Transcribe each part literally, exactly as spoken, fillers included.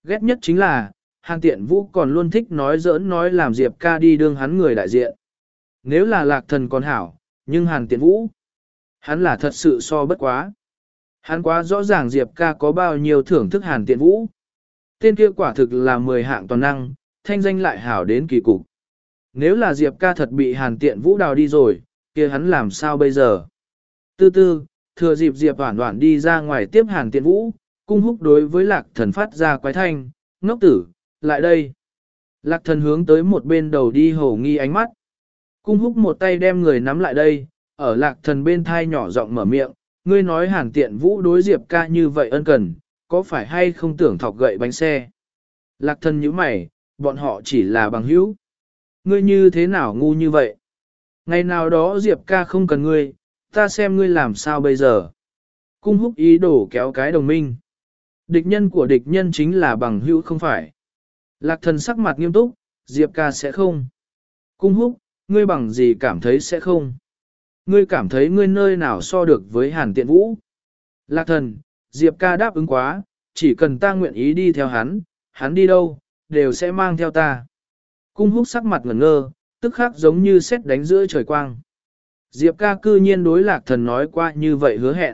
Ghét nhất chính là, Hàn Tiện Vũ còn luôn thích nói giỡn nói làm Diệp ca đi đương hắn người đại diện. Nếu là Lạc Thần còn hảo, nhưng Hàn Tiện Vũ, hắn là thật sự so bất quá. Hắn quá rõ ràng Diệp ca có bao nhiêu thưởng thức Hàn Tiện Vũ. Tên kia quả thực là mười hạng toàn năng, thanh danh lại hảo đến kỳ cục. Nếu là Diệp ca thật bị Hàn Tiện Vũ đào đi rồi, kia hắn làm sao bây giờ? Tư tư, thừa dịp Diệp Hoản Hoản đi ra ngoài tiếp Hàn Tiện Vũ, Cung Húc đối với Lạc Thần phát ra quái thanh, ngốc tử, lại đây. Lạc Thần hướng tới một bên đầu đi hổ nghi ánh mắt. Cung Húc một tay đem người nắm lại đây, ở Lạc Thần bên thai nhỏ giọng mở miệng, ngươi nói Hàn Tiện Vũ đối Diệp ca như vậy ân cần, có phải hay không tưởng thọc gậy bánh xe? Lạc Thần nhíu mày, bọn họ chỉ là bằng hữu. Ngươi như thế nào ngu như vậy? Ngày nào đó Diệp ca không cần ngươi, ta xem ngươi làm sao bây giờ? Cung Húc ý đồ kéo cái đồng minh. Địch nhân của địch nhân chính là bằng hữu không phải. Lạc Thần sắc mặt nghiêm túc, Diệp ca sẽ không. Cung Húc, ngươi bằng gì cảm thấy sẽ không? Ngươi cảm thấy ngươi nơi nào so được với Hàn Tiện Vũ? Lạc Thần, Diệp ca đáp ứng quá, chỉ cần ta nguyện ý đi theo hắn, hắn đi đâu, đều sẽ mang theo ta. Cung Húc sắc mặt ngẩn ngơ, tức khắc giống như sét đánh giữa trời quang. Diệp ca cư nhiên đối Lạc Thần nói qua như vậy hứa hẹn.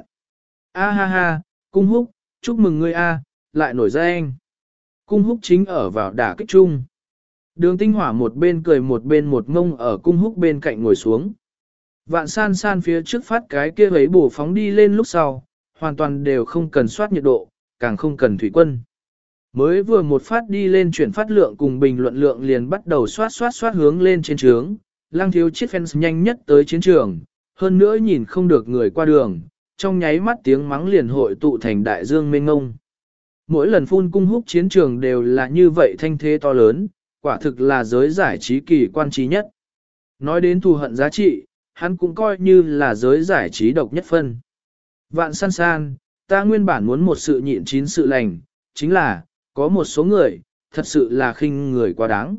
A ha ha, Cung Húc, chúc mừng ngươi a, lại nổi danh. Cung Húc chính ở vào đả kích chung. Đường Tinh Hỏa một bên cười một bên một ngông ở Cung Húc bên cạnh ngồi xuống. Vạn san san phía trước phát cái kia ấy bổ phóng đi lên lúc sau, hoàn toàn đều không cần soát nhiệt độ, càng không cần thủy quân. Mới vừa một phát đi lên chuyển phát lượng cùng bình luận lượng liền bắt đầu soát soát soát hướng lên trên trướng. Lăng Thiếu Chiết fans nhanh nhất tới chiến trường, hơn nữa nhìn không được người qua đường, trong nháy mắt tiếng mắng liền hội tụ thành đại dương mênh ngông. Mỗi lần phun Cung Húc chiến trường đều là như vậy thanh thế to lớn, quả thực là giới giải trí kỳ quan trí nhất. Nói đến thù hận giá trị, hắn cũng coi như là giới giải trí độc nhất phân. Vạn san san, ta nguyên bản muốn một sự nhịn chín sự lành, chính là, có một số người, thật sự là khinh người quá đáng.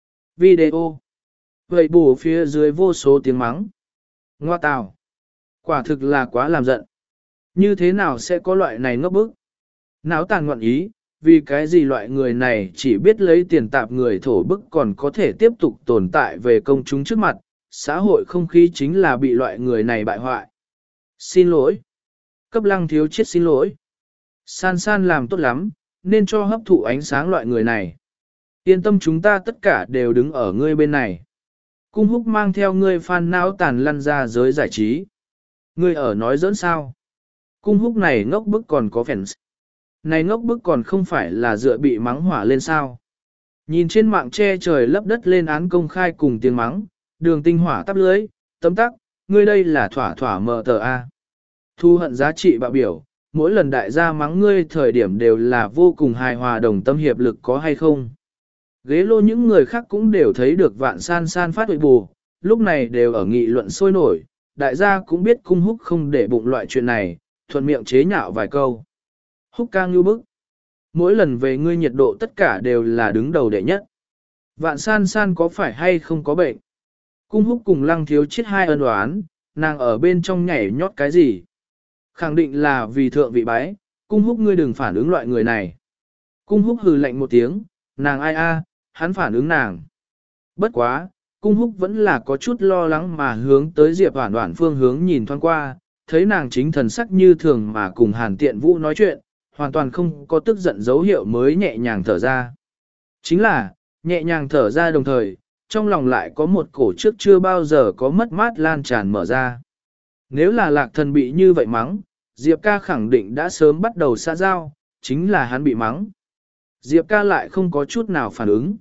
Video. Vậy bù phía dưới vô số tiếng mắng. Ngoa tào. Quả thực là quá làm giận. Như thế nào sẽ có loại này ngốc bức? Náo tàn ngoạn ý, vì cái gì loại người này chỉ biết lấy tiền tạp người thổ bức còn có thể tiếp tục tồn tại về công chúng trước mặt, xã hội không khí chính là bị loại người này bại hoại. Xin lỗi. Cấp Lăng Thiếu Chiết xin lỗi. San san làm tốt lắm, nên cho hấp thụ ánh sáng loại người này. Yên tâm, chúng ta tất cả đều đứng ở ngươi bên này. Cung Húc mang theo ngươi fan não tàn lăn ra giới giải trí. Ngươi ở nói giỡn sao? Cung Húc này ngốc bức còn có fans. Này ngốc bức còn không phải là dựa bị mắng hỏa lên sao? Nhìn trên mạng che trời lấp đất lên án công khai cùng tiếng mắng, Đường Tinh Hỏa tắp lưới, tấm tắc, ngươi đây là thỏa thỏa mờ tờ A. Thu hận giá trị bạo biểu, mỗi lần đại gia mắng ngươi thời điểm đều là vô cùng hài hòa đồng tâm hiệp lực có hay không. Ghế lô những người khác cũng đều thấy được Vạn san san phát huệ bù, lúc này đều ở nghị luận sôi nổi, đại gia cũng biết Cung Húc không để bụng loại chuyện này, thuận miệng chế nhạo vài câu. Húc ca ngưu bức. Mỗi lần về ngươi nhiệt độ tất cả đều là đứng đầu đệ nhất. Vạn san san có phải hay không có bệnh? Cung Húc cùng Lăng Thiếu Chiết hai ân oán, nàng ở bên trong nhảy nhót cái gì? Khẳng định là vì thượng vị bái, Cung Húc ngươi đừng phản ứng loại người này. Cung Húc hừ lạnh một tiếng, nàng ai a, hắn phản ứng nàng. Bất quá, Cung Húc vẫn là có chút lo lắng mà hướng tới Diệp Hoản Hoản phương hướng nhìn thoáng qua, thấy nàng chính thần sắc như thường mà cùng Hàn Tiện Vũ nói chuyện, hoàn toàn không có tức giận dấu hiệu mới nhẹ nhàng thở ra. Chính là, nhẹ nhàng thở ra đồng thời, trong lòng lại có một cổ trước chưa bao giờ có mất mát lan tràn mở ra. Nếu là Lạc Thần bị như vậy mắng, Diệp ca khẳng định đã sớm bắt đầu xã giao, chính là hắn bị mắng. Diệp ca lại không có chút nào phản ứng.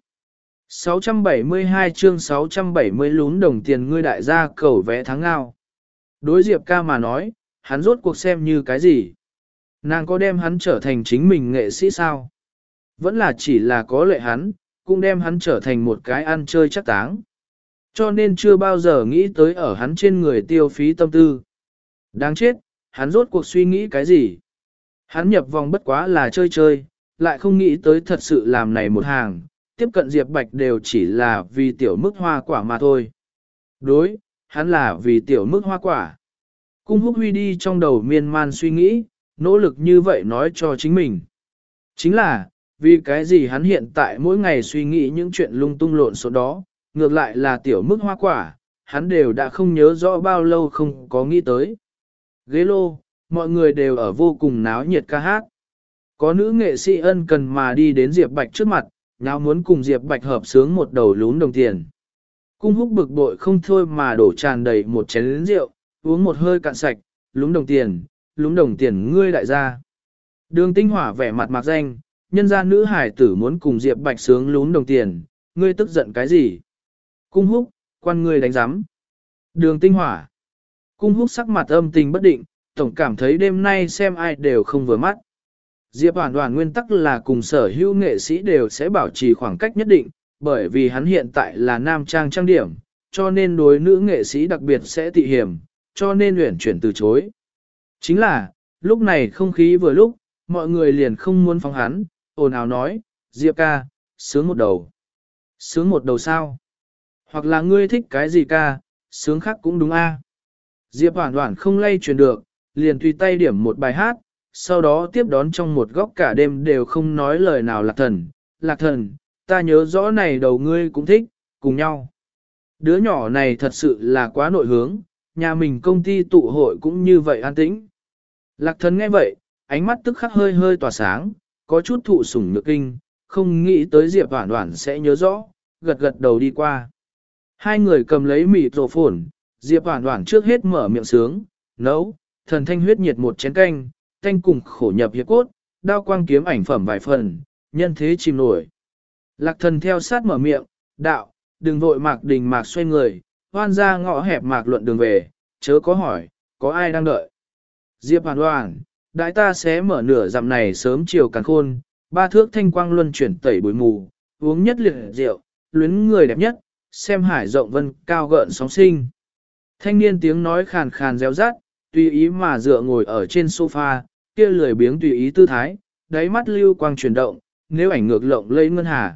sáu trăm bảy mươi hai chương sáu trăm bảy mươi lún đồng tiền ngươi đại gia cầu vẽ thắng ngao. Đối Diệp ca mà nói, hắn rốt cuộc xem như cái gì? Nàng có đem hắn trở thành chính mình nghệ sĩ sao? Vẫn là chỉ là có lệ hắn, cũng đem hắn trở thành một cái ăn chơi chắc táng. Cho nên chưa bao giờ nghĩ tới ở hắn trên người tiêu phí tâm tư. Đáng chết, hắn rốt cuộc suy nghĩ cái gì? Hắn nhập vòng bất quá là chơi chơi, lại không nghĩ tới thật sự làm này một hàng, tiếp cận Diệp Bạch đều chỉ là vì tiểu mức hoa quả mà thôi. Đối, hắn là vì tiểu mức hoa quả. Cung Húc Huy đi trong đầu miên man suy nghĩ, nỗ lực như vậy nói cho chính mình. Chính là, Vì cái gì hắn hiện tại mỗi ngày suy nghĩ những chuyện lung tung lộn xộn đó, ngược lại là tiểu mức hoa quả, hắn đều đã không nhớ rõ bao lâu không có nghĩ tới. Ghế lô, mọi người đều ở vô cùng náo nhiệt ca hát. Có nữ nghệ sĩ ân cần mà đi đến Diệp Bạch trước mặt, nháo muốn cùng Diệp Bạch hợp sướng một đầu lún đồng tiền. Cung húc bực bội không thôi mà đổ tràn đầy một chén rượu, uống một hơi cạn sạch, lún đồng tiền, lún đồng tiền ngươi đại gia. Đường Tinh Hỏa vẻ mặt mạc danh, nhân gia nữ hải tử muốn cùng Diệp Bạch sướng lún đồng tiền, ngươi tức giận cái gì? Cung húc, quan ngươi đánh giám. Đường Tinh Hỏa. Cung húc sắc mặt âm tình bất định, tổng cảm thấy đêm nay xem ai đều không vừa mắt. Diệp Hoàn Hoàn nguyên tắc là cùng sở hữu nghệ sĩ đều sẽ bảo trì khoảng cách nhất định, bởi vì hắn hiện tại là nam trang trang điểm, cho nên đối nữ nghệ sĩ đặc biệt sẽ tị hiểm, cho nên luyện chuyển từ chối. Chính là, lúc này không khí vừa lúc, mọi người liền không muốn phóng hắn, ồn ào nói, Diệp ca, sướng một đầu. Sướng một đầu sao? Hoặc là ngươi thích cái gì ca, sướng khác cũng đúng a. Diệp Hoàn Hoàn không lay chuyển được, liền tùy tay điểm một bài hát, sau đó tiếp đón trong một góc cả đêm đều không nói lời nào Lạc Thần. Lạc Thần, ta nhớ rõ này đầu ngươi cũng thích, cùng nhau. Đứa nhỏ này thật sự là quá nội hướng, nhà mình công ty tụ hội cũng như vậy an tĩnh. Lạc Thần nghe vậy, ánh mắt tức khắc hơi hơi tỏa sáng, có chút thụ sủng nhược kinh, không nghĩ tới Diệp Hoàn Hoàn sẽ nhớ rõ, gật gật đầu đi qua. Hai người cầm lấy mịt rổ phồn, Diệp Hoàn Hoàn trước hết mở miệng sướng, nấu, thần thanh huyết nhiệt một chén canh, canh cùng khổ nhập hiệp cốt, đao quang kiếm ảnh phẩm vài phần, nhân thế chìm nổi. Lạc Thần theo sát mở miệng, đạo, đừng vội mạc đình mạc xoay người, hoan ra ngõ hẹp mạc luận đường về, chớ có hỏi, có ai đang đợi. Diệp Hoàn Hoàn, đại ta sẽ mở nửa dặm này sớm chiều càng khôn, ba thước thanh quang luân chuyển tẩy bụi mù, uống nhất liệt rượu, luyến người đẹp nhất, xem hải rộng vân cao gợn sóng sinh. Thanh niên tiếng nói khàn khàn réo rát, tùy ý mà dựa ngồi ở trên sofa, kia lười biếng tùy ý tư thái, đáy mắt lưu quang chuyển động, nếu ảnh ngược lộng lây ngân hà.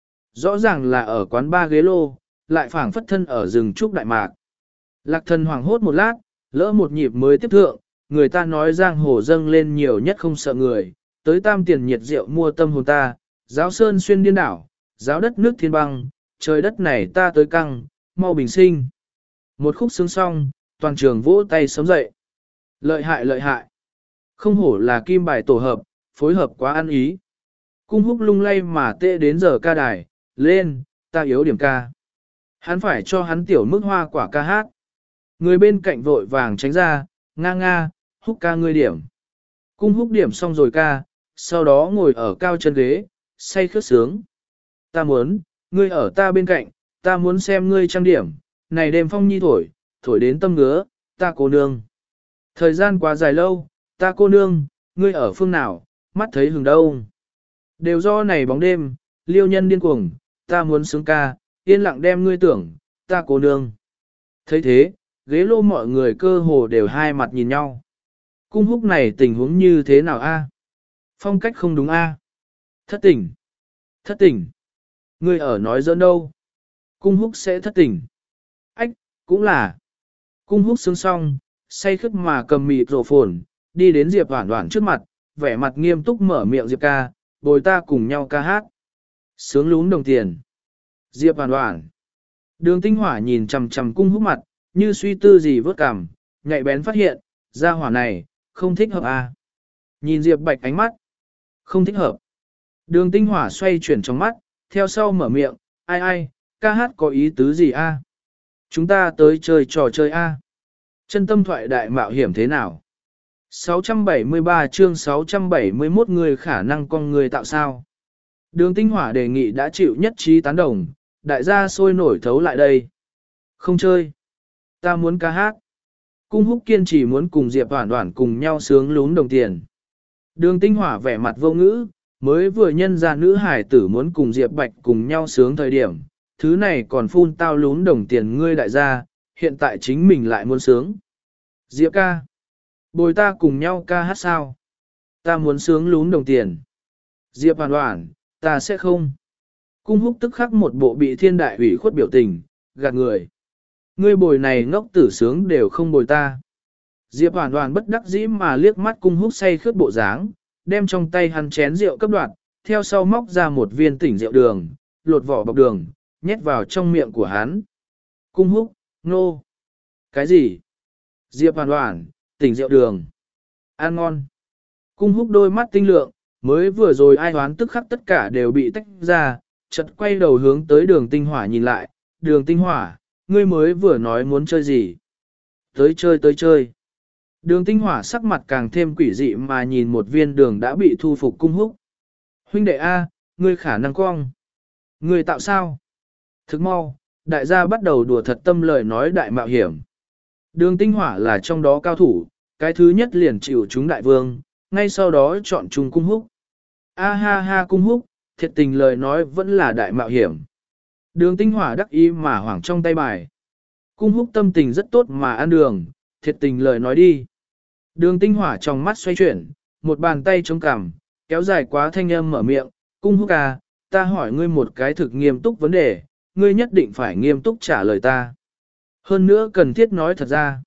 Rõ ràng là ở quán ba ghế lô, lại phảng phất thân ở rừng trúc đại mạc. Lạc Thần hoảng hốt một lát, lỡ một nhịp mới tiếp thượng, người ta nói giang hồ dâng lên nhiều nhất không sợ người, tới tam tiền nhiệt rượu mua tâm hồn ta, giáo sơn xuyên điên đảo, giáo đất nước thiên băng, trời đất này ta tới căng, mau bình sinh. Một khúc sướng xong, toàn trường vỗ tay sớm dậy. Lợi hại lợi hại. Không hổ là kim bài tổ hợp, phối hợp quá ăn ý. Cung húc lung lay mà tệ đến giờ ca đài, lên, ta yếu điểm ca. Hắn phải cho hắn tiểu mức hoa quả ca hát. Người bên cạnh vội vàng tránh ra, nga nga, húc ca ngươi điểm. Cung húc điểm xong rồi ca, sau đó ngồi ở cao chân ghế, say khướt sướng. Ta muốn, ngươi ở ta bên cạnh, ta muốn xem ngươi trang điểm, này đêm phong nhi thổi, thổi đến tâm ngứa, ta cô nương. Thời gian quá dài lâu, ta cô nương, ngươi ở phương nào, mắt thấy hừng đâu. Đều do này bóng đêm, liêu nhân điên cuồng, ta muốn sướng ca, yên lặng đem ngươi tưởng, ta cô nương. thấy thế, ghế lô mọi người cơ hồ đều hai mặt nhìn nhau. Cung húc này tình huống như thế nào a? Phong cách không đúng a? Thất tình. Thất tình. Ngươi ở nói giỡn đâu? Cung húc sẽ thất tình. Ách, cũng là. Cung húc sướng xong, say khướt mà cầm mịt rổ phồn, đi đến Diệp Hoản Hoản trước mặt, vẻ mặt nghiêm túc mở miệng Diệp ca, bồi ta cùng nhau ca hát. Sướng lún đồng tiền. Diệp Hoản Hoản. Đường Tinh Hỏa nhìn chằm chằm cung húc mặt, như suy tư gì vớt cằm, nhạy bén phát hiện, gia hỏa này, không thích hợp à. Nhìn Diệp Bạch ánh mắt, không thích hợp. Đường Tinh Hỏa xoay chuyển trong mắt, theo sau mở miệng, ai ai, ca hát có ý tứ gì a? À? Chúng ta tới chơi trò chơi a. À? Chân tâm thoại đại mạo hiểm thế nào? sáu trăm bảy mươi ba chương sáu trăm bảy mươi mốt người khả năng con người tạo sao? Đường Tinh Hỏa đề nghị đã chịu nhất trí tán đồng, đại gia sôi nổi thấu lại đây. Không chơi. Ta muốn ca hát. Cung húc kiên trì muốn cùng Diệp Hoản Hoản cùng nhau sướng lún đồng tiền. Đường Tinh Hỏa vẻ mặt vô ngữ, mới vừa nhân ra nữ hải tử muốn cùng Diệp Bạch cùng nhau sướng thời điểm, thứ này còn phun tao lún đồng tiền ngươi đại gia, hiện tại chính mình lại muốn sướng. Diệp ca. Bồi ta cùng nhau ca hát sao? Ta muốn sướng lún đồng tiền. Diệp Hoản Hoản, ta sẽ không. Cung húc tức khắc một bộ bị thiên đại ủy khuất biểu tình, gạt người. Ngươi bồi này ngốc tử sướng đều không bồi ta. Diệp Hoản Hoản bất đắc dĩ mà liếc mắt cung húc say khướt bộ dáng, đem trong tay hắn chén rượu cấp đoạt, theo sau móc ra một viên tỉnh rượu đường, lột vỏ bọc đường, nhét vào trong miệng của hắn. Cung húc, nô. Cái gì? Diệp Hoàn Hoàn, tỉnh rượu đường. Ăn ngon. Cung húc đôi mắt tinh lượng, mới vừa rồi ai hoán tức khắc tất cả đều bị tách ra, chợt quay đầu hướng tới đường tinh hỏa nhìn lại. Đường tinh hỏa, ngươi mới vừa nói muốn chơi gì? Tới chơi tới chơi. Đường tinh hỏa sắc mặt càng thêm quỷ dị mà nhìn một viên đường đã bị thu phục cung húc. Huynh đệ A, ngươi khả năng cong. Ngươi tạo sao? Thức mau, đại gia bắt đầu đùa thật tâm lời nói đại mạo hiểm. Đường tinh hỏa là trong đó cao thủ, cái thứ nhất liền chịu chúng đại vương, ngay sau đó chọn chung cung húc. A ha ha cung húc, thiệt tình lời nói vẫn là đại mạo hiểm. Đường tinh hỏa đắc ý mà hoảng trong tay bài. Cung húc tâm tình rất tốt mà ăn đường, thiệt tình lời nói đi. Đường tinh hỏa trong mắt xoay chuyển, một bàn tay chống cằm, kéo dài quá thanh âm mở miệng, cung húc à, ta hỏi ngươi một cái thực nghiêm túc vấn đề, ngươi nhất định phải nghiêm túc trả lời ta. Hơn nữa cần thiết nói thật ra.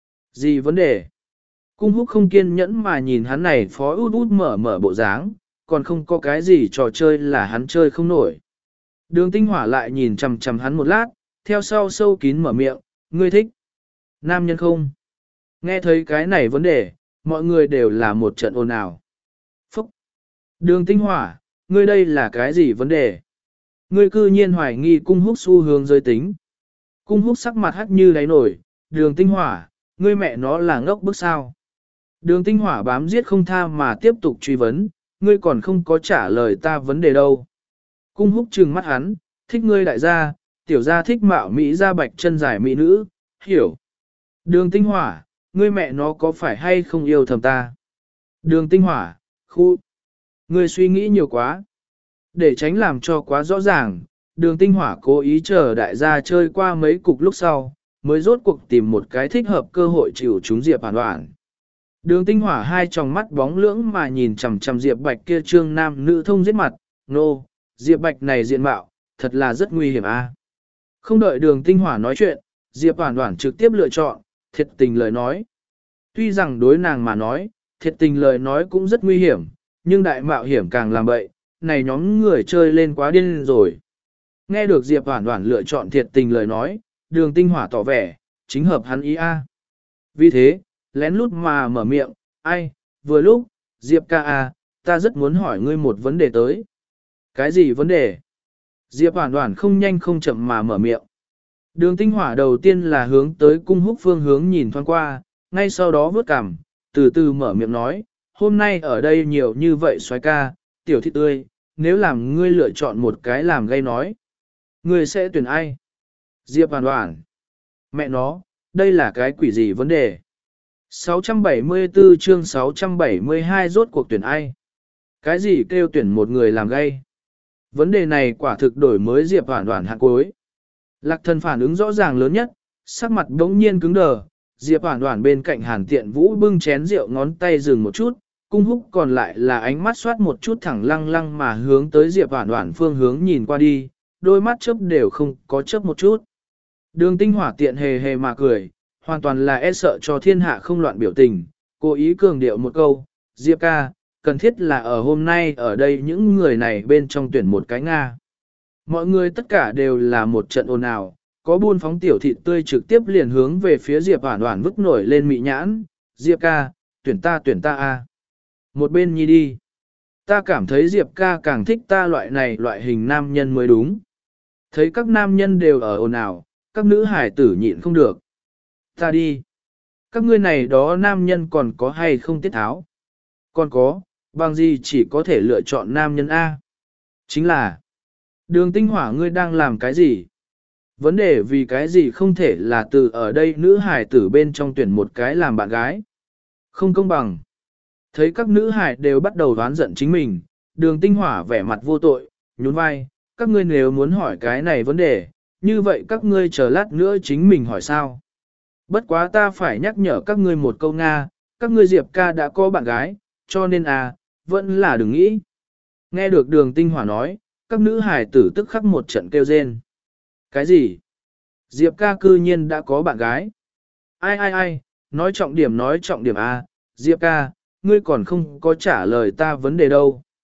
Gì vấn đề? Cung húc không kiên nhẫn mà nhìn hắn này phó út út mở mở bộ dáng, còn không có cái gì trò chơi là hắn chơi không nổi. Đường tinh hỏa lại nhìn chằm chằm hắn một lát, theo sau sâu kín mở miệng, ngươi thích nam nhân không? Nghe thấy cái này vấn đề, mọi người đều là một trận ồn ào. Phúc! Đường tinh hỏa, ngươi đây là cái gì vấn đề? Ngươi cư nhiên hoài nghi cung húc xu hướng giới tính. Cung húc sắc mặt hắt như đáy nổi, đường tinh hỏa, ngươi mẹ nó là ngốc bức sao? Đường tinh hỏa bám giết không tha mà tiếp tục truy vấn, ngươi còn không có trả lời ta vấn đề đâu. Cung húc trừng mắt hắn, thích ngươi đại gia, tiểu gia thích mạo mỹ da bạch chân dài mỹ nữ, hiểu. Đường tinh hỏa, ngươi mẹ nó có phải hay không yêu thầm ta? Đường tinh hỏa, khu, ngươi suy nghĩ nhiều quá. Để tránh làm cho quá rõ ràng, đường tinh hỏa cố ý chờ đại gia chơi qua mấy cục lúc sau, mới rốt cuộc tìm một cái thích hợp cơ hội chịu chúng Diệp Hoàn Hoàn. Đường tinh hỏa hai tròng mắt bóng lưỡng mà nhìn chằm chằm Diệp Bạch kia trương nam nữ thông giết mặt, nô, no, Diệp Bạch này diện mạo, thật là rất nguy hiểm a. Không đợi đường tinh hỏa nói chuyện, Diệp Hoàn Hoàn trực tiếp lựa chọn, thiệt tình lời nói. Tuy rằng đối nàng mà nói, thiệt tình lời nói cũng rất nguy hiểm, nhưng đại mạo hiểm càng làm bậy, này nhóm người chơi lên quá điên rồi. Nghe được Diệp Hoàn Hoàn lựa chọn thiệt tình lời nói, đường tinh hỏa tỏ vẻ, chính hợp hắn ý a. Vì thế, lén lút mà mở miệng, ai, vừa lúc, Diệp ca a, ta rất muốn hỏi ngươi một vấn đề tới. Cái gì vấn đề? Diệp Hoàn Hoàn không nhanh không chậm mà mở miệng. Đường tinh hỏa đầu tiên là hướng tới cung húc phương hướng nhìn thoáng qua, ngay sau đó vớt cằm, từ từ mở miệng nói, hôm nay ở đây nhiều như vậy soái ca, tiểu thị tươi, nếu làm ngươi lựa chọn một cái làm gây nói, ngươi sẽ tuyển ai? Diệp Hoàn Hoàn. Mẹ nó, đây là cái quỷ gì vấn đề? sáu trăm bảy mươi tư chương sáu trăm bảy mươi hai rốt cuộc tuyển ai? Cái gì kêu tuyển một người làm gây? Vấn đề này quả thực đổi mới Diệp Hoàn Hoàn hạng cuối. Lạc Thần phản ứng rõ ràng lớn nhất, sắc mặt đống nhiên cứng đờ, Diệp Hoàn Hoàn bên cạnh Hàn Tiện Vũ bưng chén rượu ngón tay dừng một chút, cung húc còn lại là ánh mắt xoát một chút thẳng lăng lăng mà hướng tới Diệp Hoàn Hoàn phương hướng nhìn qua đi, đôi mắt chớp đều không có chớp một chút. Đường tinh hỏa tiện hề hề mà cười, hoàn toàn là e sợ cho thiên hạ không loạn biểu tình, cố ý cường điệu một câu, Diệp ca, cần thiết là ở hôm nay ở đây những người này bên trong tuyển một cái Nga. Mọi người tất cả đều là một trận ồn ào, có buôn phóng tiểu thịt tươi trực tiếp liền hướng về phía Diệp Hoàn Hoàn vứt nổi lên mị nhãn, Diệp ca, tuyển ta tuyển ta a. Một bên nhi đi. Ta cảm thấy Diệp ca càng thích ta loại này loại hình nam nhân mới đúng. Thấy các nam nhân đều ở ồn ào, các nữ hải tử nhịn không được. Ta đi. Các ngươi này đó nam nhân còn có hay không tiết tháo? Còn có, bằng gì chỉ có thể lựa chọn nam nhân A? Chính là, đường tinh hỏa ngươi đang làm cái gì? Vấn đề vì cái gì không thể là từ ở đây nữ hải tử bên trong tuyển một cái làm bạn gái? Không công bằng. Thấy các nữ hải đều bắt đầu đoán giận chính mình, đường tinh hỏa vẻ mặt vô tội, nhún vai, các ngươi nếu muốn hỏi cái này vấn đề, như vậy các ngươi chờ lát nữa chính mình hỏi sao? Bất quá ta phải nhắc nhở các ngươi một câu Nga, các ngươi Diệp ca đã có bạn gái, cho nên à, vẫn là đừng nghĩ. Nghe được đường tinh hỏa nói, các nữ hải tử tức khắc một trận kêu rên. Cái gì? Diệp ca cư nhiên đã có bạn gái. Ai ai ai, nói trọng điểm nói trọng điểm à, Diệp ca, ngươi còn không có trả lời ta vấn đề đâu.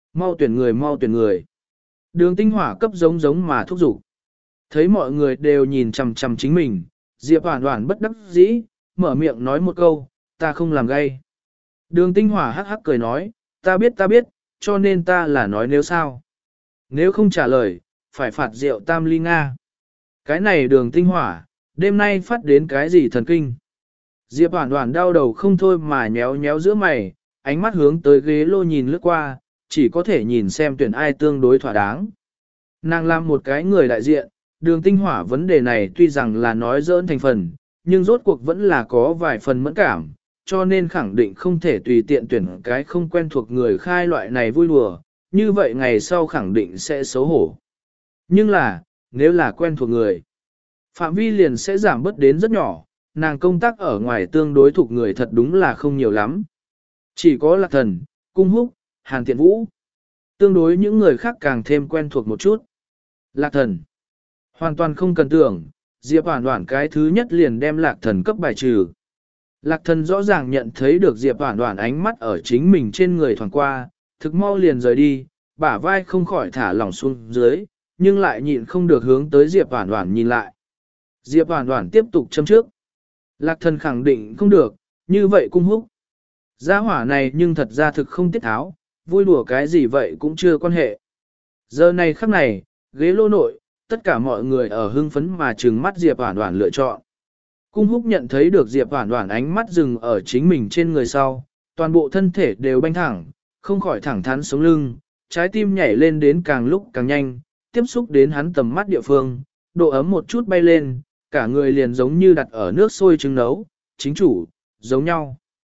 Mau tuyển người mau tuyển người. Đường tinh hỏa cấp giống giống mà thúc giục. Thấy mọi người đều nhìn chằm chằm chính mình, Diệp Hoản Hoản bất đắc dĩ, mở miệng nói một câu, ta không làm gay. Đường tinh hỏa hắc hắc cười nói, ta biết ta biết, cho nên ta là nói nếu sao. Nếu không trả lời, phải phạt rượu tam ly Nga. Cái này đường tinh hỏa, đêm nay phát đến cái gì thần kinh. Diệp Hoản Hoản đau đầu không thôi mà nhéo nhéo giữa mày, ánh mắt hướng tới ghế lô nhìn lướt qua, chỉ có thể nhìn xem tuyển ai tương đối thỏa đáng. Nàng làm một cái người đại diện, đường tinh hỏa vấn đề này tuy rằng là nói dỡn thành phần, nhưng rốt cuộc vẫn là có vài phần mẫn cảm, cho nên khẳng định không thể tùy tiện tuyển cái không quen thuộc người khai loại này vui đùa, như vậy ngày sau khẳng định sẽ xấu hổ. Nhưng là, nếu là quen thuộc người, phạm vi liền sẽ giảm bớt đến rất nhỏ, nàng công tác ở ngoài tương đối thuộc người thật đúng là không nhiều lắm. Chỉ có Lạc Thần, Cung Húc, Hàn Tiện Vũ. Tương đối những người khác càng thêm quen thuộc một chút. Lạc Thần. Hoàn toàn không cần tưởng, Diệp Hoản Hoản cái thứ nhất liền đem Lạc Thần cấp bài trừ. Lạc Thần rõ ràng nhận thấy được Diệp Hoản Hoản ánh mắt ở chính mình trên người thoảng qua, thực mau liền rời đi, bả vai không khỏi thả lỏng xuống dưới, nhưng lại nhịn không được hướng tới Diệp Hoản Hoản nhìn lại. Diệp Hoản Hoản tiếp tục châm trước. Lạc Thần khẳng định không được, như vậy Cung Húc. Gia hỏa này nhưng thật ra thực không tiết tháo, vui đùa cái gì vậy cũng chưa quan hệ. Giờ này khắc này, ghế lô nội, tất cả mọi người ở hưng phấn mà trừng mắt Diệp Hoản Hoản lựa chọn. Cung Húc nhận thấy được Diệp Hoản Hoản ánh mắt dừng ở chính mình trên người sau, toàn bộ thân thể đều banh thẳng, không khỏi thẳng thắn sống lưng, trái tim nhảy lên đến càng lúc càng nhanh, tiếp xúc đến hắn tầm mắt địa phương, độ ấm một chút bay lên, cả người liền giống như đặt ở nước sôi trứng nấu, chính chủ, giống nhau.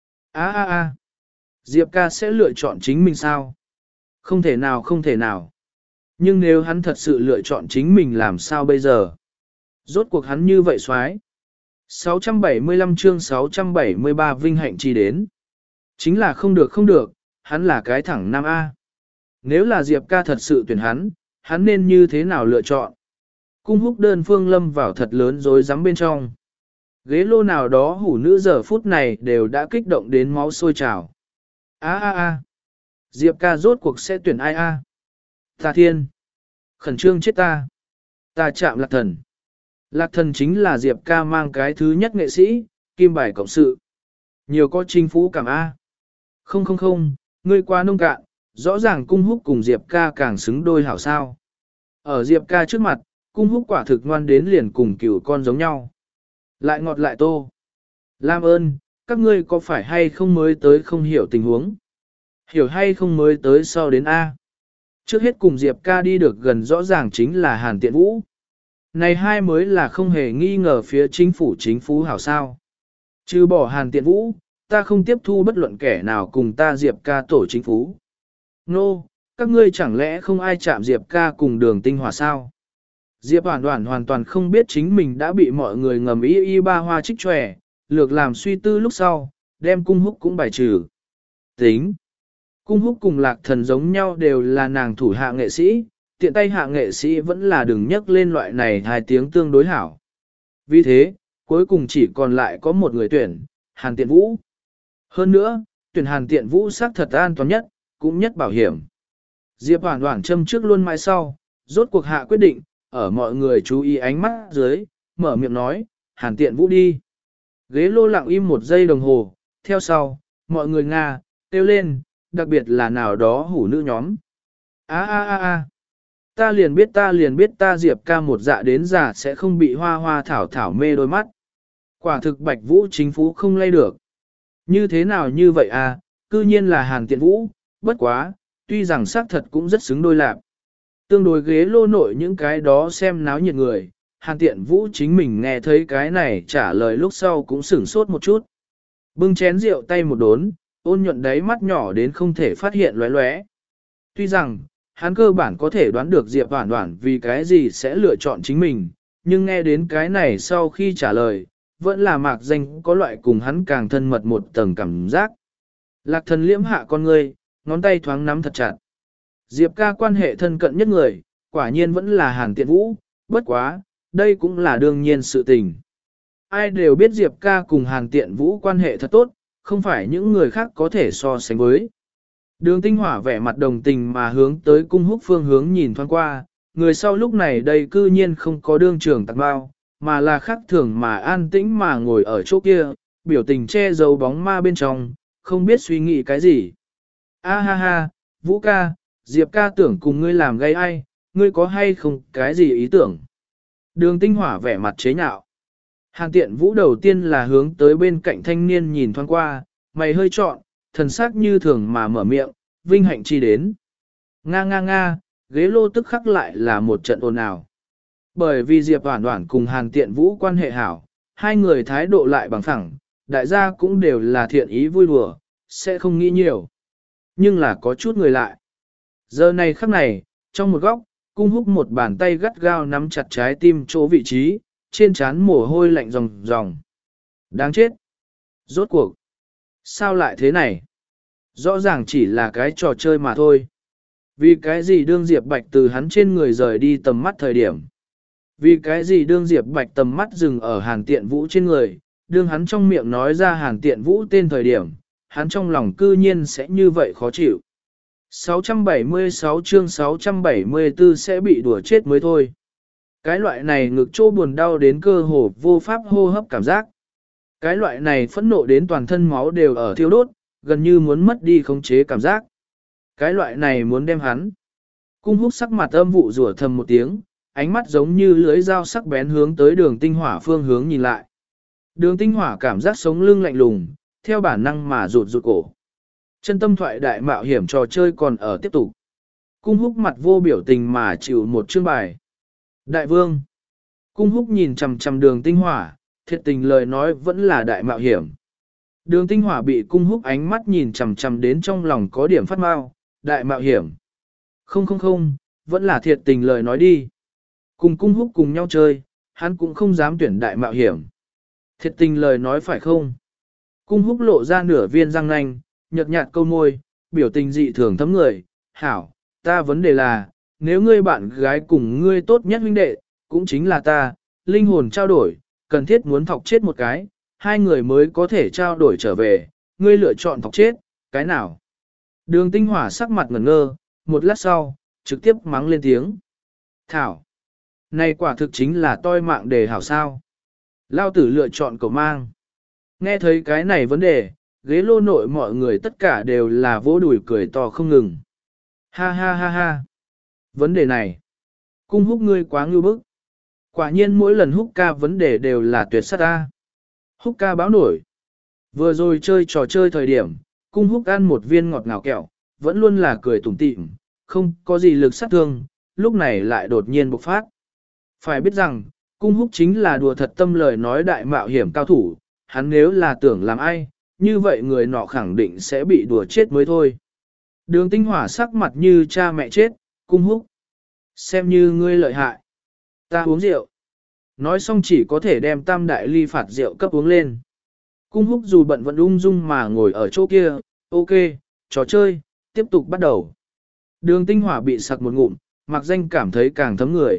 A a a, Diệp ca sẽ lựa chọn chính mình sao? Không thể nào không thể nào. Nhưng nếu hắn thật sự lựa chọn chính mình làm sao bây giờ? Rốt cuộc hắn như vậy xoái. sáu trăm bảy mươi lăm chương sáu trăm bảy mươi ba vinh hạnh chi đến. Chính là không được không được, hắn là cái thẳng nam A. Nếu là Diệp ca thật sự tuyển hắn, hắn nên như thế nào lựa chọn? Cung Húc đơn phương lâm vào thật lớn rối rắm bên trong. Ghế lô nào đó hủ nữ giờ phút này đều đã kích động đến máu sôi trào. A a a, Diệp ca rốt cuộc sẽ tuyển ai a? Ta thiên, khẩn trương chết ta. Ta chạm Lạc Thần. Lạc Thần chính là Diệp ca mang cái thứ nhất nghệ sĩ, kim bài cộng sự. Nhiều có chính phú cảm a. Không không không, ngươi quá nông cạn, rõ ràng Cung Húc cùng Diệp ca càng xứng đôi hảo sao. Ở Diệp ca trước mặt, Cung Húc quả thực ngoan đến liền cùng cừu con giống nhau. Lại ngọt lại tô. Lam ơn, các ngươi có phải hay không mới tới không hiểu tình huống? Hiểu hay không mới tới sau đến A? Trước hết cùng Diệp ca đi được gần rõ ràng chính là Hàn Tiện Vũ. Này hai mới là không hề nghi ngờ phía chính phủ chính phủ hảo sao. Trừ bỏ Hàn Tiện Vũ, ta không tiếp thu bất luận kẻ nào cùng ta Diệp ca tổ chính phủ. Nô, no, các ngươi chẳng lẽ không ai chạm Diệp ca cùng đường tinh hỏa sao? Diệp Hoản Hoản hoàn toàn không biết chính mình đã bị mọi người ngầm y y ba hoa trích tròe, lược làm suy tư lúc sau, đem Cung Húc cũng bài trừ. Tính. Cung Húc cùng Lạc Thần giống nhau đều là nàng thủ hạ nghệ sĩ, tiện tay hạ nghệ sĩ vẫn là đừng nhắc lên loại này hai tiếng tương đối hảo. Vì thế, cuối cùng chỉ còn lại có một người tuyển, Hàn Tiện Vũ. Hơn nữa, tuyển Hàn Tiện Vũ xác thật an toàn nhất, cũng nhất bảo hiểm. Diệp Hoản Hoản châm trước luôn mãi sau, rốt cuộc hạ quyết định, ở mọi người chú ý ánh mắt dưới, mở miệng nói, Hàn Tiện Vũ đi. Ghế lô lặng im một giây đồng hồ, theo sau, mọi người Nga, kêu lên, đặc biệt là nào đó hủ nữ nhóm. A a a a, ta liền biết ta liền biết ta Diệp ca một dạ đến già sẽ không bị hoa hoa thảo thảo mê đôi mắt. Quả thực Bạch Vũ chính phú không lay được. Như thế nào như vậy à, cư nhiên là Hàn Tiện Vũ, bất quá, tuy rằng xác thật cũng rất xứng đôi lạc. Tương đối ghế lô nội những cái đó xem náo nhiệt người, Hàn Tiện Vũ chính mình nghe thấy cái này trả lời lúc sau cũng sửng sốt một chút. Bưng chén rượu tay một đốn, ôn nhuận đáy mắt nhỏ đến không thể phát hiện lóe lóe. Tuy rằng, hắn cơ bản có thể đoán được Diệp Hoản Hoản vì cái gì sẽ lựa chọn chính mình, nhưng nghe đến cái này sau khi trả lời, vẫn là mạc danh có loại cùng hắn càng thân mật một tầng cảm giác. Lạc Thần liễm hạ con ngươi, ngón tay thoáng nắm thật chặt. Diệp ca quan hệ thân cận nhất người, quả nhiên vẫn là Hàn Tiện Vũ, bất quá, đây cũng là đương nhiên sự tình. Ai đều biết Diệp ca cùng Hàn Tiện Vũ quan hệ thật tốt, không phải những người khác có thể so sánh với. Đường tinh hỏa vẻ mặt đồng tình mà hướng tới cung húc phương hướng nhìn thoáng qua, người sau lúc này đây cư nhiên không có đương trường tạc bao, mà là khác thường mà an tĩnh mà ngồi ở chỗ kia, biểu tình che giấu bóng ma bên trong, không biết suy nghĩ cái gì. A ha ha, Vũ ca, Diệp ca tưởng cùng ngươi làm gây ai, ngươi có hay không cái gì ý tưởng? Đường tinh hỏa vẻ mặt chế nhạo. Hàn tiện Vũ đầu tiên là hướng tới bên cạnh thanh niên nhìn thoáng qua, mày hơi trọn, thần sắc như thường mà mở miệng, vinh hạnh chi đến. Nga nga nga, ghế lô tức khắc lại là một trận ồn ào. Bởi vì Diệp Hoản Hoản cùng Hàn Tiện Vũ quan hệ hảo, hai người thái độ lại bằng phẳng, đại gia cũng đều là thiện ý vui đùa, sẽ không nghĩ nhiều. Nhưng là có chút người lại. Giờ này khắc này, trong một góc, cung húc một bàn tay gắt gao nắm chặt trái tim chỗ vị trí, trên trán mồ hôi lạnh ròng ròng. Đáng chết! Rốt cuộc! Sao lại thế này? Rõ ràng chỉ là cái trò chơi mà thôi. Vì cái gì đương Diệp Bạch từ hắn trên người rời đi tầm mắt thời điểm? Vì cái gì đương Diệp Bạch tầm mắt dừng ở Hàn Tiện Vũ trên người, đương hắn trong miệng nói ra Hàn Tiện Vũ tên thời điểm, hắn trong lòng cư nhiên sẽ như vậy khó chịu. sáu trăm bảy mươi sáu chương sáu trăm bảy mươi tư sẽ bị đùa chết mới thôi. Cái loại này ngực chỗ buồn đau đến cơ hồ vô pháp hô hấp cảm giác. Cái loại này phẫn nộ đến toàn thân máu đều ở thiêu đốt, gần như muốn mất đi khống chế cảm giác. Cái loại này muốn đem hắn. Cung húc sắc mặt âm vụ rủa thầm một tiếng, ánh mắt giống như lưới dao sắc bén hướng tới đường tinh hỏa phương hướng nhìn lại. Đường tinh hỏa cảm giác sống lưng lạnh lùng, theo bản năng mà rụt rụt cổ. Chân tâm thoại đại mạo hiểm trò chơi còn ở tiếp tục. Cung húc mặt vô biểu tình mà chịu một chương bài. Đại vương. Cung húc nhìn chằm chằm đường tinh hỏa, thiệt tình lời nói vẫn là đại mạo hiểm. Đường tinh hỏa bị cung húc ánh mắt nhìn chằm chằm đến trong lòng có điểm phát mau, đại mạo hiểm. Không không không, vẫn là thiệt tình lời nói đi. Cùng cung húc cùng nhau chơi, hắn cũng không dám tuyển đại mạo hiểm. Thiệt tình lời nói phải không? Cung húc lộ ra nửa viên răng nanh, nhợt nhạt câu môi, biểu tình dị thường thấm người. Hảo, ta vấn đề là, nếu ngươi bạn gái cùng ngươi tốt nhất huynh đệ, cũng chính là ta, linh hồn trao đổi, cần thiết muốn thọc chết một cái, hai người mới có thể trao đổi trở về, ngươi lựa chọn thọc chết, cái nào? Đường tinh hỏa sắc mặt ngẩn ngơ, một lát sau, trực tiếp mắng lên tiếng. Thảo! Này quả thực chính là toi mạng đề hảo sao. Lao tử lựa chọn cầu mang. Nghe thấy cái này vấn đề, ghế lô nội mọi người tất cả đều là vỗ đùi cười to không ngừng. Ha ha ha ha. Vấn đề này. Cung húc ngươi quá ngưu bức. Quả nhiên mỗi lần húc ca vấn đề đều là tuyệt sắc ta. Húc ca báo nổi. Vừa rồi chơi trò chơi thời điểm, cung húc ăn một viên ngọt ngào kẹo, vẫn luôn là cười tủm tỉm, không có gì lực sát thương, lúc này lại đột nhiên bộc phát. Phải biết rằng, cung húc chính là đùa thật tâm lời nói đại mạo hiểm cao thủ, hắn nếu là tưởng làm ai, như vậy người nọ khẳng định sẽ bị đùa chết mới thôi. Đường tinh hỏa sắc mặt như cha mẹ chết, cung húc. Xem như ngươi lợi hại. Ta uống rượu. Nói xong chỉ có thể đem tam đại ly phạt rượu cấp uống lên. Cung húc dù bận vẫn ung dung mà ngồi ở chỗ kia, ok, trò chơi, tiếp tục bắt đầu. Đường tinh hỏa bị sặc một ngụm, mặc danh cảm thấy càng thấm người.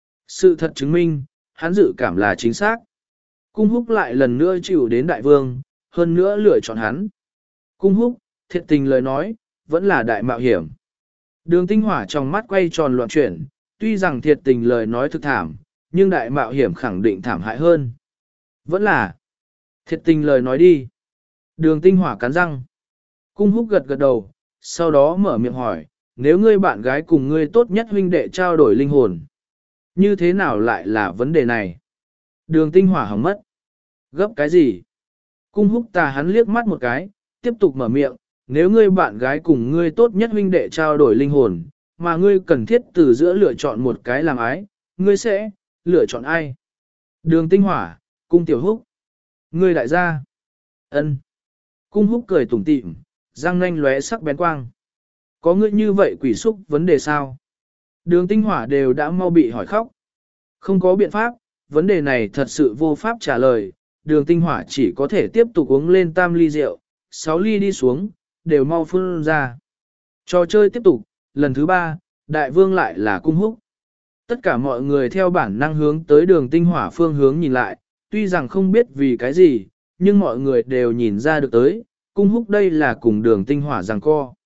Sự thật chứng minh, hắn dự cảm là chính xác. Cung húc lại lần nữa chịu đến đại vương, hơn nữa lựa chọn hắn. Cung húc, thiệt tình lời nói, vẫn là đại mạo hiểm. Đường tinh hỏa trong mắt quay tròn loạn chuyển, tuy rằng thiệt tình lời nói thực thảm, nhưng đại mạo hiểm khẳng định thảm hại hơn. Vẫn là thiệt tình lời nói đi. Đường tinh hỏa cắn răng. Cung húc gật gật đầu, sau đó mở miệng hỏi, nếu ngươi bạn gái cùng ngươi tốt nhất huynh đệ trao đổi linh hồn, như thế nào lại là vấn đề này? Đường tinh hỏa hỏng mất. Gấp cái gì? Cung húc tà hắn liếc mắt một cái, tiếp tục mở miệng, nếu ngươi bạn gái cùng ngươi tốt nhất huynh đệ trao đổi linh hồn, mà ngươi cần thiết từ giữa lựa chọn một cái làm ái, ngươi sẽ lựa chọn ai? Đường tinh hỏa, cung tiểu húc. Ngươi đại gia. Ân. Cung húc cười tủm tỉm, răng nanh lóe sắc bén quang. Có ngươi như vậy quỷ xúc vấn đề sao? Đường tinh hỏa đều đã mau bị hỏi khóc. Không có biện pháp, vấn đề này thật sự vô pháp trả lời. Đường tinh hỏa chỉ có thể tiếp tục uống lên tam ly rượu, sáu ly đi xuống, đều mau phun ra. Trò chơi tiếp tục, lần thứ ba, đại vương lại là cung húc. Tất cả mọi người theo bản năng hướng tới đường tinh hỏa phương hướng nhìn lại, tuy rằng không biết vì cái gì, nhưng mọi người đều nhìn ra được tới, cung húc đây là cùng đường tinh hỏa giằng co.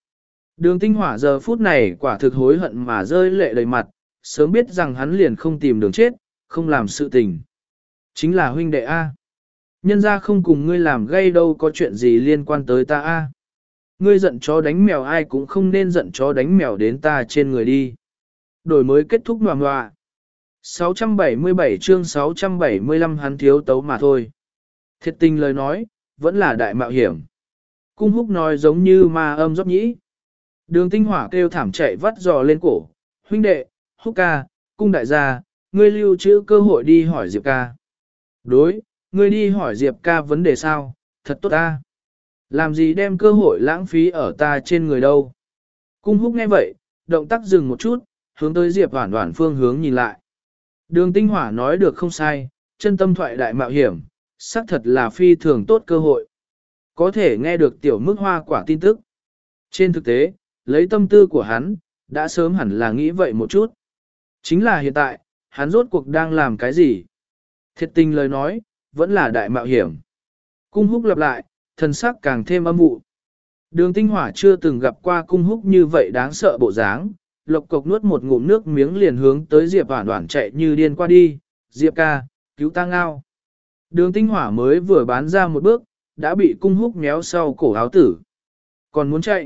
Đường tinh hỏa giờ phút này quả thực hối hận mà rơi lệ đầy mặt, sớm biết rằng hắn liền không tìm đường chết, không làm sự tình. Chính là huynh đệ A. Nhân ra không cùng ngươi làm gây đâu có chuyện gì liên quan tới ta A. Ngươi giận chó đánh mèo ai cũng không nên giận chó đánh mèo đến ta trên người đi. Đổi mới kết thúc ngoà ngoà. sáu trăm bảy mươi bảy chương sáu trăm bảy mươi lăm hắn thiếu tấu mà thôi. Thiệt tình lời nói, vẫn là đại mạo hiểm. Cung húc nói giống như ma âm dốc nhĩ. Đường tinh hỏa kêu thảm chạy vắt giò lên cổ. Huynh đệ, húc ca, cung đại gia, ngươi lưu trữ cơ hội đi hỏi Diệp ca. Đối, ngươi đi hỏi Diệp ca vấn đề sao, thật tốt ta. Làm gì đem cơ hội lãng phí ở ta trên người đâu. Cung húc nghe vậy, động tác dừng một chút, hướng tới Diệp Hoản Hoản phương hướng nhìn lại. Đường tinh hỏa nói được không sai, chân tâm thoại đại mạo hiểm, xác thật là phi thường tốt cơ hội. Có thể nghe được tiểu mức hoa quả tin tức. Trên thực tế, lấy tâm tư của hắn, đã sớm hẳn là nghĩ vậy một chút. Chính là hiện tại, hắn rốt cuộc đang làm cái gì? Thiệt tình lời nói, vẫn là đại mạo hiểm. Cung húc lặp lại, thần sắc càng thêm âm vụ. Đường tinh hỏa chưa từng gặp qua cung húc như vậy đáng sợ bộ dáng, lộc cộc nuốt một ngụm nước miếng liền hướng tới Diệp Hoản Hoản chạy như điên qua đi, Diệp ca, cứu ta ngao. Đường tinh hỏa mới vừa bán ra một bước, đã bị cung húc méo sau cổ áo tử. Còn muốn chạy?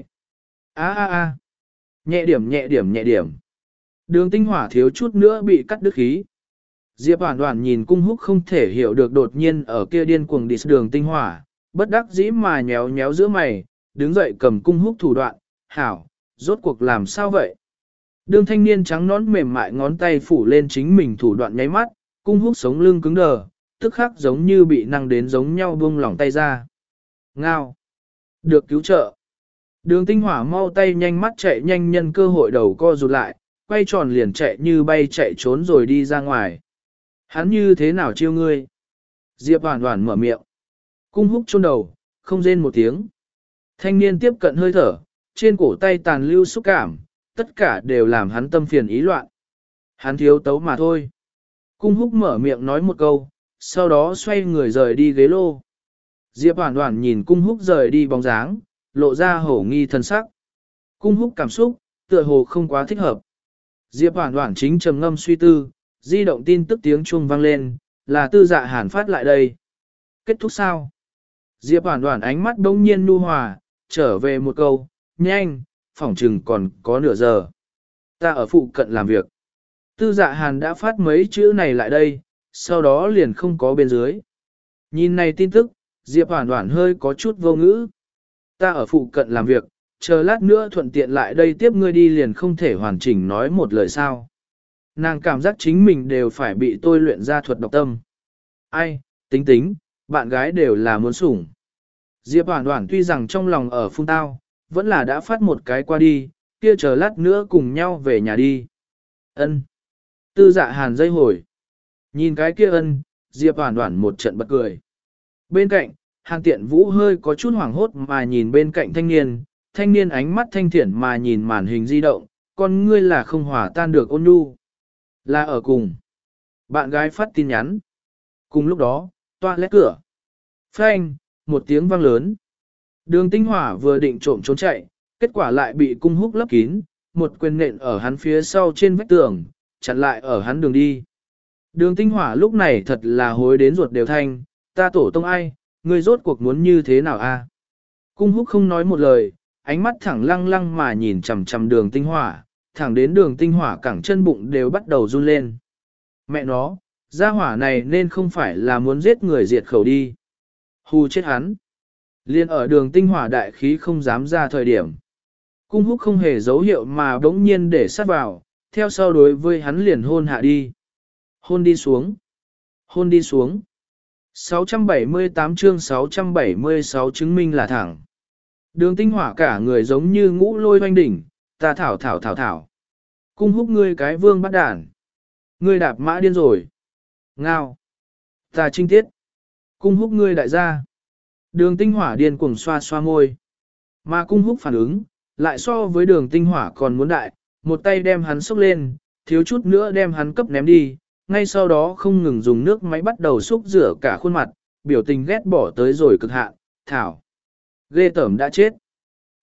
a a a nhẹ điểm nhẹ điểm nhẹ điểm. Đường tinh hỏa thiếu chút nữa bị cắt đứt khí. Diệp Hoản Hoản nhìn cung húc không thể hiểu được đột nhiên ở kia điên cuồng đi đường tinh hỏa, bất đắc dĩ mà nhéo nhéo giữa mày, đứng dậy cầm cung húc thủ đoạn, hảo, rốt cuộc làm sao vậy? Đường thanh niên trắng nón mềm mại ngón tay phủ lên chính mình thủ đoạn nháy mắt, cung húc sống lưng cứng đờ, tức khắc giống như bị năng đến giống nhau buông lỏng tay ra. Ngao! Được cứu trợ! Đường tinh hỏa mau tay nhanh mắt chạy nhanh nhân cơ hội đầu co rụt lại, quay tròn liền chạy như bay chạy trốn rồi đi ra ngoài. Hắn như thế nào chiêu ngươi? Diệp Hoản Hoản mở miệng. Cung húc chôn đầu, không rên một tiếng. Thanh niên tiếp cận hơi thở, trên cổ tay tàn lưu xúc cảm, tất cả đều làm hắn tâm phiền ý loạn. Hắn thiếu tấu mà thôi. Cung húc mở miệng nói một câu, sau đó xoay người rời đi ghế lô. Diệp Hoản Hoản nhìn cung húc rời đi bóng dáng, lộ ra hổ nghi thân sắc. Cung húc cảm xúc, tựa hồ không quá thích hợp. Diệp Hoản Hoản chính trầm ngâm suy tư, di động tin tức tiếng chuông vang lên, là Tư Dạ Hàn phát lại đây. Kết thúc sao? Diệp Hoản Hoản ánh mắt đông nhiên nu hòa, trở về một câu, nhanh, phỏng chừng còn có nửa giờ. Ta ở phụ cận làm việc. Tư Dạ Hàn đã phát mấy chữ này lại đây, sau đó liền không có bên dưới. Nhìn này tin tức, Diệp Hoản Hoản hơi có chút vô ngữ. Ta ở phụ cận làm việc, chờ lát nữa thuận tiện lại đây tiếp ngươi đi liền không thể hoàn chỉnh nói một lời sao. Nàng cảm giác chính mình đều phải bị tôi luyện ra thuật độc tâm. Ai, tính tính, bạn gái đều là muốn sủng. Diệp Hoản Hoản tuy rằng trong lòng ở phun tao, vẫn là đã phát một cái qua đi, kia chờ lát nữa cùng nhau về nhà đi. Ân. Tư Dạ Hàn dây hồi. Nhìn cái kia ân, Diệp Hoản Hoản một trận bật cười. Bên cạnh, Hàn Tiện Vũ hơi có chút hoảng hốt mà nhìn bên cạnh thanh niên, thanh niên ánh mắt thanh thiện mà nhìn màn hình di động, con ngươi là không hòa tan được ôn nhu. Là ở cùng. Bạn gái phát tin nhắn. Cùng lúc đó, toilet cửa. Phanh, một tiếng vang lớn. Đường tinh hỏa vừa định trộm trốn chạy, kết quả lại bị cung húc lấp kín, một quyền nện ở hắn phía sau trên vách tường, chặn lại ở hắn đường đi. Đường tinh hỏa lúc này thật là hối đến ruột đều thanh, ta tổ tông ai, ngươi rốt cuộc muốn như thế nào a? Cung húc không nói một lời, ánh mắt thẳng lăng lăng mà nhìn chằm chằm đường tinh hỏa, thẳng đến đường tinh hỏa cẳng chân bụng đều bắt đầu run lên. Mẹ nó, gia hỏa này nên không phải là muốn giết người diệt khẩu đi. Hù chết hắn. Liên ở đường tinh hỏa đại khí không dám ra thời điểm. Cung húc không hề dấu hiệu mà bỗng nhiên để sát vào, theo sau đối với hắn liền hôn hạ đi. Hôn đi xuống. Hôn đi xuống. sáu trăm bảy mươi tám chương sáu trăm bảy mươi sáu chứng minh là thẳng. Đường tinh hỏa cả người giống như ngũ lôi hoanh đỉnh, ta thảo thảo thảo thảo. Cung húc ngươi cái vương bắt đản. Ngươi đạp mã điên rồi. Ngao. Ta trinh tiết. Cung húc ngươi đại gia. Đường tinh hỏa điên cuồng xoa xoa môi. Mà cung húc phản ứng, lại so với đường tinh hỏa còn muốn đại, một tay đem hắn xốc lên, thiếu chút nữa đem hắn cấp ném đi, ngay sau đó không ngừng dùng nước máy bắt đầu xúc rửa cả khuôn mặt, biểu tình ghét bỏ tới rồi cực hạn, thảo. Ghê tởm đã chết.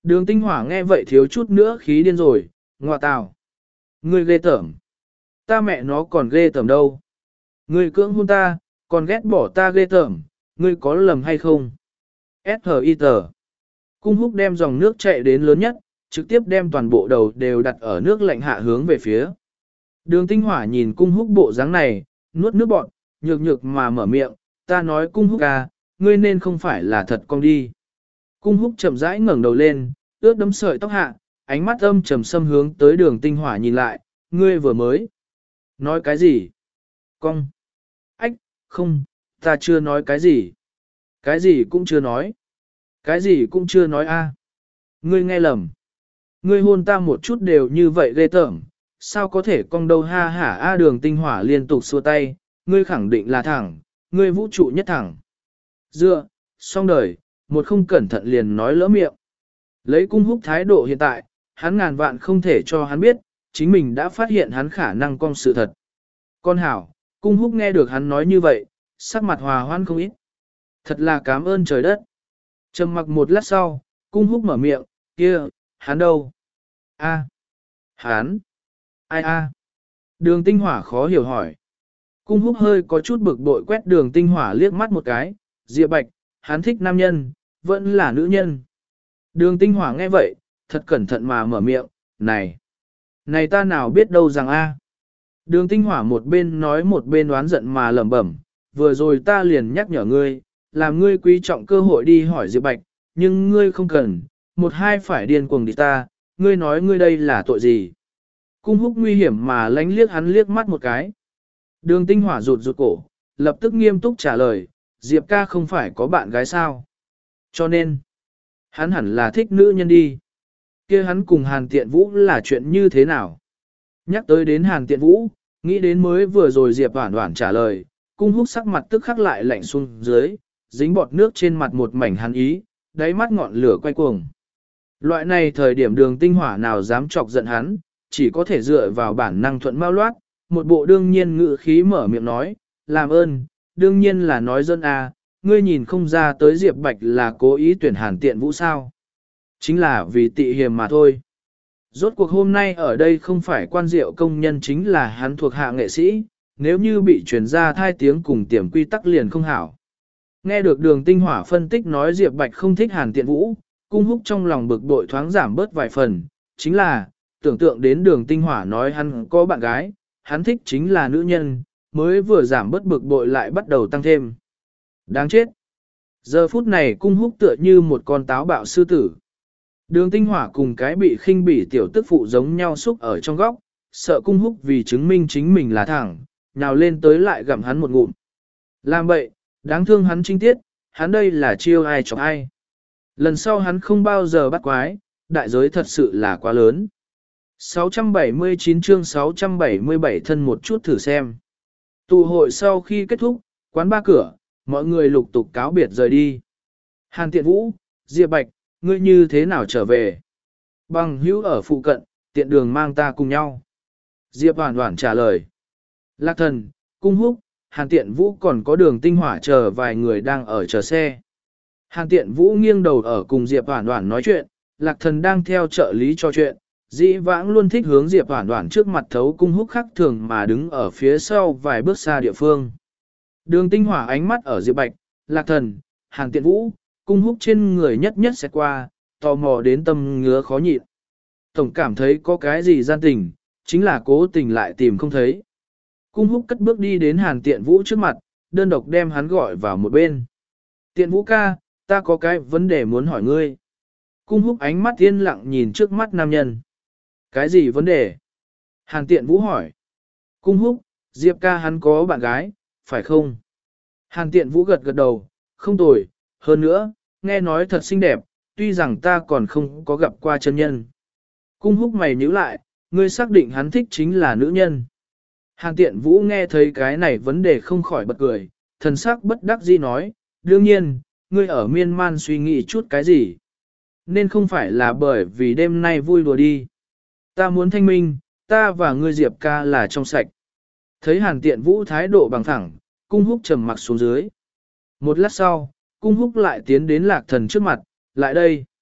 Đường tinh hỏa nghe vậy thiếu chút nữa khí điên rồi, ngọa tào. Ngươi ghê tởm. Ta mẹ nó còn ghê tởm đâu. Ngươi cưỡng hôn ta, còn ghét bỏ ta ghê tởm, ngươi có lầm hay không? S.H.I.T. Cung húc đem dòng nước chạy đến lớn nhất, trực tiếp đem toàn bộ đầu đều đặt ở nước lạnh hạ hướng về phía. Đường tinh hỏa nhìn cung húc bộ dáng này, nuốt nước bọt, nhược nhược mà mở miệng, ta nói cung húc à, ngươi nên không phải là thật con đi. Cung húc chậm rãi ngẩng đầu lên, ướt đấm sợi tóc hạ, ánh mắt âm trầm xâm hướng tới đường tinh hỏa nhìn lại, ngươi vừa mới. Nói cái gì? Cong. Ách, không, ta chưa nói cái gì. Cái gì cũng chưa nói. Cái gì cũng chưa nói a. Ngươi nghe lầm. Ngươi hôn ta một chút đều như vậy ghê tởm, sao có thể cong đâu ha hả a đường tinh hỏa liên tục xua tay, ngươi khẳng định là thẳng, ngươi vũ trụ nhất thẳng. Dựa, xong đời, một không cẩn thận liền nói lỡ miệng. Lấy cung húc thái độ hiện tại, hắn ngàn vạn không thể cho hắn biết, chính mình đã phát hiện hắn khả năng cong sự thật. Con hảo, cung húc nghe được hắn nói như vậy, sắc mặt hòa hoan không ít. Thật là cảm ơn trời đất. Trầm mặc một lát sau, cung húc mở miệng, kia, hắn đâu? A, hắn? Ai a? Đường tinh hỏa khó hiểu hỏi. Cung húc hơi có chút bực bội quét đường tinh hỏa liếc mắt một cái, Diệp Bạch, hắn thích nam nhân, vẫn là nữ nhân. Đường tinh hỏa nghe vậy, thật cẩn thận mà mở miệng, này, này ta nào biết đâu rằng a. Đường tinh hỏa một bên nói một bên đoán giận mà lẩm bẩm, vừa rồi ta liền nhắc nhở ngươi, làm ngươi quý trọng cơ hội đi hỏi Diệp Bạch, nhưng ngươi không cần, một hai phải điên cuồng đi ta, ngươi nói ngươi đây là tội gì. Cung húc nguy hiểm mà lánh liếc hắn liếc mắt một cái. Đường tinh hỏa rụt rụt cổ, lập tức nghiêm túc trả lời, Diệp ca không phải có bạn gái sao. Cho nên, hắn hẳn là thích nữ nhân đi. Kia hắn cùng Hàn Tiện Vũ là chuyện như thế nào? Nhắc tới đến Hàn Tiện Vũ, nghĩ đến mới vừa rồi Diệp Hoản Hoản trả lời, cung húc sắc mặt tức khắc lại lạnh xuống dưới, dính bọt nước trên mặt một mảnh hắn ý, đáy mắt ngọn lửa quay cuồng. Loại này thời điểm đường tinh hỏa nào dám chọc giận hắn, chỉ có thể dựa vào bản năng thuận mau loát, một bộ đương nhiên ngữ khí mở miệng nói, làm ơn, đương nhiên là nói dân à, ngươi nhìn không ra tới Diệp Bạch là cố ý tuyển Hàn Tiện Vũ sao. Chính là vì tị hiềm mà thôi. Rốt cuộc hôm nay ở đây không phải quan diệu công nhân chính là hắn thuộc hạ nghệ sĩ, nếu như bị truyền ra thai tiếng cùng tiềm quy tắc liền không hảo. Nghe được đường tinh hỏa phân tích nói Diệp Bạch không thích Hàn Tiện Vũ, cung húc trong lòng bực bội thoáng giảm bớt vài phần, chính là, tưởng tượng đến đường tinh hỏa nói hắn có bạn gái, hắn thích chính là nữ nhân, mới vừa giảm bớt bực bội lại bắt đầu tăng thêm. Đáng chết! Giờ phút này cung húc tựa như một con táo bạo sư tử. Đường tinh hỏa cùng cái bị khinh bỉ tiểu tức phụ giống nhau xúc ở trong góc, sợ cung húc vì chứng minh chính mình là thẳng, nhào lên tới lại gặm hắn một ngụm. Làm vậy, đáng thương hắn trinh tiết, hắn đây là chiêu ai chọc ai. Lần sau hắn không bao giờ bắt quái, đại giới thật sự là quá lớn. sáu trăm bảy mươi chín chương sáu trăm bảy mươi bảy thân một chút thử xem. Tụ hội sau khi kết thúc, quán ba cửa, mọi người lục tục cáo biệt rời đi. Hàn Tiện Vũ, Diệp Bạch, ngươi như thế nào trở về? Bằng hữu ở phụ cận, tiện đường mang ta cùng nhau. Diệp Hoản Hoản trả lời. Lạc Thần, Cung Húc, Hàn Tiện Vũ còn có đường tinh hỏa chờ vài người đang ở chờ xe. Hàn Tiện Vũ nghiêng đầu ở cùng Diệp Hoản Hoản nói chuyện, Lạc Thần đang theo trợ lý cho chuyện. Dĩ vãng luôn thích hướng Diệp Hoản Hoản trước mặt thấu Cung Húc khác thường mà đứng ở phía sau vài bước xa địa phương. Đường tinh hỏa ánh mắt ở Diệp Bạch, Lạc Thần, Hàn Tiện Vũ, Cung Húc trên người nhất nhất sẽ qua, tò mò đến tâm ngứa khó nhịn. Tổng cảm thấy có cái gì gian tình, chính là cố tình lại tìm không thấy. Cung Húc cất bước đi đến Hàn Tiện Vũ trước mặt, đơn độc đem hắn gọi vào một bên. Tiện Vũ ca, ta có cái vấn đề muốn hỏi ngươi. Cung Húc ánh mắt yên lặng nhìn trước mắt nam nhân. Cái gì vấn đề? Hàn Tiện Vũ hỏi. Cung Húc, Diệp ca hắn có bạn gái, phải không? Hàn Tiện Vũ gật gật đầu, không tồi, hơn nữa, nghe nói thật xinh đẹp, tuy rằng ta còn không có gặp qua chân nhân. Cung Húc mày nhíu lại, ngươi xác định hắn thích chính là nữ nhân. Hàn Tiện Vũ nghe thấy cái này vấn đề không khỏi bật cười, thần sắc bất đắc dĩ nói, đương nhiên, ngươi ở miên man suy nghĩ chút cái gì. Nên không phải là bởi vì đêm nay vui đùa đi. Ta muốn thanh minh, ta và ngươi Diệp ca là trong sạch. Thấy Hàn Tiện Vũ thái độ bằng thẳng, Cung Húc trầm mặc xuống dưới. Một lát sau, Cung Húc lại tiến đến Lạc Thần trước mặt, lại đây.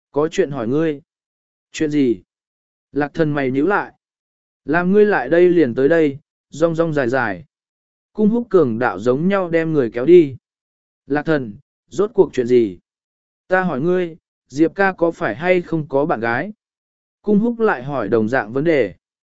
Có chuyện hỏi ngươi. Chuyện gì? Lạc thần mày nhíu lại. Làm ngươi lại đây liền tới đây, rong rong dài dài. Cung húc cường đạo giống nhau đem người kéo đi. Lạc thần, rốt cuộc chuyện gì? Ta hỏi ngươi, Diệp ca có phải hay không có bạn gái? Cung húc lại hỏi đồng dạng vấn đề.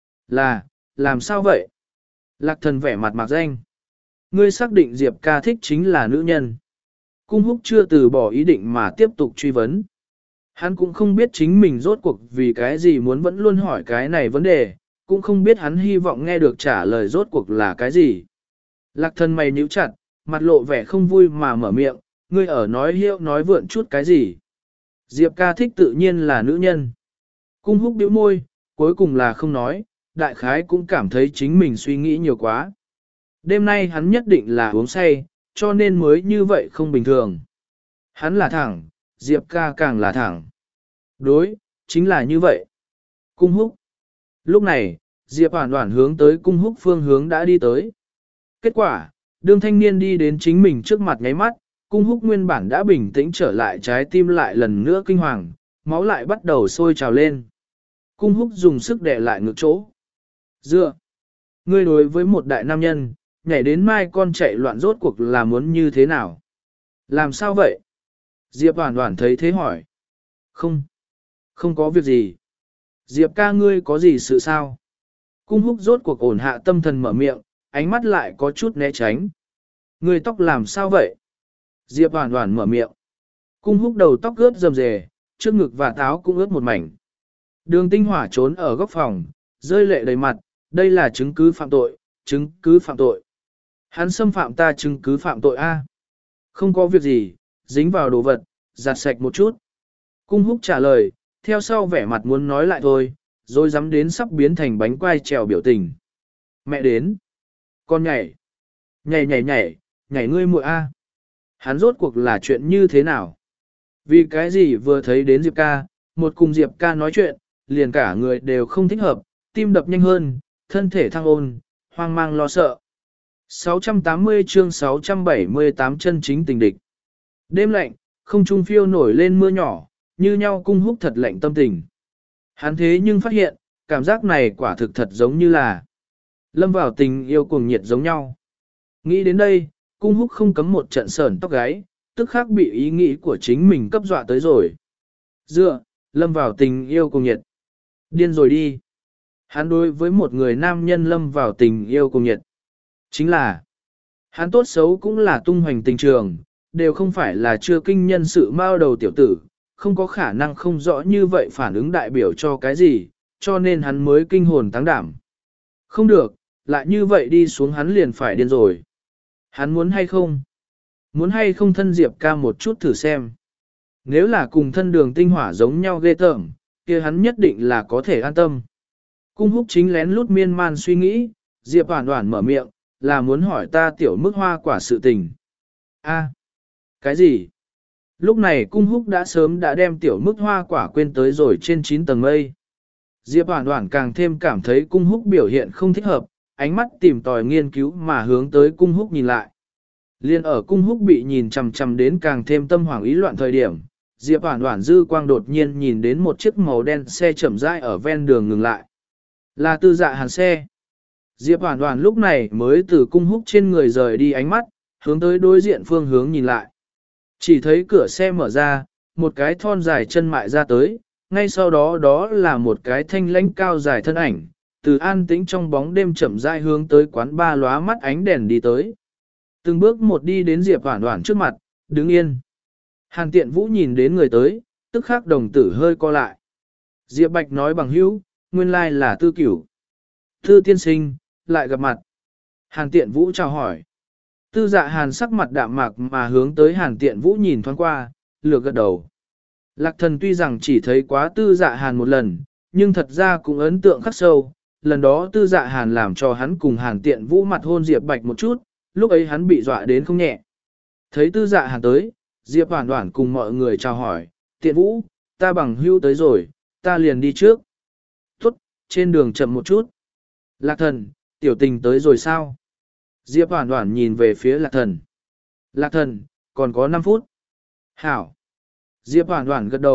Là, làm sao vậy? Lạc thần vẻ mặt mạc danh. Ngươi xác định Diệp ca thích chính là nữ nhân. Cung húc chưa từ bỏ ý định mà tiếp tục truy vấn. Hắn cũng không biết chính mình rốt cuộc vì cái gì muốn vẫn luôn hỏi cái này vấn đề, cũng không biết hắn hy vọng nghe được trả lời rốt cuộc là cái gì. Lạc thần mày nhíu chặt, mặt lộ vẻ không vui mà mở miệng, ngươi ở nói hiệu nói vượn chút cái gì. Diệp ca thích tự nhiên là nữ nhân. Cung húc bĩu môi, cuối cùng là không nói, đại khái cũng cảm thấy chính mình suy nghĩ nhiều quá. Đêm nay hắn nhất định là uống say, cho nên mới như vậy không bình thường. Hắn là thẳng, Diệp ca càng là thẳng. Đối, chính là như vậy. Cung húc. Lúc này, Diệp Hoản Hoản hướng tới cung húc phương hướng đã đi tới. Kết quả, đương thanh niên đi đến chính mình trước mặt nháy mắt, cung húc nguyên bản đã bình tĩnh trở lại, trái tim lại lần nữa kinh hoàng, máu lại bắt đầu sôi trào lên. Cung húc dùng sức đè lại ngực chỗ. Dựa. Ngươi đối với một đại nam nhân, nhảy đến mai con chạy loạn rốt cuộc là muốn như thế nào? Làm sao vậy? Diệp Hoản Hoản thấy thế hỏi. Không. Không có việc gì. Diệp ca ngươi có gì sự sao? Cung húc rốt cuộc ổn hạ tâm thần mở miệng, ánh mắt lại có chút né tránh. Ngươi tóc làm sao vậy? Diệp Hoản Hoản mở miệng. Cung húc đầu tóc ướt rầm rề, trước ngực và táo cũng ướt một mảnh. Đường tinh hỏa trốn ở góc phòng, rơi lệ đầy mặt, đây là chứng cứ phạm tội, chứng cứ phạm tội. Hắn xâm phạm ta chứng cứ phạm tội A. Không có việc gì, dính vào đồ vật, giặt sạch một chút. Cung húc trả lời, theo sau vẻ mặt muốn nói lại thôi, rồi dám đến sắp biến thành bánh quai trèo biểu tình. Mẹ đến. Con nhảy. Nhảy nhảy nhảy, nhảy ngươi muội A. Hắn rốt cuộc là chuyện như thế nào? Vì cái gì vừa thấy đến Diệp ca, một cùng Diệp ca nói chuyện, liền cả người đều không thích hợp, tim đập nhanh hơn, thân thể thăng ôn, hoang mang lo sợ. sáu trăm tám mươi chương sáu trăm bảy mươi tám chân chính tình địch. Đêm lạnh, không trung phiêu nổi lên mưa nhỏ, như nhau cung húc thật lạnh tâm tình. Hắn thế nhưng phát hiện, cảm giác này quả thực thật giống như là lâm vào tình yêu cuồng nhiệt giống nhau. Nghĩ đến đây, cung húc không cấm một trận sởn tóc gáy, tức khắc bị ý nghĩ của chính mình cấp dọa tới rồi. Dựa, lâm vào tình yêu cuồng nhiệt. Điên rồi đi. Hắn đối với một người nam nhân lâm vào tình yêu cuồng nhiệt. Chính là, hắn tốt xấu cũng là tung hoành tình trường, đều không phải là chưa kinh nhân sự mao đầu tiểu tử, không có khả năng không rõ như vậy phản ứng đại biểu cho cái gì, cho nên hắn mới kinh hồn táng đảm. Không được, lại như vậy đi xuống hắn liền phải điên rồi. Hắn muốn hay không? Muốn hay không thân Diệp ca một chút thử xem. Nếu là cùng thân đường tinh hỏa giống nhau ghê tởm, kia hắn nhất định là có thể an tâm. Cung húc chính lén lút miên man suy nghĩ, Diệp Hoản Hoản mở miệng, là muốn hỏi ta tiểu mức hoa quả sự tình. A, cái gì? Lúc này cung húc đã sớm đã đem tiểu mức hoa quả quên tới rồi trên chín tầng mây. Diệp Hoản Hoản càng thêm cảm thấy cung húc biểu hiện không thích hợp, ánh mắt tìm tòi nghiên cứu mà hướng tới cung húc nhìn lại. Liên ở cung húc bị nhìn chằm chằm đến càng thêm tâm hoảng ý loạn thời điểm, Diệp Hoản Hoản dư quang đột nhiên nhìn đến một chiếc màu đen xe chậm rãi ở ven đường ngừng lại. Là Tư Dạ Hàn xe. Diệp Hoản Hoản lúc này mới từ cung húc trên người rời đi ánh mắt, hướng tới đối diện phương hướng nhìn lại. Chỉ thấy cửa xe mở ra, một cái thon dài chân mại ra tới, ngay sau đó đó là một cái thanh lãnh cao dài thân ảnh, từ an tĩnh trong bóng đêm chậm rãi hướng tới quán ba lóa mắt ánh đèn đi tới. Từng bước một đi đến Diệp Hoản Hoản trước mặt, đứng yên. Hàn Tiện Vũ nhìn đến người tới, tức khắc đồng tử hơi co lại. Diệp Bạch nói bằng hữu, nguyên lai là Tư Cửu. Tư tiên sinh, lại gặp mặt. Hàn Tiện Vũ chào hỏi. Tư Dạ Hàn sắc mặt đạm mạc mà hướng tới Hàn Tiện Vũ nhìn thoáng qua, lược gật đầu. Lạc Thần tuy rằng chỉ thấy quá Tư Dạ Hàn một lần, nhưng thật ra cũng ấn tượng khắc sâu. Lần đó Tư Dạ Hàn làm cho hắn cùng Hàn Tiện Vũ mặt hôn Diệp Bạch một chút, lúc ấy hắn bị dọa đến không nhẹ. Thấy Tư Dạ Hàn tới, Diệp Hoản Hoản cùng mọi người chào hỏi, Tiện Vũ, ta bằng hữu tới rồi, ta liền đi trước. Tốt, trên đường chậm một chút. Lạc Thần, tiểu tình tới rồi sao? Diệp Hoản Hoản nhìn về phía Lạc Thần. Lạc Thần, còn có năm phút. Hảo. Diệp Hoản Hoản gật đầu,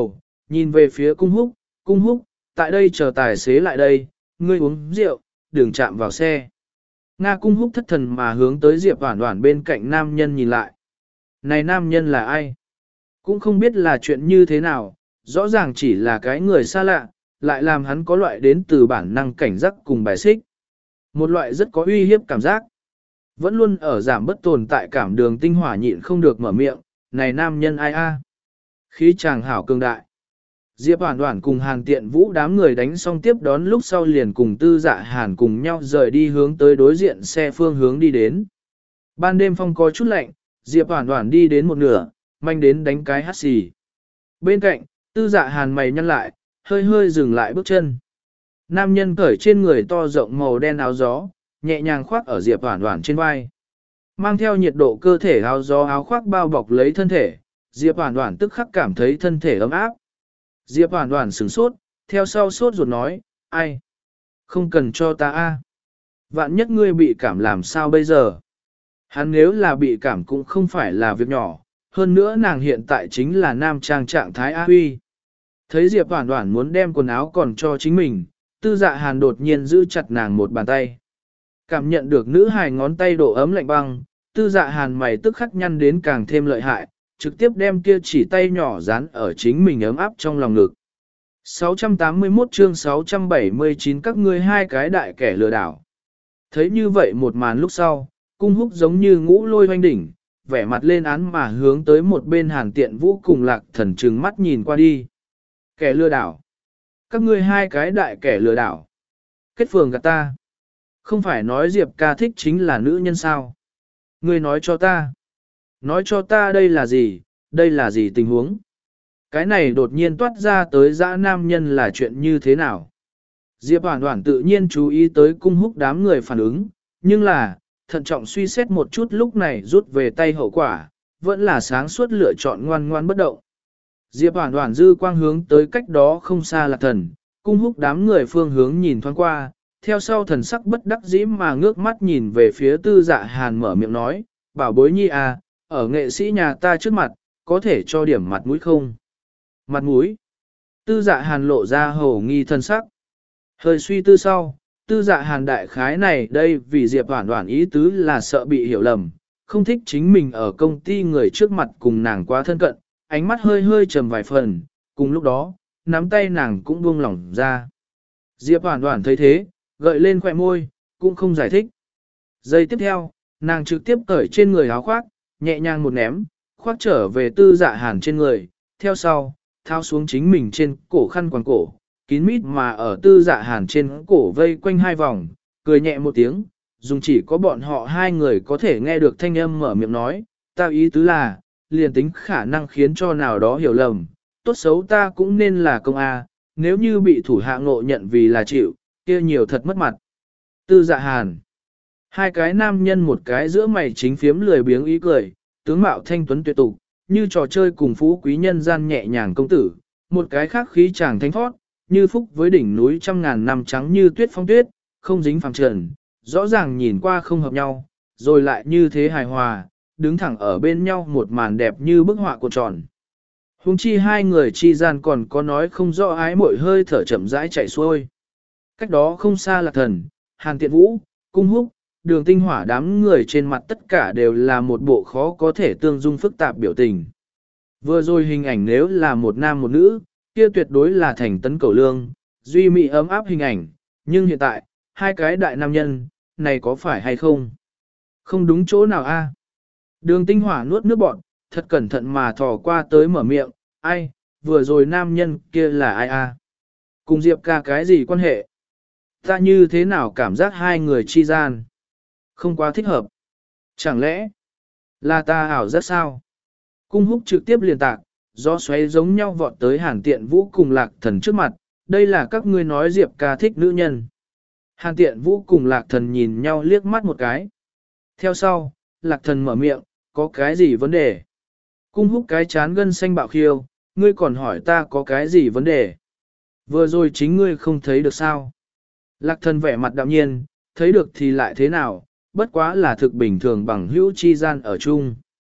nhìn về phía cung húc, cung húc, tại đây chờ tài xế lại đây, ngươi uống rượu, đừng chạm vào xe. Nga cung húc thất thần mà hướng tới Diệp Hoản Hoản bên cạnh nam nhân nhìn lại. Này nam nhân là ai? Cũng không biết là chuyện như thế nào, rõ ràng chỉ là cái người xa lạ, lại làm hắn có loại đến từ bản năng cảnh giác cùng bài xích. Một loại rất có uy hiếp cảm giác. Vẫn luôn ở giảm bất tồn tại cảm đường tinh hỏa nhịn không được mở miệng, này nam nhân ai a? Khí chàng hảo cường đại. Diệp Hoản Hoản cùng Hàn Tiện Vũ đám người đánh xong tiếp đón lúc sau liền cùng Tư Dạ Hàn cùng nhau rời đi hướng tới đối diện xe phương hướng đi đến. Ban đêm phong có chút lạnh, Diệp Hoản Hoản đi đến một nửa, manh đến đánh cái hắt xì. Bên cạnh, Tư Dạ Hàn mày nhăn lại, hơi hơi dừng lại bước chân. Nam nhân cởi trên người to rộng màu đen áo gió, nhẹ nhàng khoác ở Diệp Hoản Hoản trên vai. Mang theo nhiệt độ cơ thể áo gió áo khoác bao bọc lấy thân thể, Diệp Hoản Hoản tức khắc cảm thấy thân thể ấm áp. Diệp Hoản Hoản sửng sốt, theo sau sốt ruột nói, ai? Không cần cho ta a. Vạn nhất ngươi bị cảm làm sao bây giờ? Hắn nếu là bị cảm cũng không phải là việc nhỏ, hơn nữa nàng hiện tại chính là nam trang trạng thái A Huy. Thấy Diệp Hoản Hoản muốn đem quần áo còn cho chính mình, Tư Dạ Hàn đột nhiên giữ chặt nàng một bàn tay. Cảm nhận được nữ hài ngón tay độ ấm lạnh băng, Tư Dạ Hàn mày tức khắc nhăn đến càng thêm lợi hại, trực tiếp đem kia chỉ tay nhỏ dán ở chính mình ấm áp trong lòng ngực. sáu trăm tám mươi mốt chương sáu trăm bảy mươi chín các ngươi hai cái đại kẻ lừa đảo. Thấy như vậy một màn lúc sau, cung húc giống như ngũ lôi hoanh đỉnh, vẻ mặt lên án mà hướng tới một bên Hàn Tiện Vũ cùng Lạc Thần trừng mắt nhìn qua đi. Kẻ lừa đảo. Các ngươi hai cái đại kẻ lừa đảo. Kết phường gạt ta. Không phải nói Diệp ca thích chính là nữ nhân sao. Ngươi nói cho ta. Nói cho ta đây là gì, đây là gì tình huống. Cái này đột nhiên toát ra tới dã nam nhân là chuyện như thế nào. Diệp Hoản Hoản tự nhiên chú ý tới cung húc đám người phản ứng, nhưng là, thận trọng suy xét một chút lúc này rút về tay hậu quả, vẫn là sáng suốt lựa chọn ngoan ngoan bất động. Diệp Hoản Hoản dư quang hướng tới cách đó không xa Lạc Thần, cung húc đám người phương hướng nhìn thoáng qua, theo sau thần sắc bất đắc dĩ mà ngước mắt nhìn về phía Tư Dạ Hàn mở miệng nói, bảo bối nhi à, ở nghệ sĩ nhà ta trước mặt, có thể cho điểm mặt mũi không? Mặt mũi. Tư Dạ Hàn lộ ra hổ nghi thân sắc. Hơi suy tư sau, Tư Dạ Hàn đại khái này đây vì Diệp Hoản Hoản ý tứ là sợ bị hiểu lầm, không thích chính mình ở công ty người trước mặt cùng nàng quá thân cận, ánh mắt hơi hơi trầm vài phần, cùng lúc đó, nắm tay nàng cũng buông lỏng ra. Diệp Hoản Hoản thấy thế, gợi lên khóe môi, cũng không giải thích. Giây tiếp theo, nàng trực tiếp cởi trên người áo khoác, nhẹ nhàng một ném, khoác trở về Tư Dạ Hàn trên người, theo sau, tháo xuống chính mình trên cổ khăn quàng cổ, kín mít mà ở Tư Dạ Hàn trên cổ vây quanh hai vòng, cười nhẹ một tiếng, dùng chỉ có bọn họ hai người có thể nghe được thanh âm mở miệng nói, ta ý tứ là, liền tính khả năng khiến cho nào đó hiểu lầm, tốt xấu ta cũng nên là công A, nếu như bị thủ hạ ngộ nhận vì là chịu, kia nhiều thật mất mặt. Tư Dạ Hàn. Hai cái nam nhân một cái giữa mày chính phiếm lười biếng ý cười, tướng mạo thanh tuấn tuyệt tục, như trò chơi cùng phú quý nhân gian nhẹ nhàng công tử, một cái khác khí chàng thanh thoát, như phúc với đỉnh núi trăm ngàn năm trắng như tuyết phong tuyết, không dính phàm trần, rõ ràng nhìn qua không hợp nhau, rồi lại như thế hài hòa, đứng thẳng ở bên nhau một màn đẹp như bức họa cuộn tròn. Huống chi hai người chi gian còn có nói không rõ ái mội hơi thở chậm rãi chảy xuôi. Cách đó không xa Lạc Thần, Hàn Tiện Vũ, Cung Húc, Đường Tinh Hỏa đám người trên mặt tất cả đều là một bộ khó có thể tương dung phức tạp biểu tình. Vừa rồi hình ảnh nếu là một nam một nữ, kia tuyệt đối là thành tấn cầu lương, duy mỹ ấm áp hình ảnh, nhưng hiện tại, hai cái đại nam nhân, này có phải hay không? Không đúng chỗ nào a? Đường Tinh Hỏa nuốt nước bọt, thật cẩn thận mà thò qua tới mở miệng, ai, vừa rồi nam nhân kia là ai a? Cùng Diệp ca cái gì quan hệ? Ta như thế nào cảm giác hai người chi gian? Không quá thích hợp. Chẳng lẽ là ta ảo rất sao? Cung Húc trực tiếp liền tạc, gió xoáy giống nhau vọt tới Hàn Tiện Vũ cùng Lạc Thần trước mặt, đây là các ngươi nói Diệp ca thích nữ nhân. Hàn Tiện Vũ cùng Lạc Thần nhìn nhau liếc mắt một cái. Theo sau, Lạc Thần mở miệng, có cái gì vấn đề? Cung Húc cái chán gân xanh bạo khiêu, ngươi còn hỏi ta có cái gì vấn đề? Vừa rồi chính ngươi không thấy được sao? Lạc Thần vẻ mặt đạm nhiên, thấy được thì lại thế nào, bất quá là thực bình thường bằng hữu chi gian ở chung.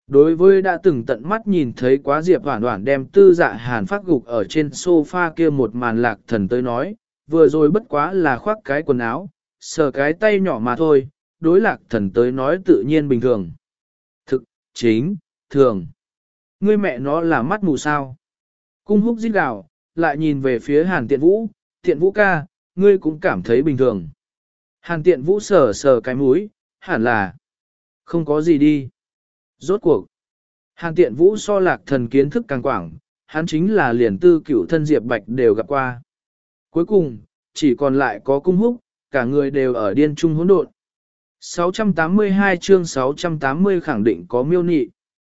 Đối với đã từng tận mắt nhìn thấy quá Diệp Hoản Hoản đem Tư Dạ Hàn phát gục ở trên sofa kia một màn Lạc Thần tới nói, vừa rồi bất quá là khoác cái quần áo, sờ cái tay nhỏ mà thôi, đối Lạc Thần tới nói tự nhiên bình thường. Thực, chính, thường. Ngươi mẹ nó là mắt mù sao? Cung Húc rít gào, lại nhìn về phía Hàn Tiện Vũ, Tiện Vũ ca, ngươi cũng cảm thấy bình thường. Hàn Tiện Vũ sờ sờ cái mũi, hẳn là không có gì đi. Rốt cuộc, Hàn Tiện Vũ so Lạc Thần kiến thức càng quảng, hắn chính là liền tư cửu thân Diệp Bạch đều gặp qua. Cuối cùng, chỉ còn lại có Cung Húc, cả người đều ở điên trung hỗn độn. sáu trăm tám mươi hai chương sáu trăm tám mươi khẳng định có miêu nị.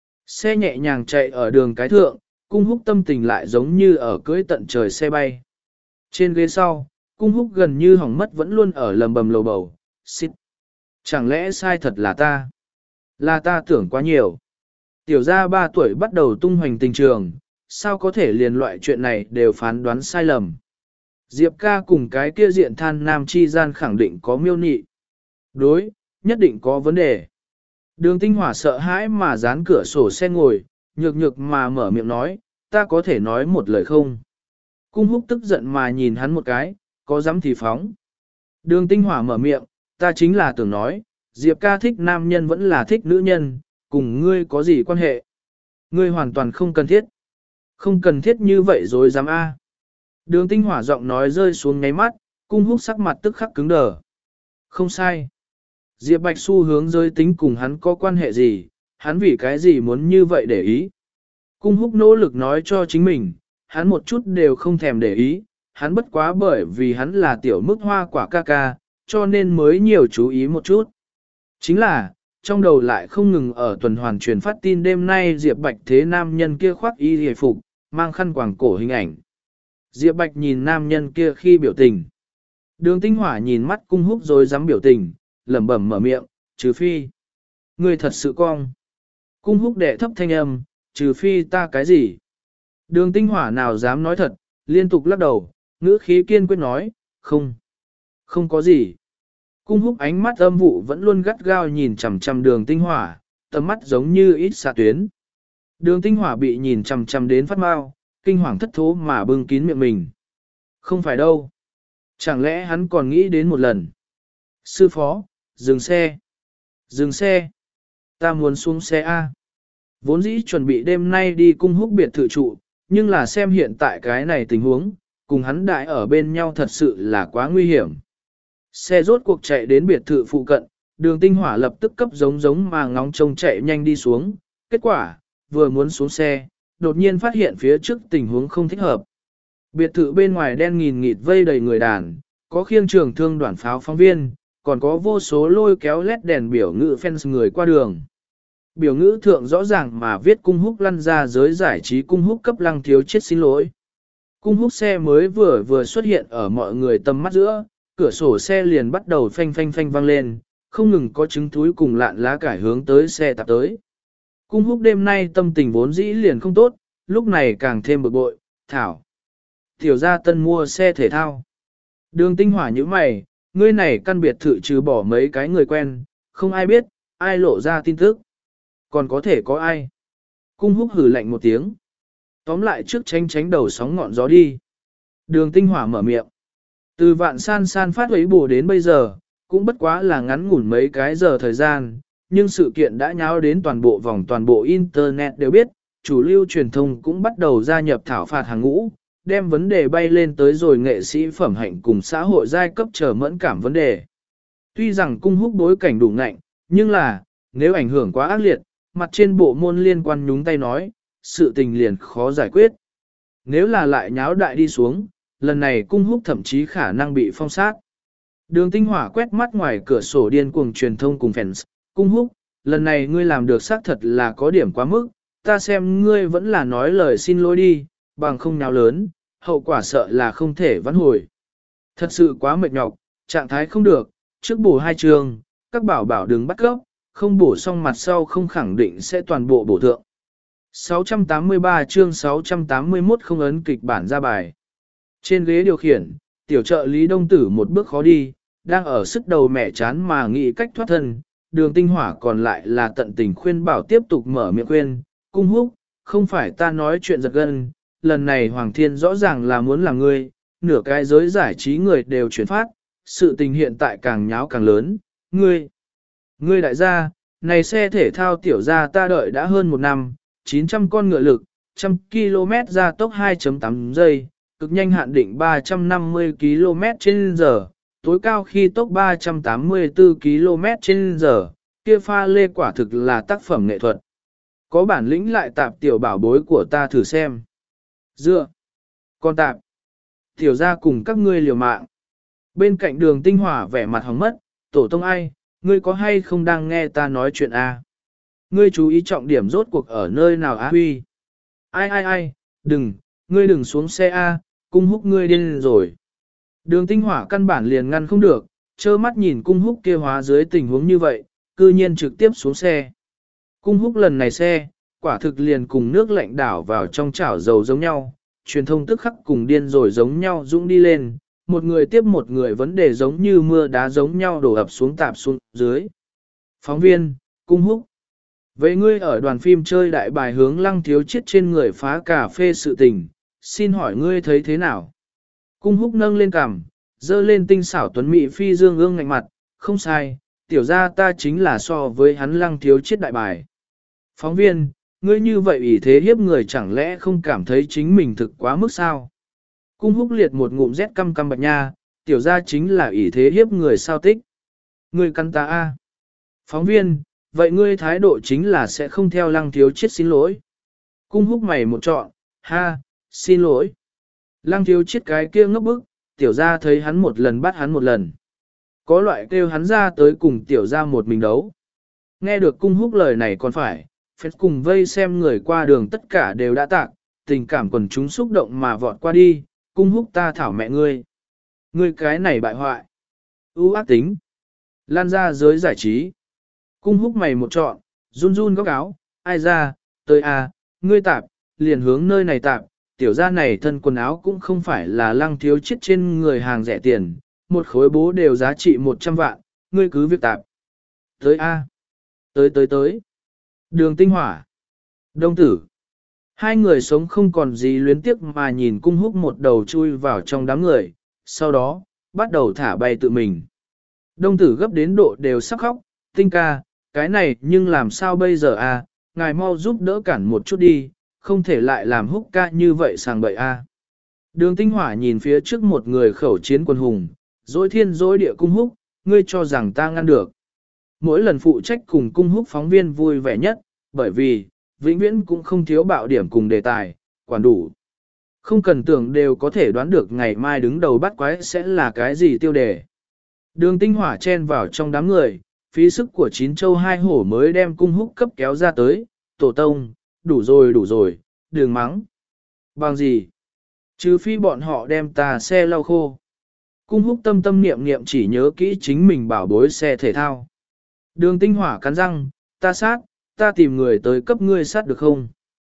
Xe nhẹ nhàng chạy ở đường cái thượng, Cung Húc tâm tình lại giống như ở cưỡi tận trời xe bay. Trên ghế sau, Cung Húc gần như hỏng mất vẫn luôn ở lầm bầm lầu bầu, xít. Chẳng lẽ sai thật là ta? Là ta tưởng quá nhiều. Tiểu gia ba tuổi bắt đầu tung hoành tình trường, sao có thể liền loại chuyện này đều phán đoán sai lầm. Diệp ca cùng cái kia diện than nam chi gian khẳng định có miêu nị. Đối, nhất định có vấn đề. Đường Tinh Hỏa sợ hãi mà dán cửa sổ xe ngồi, nhược nhược mà mở miệng nói, ta có thể nói một lời không? Cung Húc tức giận mà nhìn hắn một cái, có dám thì phóng. Đường Tinh Hỏa mở miệng, ta chính là tưởng nói, Diệp ca thích nam nhân vẫn là thích nữ nhân, cùng ngươi có gì quan hệ? Ngươi hoàn toàn không cần thiết. Không cần thiết như vậy rồi dám a. Đường Tinh Hỏa giọng nói rơi xuống ngáy mắt, Cung Húc sắc mặt tức khắc cứng đờ. Không sai. Diệp Bạch xu hướng giới tính cùng hắn có quan hệ gì, hắn vì cái gì muốn như vậy để ý. Cung Húc nỗ lực nói cho chính mình, hắn một chút đều không thèm để ý, hắn bất quá bởi vì hắn là tiểu mức hoa quả ca ca, cho nên mới nhiều chú ý một chút. Chính là, trong đầu lại không ngừng ở tuần hoàn truyền phát tin đêm nay Diệp Bạch thế nam nhân kia khoác y hề phục, mang khăn quàng cổ hình ảnh. Diệp Bạch nhìn nam nhân kia khi biểu tình. Đường Tinh Hỏa nhìn mắt Cung Húc rồi dám biểu tình, lẩm bẩm mở miệng, trừ phi. Ngươi thật sự cong. Cung Húc đệ thấp thanh âm, trừ phi ta cái gì. Đường Tinh Hỏa nào dám nói thật, liên tục lắc đầu, ngữ khí kiên quyết nói, không. Không có gì. Cung Húc ánh mắt âm vụ vẫn luôn gắt gao nhìn chằm chằm đường Tinh Hỏa, tầm mắt giống như ít xạ tuyến. Đường Tinh Hỏa bị nhìn chằm chằm đến phát mau, kinh hoàng thất thố mà bưng kín miệng mình. Không phải đâu. Chẳng lẽ hắn còn nghĩ đến một lần. Sư phó, dừng xe. Dừng xe. Ta muốn xuống xe A. Vốn dĩ chuẩn bị đêm nay đi Cung Húc biệt thự trụ, nhưng là xem hiện tại cái này tình huống, cùng hắn đại ở bên nhau thật sự là quá nguy hiểm. Xe rốt cuộc chạy đến biệt thự phụ cận, đường Tinh Hỏa lập tức cấp giống giống mà ngóng trông chạy nhanh đi xuống. Kết quả, vừa muốn xuống xe, đột nhiên phát hiện phía trước tình huống không thích hợp. Biệt thự bên ngoài đen nghìn nghịt vây đầy người đàn, có khiêng trường thương đoàn pháo phóng viên, còn có vô số lôi kéo led đèn biểu ngữ fans người qua đường. Biểu ngữ thượng rõ ràng mà viết Cung Húc lăn ra giới giải trí Cung Húc cấp Lăng Thiếu Chết xin lỗi. Cung Húc xe mới vừa vừa xuất hiện ở mọi người tầm mắt giữa, cửa sổ xe liền bắt đầu phanh phanh phanh vang lên, không ngừng có trứng thúi cùng lạn lá cải hướng tới xe tạp tới. Cung Húc đêm nay tâm tình vốn dĩ liền không tốt, lúc này càng thêm bực bội, thảo. Tiểu gia tân mua xe thể thao. Đường Tinh Hỏa như mày, ngươi này căn biệt thự trừ bỏ mấy cái người quen, không ai biết, ai lộ ra tin tức. Còn có thể có ai? Cung Húc hử lạnh một tiếng. Tóm lại trước tránh tránh đầu sóng ngọn gió đi. Đường Tinh Hỏa mở miệng. Từ vạn san san phát ấy bù đến bây giờ, cũng bất quá là ngắn ngủn mấy cái giờ thời gian, nhưng sự kiện đã nháo đến toàn bộ vòng toàn bộ Internet đều biết, chủ lưu truyền thông cũng bắt đầu gia nhập thảo phạt hàng ngũ, đem vấn đề bay lên tới rồi nghệ sĩ phẩm hạnh cùng xã hội giai cấp trở mẫn cảm vấn đề. Tuy rằng Cung Húc bối cảnh đủ ngạnh, nhưng là, nếu ảnh hưởng quá ác liệt, mặt trên bộ môn liên quan nhúng tay nói, sự tình liền khó giải quyết. Nếu là lại nháo đại đi xuống, lần này Cung Húc thậm chí khả năng bị phong sát. Đường Tinh Hỏa quét mắt ngoài cửa sổ điên cuồng truyền thông cùng fans, Cung Húc, lần này ngươi làm được xác thật là có điểm quá mức, ta xem ngươi vẫn là nói lời xin lỗi đi, bằng không nháo lớn, hậu quả sợ là không thể vãn hồi. Thật sự quá mệt nhọc, trạng thái không được, trước bổ hai trường, các bảo bảo đừng bắt gốc, không bổ xong mặt sau không khẳng định sẽ toàn bộ bổ thượng. sáu trăm tám mươi ba chương sáu trăm tám mươi mốt không ấn kịch bản ra bài. Trên ghế điều khiển, tiểu trợ lý Đông Tử một bước khó đi, đang ở sức đầu mẹ chán mà nghĩ cách thoát thân, đường tinh hỏa còn lại là tận tình khuyên bảo tiếp tục mở miệng khuyên, cung húc, không phải ta nói chuyện giật gân, lần này Hoàng Thiên rõ ràng là muốn làm ngươi, nửa cái giới giải trí người đều chuyển phát, sự tình hiện tại càng nháo càng lớn, ngươi, ngươi đại gia, này xe thể thao tiểu gia ta đợi đã hơn một năm, chín trăm con ngựa lực, một trăm ki lô mét gia tốc hai phẩy tám giây, cực nhanh hạn định ba trăm năm mươi ki lô mét trên giờ, tối cao khi tốc ba trăm tám mươi tư ki lô mét trên giờ, kia pha lê quả thực là tác phẩm nghệ thuật. Có bản lĩnh lại tạp tiểu bảo bối của ta thử xem. Dựa, con tạp, tiểu gia cùng các ngươi liều mạng. Bên cạnh đường tinh hỏa vẻ mặt hóng mất, tổ tông ai, ngươi có hay không đang nghe ta nói chuyện à? Ngươi chú ý trọng điểm rốt cuộc ở nơi nào á huy? Ai ai ai, đừng, ngươi đừng xuống xe a, cung húc ngươi điên rồi. Đường tinh hỏa căn bản liền ngăn không được, trơ mắt nhìn cung húc kia hóa dưới tình huống như vậy, cư nhiên trực tiếp xuống xe. Cung húc lần này xe, quả thực liền cùng nước lạnh đảo vào trong chảo dầu giống nhau, truyền thông tức khắc cùng điên rồi giống nhau dũng đi lên, một người tiếp một người vấn đề giống như mưa đá giống nhau đổ ập xuống tạp xuống dưới. Phóng viên, cung húc. Vậy ngươi ở đoàn phim chơi đại bài hướng lăng thiếu chết trên người phá cà phê sự tình, xin hỏi ngươi thấy thế nào? Cung húc nâng lên cằm, dơ lên tinh xảo tuấn mỹ phi dương ương ngạnh mặt, không sai, tiểu ra ta chính là so với hắn lăng thiếu chết đại bài. Phóng viên, ngươi như vậy ủy thế hiếp người chẳng lẽ không cảm thấy chính mình thực quá mức sao? Cung húc liệt một ngụm rét căm căm bạch nha, tiểu ra chính là ủy thế hiếp người sao tích. Ngươi căn ta a. Phóng viên, vậy ngươi thái độ chính là sẽ không theo lăng thiếu chết xin lỗi. Cung húc mày một trọn, ha, xin lỗi. Lăng thiếu chết cái kia ngốc bức, tiểu ra thấy hắn một lần bắt hắn một lần. Có loại kêu hắn ra tới cùng tiểu ra một mình đấu. Nghe được cung húc lời này còn phải, phép cùng vây xem người qua đường tất cả đều đã tạc, tình cảm quần chúng xúc động mà vọt qua đi, cung húc ta thảo mẹ ngươi. Ngươi cái này bại hoại. ưu ác tính. Lan ra giới giải trí. Cung húc mày một trọn, run run góc áo, ai ra, tới à, ngươi tạp, liền hướng nơi này tạp, tiểu gia này thân quần áo cũng không phải là lăng thiếu chết trên người hàng rẻ tiền, một khối bố đều giá trị một trăm vạn, ngươi cứ việc tạp. Tới a, à. Tới tới tới. Đường tinh hỏa. Đông tử. Hai người sống không còn gì luyến tiếc mà nhìn cung húc một đầu chui vào trong đám người, sau đó, bắt đầu thả bay tự mình. Đông tử gấp đến độ đều sắp khóc, tinh ca, cái này nhưng làm sao bây giờ à, ngài mau giúp đỡ cản một chút đi, không thể lại làm húc ca như vậy sàng bậy à. Đường tinh hỏa nhìn phía trước một người khẩu chiến quân hùng, dối thiên dối địa cung húc, ngươi cho rằng ta ngăn được. Mỗi lần phụ trách cùng cung húc phóng viên vui vẻ nhất, bởi vì, vĩnh viễn cũng không thiếu bạo điểm cùng đề tài, quản đủ. Không cần tưởng đều có thể đoán được ngày mai đứng đầu bắt quái sẽ là cái gì tiêu đề. Đường tinh hỏa chen vào trong đám người, phí sức của chín châu hai hổ mới đem cung húc cấp kéo ra tới, tổ tông, đủ rồi đủ rồi, đừng mắng. Bằng gì? Trừ phi bọn họ đem ta xe lau khô. Cung húc tâm tâm niệm niệm chỉ nhớ kỹ chính mình bảo bối xe thể thao. Đường tinh hỏa cắn răng, ta sát, ta tìm người tới cấp ngươi sát được không?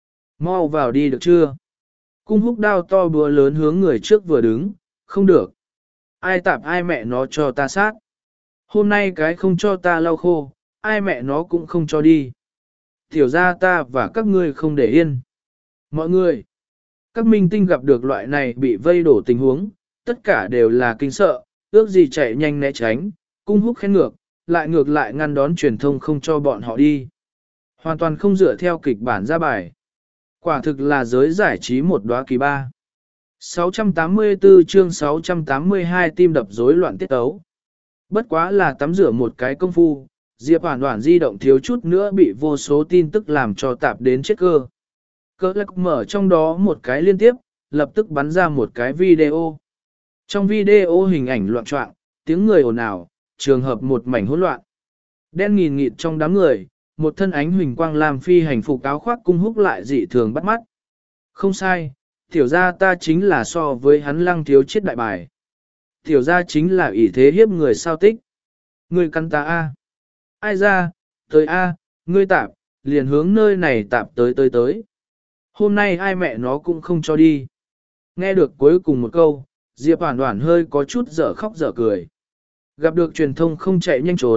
Mau vào đi được chưa? Cung húc đao to búa lớn hướng người trước vừa đứng, không được. Ai tạp ai mẹ nó cho ta sát. Hôm nay cái không cho ta lau khô, ai mẹ nó cũng không cho đi. Tiểu ra ta và các ngươi không để yên. Mọi người, các minh tinh gặp được loại này bị vây đổ tình huống, tất cả đều là kinh sợ, ước gì chạy nhanh né tránh, cung húc khen ngược, lại ngược lại ngăn đón truyền thông không cho bọn họ đi. Hoàn toàn không dựa theo kịch bản ra bài. Quả thực là giới giải trí một đóa kỳ ba. sáu trăm tám mươi tư chương sáu trăm tám mươi hai tim đập rối loạn tiết tấu. Bất quá là tắm rửa một cái công phu, Diệp Hoàn Hoàn di động thiếu chút nữa bị vô số tin tức làm cho tạp đến chết cơ. Cơ lắc mở trong đó một cái liên tiếp, lập tức bắn ra một cái video. Trong video hình ảnh loạn trọng, tiếng người ồn ào, trường hợp một mảnh hỗn loạn. Đen nghìn nghịt trong đám người, một thân ánh huỳnh quang làm phi hành phục áo khoác cung húc lại dị thường bắt mắt. Không sai, tiểu gia ta chính là so với hắn lăng thiếu chết đại bài. Tiểu gia chính là ỷ thế hiếp người sao tích. Ngươi căn ta a, ai ra, tới a, ngươi tạp, liền hướng nơi này tạp tới tới tới. Hôm nay ai mẹ nó cũng không cho đi. Nghe được cuối cùng một câu, Diệp Hoàn Hoàn hơi có chút dở khóc dở cười. Gặp được truyền thông không chạy nhanh trốn,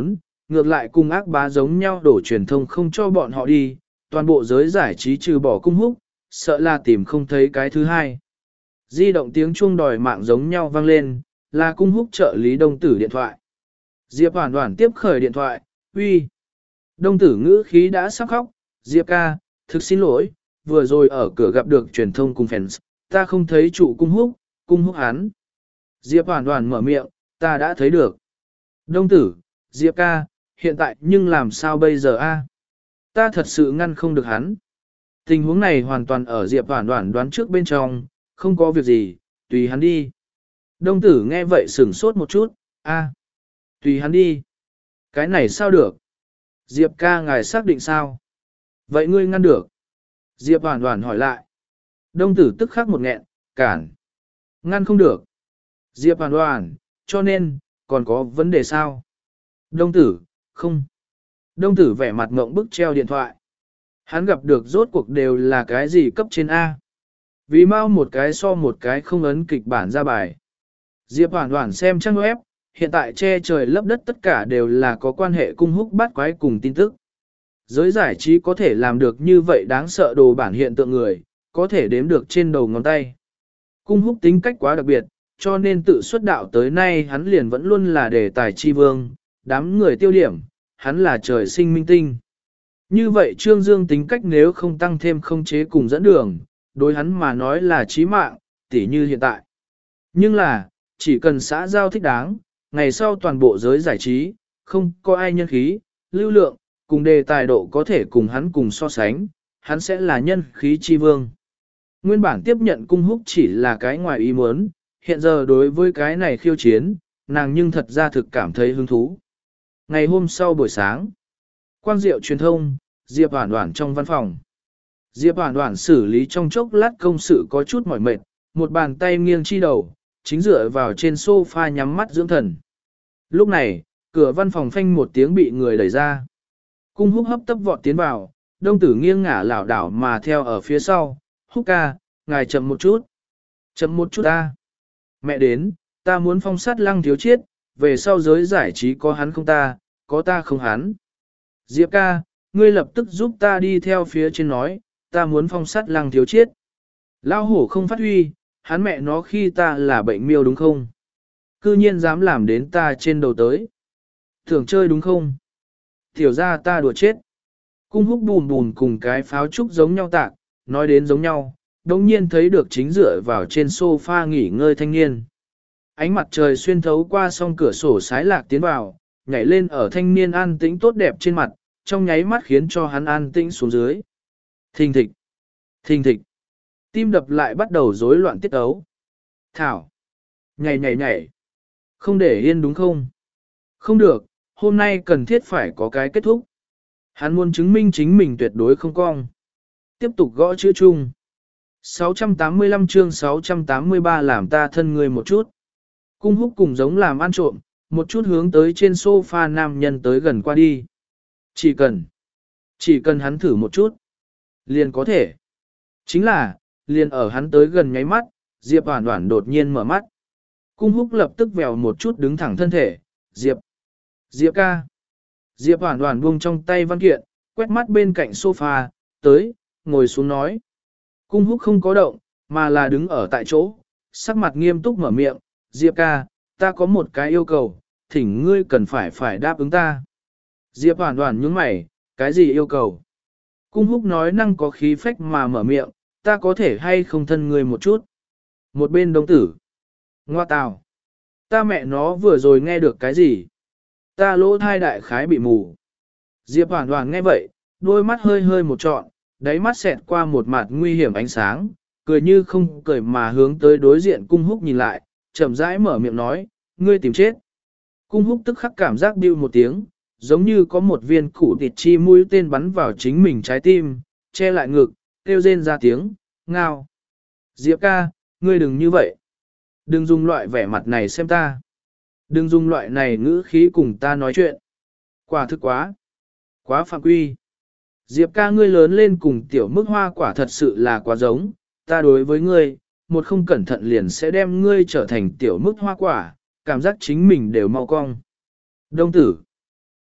Ngược lại cùng ác bá giống nhau đổ truyền thông không cho bọn họ đi, toàn bộ giới giải trí trừ bỏ cung húc, sợ là tìm không thấy cái thứ hai. Di động tiếng chuông đòi mạng giống nhau vang lên, là cung húc trợ lý đông tử điện thoại. Diệp Hoàn Hoàn tiếp khởi điện thoại, uy. Đông tử ngữ khí đã sắp khóc, Diệp ca, thực xin lỗi, vừa rồi ở cửa gặp được truyền thông cùng fans, ta không thấy trụ cung húc, cung húc hắn. Diệp Hoàn Hoàn mở miệng, ta đã thấy được. Đông tử, Diệp ca, hiện tại nhưng làm sao bây giờ a? Ta thật sự ngăn không được hắn. Tình huống này hoàn toàn ở Diệp Hoàn Hoàn đoán trước bên trong, không có việc gì, tùy hắn đi. Đông tử nghe vậy sửng sốt một chút, a, tùy hắn đi. Cái này sao được? Diệp ca ngài xác định sao? Vậy ngươi ngăn được? Diệp Hoàn Hoàn hỏi lại. Đông tử tức khắc một nghẹn, cản. Ngăn không được. Diệp Hoàn Hoàn, cho nên, còn có vấn đề sao? Đông tử, không. Đông tử vẻ mặt ngộng bức treo điện thoại. Hắn gặp được rốt cuộc đều là cái gì cấp trên A. Vì mau một cái so một cái không ấn kịch bản ra bài. Diệp Hoàn Hoàn xem trang web, hiện tại che trời lấp đất tất cả đều là có quan hệ cung húc bát quái cùng tin tức. Giới giải trí có thể làm được như vậy đáng sợ đồ bản hiện tượng người, có thể đếm được trên đầu ngón tay. Cung húc tính cách quá đặc biệt, cho nên tự xuất đạo tới nay hắn liền vẫn luôn là đề tài chi vương, đám người tiêu điểm, hắn là trời sinh minh tinh. Như vậy Trương Dương tính cách nếu không tăng thêm không chế cùng dẫn đường, đối hắn mà nói là chí mạng, tỉ như hiện tại. Nhưng là, chỉ cần xã giao thích đáng, ngày sau toàn bộ giới giải trí, không có ai nhân khí, lưu lượng, cùng đề tài độ có thể cùng hắn cùng so sánh, hắn sẽ là nhân khí chi vương. Nguyên bản tiếp nhận cung húc chỉ là cái ngoài ý muốn, hiện giờ đối với cái này khiêu chiến, nàng nhưng thật ra thực cảm thấy hứng thú. Ngày hôm sau buổi sáng, Quang Diệu truyền thông, Diệp Hoàn Hoàn trong văn phòng. Diệp Hoàn Hoàn xử lý trong chốc lát công sự có chút mỏi mệt, một bàn tay nghiêng chi đầu, chính dựa vào trên sofa nhắm mắt dưỡng thần. Lúc này, cửa văn phòng phanh một tiếng bị người đẩy ra. Cung húc hấp tấp vọt tiến vào, đông tử nghiêng ngả lảo đảo mà theo ở phía sau. Húc ca, ngài chậm một chút. Chậm một chút ta. Mẹ đến, ta muốn phong sát Lăng Thiếu Chiết, về sau giới giải trí có hắn không ta, có ta không hắn. Diệp ca, ngươi lập tức giúp ta đi theo phía trên nói, ta muốn phong sát Lăng Thiếu Chiết. Lao hổ không phát huy, hắn mẹ nó khi ta là bệnh miêu đúng không? Cư nhiên dám làm đến ta trên đầu tới. Thường chơi đúng không? Tiểu ra ta đùa chết. Cung húc bùn bùn cùng cái pháo trúc giống nhau tạc, nói đến giống nhau, đồng nhiên thấy được chính dựa vào trên sofa nghỉ ngơi thanh niên. Ánh mặt trời xuyên thấu qua song cửa sổ sái lạc tiến vào, nhảy lên ở thanh niên an tĩnh tốt đẹp trên mặt, trong nháy mắt khiến cho hắn an tĩnh xuống dưới. Thình thịch, thình thịch, tim đập lại bắt đầu rối loạn tiết ấu. Thảo, nhảy nhảy nhảy, không để yên đúng không? Không được, hôm nay cần thiết phải có cái kết thúc. Hắn muốn chứng minh chính mình tuyệt đối không cong. Tiếp tục gõ chữ chung. sáu trăm tám mươi lăm chương sáu trăm tám mươi ba làm ta thân người một chút. Cung húc cùng giống làm ăn trộm, một chút hướng tới trên sofa nam nhân tới gần qua đi. Chỉ cần, chỉ cần hắn thử một chút, liền có thể. Chính là, liền ở hắn tới gần nháy mắt, Diệp Hoàn Hoàn đột nhiên mở mắt. Cung húc lập tức vèo một chút đứng thẳng thân thể, Diệp, Diệp ca. Diệp Hoàn Hoàn buông trong tay văn kiện, quét mắt bên cạnh sofa, tới, ngồi xuống nói. Cung húc không có động, mà là đứng ở tại chỗ, sắc mặt nghiêm túc mở miệng, Diệp ca, ta có một cái yêu cầu, thỉnh ngươi cần phải phải đáp ứng ta. Diệp Hoàn Hoàn nhướng mày, cái gì yêu cầu? Cung húc nói năng có khí phách mà mở miệng, ta có thể hay không thân ngươi một chút. Một bên đông tử. Ngoa tào. Ta mẹ nó vừa rồi nghe được cái gì? Ta lỗ thai đại khái bị mù. Diệp Hoàn Hoàn nghe vậy, đôi mắt hơi hơi một trọn, đáy mắt xẹt qua một mặt nguy hiểm ánh sáng, cười như không cười mà hướng tới đối diện cung húc nhìn lại, chậm rãi mở miệng nói, ngươi tìm chết. Cung húc tức khắc cảm giác bưu một tiếng, giống như có một viên củ thịt chi mũi tên bắn vào chính mình trái tim, che lại ngực, kêu rên ra tiếng, ngao. Diệp ca, ngươi đừng như vậy. Đừng dùng loại vẻ mặt này xem ta. Đừng dùng loại này ngữ khí cùng ta nói chuyện. Quả thực quá. Quá phạm quy. Diệp ca ngươi lớn lên cùng tiểu mức hoa quả thật sự là quá giống. Ta đối với ngươi, một không cẩn thận liền sẽ đem ngươi trở thành tiểu mức hoa quả, cảm giác chính mình đều mau cong. Đông tử.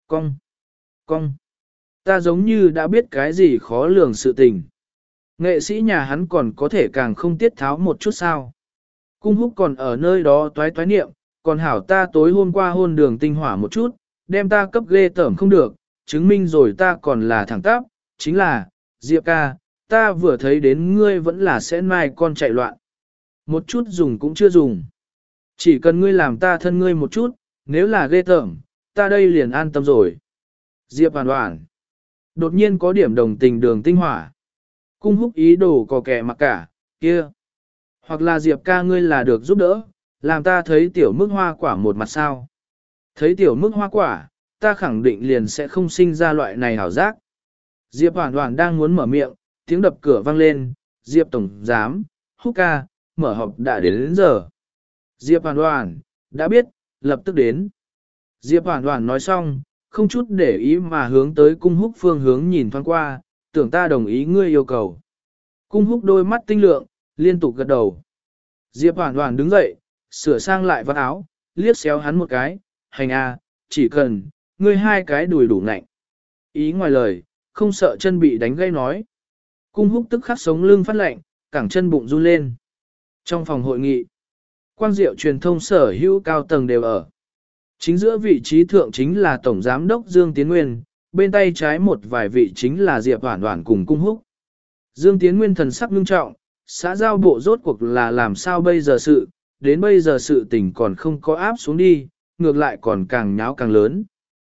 Cong, cong. Ta giống như đã biết cái gì khó lường sự tình. Nghệ sĩ nhà hắn còn có thể càng không tiết tháo một chút sao. Cung húc còn ở nơi đó toái toái niệm, còn hảo ta tối hôm qua hôn đường tinh hỏa một chút, đem ta cấp ghê tởm không được, chứng minh rồi ta còn là thẳng tắp, chính là, Diệp ca, ta vừa thấy đến ngươi vẫn là sẽ mai con chạy loạn. Một chút dùng cũng chưa dùng. Chỉ cần ngươi làm ta thân ngươi một chút, nếu là ghê tởm, ta đây liền an tâm rồi. Diệp hoàn hoàn. Đột nhiên có điểm đồng tình đường tinh hỏa. Cung húc ý đồ có kẻ mặc cả, kia. Hoặc là Diệp ca ngươi là được giúp đỡ, làm ta thấy tiểu mức hoa quả một mặt sao. Thấy tiểu mức hoa quả, ta khẳng định liền sẽ không sinh ra loại này hảo giác. Diệp hoàn hoàn đang muốn mở miệng, tiếng đập cửa vang lên, Diệp tổng giám, húc ca, mở họp đã đến, đến giờ. Diệp hoàn hoàn, đã biết, lập tức đến. Diệp hoàn hoàn nói xong, không chút để ý mà hướng tới cung húc phương hướng nhìn thoáng qua, tưởng ta đồng ý ngươi yêu cầu. Cung húc đôi mắt tinh lượng, liên tục gật đầu. Diệp hoàn hoàn đứng dậy, sửa sang lại vạt áo, liếc xéo hắn một cái, hành a, chỉ cần, ngươi hai cái đùi đủ nạnh. Ý ngoài lời, không sợ chân bị đánh gây nói. Cung húc tức khắc sống lưng phát lạnh, cẳng chân bụng run lên. Trong phòng hội nghị, quang diệu truyền thông sở hữu cao tầng đều ở. Chính giữa vị trí thượng chính là Tổng Giám đốc Dương Tiến Nguyên, bên tay trái một vài vị chính là Diệp Hoản Hoản cùng Cung Húc. Dương Tiến Nguyên thần sắc nghiêm trọng, xã giao bộ rốt cuộc là làm sao bây giờ sự, đến bây giờ sự tình còn không có áp xuống đi, ngược lại còn càng nháo càng lớn.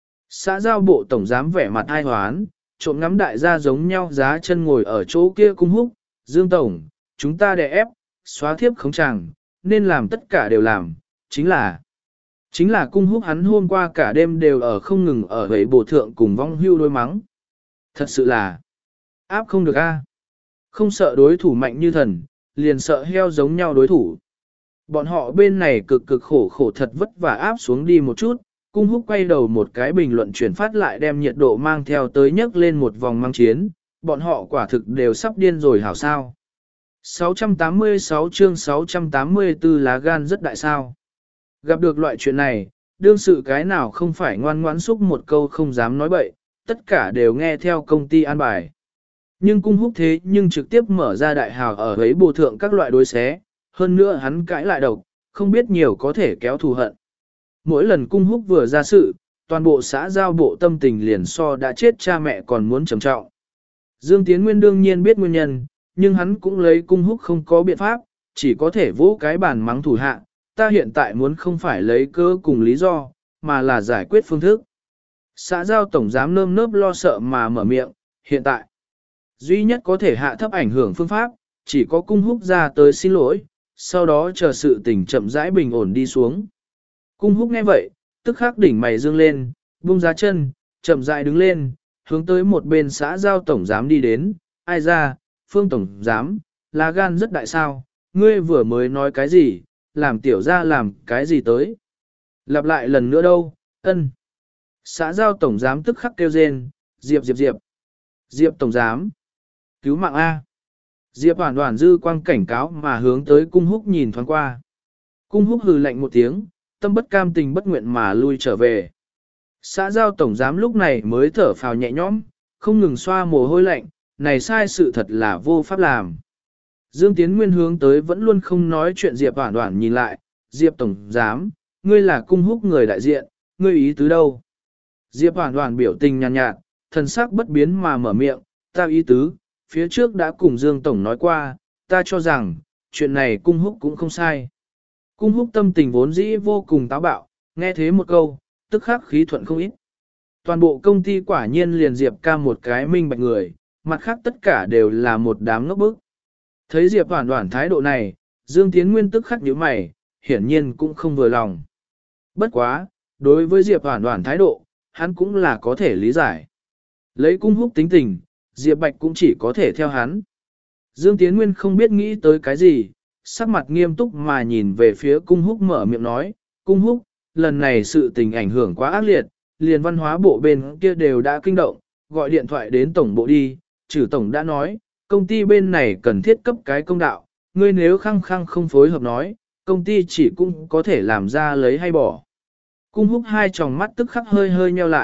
Xã giao bộ Tổng Giám vẻ mặt ai hoán, trộm ngắm đại gia giống nhau giá chân ngồi ở chỗ kia Cung Húc, Dương Tổng, chúng ta đè ép, xóa thiếp khống chẳng, nên làm tất cả đều làm, chính là... Chính là Cung Húc hắn hôm qua cả đêm đều ở không ngừng ở vậy bộ thượng cùng vong hưu đối mắng. Thật sự là áp không được a. Không sợ đối thủ mạnh như thần, liền sợ heo giống nhau đối thủ. Bọn họ bên này cực cực khổ khổ thật vất vả áp xuống đi một chút, Cung Húc quay đầu một cái bình luận chuyển phát lại đem nhiệt độ mang theo tới nhấc lên một vòng mang chiến, bọn họ quả thực đều sắp điên rồi hảo sao. sáu trăm tám mươi sáu chương sáu trăm tám mươi tư lá gan rất đại sao. Gặp được loại chuyện này, đương sự cái nào không phải ngoan ngoãn xúc một câu không dám nói bậy, tất cả đều nghe theo công ty an bài. Nhưng Cung Húc thế nhưng trực tiếp mở ra đại hào ở ấy bồ thượng các loại đối xé, hơn nữa hắn cãi lại độc, không biết nhiều có thể kéo thù hận. Mỗi lần Cung Húc vừa ra sự, toàn bộ xã giao bộ tâm tình liền so đã chết cha mẹ còn muốn trầm trọng. Dương Tiến Nguyên đương nhiên biết nguyên nhân, nhưng hắn cũng lấy Cung Húc không có biện pháp, chỉ có thể vỗ cái bàn mắng thủ hạ. Ta hiện tại muốn không phải lấy cơ cùng lý do, mà là giải quyết phương thức. Xã giao tổng giám nơm nớp lo sợ mà mở miệng, hiện tại, duy nhất có thể hạ thấp ảnh hưởng phương pháp, chỉ có Cung Húc ra tới xin lỗi, sau đó chờ sự tình chậm rãi bình ổn đi xuống. Cung Húc nghe vậy, tức khắc đỉnh mày dương lên, buông ra chân, chậm rãi đứng lên, hướng tới một bên xã giao tổng giám đi đến, ai ra, Phương tổng giám, lá gan rất đại sao, ngươi vừa mới nói cái gì? Làm tiểu ra làm cái gì tới. Lặp lại lần nữa đâu, ân. Xã giao tổng giám tức khắc kêu rên, Diệp Diệp Diệp. Diệp tổng giám. Cứu mạng A. Diệp hoàn hoàn dư quang cảnh cáo mà hướng tới Cung Húc nhìn thoáng qua. Cung Húc hừ lạnh một tiếng, tâm bất cam tình bất nguyện mà lui trở về. Xã giao tổng giám lúc này mới thở phào nhẹ nhõm, không ngừng xoa mồ hôi lạnh, này sai sự thật là vô pháp làm. Dương Tiến Nguyên hướng tới vẫn luôn không nói chuyện Diệp Hoản Hoản nhìn lại, Diệp Tổng Giám, ngươi là Cung Húc người đại diện, ngươi ý tứ đâu? Diệp Hoản Hoản biểu tình nhàn nhạt, nhạt, thần sắc bất biến mà mở miệng, ta ý tứ, phía trước đã cùng Dương Tổng nói qua, ta cho rằng, chuyện này Cung Húc cũng không sai. Cung Húc tâm tình vốn dĩ vô cùng táo bạo, nghe thế một câu, tức khắc khí thuận không ít. Toàn bộ công ty quả nhiên liền Diệp ca một cái minh bạch người, mặt khác tất cả đều là một đám ngốc bức. Thấy Diệp Hoản Hoản thái độ này, Dương Tiến Nguyên tức khắc nhíu mày, hiển nhiên cũng không vừa lòng. Bất quá, đối với Diệp Hoản Hoản thái độ, hắn cũng là có thể lý giải. Lấy Cung Húc tính tình, Diệp Bạch cũng chỉ có thể theo hắn. Dương Tiến Nguyên không biết nghĩ tới cái gì, sắc mặt nghiêm túc mà nhìn về phía Cung Húc mở miệng nói, Cung Húc, lần này sự tình ảnh hưởng quá ác liệt, liền văn hóa bộ bên kia đều đã kinh động, gọi điện thoại đến tổng bộ đi, trừ tổng đã nói, công ty bên này cần thiết cấp cái công đạo, ngươi nếu khăng khăng không phối hợp nói, công ty chỉ cũng có thể làm ra lấy hay bỏ. Cung Húc hai tròng mắt tức khắc hơi hơi nheo lại,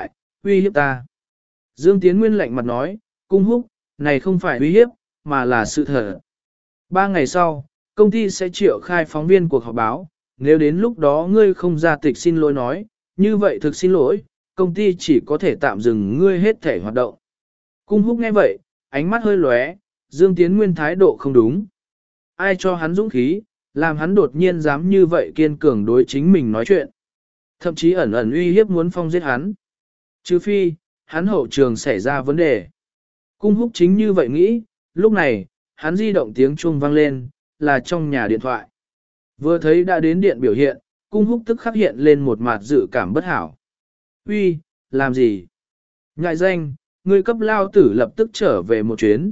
Uy hiếp ta. Dương Tiến Nguyên lạnh mặt nói, cung húc, này không phải uy hiếp, mà là sự thật. Ba ngày sau, công ty sẽ triệu khai phóng viên cuộc họp báo, nếu đến lúc đó ngươi không ra tịch xin lỗi nói, như vậy thực xin lỗi, công ty chỉ có thể tạm dừng ngươi hết thể hoạt động. Cung húc nghe vậy, ánh mắt hơi lóe, Dương Tiến Nguyên thái độ không đúng. Ai cho hắn dũng khí, làm hắn đột nhiên dám như vậy kiên cường đối chính mình nói chuyện. Thậm chí ẩn ẩn uy hiếp muốn phong giết hắn. Trừ phi, hắn hậu trường xảy ra vấn đề. Cung húc chính như vậy nghĩ, lúc này, hắn di động tiếng chuông vang lên, là trong nhà điện thoại. Vừa thấy đã đến điện biểu hiện, cung húc tức khắc hiện lên một mặt dự cảm bất hảo. Uy, làm gì? Ngại danh, người cấp lao tử lập tức trở về một chuyến.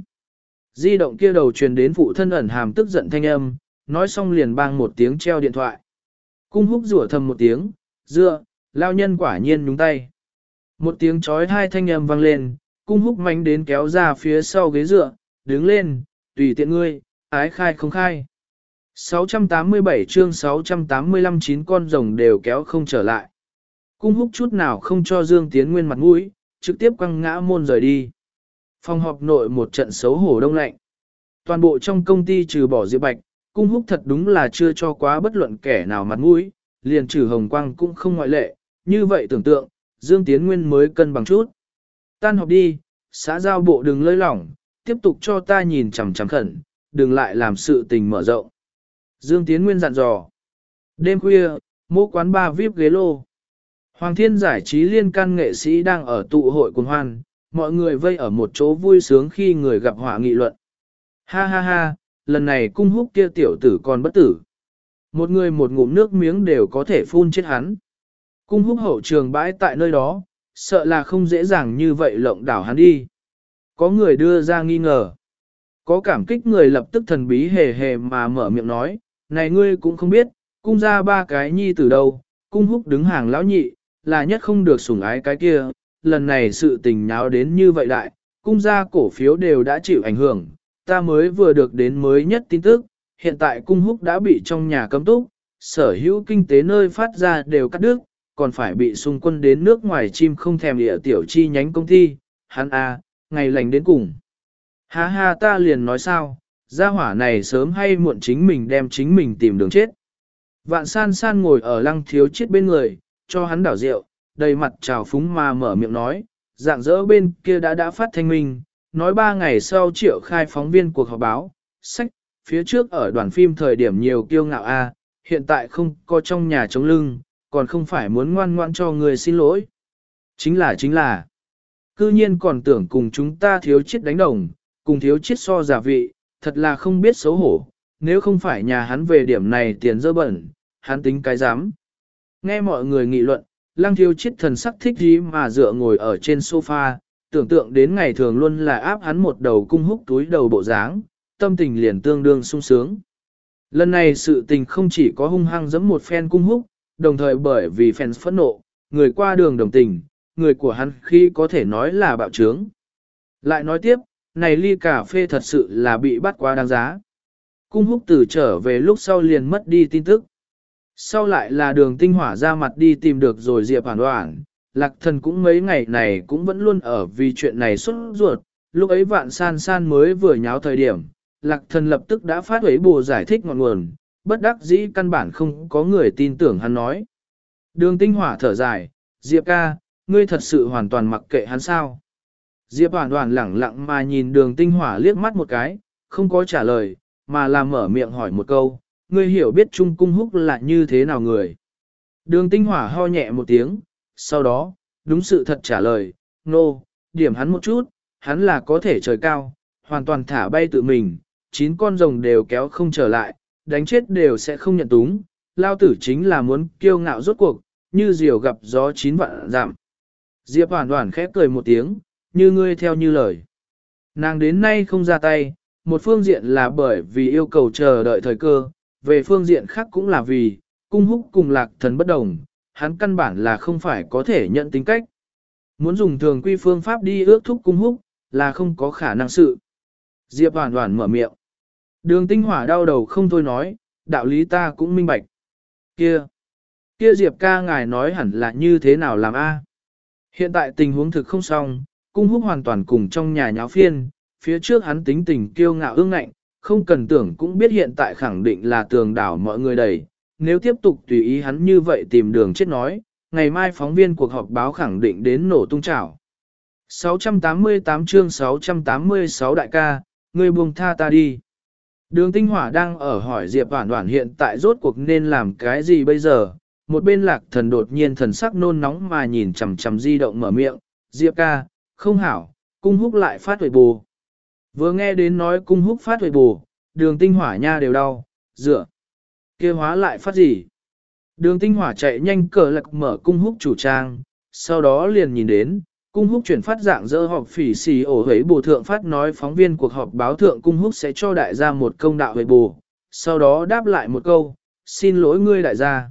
Di động kia đầu truyền đến phụ thân ẩn hàm tức giận thanh âm, nói xong liền bang một tiếng treo điện thoại. Cung húc rủa thầm một tiếng, dựa, lao nhân quả nhiên nhúng tay. Một tiếng chói hai thanh âm vang lên, cung húc mánh đến kéo ra phía sau ghế dựa, đứng lên, tùy tiện ngươi, ái khai không khai. sáu trăm tám mươi bảy chương sáu trăm tám mươi lăm chín con rồng đều kéo không trở lại. Cung húc chút nào không cho Dương Tiến Nguyên mặt mũi, trực tiếp quăng ngã môn rời đi. Phòng họp nội một trận xấu hổ đông lạnh. Toàn bộ trong công ty trừ bỏ Diệp Bạch, cung húc thật đúng là chưa cho quá bất luận kẻ nào mặt mũi, liền trừ Hồng Quang cũng không ngoại lệ, như vậy tưởng tượng, Dương Tiến Nguyên mới cân bằng chút. Tan họp đi, xã giao bộ đừng lơi lỏng, tiếp tục cho ta nhìn chằm chằm khẩn, đừng lại làm sự tình mở rộng. Dương Tiến Nguyên dặn dò. Đêm khuya, mô quán bar vi ai pi ghế lô. Hoàng Thiên giải trí liên can nghệ sĩ đang ở tụ hội cuồng hoan, mọi người vây ở một chỗ vui sướng khi người gặp họa nghị luận. Ha ha ha, lần này cung húc kia tiểu tử còn bất tử. Một người một ngụm nước miếng đều có thể phun chết hắn. Cung húc hậu trường bãi tại nơi đó, sợ là không dễ dàng như vậy lộng đảo hắn đi. Có người đưa ra nghi ngờ. Có cảm kích người lập tức thần bí hề hề mà mở miệng nói, này ngươi cũng không biết, cung ra ba cái nhi từ đâu, cung húc đứng hàng lão nhị, là nhất không được sủng ái cái kia, lần này sự tình nháo đến như vậy đại, cung ra cổ phiếu đều đã chịu ảnh hưởng, ta mới vừa được đến mới nhất tin tức, hiện tại cung húc đã bị trong nhà cấm túc, sở hữu kinh tế nơi phát ra đều cắt đứt, còn phải bị xung quân đến nước ngoài chim không thèm địa tiểu chi nhánh công ty, hắn à, ngày lành đến cùng. Ha ha ta liền nói sao, gia hỏa này sớm hay muộn chính mình đem chính mình tìm đường chết. Vạn san san ngồi ở lăng thiếu chết bên người, cho hắn đảo rượu, đầy mặt trào phúng mà mở miệng nói, dạng dỡ bên kia đã đã phát thanh minh, nói ba ngày sau triệu khai phóng viên cuộc họp báo, sách, phía trước ở đoàn phim thời điểm nhiều kiêu ngạo a, hiện tại không có trong nhà chống lưng, còn không phải muốn ngoan ngoan cho người xin lỗi. Chính là chính là, cư nhiên còn tưởng cùng chúng ta thiếu chết đánh đồng, cùng thiếu chết so giả vị, thật là không biết xấu hổ, nếu không phải nhà hắn về điểm này tiền dơ bẩn, hắn tính cái dám. Nghe mọi người nghị luận, lăng thiếu chết thần sắc thích gì mà dựa ngồi ở trên sofa, tưởng tượng đến ngày thường luôn là áp hắn một đầu cung húc túi đầu bộ dáng, tâm tình liền tương đương sung sướng. Lần này sự tình không chỉ có hung hăng giẫm một phen cung húc, đồng thời bởi vì fans phẫn nộ, người qua đường đồng tình, người của hắn khi có thể nói là bạo trướng. Lại nói tiếp, này ly cà phê thật sự là bị bắt quá đáng giá. Cung húc từ trở về lúc sau liền mất đi tin tức. Sau lại là đường tinh hỏa ra mặt đi tìm được rồi Diệp Hoàn Hoàn, Lạc Thần cũng mấy ngày này cũng vẫn luôn ở vì chuyện này xuất ruột, lúc ấy Vạn San San mới vừa nháo thời điểm, Lạc Thần lập tức đã phát huấy bù giải thích ngọn nguồn, bất đắc dĩ căn bản không có người tin tưởng hắn nói. Đường tinh hỏa thở dài, Diệp ca, ngươi thật sự hoàn toàn mặc kệ hắn sao. Diệp Hoàn Hoàn lẳng lặng mà nhìn đường tinh hỏa liếc mắt một cái, không có trả lời, mà là mở miệng hỏi một câu, ngươi hiểu biết Trung Cung Húc là như thế nào người. Đường tinh hỏa ho nhẹ một tiếng, sau đó, đúng sự thật trả lời, nô, no, điểm hắn một chút, hắn là có thể trời cao, hoàn toàn thả bay tự mình, chín con rồng đều kéo không trở lại, đánh chết đều sẽ không nhận túng, lao tử chính là muốn kiêu ngạo rốt cuộc, như diều gặp gió chín vạn giảm. Diệp Hoàn Hoàn khép cười một tiếng, như ngươi theo như lời. Nàng đến nay không ra tay, một phương diện là bởi vì yêu cầu chờ đợi thời cơ, về phương diện khác cũng là vì, Cung Húc cùng Lạc Thần bất đồng, hắn căn bản là không phải có thể nhận tính cách. Muốn dùng thường quy phương pháp đi ước thúc Cung Húc, là không có khả năng sự. Diệp Hoàn Hoàn mở miệng. Đường tinh hỏa đau đầu không thôi nói, đạo lý ta cũng minh bạch. Kia, kia Diệp ca ngài nói hẳn là như thế nào làm a? Hiện tại tình huống thực không xong, cung húc hoàn toàn cùng trong nhà nháo phiên, phía trước hắn tính tình kiêu ngạo ương ngạnh, không cần tưởng cũng biết hiện tại khẳng định là tường đảo mọi người đẩy, nếu tiếp tục tùy ý hắn như vậy tìm đường chết nói, ngày mai phóng viên cuộc họp báo khẳng định đến nổ tung chảo. sáu trăm tám mươi tám chương sáu trăm tám mươi sáu đại ca, ngươi buông tha ta đi. Đường Tinh Hỏa đang ở hỏi Diệp Hoản Hoản hiện tại rốt cuộc nên làm cái gì bây giờ, một bên Lạc Thần đột nhiên thần sắc nôn nóng mà nhìn chằm chằm di động mở miệng, Diệp ca, không hảo, cung húc lại phát huệ bù. Vừa nghe đến nói cung húc phát huệ bù, đường Tinh Hỏa nha đều đau, dựa. Kia hóa lại phát gì? Đường Tinh Hỏa chạy nhanh cờ lạc mở cung húc chủ trang, sau đó liền nhìn đến, cung húc chuyển phát dạng dỡ họp phỉ xì ổ hấy bù thượng phát nói phóng viên cuộc họp báo thượng cung húc sẽ cho đại gia một công đạo huệ bù, sau đó đáp lại một câu, xin lỗi ngươi đại gia.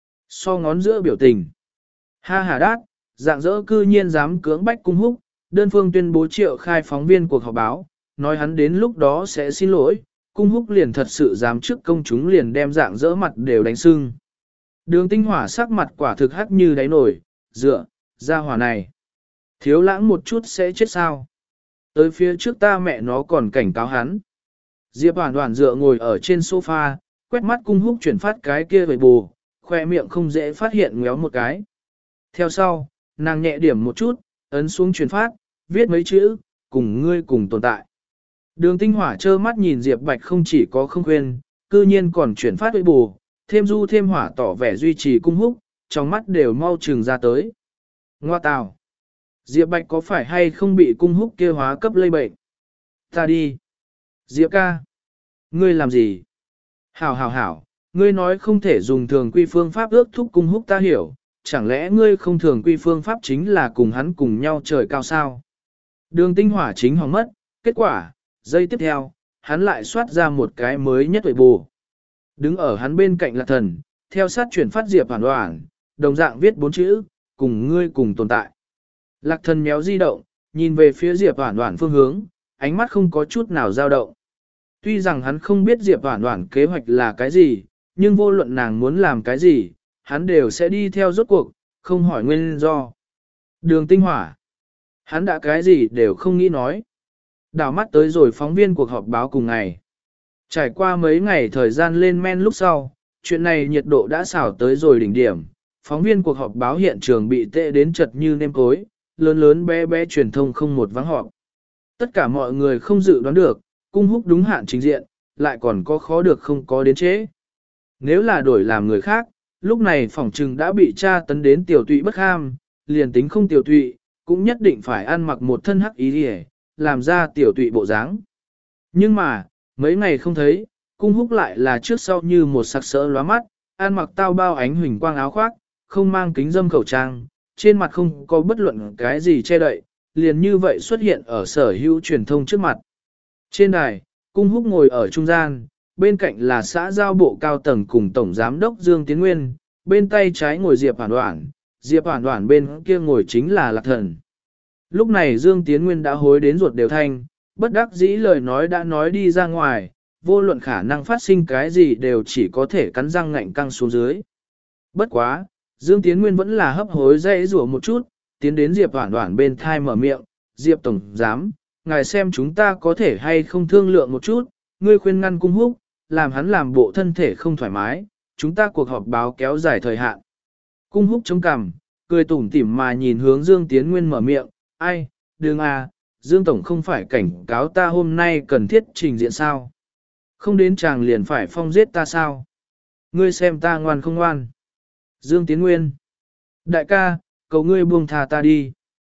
So ngón giữa biểu tình. Ha ha đát, dạng dỡ cư nhiên dám cưỡng bách cung húc, đơn phương tuyên bố triệu khai phóng viên cuộc họp báo, nói hắn đến lúc đó sẽ xin lỗi, cung húc liền thật sự dám trước công chúng liền đem dạng dỡ mặt đều đánh sưng. Đường Tinh Hỏa sắc mặt quả thực hắc như đáy nổi, dựa, ra hỏa này. Thiếu lãng một chút sẽ chết sao. Tới phía trước ta mẹ nó còn cảnh cáo hắn. Diệp Hoản Hoản dựa ngồi ở trên sofa, quét mắt cung húc chuyển phát cái kia về bù, khoe miệng không dễ phát hiện ngéo một cái. Theo sau, nàng nhẹ điểm một chút, ấn xuống chuyển phát, viết mấy chữ, cùng ngươi cùng tồn tại. Đường Tinh Hỏa trơ mắt nhìn Diệp Bạch không chỉ có không khuyên, cư nhiên còn chuyển phát với bù, thêm du thêm hỏa tỏ vẻ duy trì cung húc, trong mắt đều mau trừng ra tới. Ngoa tào! Diệp Bạch có phải hay không bị cung húc kia hóa cấp lây bệnh? Ta đi! Diệp ca! Ngươi làm gì? Hảo hảo hảo! Ngươi nói không thể dùng thường quy phương pháp ước thúc cung húc ta hiểu, chẳng lẽ ngươi không thường quy phương pháp chính là cùng hắn cùng nhau trời cao sao? Đường Tinh Hỏa chính hỏng mất, kết quả, giây tiếp theo, hắn lại soát ra một cái mới nhất tuổi bù. Đứng ở hắn bên cạnh là thần, theo sát chuyển phát Diệp Hoản Hoản, đồng dạng viết bốn chữ, cùng ngươi cùng tồn tại. Lạc thần méo di động, nhìn về phía Diệp Hoản Hoản phương hướng, ánh mắt không có chút nào dao động. Tuy rằng hắn không biết Diệp Hoản Hoản kế hoạch là cái gì, nhưng vô luận nàng muốn làm cái gì, hắn đều sẽ đi theo rốt cuộc, không hỏi nguyên do. Đường Tinh Hỏa. Hắn đã cái gì đều không nghĩ nói. Đảo mắt tới rồi phóng viên cuộc họp báo cùng ngày. Trải qua mấy ngày thời gian lên men lúc sau, chuyện này nhiệt độ đã xảo tới rồi đỉnh điểm. Phóng viên cuộc họp báo hiện trường bị tệ đến chật như nêm cối, lớn lớn bé bé truyền thông không một vắng họp. Tất cả mọi người không dự đoán được, cung húc đúng hạn trình diện, lại còn có khó được không có đến chế. Nếu là đổi làm người khác, lúc này phỏng trừng đã bị tra tấn đến tiểu tụy bất ham, liền tính không tiểu tụy, cũng nhất định phải ăn mặc một thân hắc ý đi làm ra tiểu tụy bộ dáng. Nhưng mà, mấy ngày không thấy, cung húc lại là trước sau như một sặc sỡ lóa mắt, ăn mặc tao bao ánh huỳnh quang áo khoác, không mang kính dâm khẩu trang, trên mặt không có bất luận cái gì che đậy, liền như vậy xuất hiện ở sở hữu truyền thông trước mặt. Trên đài, cung húc ngồi ở trung gian, bên cạnh là xã giao bộ cao tầng cùng tổng giám đốc Dương Tiến Nguyên, bên tay trái ngồi Diệp Hoản Hoản, Diệp Hoản Hoản bên kia ngồi chính là Lạc Thần. Lúc này Dương Tiến Nguyên đã hối đến ruột đều thanh, bất đắc dĩ lời nói đã nói đi ra ngoài, vô luận khả năng phát sinh cái gì đều chỉ có thể cắn răng ngạnh căng xuống dưới. Bất quá, Dương Tiến Nguyên vẫn là hấp hối dây rủa một chút, tiến đến Diệp Hoản Hoản bên thai mở miệng, Diệp Tổng Giám, ngài xem chúng ta có thể hay không thương lượng một chút, ngươi khuyên ngăn cung húc, làm hắn làm bộ thân thể không thoải mái, chúng ta cuộc họp báo kéo dài thời hạn. Cung húc chống cằm, cười tủm tỉm mà nhìn hướng Dương Tiến Nguyên mở miệng, ai, đừng à, Dương Tổng không phải cảnh cáo ta hôm nay cần thiết trình diện sao. Không đến chàng liền phải phong giết ta sao. Ngươi xem ta ngoan không ngoan. Dương Tiến Nguyên. Đại ca, cầu ngươi buông tha ta đi.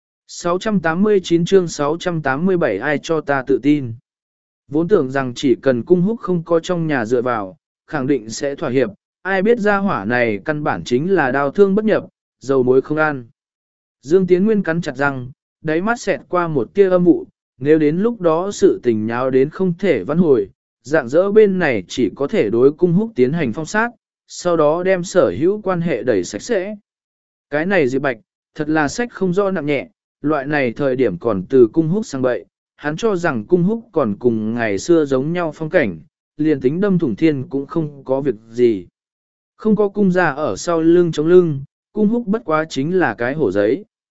sáu trăm tám mươi chín chương sáu trăm tám mươi bảy ai cho ta tự tin. Vốn tưởng rằng chỉ cần cung húc không có trong nhà dựa vào, khẳng định sẽ thỏa hiệp, ai biết ra hỏa này căn bản chính là đau thương bất nhập, dầu muối không ăn. Dương Tiến Nguyên cắn chặt răng, đáy mắt xẹt qua một tia âm vụ, nếu đến lúc đó sự tình nháo đến không thể vãn hồi, dạng dỡ bên này chỉ có thể đối cung húc tiến hành phong sát, sau đó đem sở hữu quan hệ đẩy sạch sẽ. Cái này Diệp Bạch, thật là sách không rõ nặng nhẹ, loại này thời điểm còn từ cung húc sang bậy, hắn cho rằng cung húc còn cùng ngày xưa giống nhau phong cảnh, liền tính đâm thủng thiên cũng không có việc gì. Không có cung ra ở sau lưng chống lưng, cung húc bất quá chính là cái hổ giấy.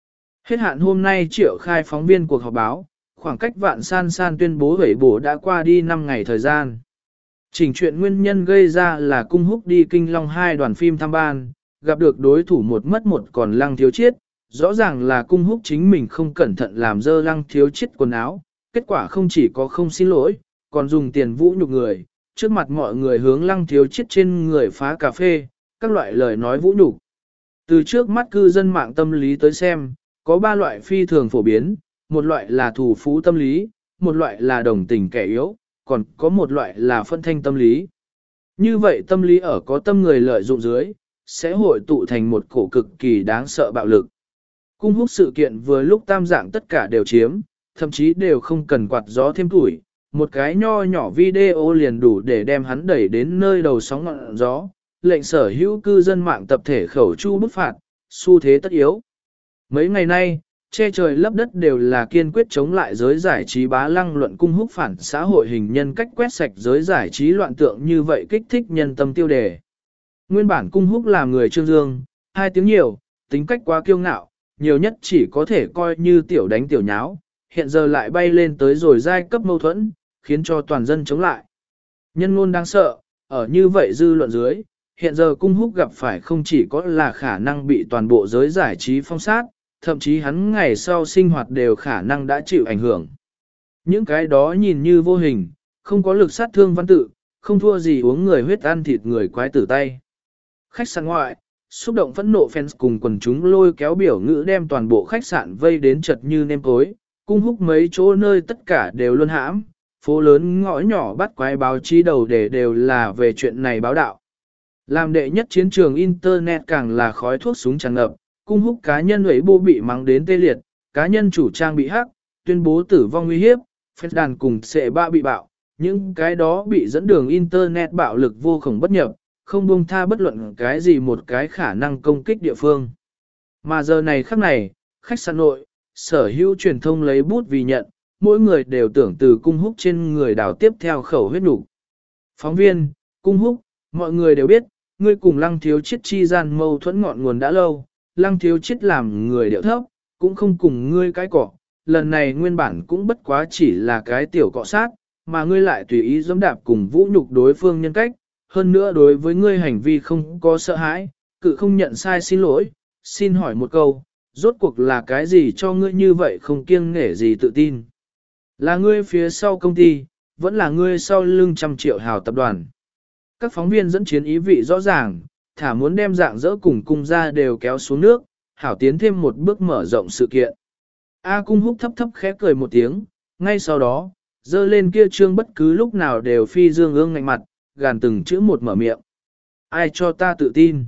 Hết hạn hôm nay triệu khai phóng viên cuộc họp báo, khoảng cách vạn san san tuyên bố hủy bổ đã qua đi năm ngày thời gian. Chỉnh chuyện nguyên nhân gây ra là cung húc đi kinh long hai đoàn phim tham ban, gặp được đối thủ một mất một còn lăng thiếu chiết, rõ ràng là cung húc chính mình không cẩn thận làm dơ lăng thiếu chiết quần áo, kết quả không chỉ có không xin lỗi, còn dùng tiền vũ nhục người, trước mặt mọi người hướng lăng thiếu chiết trên người phá cà phê, các loại lời nói vũ nhục. Từ trước mắt cư dân mạng tâm lý tới xem, có ba loại phi thường phổ biến, một loại là thù phú tâm lý, một loại là đồng tình kẻ yếu, còn có một loại là phân thanh tâm lý. Như vậy tâm lý ở có tâm người lợi dụng dưới, sẽ hội tụ thành một cổ cực kỳ đáng sợ bạo lực. Cung húc sự kiện vừa lúc tam dạng tất cả đều chiếm, thậm chí đều không cần quạt gió thêm tuổi, một cái nho nhỏ video liền đủ để đem hắn đẩy đến nơi đầu sóng ngọn gió, lệnh sở hữu cư dân mạng tập thể khẩu chu bức phạt, xu thế tất yếu. Mấy ngày nay, che trời lấp đất đều là kiên quyết chống lại giới giải trí bá lăng luận cung húc phản xã hội hình nhân cách quét sạch giới giải trí loạn tượng như vậy kích thích nhân tâm tiêu đề. Nguyên bản cung húc là người trương dương, hai tiếng nhiều, tính cách quá kiêu ngạo, nhiều nhất chỉ có thể coi như tiểu đánh tiểu nháo, hiện giờ lại bay lên tới rồi giai cấp mâu thuẫn, khiến cho toàn dân chống lại. Nhân ngôn đáng sợ, ở như vậy dư luận dưới, hiện giờ cung húc gặp phải không chỉ có là khả năng bị toàn bộ giới giải trí phong sát, thậm chí hắn ngày sau sinh hoạt đều khả năng đã chịu ảnh hưởng. Những cái đó nhìn như vô hình, không có lực sát thương văn tự, không thua gì uống người huyết ăn thịt người quái tử tay. Khách sạn ngoại, xúc động phẫn nộ fans cùng quần chúng lôi kéo biểu ngữ đem toàn bộ khách sạn vây đến chật như nêm cối, cung húc mấy chỗ nơi tất cả đều luôn hãm, phố lớn ngõ nhỏ bắt quái báo chí đầu để đều là về chuyện này báo đạo. Làm đệ nhất chiến trường Internet càng là khói thuốc súng tràn ngập, cung húc cá nhân ấy bô bị mắng đến tê liệt, cá nhân chủ trang bị hắc, tuyên bố tử vong nguy hiếp, phép đàn cùng sệ ba bị bạo, những cái đó bị dẫn đường Internet bạo lực vô khổng bất nhập, không buông tha bất luận cái gì một cái khả năng công kích địa phương. Mà giờ này khắc này, khách sạn nội, sở hữu truyền thông lấy bút vì nhận, mỗi người đều tưởng từ cung húc trên người đào tiếp theo khẩu huyết nục. Phóng viên, cung húc, mọi người đều biết, ngươi cùng lăng thiếu chiết chi gian mâu thuẫn ngọn nguồn đã lâu, lăng thiếu chiết làm người điệu thấp, cũng không cùng ngươi cái cọ, lần này nguyên bản cũng bất quá chỉ là cái tiểu cọ sát, mà ngươi lại tùy ý giẫm đạp cùng vũ nhục đối phương nhân cách, hơn nữa đối với ngươi hành vi không có sợ hãi, cự không nhận sai xin lỗi, xin hỏi một câu, rốt cuộc là cái gì cho ngươi như vậy không kiêng nể gì tự tin? Là ngươi phía sau công ty, vẫn là ngươi sau lưng trăm triệu hào tập đoàn. Các phóng viên dẫn chiến ý vị rõ ràng, thả muốn đem dạng dỡ cùng cung ra đều kéo xuống nước, hảo tiến thêm một bước mở rộng sự kiện. A cung húc thấp thấp khẽ cười một tiếng, ngay sau đó, dơ lên kia trương bất cứ lúc nào đều phi dương ương ngạnh mặt, gàn từng chữ một mở miệng. Ai cho ta tự tin?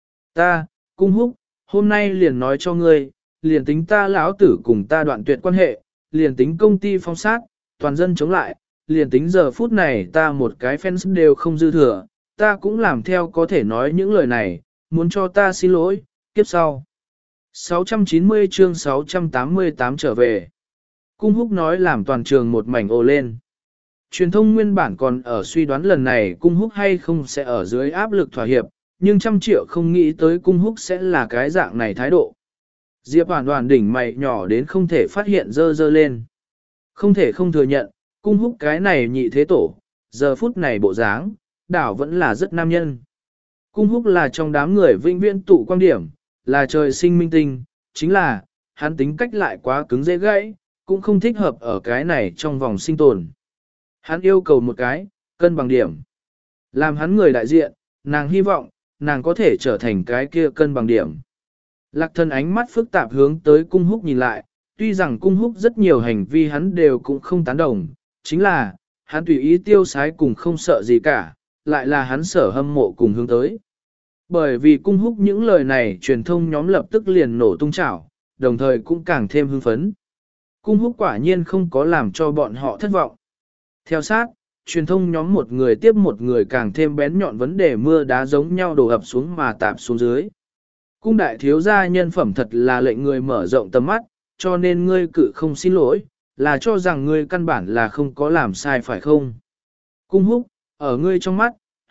Ta, cung húc, hôm nay liền nói cho ngươi, liền tính ta lão tử cùng ta đoạn tuyệt quan hệ, liền tính công ty phong sát, toàn dân chống lại, liền tính giờ phút này ta một cái fans đều không dư thừa, ta cũng làm theo có thể nói những lời này, muốn cho ta xin lỗi, kiếp sau. sáu trăm chín mươi chương sáu trăm tám mươi tám trở về. Cung húc nói làm toàn trường một mảnh ồ lên. Truyền thông nguyên bản còn ở suy đoán lần này cung húc hay không sẽ ở dưới áp lực thỏa hiệp, nhưng trăm triệu không nghĩ tới cung húc sẽ là cái dạng này thái độ. Diệp Hoàn Hoàn đỉnh mày nhỏ đến không thể phát hiện dơ dơ lên. Không thể không thừa nhận, cung húc cái này nhị thế tổ, giờ phút này bộ dáng, đảo vẫn là rất nam nhân. Cung húc là trong đám người vĩnh viễn tụ quan điểm, là trời sinh minh tinh, chính là, hắn tính cách lại quá cứng dễ gãy, cũng không thích hợp ở cái này trong vòng sinh tồn. Hắn yêu cầu một cái, cân bằng điểm. Làm hắn người đại diện, nàng hy vọng, nàng có thể trở thành cái kia cân bằng điểm. Lạc Thần ánh mắt phức tạp hướng tới cung húc nhìn lại, tuy rằng cung húc rất nhiều hành vi hắn đều cũng không tán đồng, chính là, hắn tùy ý tiêu sái cùng không sợ gì cả, lại là hắn sở hâm mộ cùng hướng tới. Bởi vì cung húc những lời này truyền thông nhóm lập tức liền nổ tung chảo, đồng thời cũng càng thêm hưng phấn. Cung húc quả nhiên không có làm cho bọn họ thất vọng. Theo sát, truyền thông nhóm một người tiếp một người càng thêm bén nhọn vấn đề mưa đá giống nhau đổ ập xuống mà tạp xuống dưới. Cung đại thiếu gia nhân phẩm thật là lệnh người mở rộng tầm mắt, cho nên ngươi cự không xin lỗi, là cho rằng ngươi căn bản là không có làm sai phải không? Cung húc, ở ngươi trong mắt,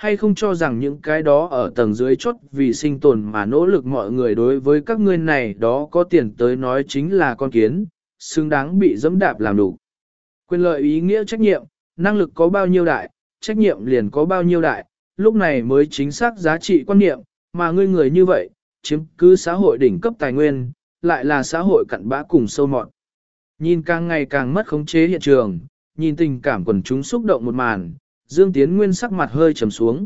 hay không cho rằng những cái đó ở tầng dưới chốt vì sinh tồn mà nỗ lực mọi người đối với các ngươi này đó có tiền tới nói chính là con kiến, xứng đáng bị dẫm đạp làm đủ. Quyền lợi ý nghĩa trách nhiệm, năng lực có bao nhiêu đại, trách nhiệm liền có bao nhiêu đại, lúc này mới chính xác giá trị quan niệm, mà ngươi người như vậy, chiếm cứ xã hội đỉnh cấp tài nguyên, lại là xã hội cặn bã cùng sâu mọt. Nhìn càng ngày càng mất khống chế hiện trường, nhìn tình cảm quần chúng xúc động một màn, Dương Tiến Nguyên sắc mặt hơi trầm xuống.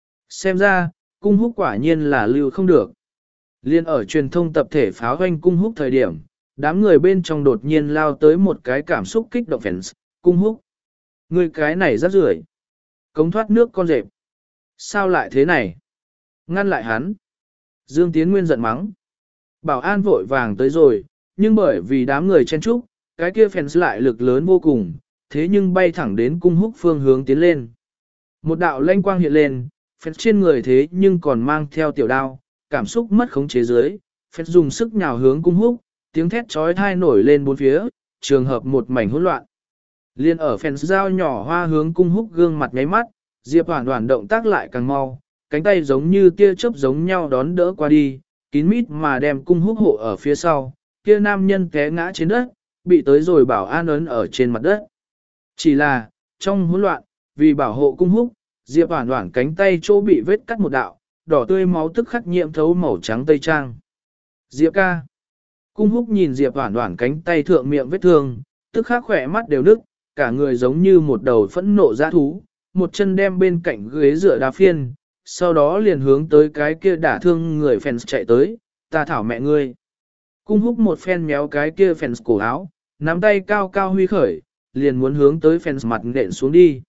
Xem ra, cung húc quả nhiên là lưu không được. Liên ở truyền thông tập thể pháo hoanh cung húc thời điểm, đám người bên trong đột nhiên lao tới một cái cảm xúc kích động fans, cung húc. Người cái này rất rưởi, cống thoát nước con rệp. Sao lại thế này? Ngăn lại hắn. Dương Tiến Nguyên giận mắng. Bảo an vội vàng tới rồi, nhưng bởi vì đám người chen trúc, cái kia fans lại lực lớn vô cùng, thế nhưng bay thẳng đến cung húc phương hướng tiến lên. Một đạo lanh quang hiện lên, fans trên người thế nhưng còn mang theo tiểu đao, cảm xúc mất khống chế dưới, fans dùng sức nhào hướng cung húc, tiếng thét chói tai nổi lên bốn phía, trường hợp một mảnh hỗn loạn. Liên ở fans dao nhỏ hoa hướng cung húc gương mặt nháy mắt, Diệp Hoản Hoản động tác lại càng mau, cánh tay giống như tia chớp giống nhau đón đỡ qua đi, kín mít mà đem cung húc hộ ở phía sau, kia nam nhân té ngã trên đất, bị tới rồi bảo an ấn ở trên mặt đất. Chỉ là, trong hỗn loạn, vì bảo hộ cung húc, Diệp Hoản Hoản cánh tay chỗ bị vết cắt một đạo, đỏ tươi máu tức khắc nhiễm thấu màu trắng tây trang. Diệp ca. Cung húc nhìn Diệp Hoản Hoản cánh tay thượng miệng vết thương, tức khắc khỏe mắt đều nức, cả người giống như một đầu phẫn nộ dã thú, một chân đem bên cạnh ghế dựa đá phiên, sau đó liền hướng tới cái kia đả thương người fans chạy tới, ta thảo mẹ ngươi. Cung húc một phen méo cái kia fans cổ áo, nắm tay cao cao huy khởi, liền muốn hướng tới fans mặt nện xuống đi.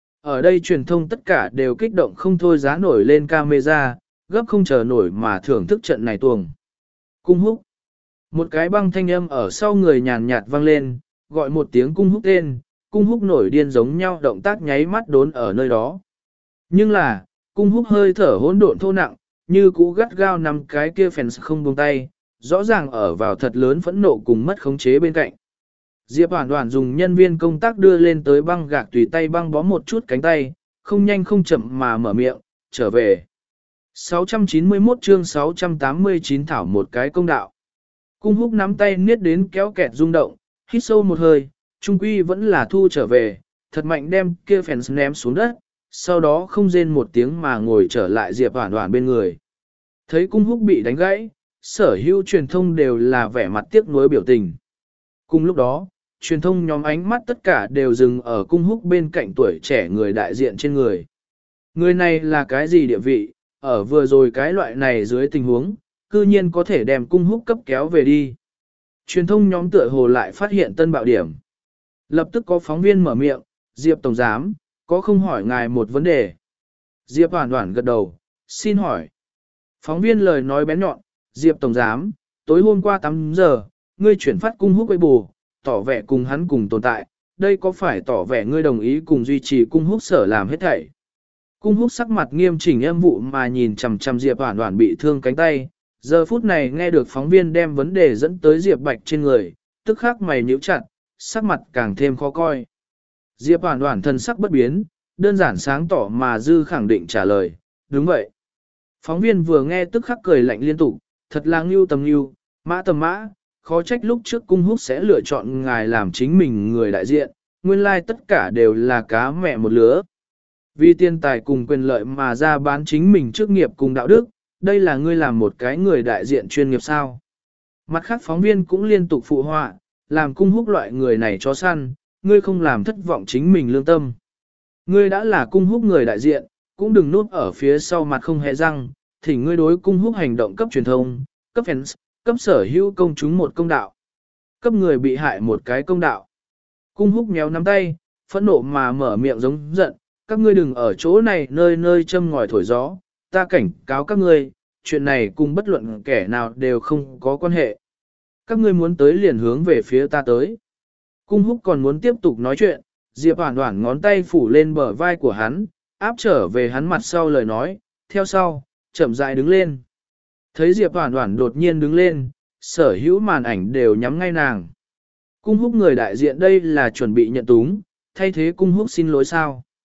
Ở đây truyền thông tất cả đều kích động không thôi giá nổi lên camera, gấp không chờ nổi mà thưởng thức trận này tuồng. Cung húc. Một cái băng thanh âm ở sau người nhàn nhạt vang lên, gọi một tiếng cung húc tên, cung húc nổi điên giống nhau động tác nháy mắt đốn ở nơi đó. Nhưng là, cung húc hơi thở hỗn độn thô nặng, như cũ gắt gao nắm cái kia fans không buông tay, rõ ràng ở vào thật lớn phẫn nộ cùng mất khống chế bên cạnh. Diệp Hoản Hoản dùng nhân viên công tác đưa lên tới băng gạc tùy tay băng bó một chút cánh tay, không nhanh không chậm mà mở miệng, trở về. sáu trăm chín mươi mốt chương sáu trăm tám mươi chín thảo một cái công đạo. Cung húc nắm tay niết đến kéo kẹt rung động, hít sâu một hơi, trung quy vẫn là thu trở về, thật mạnh đem kia fans ném xuống đất, sau đó không rên một tiếng mà ngồi trở lại Diệp Hoản Hoản bên người. Thấy cung húc bị đánh gãy, sở hữu truyền thông đều là vẻ mặt tiếc nuối biểu tình. Cùng lúc đó, truyền thông nhóm ánh mắt tất cả đều dừng ở cung húc bên cạnh tuổi trẻ người đại diện trên người. Người này là cái gì địa vị, ở vừa rồi cái loại này dưới tình huống, cư nhiên có thể đem cung húc cấp kéo về đi. Truyền thông nhóm tựa hồ lại phát hiện tân bạo điểm. Lập tức có phóng viên mở miệng, Diệp Tổng Giám, có không hỏi ngài một vấn đề. Diệp Hoản Hoản gật đầu, xin hỏi. Phóng viên lời nói bén nhọn, Diệp Tổng Giám, tối hôm qua tám giờ, ngươi chuyển phát cung húc với bù, tỏ vẻ cùng hắn cùng tồn tại, đây có phải tỏ vẻ ngươi đồng ý cùng duy trì cung húc sở làm hết thảy. Cung húc sắc mặt nghiêm chỉnh âm vụ mà nhìn chằm chằm Diệp Hoản Hoản bị thương cánh tay, giờ phút này nghe được phóng viên đem vấn đề dẫn tới Diệp Bạch trên người, tức khắc mày nhíu chặt, sắc mặt càng thêm khó coi. Diệp Hoản Hoản thân sắc bất biến, đơn giản sáng tỏ mà dư khẳng định trả lời, đúng vậy. Phóng viên vừa nghe tức khắc cười lạnh liên tục, thật là ngưu tầm ngưu, mã tầm mã, khó trách lúc trước cung húc sẽ lựa chọn ngài làm chính mình người đại diện, nguyên lai like tất cả đều là cá mẹ một lứa. Vì tiền tài cùng quyền lợi mà ra bán chính mình trước nghiệp cùng đạo đức, đây là ngươi làm một cái người đại diện chuyên nghiệp sao. Mặt khác phóng viên cũng liên tục phụ họa, làm cung húc loại người này chó săn, ngươi không làm thất vọng chính mình lương tâm. Ngươi đã là cung húc người đại diện, cũng đừng núp ở phía sau mặt không hề răng, thỉnh ngươi đối cung húc hành động cấp truyền thông, cấp fans, cấp sở hữu công chúng một công đạo, cấp người bị hại một cái công đạo. Cung húc méo nắm tay, phẫn nộ mà mở miệng giống giận, các ngươi đừng ở chỗ này nơi nơi châm ngòi thổi gió, ta cảnh cáo các ngươi, chuyện này cùng bất luận kẻ nào đều không có quan hệ. Các ngươi muốn tới liền hướng về phía ta tới. Cung húc còn muốn tiếp tục nói chuyện, Diệp Hoản Hoản ngón tay phủ lên bờ vai của hắn, áp trở về hắn mặt sau lời nói, theo sau, chậm rãi đứng lên. Thấy Diệp Hoản Hoản đột nhiên đứng lên, sở hữu màn ảnh đều nhắm ngay nàng. Cung húc người đại diện đây là chuẩn bị nhận túng, thay thế cung húc xin lỗi sao.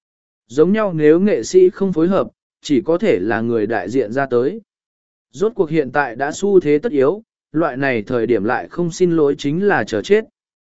giống nhau nếu nghệ sĩ không phối hợp, chỉ có thể là người đại diện ra tới. Rốt cuộc hiện tại đã xu thế tất yếu, loại này thời điểm lại không xin lỗi chính là chờ chết.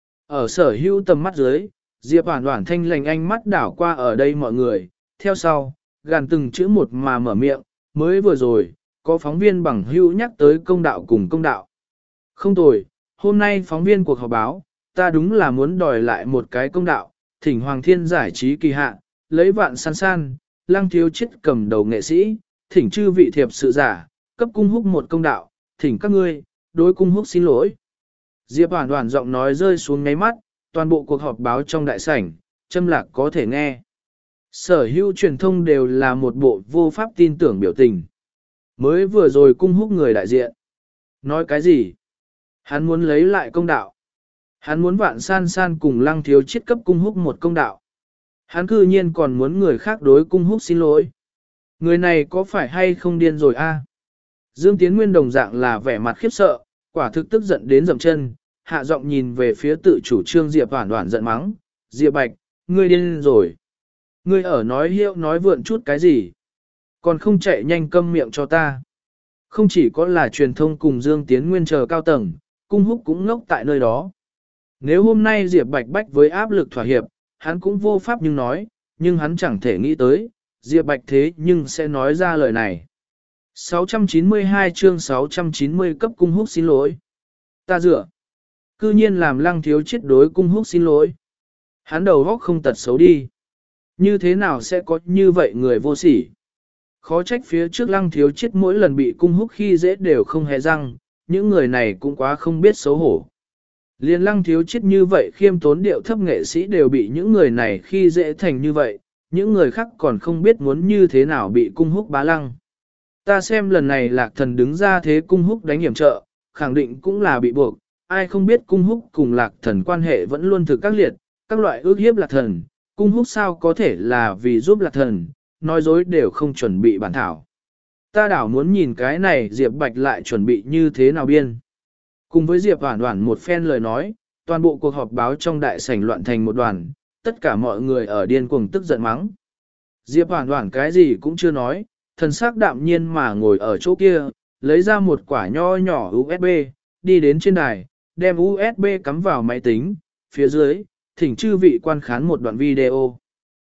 Ở sở hữu tầm mắt dưới, Diệp Hoản Hoản thanh lành ánh mắt đảo qua ở đây mọi người, theo sau, gàn từng chữ một mà mở miệng, mới vừa rồi, có phóng viên bằng hữu nhắc tới công đạo cùng công đạo. Không tồi, hôm nay phóng viên cuộc họp báo, ta đúng là muốn đòi lại một cái công đạo, thỉnh Hoàng Thiên giải trí kỳ hạ, lấy vạn san san, Lăng Thiếu Chiết cầm đầu nghệ sĩ, thỉnh chư vị thiệp sự giả, cấp cung húc một công đạo, thỉnh các ngươi, đối cung húc xin lỗi. Diệp Hoản Hoản giọng nói rơi xuống ngáy mắt, toàn bộ cuộc họp báo trong đại sảnh, châm lạc có thể nghe. Sở hữu truyền thông đều là một bộ vô pháp tin tưởng biểu tình. Mới vừa rồi cung húc người đại diện. Nói cái gì? Hắn muốn lấy lại công đạo. Hắn muốn vạn san san cùng Lăng Thiếu Chiết cấp cung húc một công đạo. Hắn cư nhiên còn muốn người khác đối cung húc xin lỗi. Người này có phải hay không điên rồi a? Dương Tiến Nguyên đồng dạng là vẻ mặt khiếp sợ, quả thực tức giận đến dậm chân, hạ giọng nhìn về phía tự chủ trương Diệp Hoản Hoản giận mắng, Diệp Bạch, ngươi điên rồi. Ngươi ở nói hiệu nói vượn chút cái gì? Còn không chạy nhanh câm miệng cho ta. Không chỉ có là truyền thông cùng Dương Tiến Nguyên chờ cao tầng, cung húc cũng ngốc tại nơi đó. Nếu hôm nay Diệp Bạch bách với áp lực thỏa hiệp, hắn cũng vô pháp nhưng nói, nhưng hắn chẳng thể nghĩ tới, Diệp Bạch thế nhưng sẽ nói ra lời này. sáu trăm chín mươi hai chương sáu trăm chín mươi cấp cung húc xin lỗi. Ta dựa. Cư nhiên làm Lăng Thiếu Chiết đối cung húc xin lỗi. Hắn đầu góc không tật xấu đi. Như thế nào sẽ có như vậy người vô sỉ? Khó trách phía trước Lăng Thiếu Chiết mỗi lần bị cung húc khi dễ đều không hề răng, những người này cũng quá không biết xấu hổ. Liên Lăng Thiếu Chiết như vậy khiêm tốn điệu thấp nghệ sĩ đều bị những người này khi dễ thành như vậy, những người khác còn không biết muốn như thế nào bị cung húc bá lăng. Ta xem lần này Lạc Thần đứng ra thế cung húc đánh hiểm trợ, khẳng định cũng là bị buộc, ai không biết cung húc cùng Lạc Thần quan hệ vẫn luôn thực các liệt, các loại ước hiếp Lạc Thần, cung húc sao có thể là vì giúp Lạc Thần, nói dối đều không chuẩn bị bản thảo. Ta đảo muốn nhìn cái này Diệp Bạch lại chuẩn bị như thế nào biên. Cùng với Diệp Hoản Hoản một phen lời nói, toàn bộ cuộc họp báo trong đại sảnh loạn thành một đoàn, tất cả mọi người ở điên cuồng tức giận mắng. Diệp Hoản Hoản cái gì cũng chưa nói, thần sắc đạm nhiên mà ngồi ở chỗ kia, lấy ra một quả nho nhỏ u ét bê, đi đến trên đài, đem u ét bê cắm vào máy tính, phía dưới, thỉnh chư vị quan khán một đoạn video.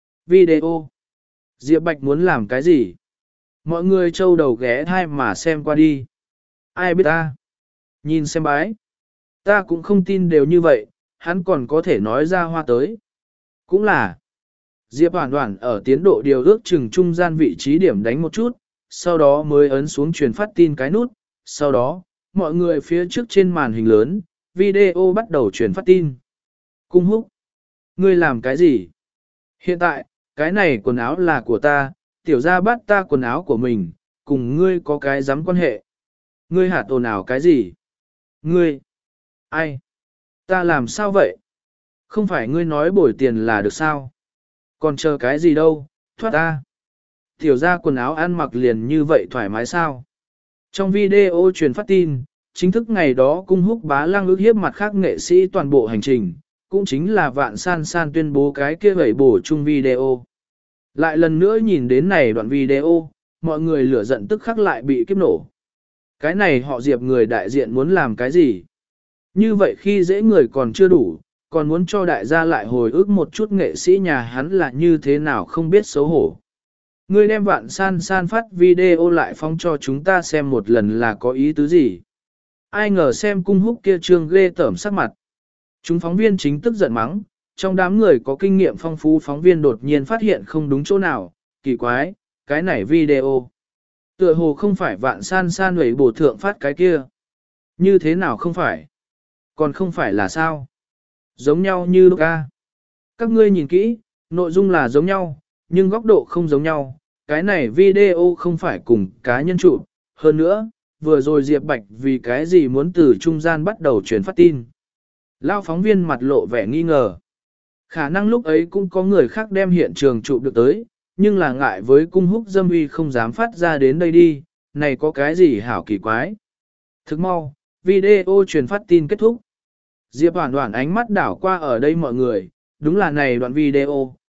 Video. Diệp Bạch muốn làm cái gì? Mọi người trâu đầu ghé thai mà xem qua đi. Ai biết ta? Nhìn xem bái. Ta cũng không tin đều như vậy, hắn còn có thể nói ra hoa tới. Cũng là. Diệp Hoản Hoản ở tiến độ điều ước chừng trung gian vị trí điểm đánh một chút, sau đó mới ấn xuống truyền phát tin cái nút, sau đó, mọi người phía trước trên màn hình lớn, video bắt đầu truyền phát tin. Cung húc, ngươi làm cái gì? Hiện tại, cái này quần áo là của ta, tiểu gia bắt ta quần áo của mình, cùng ngươi có cái dám quan hệ. Ngươi hạt ồn ào cái gì? Ngươi? Ai? Ta làm sao vậy? Không phải ngươi nói bồi tiền là được sao? Còn chờ cái gì đâu, thoát ta. Tiểu ra quần áo ăn mặc liền như vậy thoải mái sao? Trong video truyền phát tin, chính thức ngày đó cung húc bá lăng ước hiếp mặt khác nghệ sĩ toàn bộ hành trình, cũng chính là vạn san san tuyên bố cái kia vẩy bổ chung video. Lại lần nữa nhìn đến này đoạn video, mọi người lửa giận tức khắc lại bị kiếp nổ. Cái này họ Diệp người đại diện muốn làm cái gì? Như vậy khi dễ người còn chưa đủ, còn muốn cho đại gia lại hồi ức một chút nghệ sĩ nhà hắn là như thế nào không biết xấu hổ. Ngươi đem vạn san san phát video lại phóng cho chúng ta xem một lần là có ý tứ gì? Ai ngờ xem cung húc kia trương ghê tởm sắc mặt. Chúng phóng viên chính tức giận mắng, trong đám người có kinh nghiệm phong phú phóng viên đột nhiên phát hiện không đúng chỗ nào, kỳ quái, cái này video. Tựa hồ không phải vạn san san ủy bổ thượng phát cái kia. Như thế nào không phải? Còn không phải là sao? Giống nhau như lúc ca. Các ngươi nhìn kỹ, nội dung là giống nhau, nhưng góc độ không giống nhau. Cái này video không phải cùng cá nhân chụp. Hơn nữa, vừa rồi Diệp Bạch vì cái gì muốn từ trung gian bắt đầu truyền phát tin. Lao phóng viên mặt lộ vẻ nghi ngờ. Khả năng lúc ấy cũng có người khác đem hiện trường chụp được tới, nhưng là ngại với cung húc dâm uy không dám phát ra đến đây đi, này có cái gì hảo kỳ quái. Thức mau, video truyền phát tin kết thúc. Diệp Hoản Hoản ánh mắt đảo qua ở đây mọi người, đúng là này đoạn video,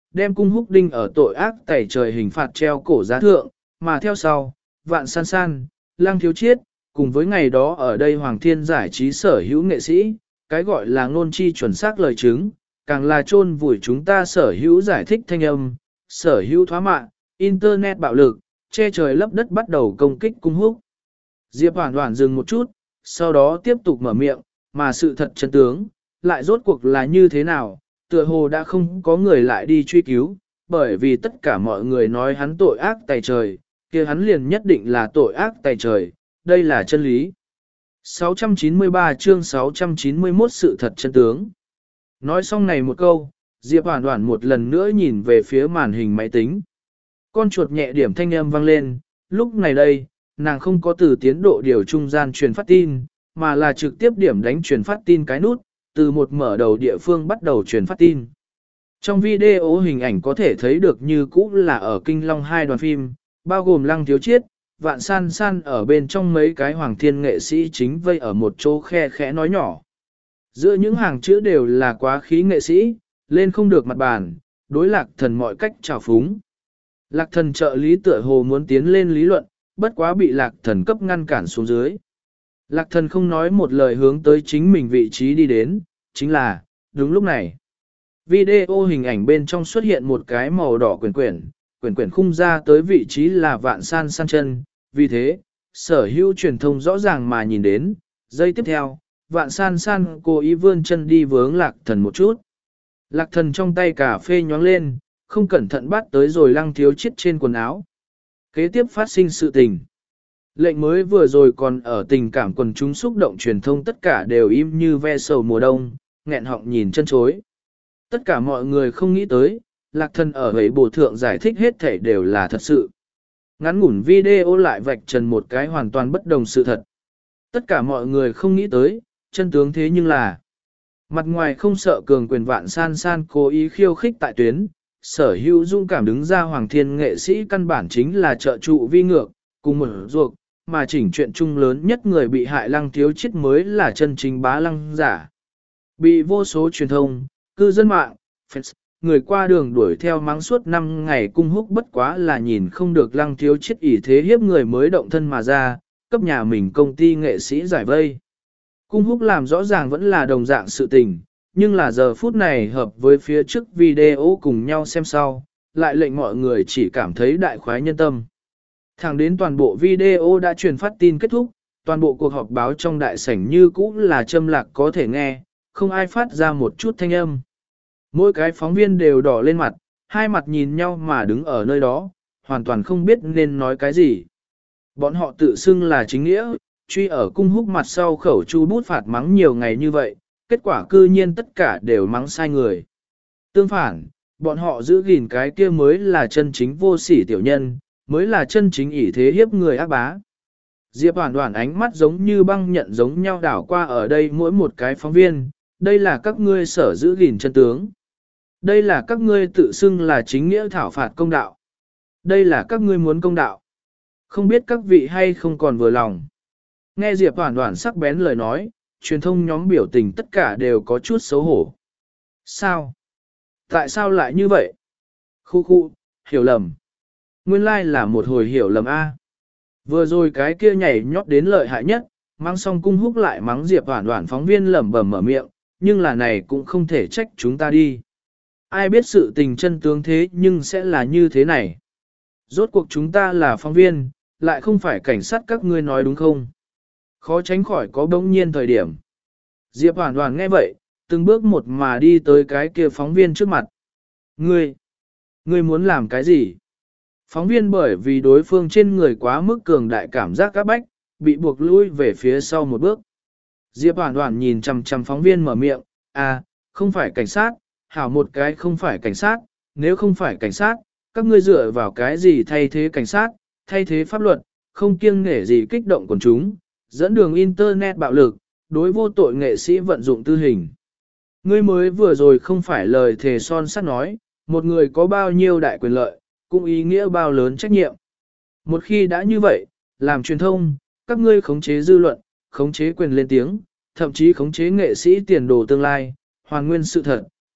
đem cung húc đinh ở tội ác tẩy trời hình phạt treo cổ giá thượng, mà theo sau, vạn san san, lang thiếu chiết, cùng với ngày đó ở đây Hoàng Thiên giải trí sở hữu nghệ sĩ, cái gọi là ngôn chi chuẩn xác lời chứng, càng là chôn vùi chúng ta sở hữu giải thích thanh âm, sở hữu thoá mạ, internet bạo lực, che trời lấp đất bắt đầu công kích cung húc. Diệp Hoản Hoản dừng một chút, sau đó tiếp tục mở miệng, mà sự thật chân tướng, lại rốt cuộc là như thế nào, tựa hồ đã không có người lại đi truy cứu, bởi vì tất cả mọi người nói hắn tội ác tày trời, kia hắn liền nhất định là tội ác tày trời, đây là chân lý. sáu trăm chín mươi ba chương sáu trăm chín mươi mốt sự thật chân tướng. Nói xong này một câu, Diệp Hoản Hoản một lần nữa nhìn về phía màn hình máy tính. Con chuột nhẹ điểm thanh âm vang lên, lúc này đây, nàng không có từ tiến độ điều trung gian truyền phát tin, mà là trực tiếp điểm đánh truyền phát tin cái nút, từ một mở đầu địa phương bắt đầu truyền phát tin. Trong video hình ảnh có thể thấy được như cũ là ở Kinh Long hai đoàn phim, bao gồm Lăng Thiếu Chiết, Vạn San San ở bên trong mấy cái Hoàng Thiên nghệ sĩ chính vây ở một chỗ khe khẽ nói nhỏ. Giữa những hàng chữ đều là quá khí nghệ sĩ, lên không được mặt bàn, đối Lạc Thần mọi cách trào phúng. Lạc Thần trợ lý tựa hồ muốn tiến lên lý luận, bất quá bị Lạc Thần cấp ngăn cản xuống dưới. Lạc Thần không nói một lời hướng tới chính mình vị trí đi đến, chính là, đúng lúc này. Video hình ảnh bên trong xuất hiện một cái màu đỏ quyển quyển, quyển quyển khung ra tới vị trí là Vạn San San chân, vì thế, sở hữu truyền thông rõ ràng mà nhìn đến, giây tiếp theo, Vạn San San cố ý vươn chân đi vướng Lạc Thần một chút. Lạc Thần trong tay cà phê nhoáng lên, không cẩn thận bắt tới rồi Lăng Thiếu Chiết trên quần áo. Kế tiếp phát sinh sự tình. Lệnh mới vừa rồi còn ở tình cảm quần chúng xúc động truyền thông tất cả đều im như ve sầu mùa đông, nghẹn họng nhìn chân chối. Tất cả mọi người không nghĩ tới, Lạc Thần ở ấy bổ thượng giải thích hết thể đều là thật sự. Ngắn ngủn video lại vạch trần một cái hoàn toàn bất đồng sự thật. Tất cả mọi người không nghĩ tới, chân tướng thế nhưng là mặt ngoài không sợ cường quyền Vạn San San cố ý khiêu khích tại tuyến, sở hữu dung cảm đứng ra Hoàng Thiên nghệ sĩ căn bản chính là trợ trụ vi ngược, cùng một ruột, mà chỉnh chuyện chung lớn nhất người bị hại Lăng Thiếu Chiết mới là chân chính bá lăng giả. Bị vô số truyền thông, cư dân mạng, fans, người qua đường đuổi theo mắng suốt năm ngày cung húc bất quá là nhìn không được Lăng Thiếu Chiết ỷ thế hiếp người mới động thân mà ra, cấp nhà mình công ty nghệ sĩ giải vây. Cung húc làm rõ ràng vẫn là đồng dạng sự tình, nhưng là giờ phút này hợp với phía trước video cùng nhau xem sau, lại lệnh mọi người chỉ cảm thấy đại khoái nhân tâm. Thẳng đến toàn bộ video đã truyền phát tin kết thúc, toàn bộ cuộc họp báo trong đại sảnh như cũ là châm lạc có thể nghe, không ai phát ra một chút thanh âm. Mỗi cái phóng viên đều đỏ lên mặt, hai mặt nhìn nhau mà đứng ở nơi đó, hoàn toàn không biết nên nói cái gì. Bọn họ tự xưng là chính nghĩa, truy ở cung húc mặt sau khẩu chu bút phạt mắng nhiều ngày như vậy, kết quả cư nhiên tất cả đều mắng sai người. Tương phản, bọn họ giữ gìn cái kia mới là chân chính vô sỉ tiểu nhân, mới là chân chính ỷ thế hiếp người ác bá. Diệp Hoản Hoản ánh mắt giống như băng nhận giống nhau đảo qua ở đây mỗi một cái phóng viên, đây là các ngươi sở giữ gìn chân tướng. Đây là các ngươi tự xưng là chính nghĩa thảo phạt công đạo. Đây là các ngươi muốn công đạo. Không biết các vị hay không còn vừa lòng. Nghe Diệp Hoản Hoản sắc bén lời nói, truyền thông nhóm biểu tình tất cả đều có chút xấu hổ. Sao? Tại sao lại như vậy? Khu khu, hiểu lầm. Nguyên lai là một hồi hiểu lầm A. Vừa rồi cái kia nhảy nhót đến lợi hại nhất, mắng xong cung húc lại mắng Diệp Hoản Hoản phóng viên lẩm bẩm mở miệng, nhưng là này cũng không thể trách chúng ta đi. Ai biết sự tình chân tướng thế nhưng sẽ là như thế này. Rốt cuộc chúng ta là phóng viên, lại không phải cảnh sát các ngươi nói đúng không? Khó tránh khỏi có bỗng nhiên thời điểm. Diệp Hoản Hoản nghe vậy, từng bước một mà đi tới cái kia phóng viên trước mặt. Ngươi, ngươi muốn làm cái gì? Phóng viên bởi vì đối phương trên người quá mức cường đại cảm giác các bách, bị buộc lui về phía sau một bước. Diệp Hoản Hoản nhìn chằm chằm phóng viên mở miệng, à, không phải cảnh sát, hảo một cái không phải cảnh sát, nếu không phải cảnh sát, các ngươi dựa vào cái gì thay thế cảnh sát, thay thế pháp luật, không kiêng nể gì kích động quần chúng, dẫn đường internet bạo lực, đối vô tội nghệ sĩ vận dụng tư hình. Ngươi mới vừa rồi không phải lời thề son sắt nói, một người có bao nhiêu đại quyền lợi, cũng ý nghĩa bao lớn trách nhiệm. Một khi đã như vậy, làm truyền thông, các ngươi khống chế dư luận, khống chế quyền lên tiếng, thậm chí khống chế nghệ sĩ tiền đồ tương lai, hoàn nguyên sự thật,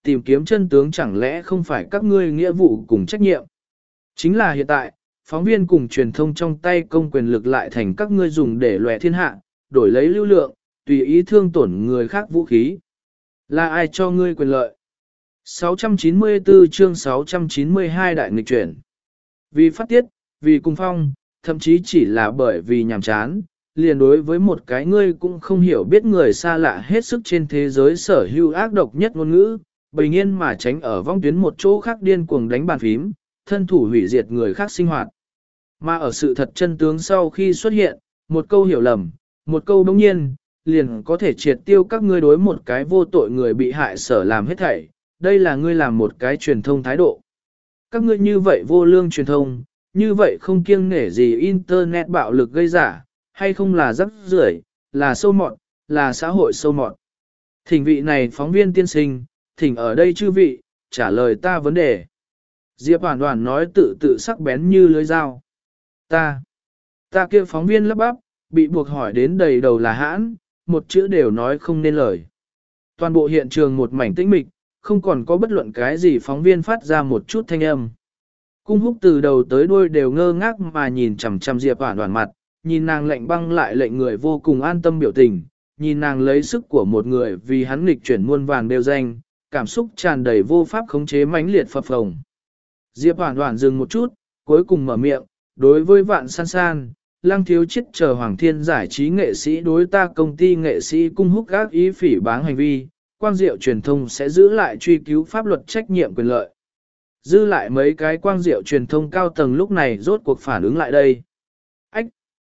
tìm kiếm chân tướng chẳng lẽ không phải các ngươi nghĩa vụ cùng trách nhiệm. Chính là hiện tại, phóng viên cùng truyền thông trong tay công quyền lực lại thành các ngươi dùng để lòe thiên hạ, đổi lấy lưu lượng, tùy ý thương tổn người khác vũ khí. Là ai cho ngươi quyền lợi? sáu trăm chín mươi tư chương sáu trăm chín mươi hai đại nghịch chuyển. Vì phát tiết, vì cung phong, thậm chí chỉ là bởi vì nhàm chán, liền đối với một cái ngươi cũng không hiểu biết người xa lạ hết sức trên thế giới sở hữu ác độc nhất ngôn ngữ, bình yên mà tránh ở vong tuyến một chỗ khác điên cuồng đánh bàn phím, thân thủ hủy diệt người khác sinh hoạt. Mà ở sự thật chân tướng sau khi xuất hiện, một câu hiểu lầm, một câu bỗng nhiên, liền có thể triệt tiêu các ngươi đối một cái vô tội người bị hại sở làm hết thảy. Đây là ngươi làm một cái truyền thông thái độ. Các ngươi như vậy vô lương truyền thông, như vậy không kiêng nể gì internet bạo lực gây giả, hay không là rắc rưởi, là sâu mọt, là xã hội sâu mọt. Thỉnh vị này phóng viên tiên sinh, thỉnh ở đây chư vị, trả lời ta vấn đề. Diệp Hoàn Hoàn nói tự tự sắc bén như lưới dao. Ta, ta kia phóng viên lắp bắp, bị buộc hỏi đến đầy đầu là hãn, một chữ đều nói không nên lời. Toàn bộ hiện trường một mảnh tĩnh mịch, không còn có bất luận cái gì phóng viên phát ra một chút thanh âm. Cung Húc từ đầu tới đuôi đều ngơ ngác mà nhìn chằm chằm Diệp Hoàn Hoàn mặt, nhìn nàng lạnh băng lại lệnh người vô cùng an tâm biểu tình, nhìn nàng lấy sức của một người vì hắn nghịch chuyển muôn vàn đều danh, cảm xúc tràn đầy vô pháp khống chế mãnh liệt phập phồng. Diệp Hoàn Hoàn dừng một chút, cuối cùng mở miệng, đối với Vạn San San, Lăng Thiếu Chiết chờ Hoàng Thiên giải trí nghệ sĩ đối ta công ty nghệ sĩ Cung Húc gác ý phỉ báng hành vi, Quang Diệu truyền thông sẽ giữ lại truy cứu pháp luật trách nhiệm quyền lợi. Dư lại mấy cái Quang Diệu truyền thông cao tầng lúc này rốt cuộc phản ứng lại đây. Ách!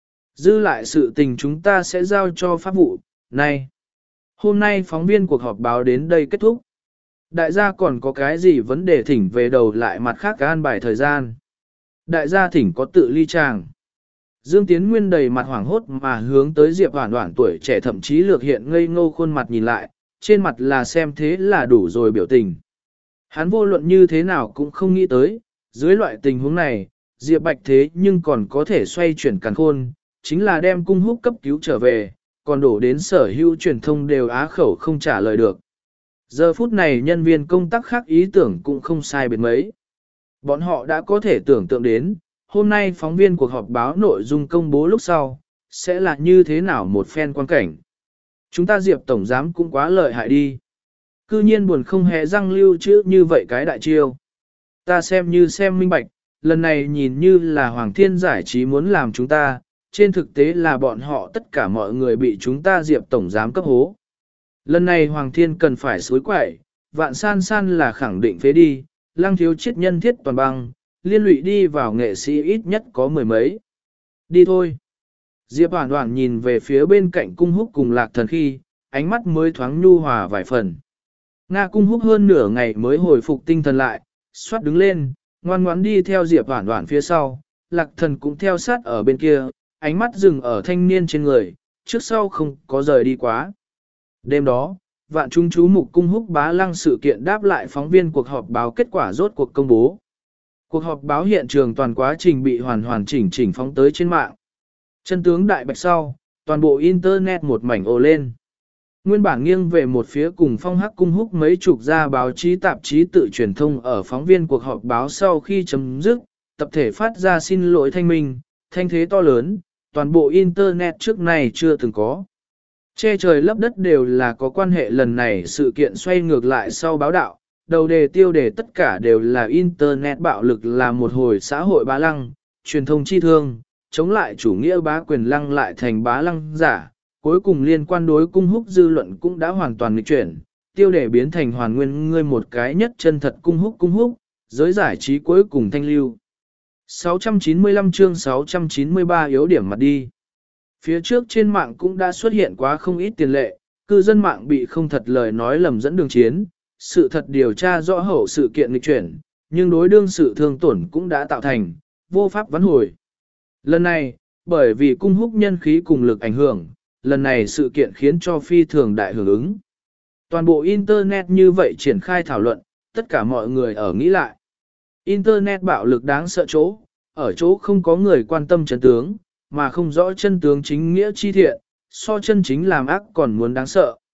Dư lại sự tình chúng ta sẽ giao cho pháp vụ, này. Hôm nay phóng viên cuộc họp báo đến đây kết thúc. Đại gia còn có cái gì vấn đề thỉnh về đầu lại mặt khác an bài thời gian. Đại gia thỉnh có tự ly tràng. Dương Tiến Nguyên đầy mặt hoảng hốt mà hướng tới Diệp Hoàn Hoàn tuổi trẻ thậm chí lược hiện ngây ngô khuôn mặt nhìn lại, trên mặt là xem thế là đủ rồi biểu tình. Hắn vô luận như thế nào cũng không nghĩ tới, dưới loại tình huống này, Diệp Bạch thế nhưng còn có thể xoay chuyển càn khôn, chính là đem Cung Húc cấp cứu trở về, còn đổ đến sở hữu truyền thông đều á khẩu không trả lời được. Giờ phút này nhân viên công tác khác ý tưởng cũng không sai biệt mấy. Bọn họ đã có thể tưởng tượng đến, hôm nay phóng viên cuộc họp báo nội dung công bố lúc sau, sẽ là như thế nào một phen quan cảnh. Chúng ta Diệp Tổng Giám cũng quá lợi hại đi. Cư nhiên buồn không hề răng lưu trữ như vậy cái đại chiêu. Ta xem như xem minh bạch, lần này nhìn như là Hoàng Thiên giải trí muốn làm chúng ta, trên thực tế là bọn họ tất cả mọi người bị chúng ta Diệp Tổng Giám cấp hố. Lần này Hoàng Thiên cần phải xối quậy, Vạn San San là khẳng định phế đi, Lăng Thiếu Chiết nhân thiết toàn băng, liên lụy đi vào nghệ sĩ ít nhất có mười mấy. Đi thôi. Diệp Hoàn Hoàn nhìn về phía bên cạnh Cung Húc cùng Lạc Thần khi, ánh mắt mới thoáng nhu hòa vài phần. Nga Cung Húc hơn nửa ngày mới hồi phục tinh thần lại, xoát đứng lên, ngoan ngoãn đi theo Diệp Hoàn Hoàn phía sau, Lạc Thần cũng theo sát ở bên kia, ánh mắt dừng ở thanh niên trên người, trước sau không có rời đi quá. Đêm đó, vạn chúng chú mục Cung Húc bá lăng sự kiện đáp lại phóng viên cuộc họp báo kết quả rốt cuộc công bố. Cuộc họp báo hiện trường toàn quá trình bị hoàn hoàn chỉnh chỉnh phóng tới trên mạng. Chân tướng đại bạch sau, toàn bộ internet một mảnh ồ lên. Nguyên bản nghiêng về một phía cùng Phong Hắc Cung Húc mấy chục gia báo chí tạp chí tự truyền thông ở phóng viên cuộc họp báo sau khi chấm dứt, tập thể phát ra xin lỗi thanh minh, thanh thế to lớn, toàn bộ internet trước này chưa từng có. Che trời lấp đất đều là có quan hệ lần này sự kiện xoay ngược lại sau báo đạo, đầu đề tiêu đề tất cả đều là internet bạo lực là một hồi xã hội bá lăng, truyền thông chi thương, chống lại chủ nghĩa bá quyền lăng lại thành bá lăng giả, cuối cùng liên quan đối Cung Húc dư luận cũng đã hoàn toàn nghịch chuyển, tiêu đề biến thành hoàn nguyên ngươi một cái nhất chân thật Cung Húc Cung Húc, giới giải trí cuối cùng thanh lưu. sáu trăm chín mươi lăm chương sáu trăm chín mươi ba yếu điểm mặt đi. Phía trước trên mạng cũng đã xuất hiện quá không ít tiền lệ, cư dân mạng bị không thật lời nói lầm dẫn đường chiến, sự thật điều tra rõ hậu sự kiện nghịch chuyển, nhưng đối đương sự thương tổn cũng đã tạo thành, vô pháp vãn hồi. Lần này, bởi vì Cung Húc nhân khí cùng lực ảnh hưởng, lần này sự kiện khiến cho phi thường đại hưởng ứng. Toàn bộ Internet như vậy triển khai thảo luận, tất cả mọi người ở nghĩ lại. Internet bạo lực đáng sợ chỗ, ở chỗ không có người quan tâm chân tướng, mà không rõ chân tướng chính nghĩa chi thiện, so chân chính làm ác còn muốn đáng sợ.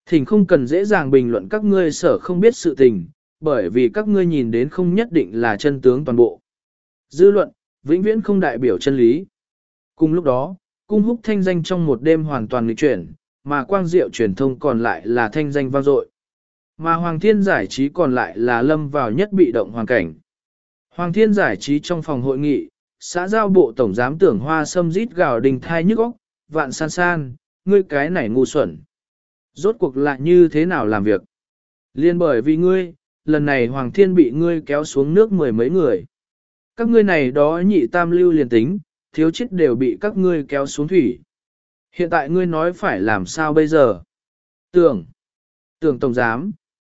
Thỉnh không cần dễ dàng bình luận các ngươi sở không biết sự tình, bởi vì các ngươi nhìn đến không nhất định là chân tướng toàn bộ. Dư luận, vĩnh viễn không đại biểu chân lý. Cùng lúc đó, cung húc thanh danh trong một đêm hoàn toàn nghịch chuyển, mà quang diệu truyền thông còn lại là thanh danh vang dội. Mà Hoàng Thiên giải trí còn lại là lâm vào nhất bị động hoàn cảnh. Hoàng Thiên giải trí trong phòng hội nghị, xã giao bộ tổng giám tưởng Hoa Sâm rít gào đình thai nhức óc, Vạn San San, ngươi cái này ngu xuẩn. Rốt cuộc lại như thế nào làm việc? Liên bởi vì ngươi, lần này Hoàng Thiên bị ngươi kéo xuống nước mười mấy người. Các ngươi này đó nhị tam lưu liền tính, thiếu chết đều bị các ngươi kéo xuống thủy. Hiện tại ngươi nói phải làm sao bây giờ? Tưởng, tưởng tổng giám,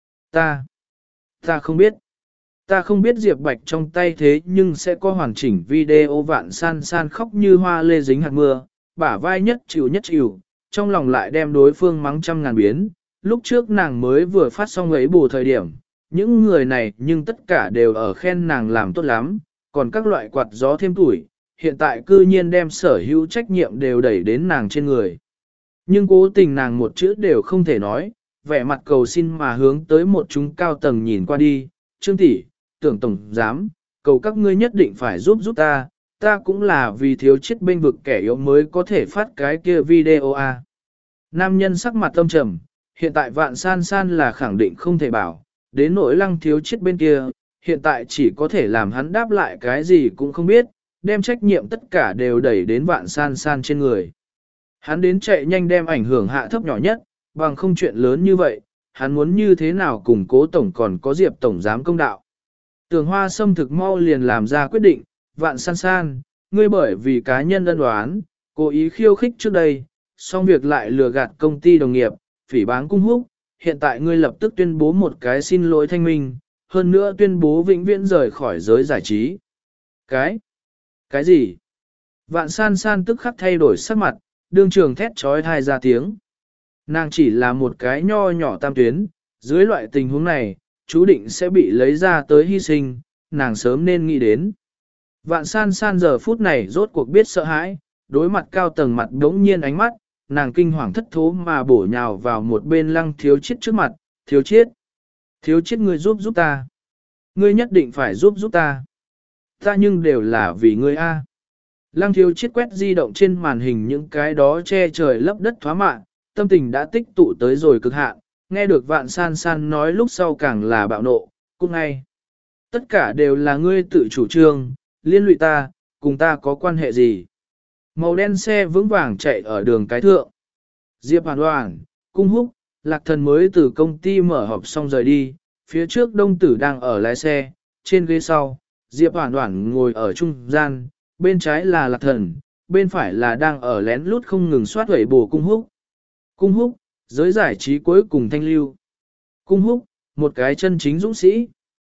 ta, ta không biết. Ta không biết Diệp Bạch trong tay thế nhưng sẽ có hoàn chỉnh video Vạn San San khóc như hoa lê dính hạt mưa, bả vai nhất chịu nhất chịu, trong lòng lại đem đối phương mắng trăm ngàn biến. Lúc trước nàng mới vừa phát xong ấy bù thời điểm, những người này nhưng tất cả đều ở khen nàng làm tốt lắm, còn các loại quạt gió thêm tuổi, hiện tại cư nhiên đem sở hữu trách nhiệm đều đẩy đến nàng trên người. Nhưng cố tình nàng một chữ đều không thể nói, vẻ mặt cầu xin mà hướng tới một chúng cao tầng nhìn qua đi, Trương tỷ, Tưởng tổng giám, cầu các ngươi nhất định phải giúp giúp ta, ta cũng là vì thiếu chết bên vực kẻ yếu mới có thể phát cái kia video a. Nam nhân sắc mặt tâm trầm, hiện tại Vạn San San là khẳng định không thể bảo, đến nỗi Lăng thiếu chết bên kia, hiện tại chỉ có thể làm hắn đáp lại cái gì cũng không biết, đem trách nhiệm tất cả đều đẩy đến Vạn San San trên người. Hắn đến chạy nhanh đem ảnh hưởng hạ thấp nhỏ nhất, bằng không chuyện lớn như vậy, hắn muốn như thế nào cùng Cố tổng còn có Diệp tổng giám công đạo. Tường Hoa Sâm thực mau liền làm ra quyết định, Vạn San San, ngươi bởi vì cá nhân ân đoán, cố ý khiêu khích trước đây, xong việc lại lừa gạt công ty đồng nghiệp, phỉ báng cung húc, hiện tại ngươi lập tức tuyên bố một cái xin lỗi thanh minh, hơn nữa tuyên bố vĩnh viễn rời khỏi giới giải trí. Cái? Cái gì? Vạn San San tức khắc thay đổi sắc mặt, đương trường thét trói thai ra tiếng. Nàng chỉ là một cái nho nhỏ tam tuyến, dưới loại tình huống này, chú định sẽ bị lấy ra tới hy sinh, nàng sớm nên nghĩ đến. Vạn San San giờ phút này rốt cuộc biết sợ hãi, đối mặt cao tầng mặt đống nhiên ánh mắt, nàng kinh hoàng thất thố mà bổ nhào vào một bên Lăng thiếu chết trước mặt, thiếu chết. Thiếu chết ngươi giúp giúp ta. Ngươi nhất định phải giúp giúp ta. Ta nhưng đều là vì ngươi a. Lăng thiếu chết quét di động trên màn hình những cái đó che trời lấp đất thoá mạ, tâm tình đã tích tụ tới rồi cực hạn, nghe được Vạn San San nói lúc sau càng là bạo nộ, cũng ngay. Tất cả đều là ngươi tự chủ trương, liên lụy ta, cùng ta có quan hệ gì. Màu đen xe vững vàng chạy ở đường cái thượng. Diệp Hoàn Hoàn, Cung Húc, Lạc Thần mới từ công ty mở họp xong rời đi, phía trước Đông Tử đang ở lái xe, trên ghế sau, Diệp Hoàn Hoàn ngồi ở trung gian, bên trái là Lạc Thần, bên phải là đang ở lén lút không ngừng soát hẩy bổ Cung Húc. Cung Húc, giới giải trí cuối cùng thanh lưu. Cung Húc, một cái chân chính dũng sĩ.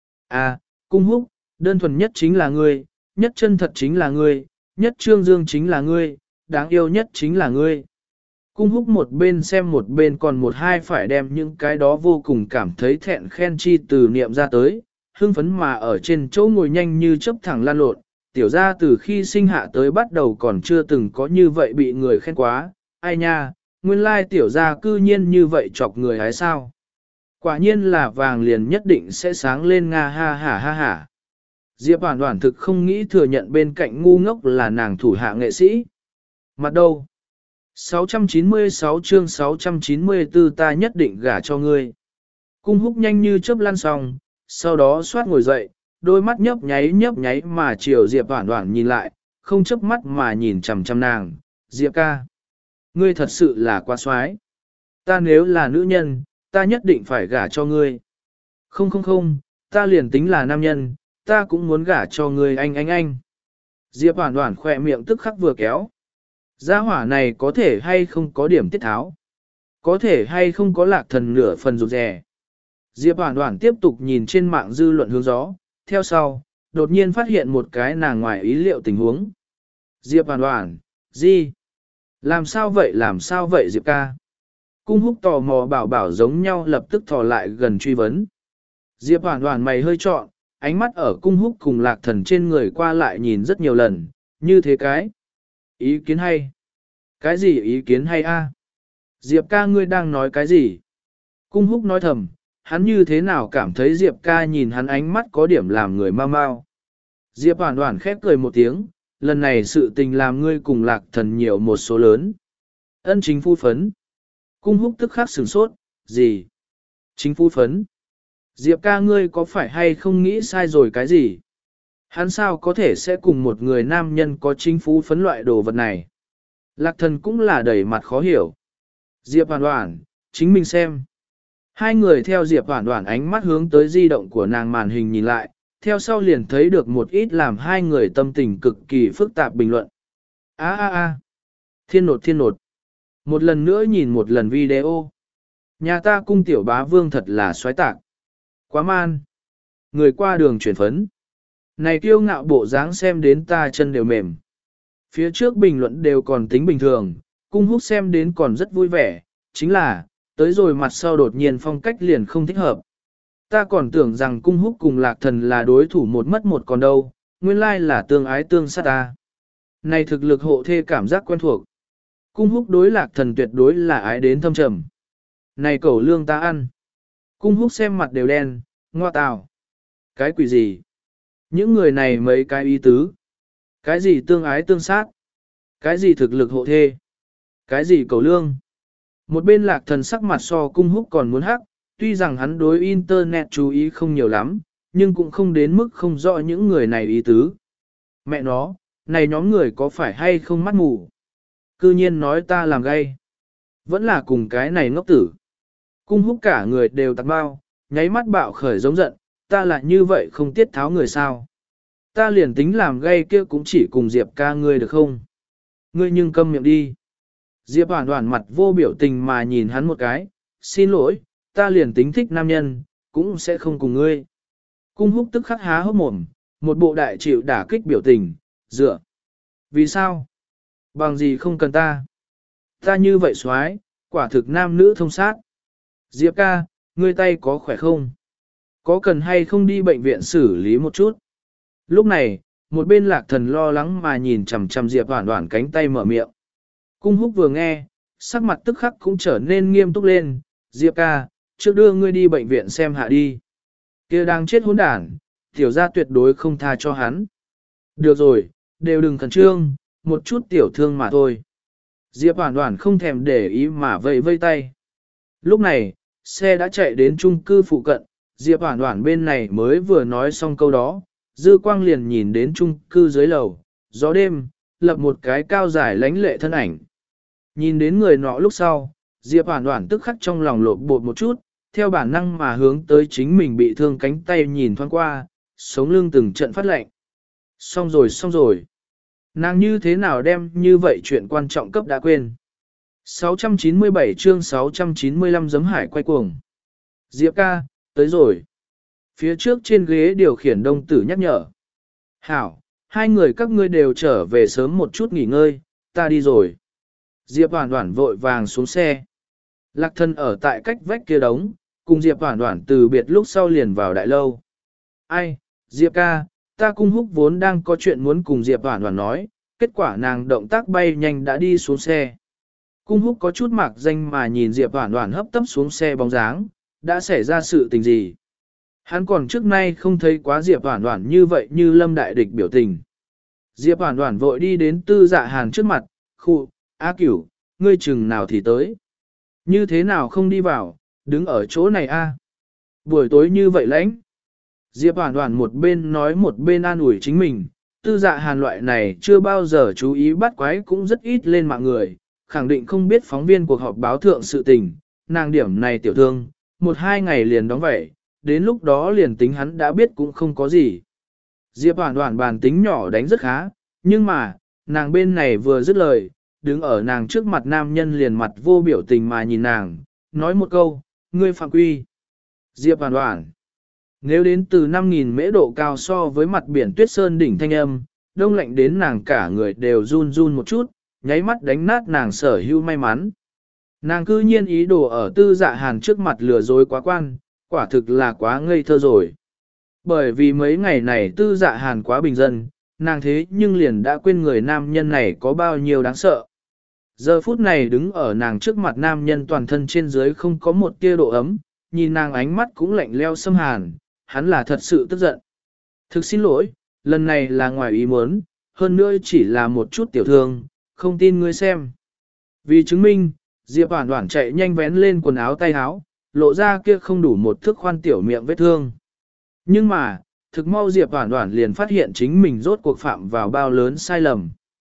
À, Cung Húc, đơn thuần nhất chính là ngươi, nhất chân thật chính là ngươi, nhất trương dương chính là ngươi, đáng yêu nhất chính là ngươi. Cung Húc một bên xem một bên còn một hai phải đem những cái đó vô cùng cảm thấy thẹn khen chi từ niệm ra tới, hưng phấn mà ở trên chỗ ngồi nhanh như chớp thẳng lan lộn, tiểu ra từ khi sinh hạ tới bắt đầu còn chưa từng có như vậy bị người khen quá, ai nha, nguyên lai tiểu ra cư nhiên như vậy chọc người hái sao. Quả nhiên là vàng liền nhất định sẽ sáng lên nga ha ha ha ha. Diệp Hoàn Hoàn thực không nghĩ thừa nhận bên cạnh ngu ngốc là nàng thủ hạ nghệ sĩ. Mặt đâu? sáu trăm chín mươi sáu chương sáu trăm chín mươi tư ta nhất định gả cho ngươi. Cung Húc nhanh như chớp lăn xong, sau đó xoát ngồi dậy, đôi mắt nhấp nháy nhấp nháy mà chiều Diệp Hoàn Hoàn nhìn lại, không chớp mắt mà nhìn chằm chằm nàng. Diệp ca, ngươi thật sự là quá xoái. Ta nếu là nữ nhân, ta nhất định phải gả cho ngươi. Không không không, ta liền tính là nam nhân, ta cũng muốn gả cho ngươi anh anh anh. Diệp Hoàn Hoàn khỏe miệng tức khắc vừa kéo. Gia hỏa này có thể hay không có điểm tiết tháo. Có thể hay không có Lạc Thần nửa phần rụt rè. Diệp Hoàn Hoàn tiếp tục nhìn trên mạng dư luận hướng gió, theo sau, đột nhiên phát hiện một cái nàng ngoài ý liệu tình huống. Diệp Hoàn Hoàn, gì? Làm sao vậy làm sao vậy Diệp ca? Cung Húc tò mò bảo bảo giống nhau lập tức thò lại gần truy vấn. Diệp Hoàn Hoàn mày hơi trọn, ánh mắt ở Cung Húc cùng Lạc Thần trên người qua lại nhìn rất nhiều lần, như thế cái. Ý kiến hay? Cái gì ý kiến hay a? Diệp ca ngươi đang nói cái gì? Cung húc nói thầm, hắn như thế nào cảm thấy Diệp ca nhìn hắn ánh mắt có điểm làm người mau mau. Diệp Hoàn Hoàn khép cười một tiếng, lần này sự tình làm ngươi cùng lạc thần nhiều một số lớn. Ân chính phu phấn. Cung húc tức khắc sửng sốt, gì? Chính phu phấn. Diệp ca ngươi có phải hay không nghĩ sai rồi cái gì? Hắn sao có thể sẽ cùng một người nam nhân có chính phu phấn loại đồ vật này? Lạc thần cũng là đầy mặt khó hiểu. Diệp Hoàn Hoàn, chính mình xem. Hai người theo Diệp Hoàn Hoàn ánh mắt hướng tới di động của nàng màn hình nhìn lại, theo sau liền thấy được một ít làm hai người tâm tình cực kỳ phức tạp bình luận. A a a, thiên nột thiên nột. Một lần nữa nhìn một lần video. Nhà ta cung tiểu bá vương thật là xoái tạc. Quá man. Người qua đường chuyển phấn. Này kiêu ngạo bộ dáng xem đến ta chân đều mềm. Phía trước bình luận đều còn tính bình thường, cung húc xem đến còn rất vui vẻ, chính là, tới rồi mặt sau đột nhiên phong cách liền không thích hợp. Ta còn tưởng rằng cung húc cùng lạc thần là đối thủ một mất một còn đâu, nguyên lai là tương ái tương sát ta. Này thực lực hộ thê cảm giác quen thuộc. Cung húc đối lạc thần tuyệt đối là ái đến thâm trầm. Này cẩu lương ta ăn. Cung húc xem mặt đều đen, ngoa tào. Cái quỷ gì? Những người này mấy cái ý tứ. Cái gì tương ái tương sát? Cái gì thực lực hộ thê? Cái gì cẩu lương? Một bên lạc thần sắc mặt so cung húc còn muốn hắc, tuy rằng hắn đối internet chú ý không nhiều lắm, nhưng cũng không đến mức không rõ những người này ý tứ. Mẹ nó, này nhóm người có phải hay không mắt mù? Cư nhiên nói ta làm gay. Vẫn là cùng cái này ngốc tử. Cung húc cả người đều tạc bao, nháy mắt bạo khởi giống giận, ta lại như vậy không tiết tháo người sao. Ta liền tính làm gay kia cũng chỉ cùng Diệp ca ngươi được không? Ngươi nhưng câm miệng đi. Diệp Hoàn Hoàn mặt vô biểu tình mà nhìn hắn một cái, xin lỗi, ta liền tính thích nam nhân, cũng sẽ không cùng ngươi. Cung húc tức khắc há hốc mồm, một bộ đại chịu đả kích biểu tình, dựa. Vì sao? Bằng gì không cần ta? Ta như vậy xoái, quả thực nam nữ thông sát. Diệp ca, ngươi tay có khỏe không? Có cần hay không đi bệnh viện xử lý một chút? Lúc này, một bên lạc thần lo lắng mà nhìn chằm chằm Diệp Hoàn Hoàn cánh tay mở miệng. Cung húc vừa nghe, sắc mặt tức khắc cũng trở nên nghiêm túc lên, Diệp ca, trước đưa ngươi đi bệnh viện xem hạ đi. Kia đang chết hỗn đản, tiểu gia tuyệt đối không tha cho hắn. Được rồi, đều đừng khẩn trương, một chút tiểu thương mà thôi. Diệp Hoàn Hoàn không thèm để ý mà vẫy vây tay. Lúc này, xe đã chạy đến chung cư phụ cận, Diệp Hoàn Hoàn bên này mới vừa nói xong câu đó, dư quang liền nhìn đến chung cư dưới lầu, gió đêm, lập một cái cao dài lánh lệ thân ảnh. Nhìn đến người nọ lúc sau, Diệp Hoàn Hoàn tức khắc trong lòng lộn bột một chút, theo bản năng mà hướng tới chính mình bị thương cánh tay nhìn thoáng qua, sống lưng từng trận phát lạnh. Xong rồi xong rồi. Nàng như thế nào đem như vậy chuyện quan trọng cấp đã quên. sáu trăm chín mươi bảy chương sáu trăm chín mươi lăm giấm hải quay cuồng. Diệp ca, tới rồi. Phía trước trên ghế điều khiển đông tử nhắc nhở. Hảo, hai người các ngươi đều trở về sớm một chút nghỉ ngơi, ta đi rồi. Diệp Hoàn Hoàn vội vàng xuống xe. Lạc thân ở tại cách vách kia đống, cùng Diệp Hoàn Hoàn từ biệt lúc sau liền vào đại lâu. Ai, Diệp ca, ta cung húc vốn đang có chuyện muốn cùng Diệp Hoàn Hoàn nói, kết quả nàng động tác bay nhanh đã đi xuống xe. Cung húc có chút mạc danh mà nhìn Diệp Hoàn Hoàn hấp tấp xuống xe bóng dáng, đã xảy ra sự tình gì. Hắn còn trước nay không thấy quá Diệp Hoàn Hoàn như vậy như lâm đại địch biểu tình. Diệp Hoàn Hoàn vội đi đến Tư Dạ Hàn trước mặt, khu, A Cửu, ngươi chừng nào thì tới. Như thế nào không đi vào, đứng ở chỗ này a? Buổi tối như vậy lãnh. Diệp Hoàn Hoàn một bên nói một bên an ủi chính mình, Tư Dạ Hàn loại này chưa bao giờ chú ý bắt quái cũng rất ít lên mạng người, khẳng định không biết phóng viên cuộc họp báo thượng sự tình, nàng điểm này tiểu thương, một hai ngày liền đóng vậy, đến lúc đó liền tính hắn đã biết cũng không có gì. Diệp Hoàn Hoàn bàn tính nhỏ đánh rất khá, nhưng mà, nàng bên này vừa dứt lời, đứng ở nàng trước mặt nam nhân liền mặt vô biểu tình mà nhìn nàng, nói một câu, ngươi phạm quy. Diệp Hoàn Hoàn, nếu đến từ năm nghìn mễ độ cao so với mặt biển tuyết sơn đỉnh thanh âm, đông lạnh đến nàng cả người đều run run một chút, nháy mắt đánh nát nàng sở hữu may mắn. Nàng cư nhiên ý đồ ở Tư Dạ Hàn trước mặt lừa dối quá quan, quả thực là quá ngây thơ rồi. Bởi vì mấy ngày này Tư Dạ Hàn quá bình dân, nàng thế nhưng liền đã quên người nam nhân này có bao nhiêu đáng sợ. Giờ phút này đứng ở nàng trước mặt nam nhân toàn thân trên dưới không có một tia độ ấm, nhìn nàng ánh mắt cũng lạnh leo xâm hàn, hắn là thật sự tức giận. Thực xin lỗi, lần này là ngoài ý muốn, hơn nữa chỉ là một chút tiểu thương, không tin ngươi xem. Vì chứng minh, Diệp Hoản Hoản chạy nhanh vén lên quần áo tay áo, lộ ra kia không đủ một thước khoan tiểu miệng vết thương. Nhưng mà, thực mau Diệp Hoản Hoản liền phát hiện chính mình rốt cuộc phạm vào bao lớn sai lầm.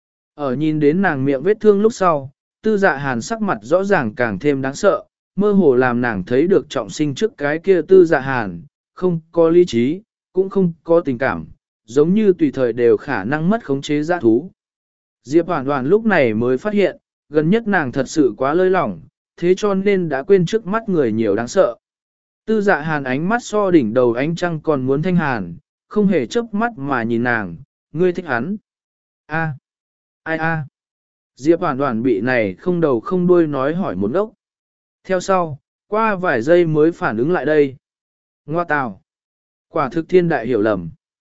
Ở nhìn đến nàng miệng vết thương lúc sau, Tư Dạ Hàn sắc mặt rõ ràng càng thêm đáng sợ, mơ hồ làm nàng thấy được trọng sinh trước cái kia Tư Dạ Hàn, không có lý trí, cũng không có tình cảm, giống như tùy thời đều khả năng mất khống chế dã thú. Diệp Hoản Hoản lúc này mới phát hiện, gần nhất nàng thật sự quá lơi lỏng, thế cho nên đã quên trước mắt người nhiều đáng sợ. Tư Dạ Hàn ánh mắt so đỉnh đầu ánh trăng còn muốn thanh hàn, không hề chớp mắt mà nhìn nàng, ngươi thích hắn. A, ai a. Diệp Hoản Hoản bị này không đầu không đuôi nói hỏi một ngốc. Theo sau, qua vài giây mới phản ứng lại đây. Ngoa tào. Quả thực thiên đại hiểu lầm.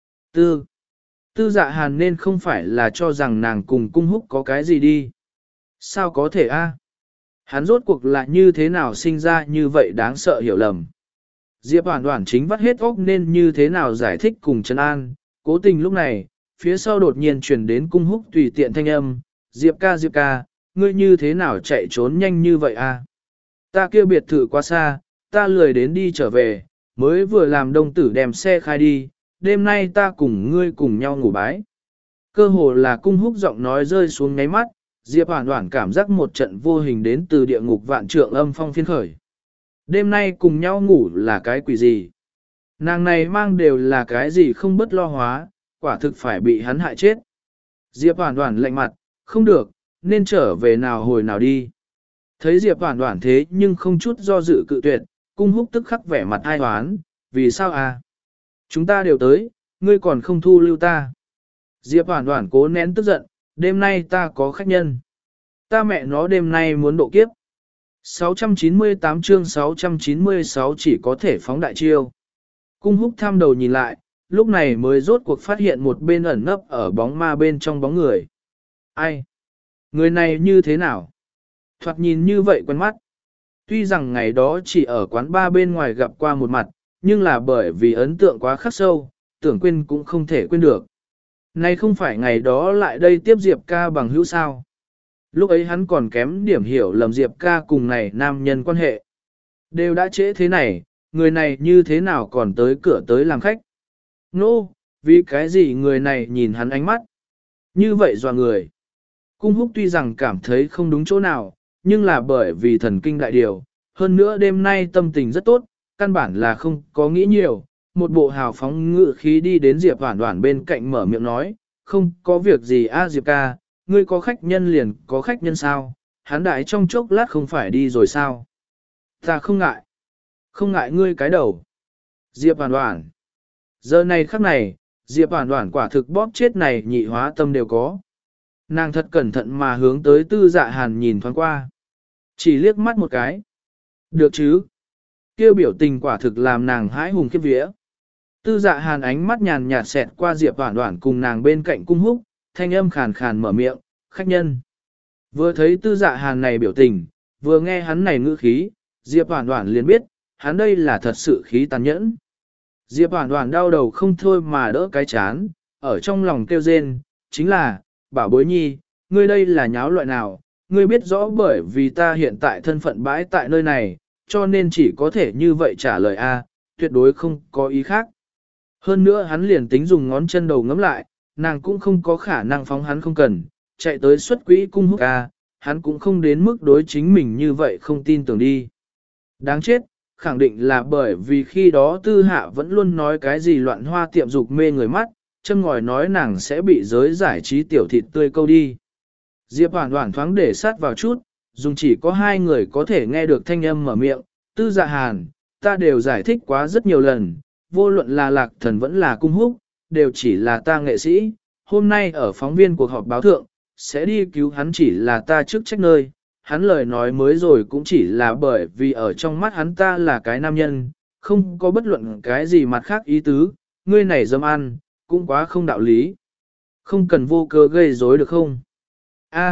Tư. Tư Dạ Hàn nên không phải là cho rằng nàng cùng cung húc có cái gì đi. Sao có thể a? Hắn rốt cuộc là như thế nào sinh ra như vậy đáng sợ hiểu lầm. Diệp Hoản Hoản chính vắt hết óc nên như thế nào giải thích cùng Trần An, cố tình lúc này, phía sau đột nhiên truyền đến cung húc tùy tiện thanh âm, Diệp ca Diệp ca, ngươi như thế nào chạy trốn nhanh như vậy a? Ta kêu biệt thự quá xa, ta lười đến đi trở về, mới vừa làm đông tử đem xe khai đi, đêm nay ta cùng ngươi cùng nhau ngủ bái. Cơ hồ là cung húc giọng nói rơi xuống ngáy mắt, Diệp Hoản Hoản cảm giác một trận vô hình đến từ địa ngục vạn trượng âm phong phiên khởi. Đêm nay cùng nhau ngủ là cái quỷ gì? Nàng này mang đều là cái gì không bất lo hóa, quả thực phải bị hắn hại chết. Diệp Hoản Hoản lạnh mặt, không được, nên trở về nào hồi nào đi. Thấy Diệp Hoản Hoản thế nhưng không chút do dự cự tuyệt, cung húc tức khắc vẻ mặt ai hoán, vì sao à? Chúng ta đều tới, ngươi còn không thu lưu ta. Diệp Hoản Hoản cố nén tức giận, đêm nay ta có khách nhân. Ta mẹ nó đêm nay muốn độ kiếp. sáu trăm chín mươi tám chương sáu trăm chín mươi sáu chỉ có thể phóng đại chiêu. Cung húc tham đầu nhìn lại, lúc này mới rốt cuộc phát hiện một bên ẩn nấp ở bóng ma bên trong bóng người. Ai? Người này như thế nào? Thoạt nhìn như vậy quen mắt. Tuy rằng ngày đó chỉ ở quán ba bên ngoài gặp qua một mặt, nhưng là bởi vì ấn tượng quá khắc sâu, tưởng quên cũng không thể quên được. Này không phải ngày đó lại đây tiếp Diệp ca bằng hữu sao. Lúc ấy hắn còn kém điểm hiểu lầm Diệp ca cùng này nam nhân quan hệ. Đều đã trễ thế này, người này như thế nào còn tới cửa tới làm khách. Nô, no, vì cái gì người này nhìn hắn ánh mắt. Như vậy dò người. Cung húc tuy rằng cảm thấy không đúng chỗ nào, nhưng là bởi vì thần kinh đại điều, hơn nữa đêm nay tâm tình rất tốt, căn bản là không có nghĩ nhiều. Một bộ hào phóng ngự khí đi đến Diệp Hoản Hoản bên cạnh mở miệng nói, không có việc gì a Diệp ca, ngươi có khách nhân liền có khách nhân sao, hắn đại trong chốc lát không phải đi rồi sao. Ta không ngại, không ngại ngươi cái đầu. Diệp Hoản Hoản. Giờ này khắc này, Diệp Hoản Hoản quả thực bóp chết này nhị hóa tâm đều có. Nàng thật cẩn thận mà hướng tới Tư Dạ Hàn nhìn thoáng qua. Chỉ liếc mắt một cái. Được chứ. Kêu biểu tình quả thực làm nàng hãi hùng khiếp vía. Tư Dạ Hàn ánh mắt nhàn nhạt xẹt qua Diệp Hoản Hoản cùng nàng bên cạnh cung húc, thanh âm khàn khàn mở miệng, khách nhân. Vừa thấy Tư Dạ Hàn này biểu tình, vừa nghe hắn này ngữ khí, Diệp Hoản Hoản liền biết, hắn đây là thật sự khí tàn nhẫn. Diệp Hoản Hoản đau đầu không thôi mà đỡ cái chán, ở trong lòng kêu rên, chính là, bảo bối nhi, ngươi đây là nháo loại nào, ngươi biết rõ bởi vì ta hiện tại thân phận bãi tại nơi này, cho nên chỉ có thể như vậy trả lời a, tuyệt đối không có ý khác. Hơn nữa hắn liền tính dùng ngón chân đầu ngắm lại, nàng cũng không có khả năng phóng hắn không cần, chạy tới xuất quỹ cung húc a, hắn cũng không đến mức đối chính mình như vậy không tin tưởng đi. Đáng chết, khẳng định là bởi vì khi đó tư hạ vẫn luôn nói cái gì loạn hoa tiệm dục mê người mắt, châm ngòi nói nàng sẽ bị giới giải trí tiểu thịt tươi câu đi. Diệp Hoản Hoản thoáng để sát vào chút, dùng chỉ có hai người có thể nghe được thanh âm mở miệng, Tư Dạ Hàn, ta đều giải thích quá rất nhiều lần, vô luận là Lạc Thần vẫn là cung húc, đều chỉ là ta nghệ sĩ, hôm nay ở phóng viên cuộc họp báo thượng, sẽ đi cứu hắn chỉ là ta chức trách nơi, hắn lời nói mới rồi cũng chỉ là bởi vì ở trong mắt hắn ta là cái nam nhân, không có bất luận cái gì mặt khác ý tứ, ngươi này dâm ăn, cũng quá không đạo lý. Không cần vô cớ gây rối được không? A,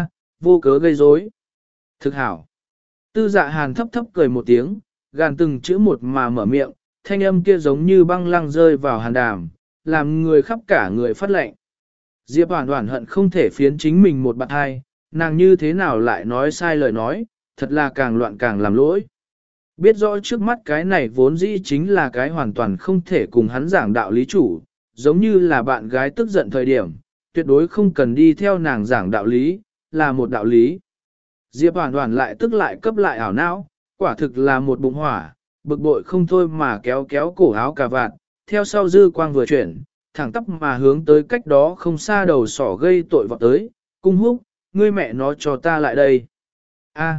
vô cớ gây rối. Thực hảo. Tư dạ hàn thấp thấp cười một tiếng, gàn từng chữ một mà mở miệng, thanh âm kia giống như băng lăng rơi vào hàn đàm, làm người khắp cả người phát lệnh. Diệp Hoản Hoản hận không thể phiến chính mình một bạn hai, nàng như thế nào lại nói sai lời nói, thật là càng loạn càng làm lỗi. Biết rõ trước mắt cái này vốn dĩ chính là cái hoàn toàn không thể cùng hắn giảng đạo lý chủ, giống như là bạn gái tức giận thời điểm, tuyệt đối không cần đi theo nàng giảng đạo lý, là một đạo lý. Diệp Hoản Hoản lại tức lại cấp lại ảo não, quả thực là một bụng hỏa, bực bội không thôi mà kéo kéo cổ áo cà vạt, theo sau dư quang vừa chuyển, thẳng tắp mà hướng tới cách đó không xa đầu sỏ gây tội vọt tới, cung húc, ngươi mẹ nó cho ta lại đây. A,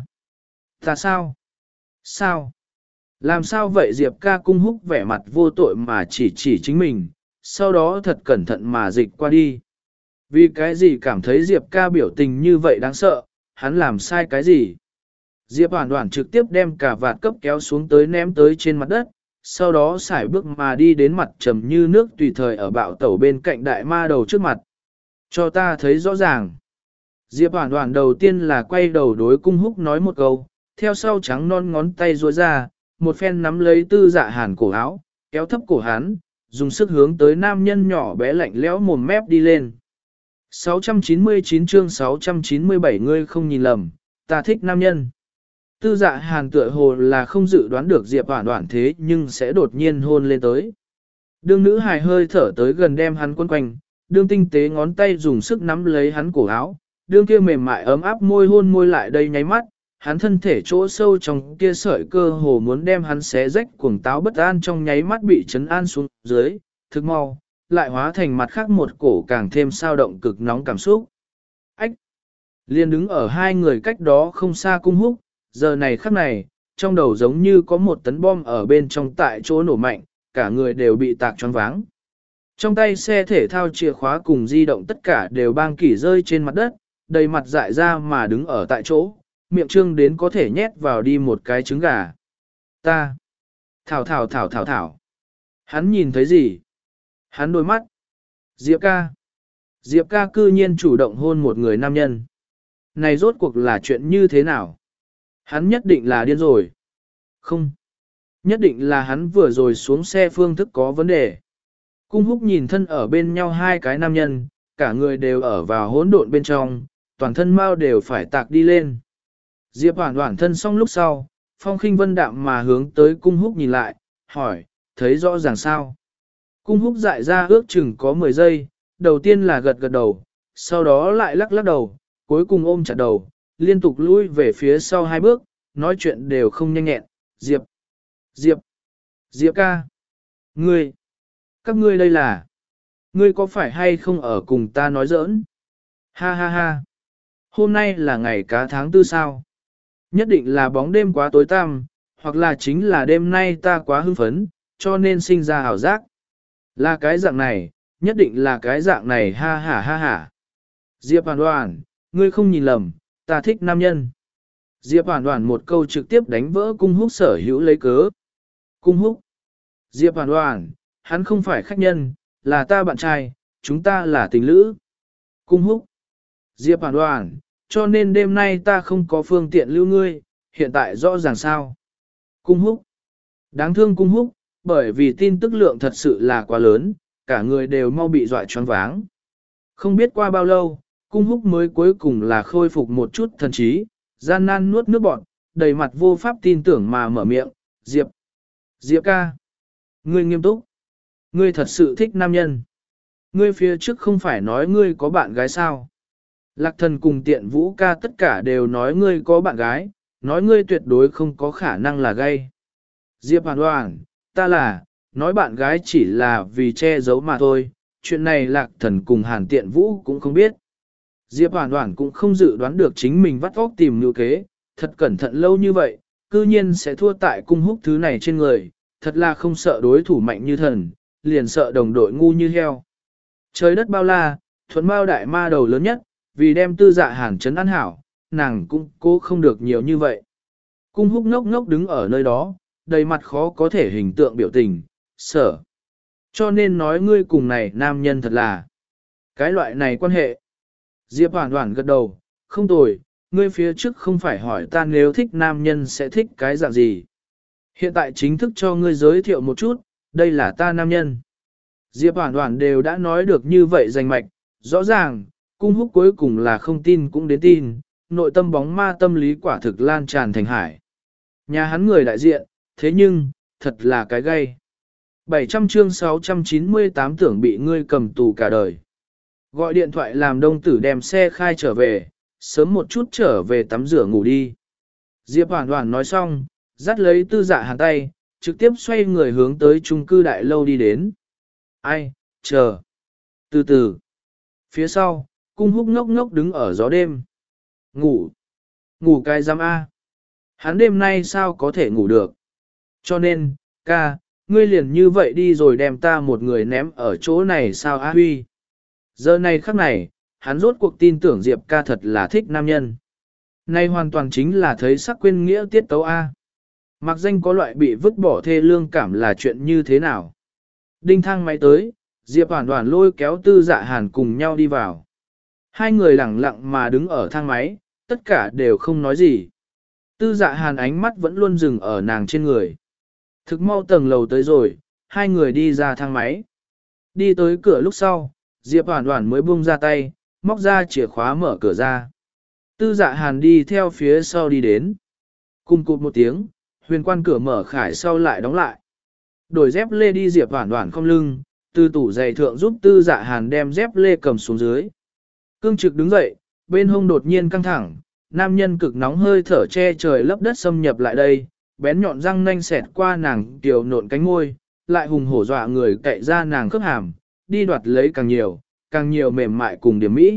ta sao? Sao? Làm sao vậy Diệp ca cung húc vẻ mặt vô tội mà chỉ chỉ chính mình, sau đó thật cẩn thận mà dịch qua đi. Vì cái gì cảm thấy Diệp ca biểu tình như vậy đáng sợ, hắn làm sai cái gì? Diệp Hoản Hoản trực tiếp đem cả vạt cấp kéo xuống tới ném tới trên mặt đất, sau đó xài bước mà đi đến mặt trầm như nước tùy thời ở bạo tẩu bên cạnh đại ma đầu trước mặt. Cho ta thấy rõ ràng. Diệp Hoản Hoản đầu tiên là quay đầu đối cung húc nói một câu, theo sau trắng non ngón tay duỗi ra, một phen nắm lấy tư dạ hàn cổ áo, kéo thấp cổ hắn, dùng sức hướng tới nam nhân nhỏ bé lạnh lẽo mồm mép đi lên. sáu trăm chín mươi chín chương sáu trăm chín mươi bảy ngươi không nhìn lầm, ta thích nam nhân. Tư dạ hàn tựa hồ là không dự đoán được Diệp Hoản Hoản thế nhưng sẽ đột nhiên hôn lên tới. Đương nữ hài hơi thở tới gần đem hắn quấn quanh, đương tinh tế ngón tay dùng sức nắm lấy hắn cổ áo, đương kia mềm mại ấm áp môi hôn môi lại đây nháy mắt, hắn thân thể chỗ sâu trong kia sợi cơ hồ muốn đem hắn xé rách cuồng táo bất an trong nháy mắt bị chấn an xuống dưới, thực mau, lại hóa thành mặt khác một cổ càng thêm sao động cực nóng cảm xúc. Ách! Liên đứng ở hai người cách đó không xa cung húc, giờ này khắc này, trong đầu giống như có một tấn bom ở bên trong tại chỗ nổ mạnh, cả người đều bị tạc choáng váng. Trong tay xe thể thao chìa khóa cùng di động tất cả đều bang kỷ rơi trên mặt đất, đầy mặt dại ra mà đứng ở tại chỗ, miệng trương đến có thể nhét vào đi một cái trứng gà. Ta! Thảo thảo thảo thảo thảo! Hắn nhìn thấy gì? Hắn đôi mắt! Diệp ca! Diệp ca cư nhiên chủ động hôn một người nam nhân. Này rốt cuộc là chuyện như thế nào? Hắn nhất định là điên rồi. Không. Nhất định là hắn vừa rồi xuống xe phương thức có vấn đề. Cung húc nhìn thân ở bên nhau hai cái nam nhân, cả người đều ở vào hỗn độn bên trong, toàn thân mau đều phải tạc đi lên. Diệp Hoản Hoản thân xong lúc sau, Phong Khinh Vân đạm mà hướng tới cung húc nhìn lại, hỏi, thấy rõ ràng sao? Cung húc dại ra ước chừng có mười giây, đầu tiên là gật gật đầu, sau đó lại lắc lắc đầu, cuối cùng ôm chặt đầu, liên tục lui về phía sau hai bước, nói chuyện đều không nhanh nhẹn. Diệp, Diệp, Diệp ca, ngươi, các ngươi đây là, ngươi có phải hay không ở cùng ta nói giỡn? Ha ha ha, hôm nay là ngày cá tháng tư sao? Nhất định là bóng đêm quá tối tăm, hoặc là chính là đêm nay ta quá hưng phấn, cho nên sinh ra ảo giác. Là cái dạng này, nhất định là cái dạng này ha ha ha ha. Diệp Hoản Hoản, ngươi không nhìn lầm, ta thích nam nhân. Diệp Hoản Hoản một câu trực tiếp đánh vỡ cung húc sở hữu lấy cớ. Cung húc. Diệp Hoản Hoản, hắn không phải khách nhân, là ta bạn trai, chúng ta là tình lữ. Cung húc. Diệp Hoản Hoản, cho nên đêm nay ta không có phương tiện lưu ngươi, hiện tại rõ ràng sao. Cung húc. Đáng thương cung húc, bởi vì tin tức lượng thật sự là quá lớn, cả người đều mau bị dọa choáng váng. Không biết qua bao lâu, cung húc mới cuối cùng là khôi phục một chút thần trí, gian nan nuốt nước bọt, đầy mặt vô pháp tin tưởng mà mở miệng, Diệp. Diệp ca. Ngươi nghiêm túc. Ngươi thật sự thích nam nhân. Ngươi phía trước không phải nói ngươi có bạn gái sao. Lạc thần cùng tiện vũ ca tất cả đều nói ngươi có bạn gái, nói ngươi tuyệt đối không có khả năng là gay. Diệp Hoản Hoản, ta là, nói bạn gái chỉ là vì che giấu mà thôi, chuyện này lạc thần cùng hàn tiện vũ cũng không biết. Diệp Hoản Hoản cũng không dự đoán được chính mình vắt óc tìm mưu kế, thật cẩn thận lâu như vậy, cư nhiên sẽ thua tại cung húc thứ này trên người, thật là không sợ đối thủ mạnh như thần, liền sợ đồng đội ngu như heo. Trời đất bao la, thuận bao đại ma đầu lớn nhất, vì đem tư dạ hàn chấn ăn hảo, nàng cũng cố không được nhiều như vậy. Cung húc ngốc ngốc đứng ở nơi đó, đầy mặt khó có thể hình tượng biểu tình, sợ. Cho nên nói ngươi cùng này nam nhân thật là cái loại này quan hệ. Diệp Hoản Hoản gật đầu, không tồi, ngươi phía trước không phải hỏi ta nếu thích nam nhân sẽ thích cái dạng gì. Hiện tại chính thức cho ngươi giới thiệu một chút, đây là ta nam nhân. Diệp Hoản Hoản đều đã nói được như vậy rành mạch, rõ ràng, cung húc cuối cùng là không tin cũng đến tin, nội tâm bóng ma tâm lý quả thực lan tràn thành hải. Nhà hắn người đại diện, thế nhưng, thật là cái gay. bảy trăm chương sáu trăm chín mươi tám tưởng bị ngươi cầm tù cả đời. Gọi điện thoại làm đông tử đem xe khai trở về, sớm một chút trở về tắm rửa ngủ đi. Diệp Hoản Hoản nói xong, dắt lấy Tư Dạ Hàn tay, trực tiếp xoay người hướng tới chung cư đại lâu đi đến. Ai, chờ. Từ từ. Phía sau, cung húc ngốc ngốc đứng ở gió đêm. Ngủ. Ngủ cái giam A. Hắn đêm nay sao có thể ngủ được. Cho nên, ca, ngươi liền như vậy đi rồi đem ta một người ném ở chỗ này sao A Huy. Giờ này khắc này, hắn rốt cuộc tin tưởng Diệp ca thật là thích nam nhân. Nay hoàn toàn chính là thấy sắc quên nghĩa tiết tấu A. Mặc danh có loại bị vứt bỏ thê lương cảm là chuyện như thế nào. Đinh thang máy tới, Diệp Hoản Hoản lôi kéo Tư Dạ Hàn cùng nhau đi vào. Hai người lẳng lặng mà đứng ở thang máy, tất cả đều không nói gì. Tư Dạ Hàn ánh mắt vẫn luôn dừng ở nàng trên người. Thực mau tầng lầu tới rồi, hai người đi ra thang máy. Đi tới cửa lúc sau, Diệp Hoản Hoản mới buông ra tay, móc ra chìa khóa mở cửa ra. Tư Dạ Hàn đi theo phía sau đi đến. Cùng cụt một tiếng, huyền quan cửa mở khải sau lại đóng lại. Đổi dép lê đi Diệp Hoản Hoản không lưng, từ tủ giày thượng giúp Tư Dạ Hàn đem dép lê cầm xuống dưới. Cương Trực đứng dậy, bên hông đột nhiên căng thẳng, nam nhân cực nóng hơi thở che trời lấp đất xâm nhập lại đây, bén nhọn răng nanh xẹt qua nàng kiều nộn cánh môi, lại hùng hổ dọa người cậy ra nàng khớp hàm, đi đoạt lấy càng nhiều, càng nhiều mềm mại cùng điểm mỹ.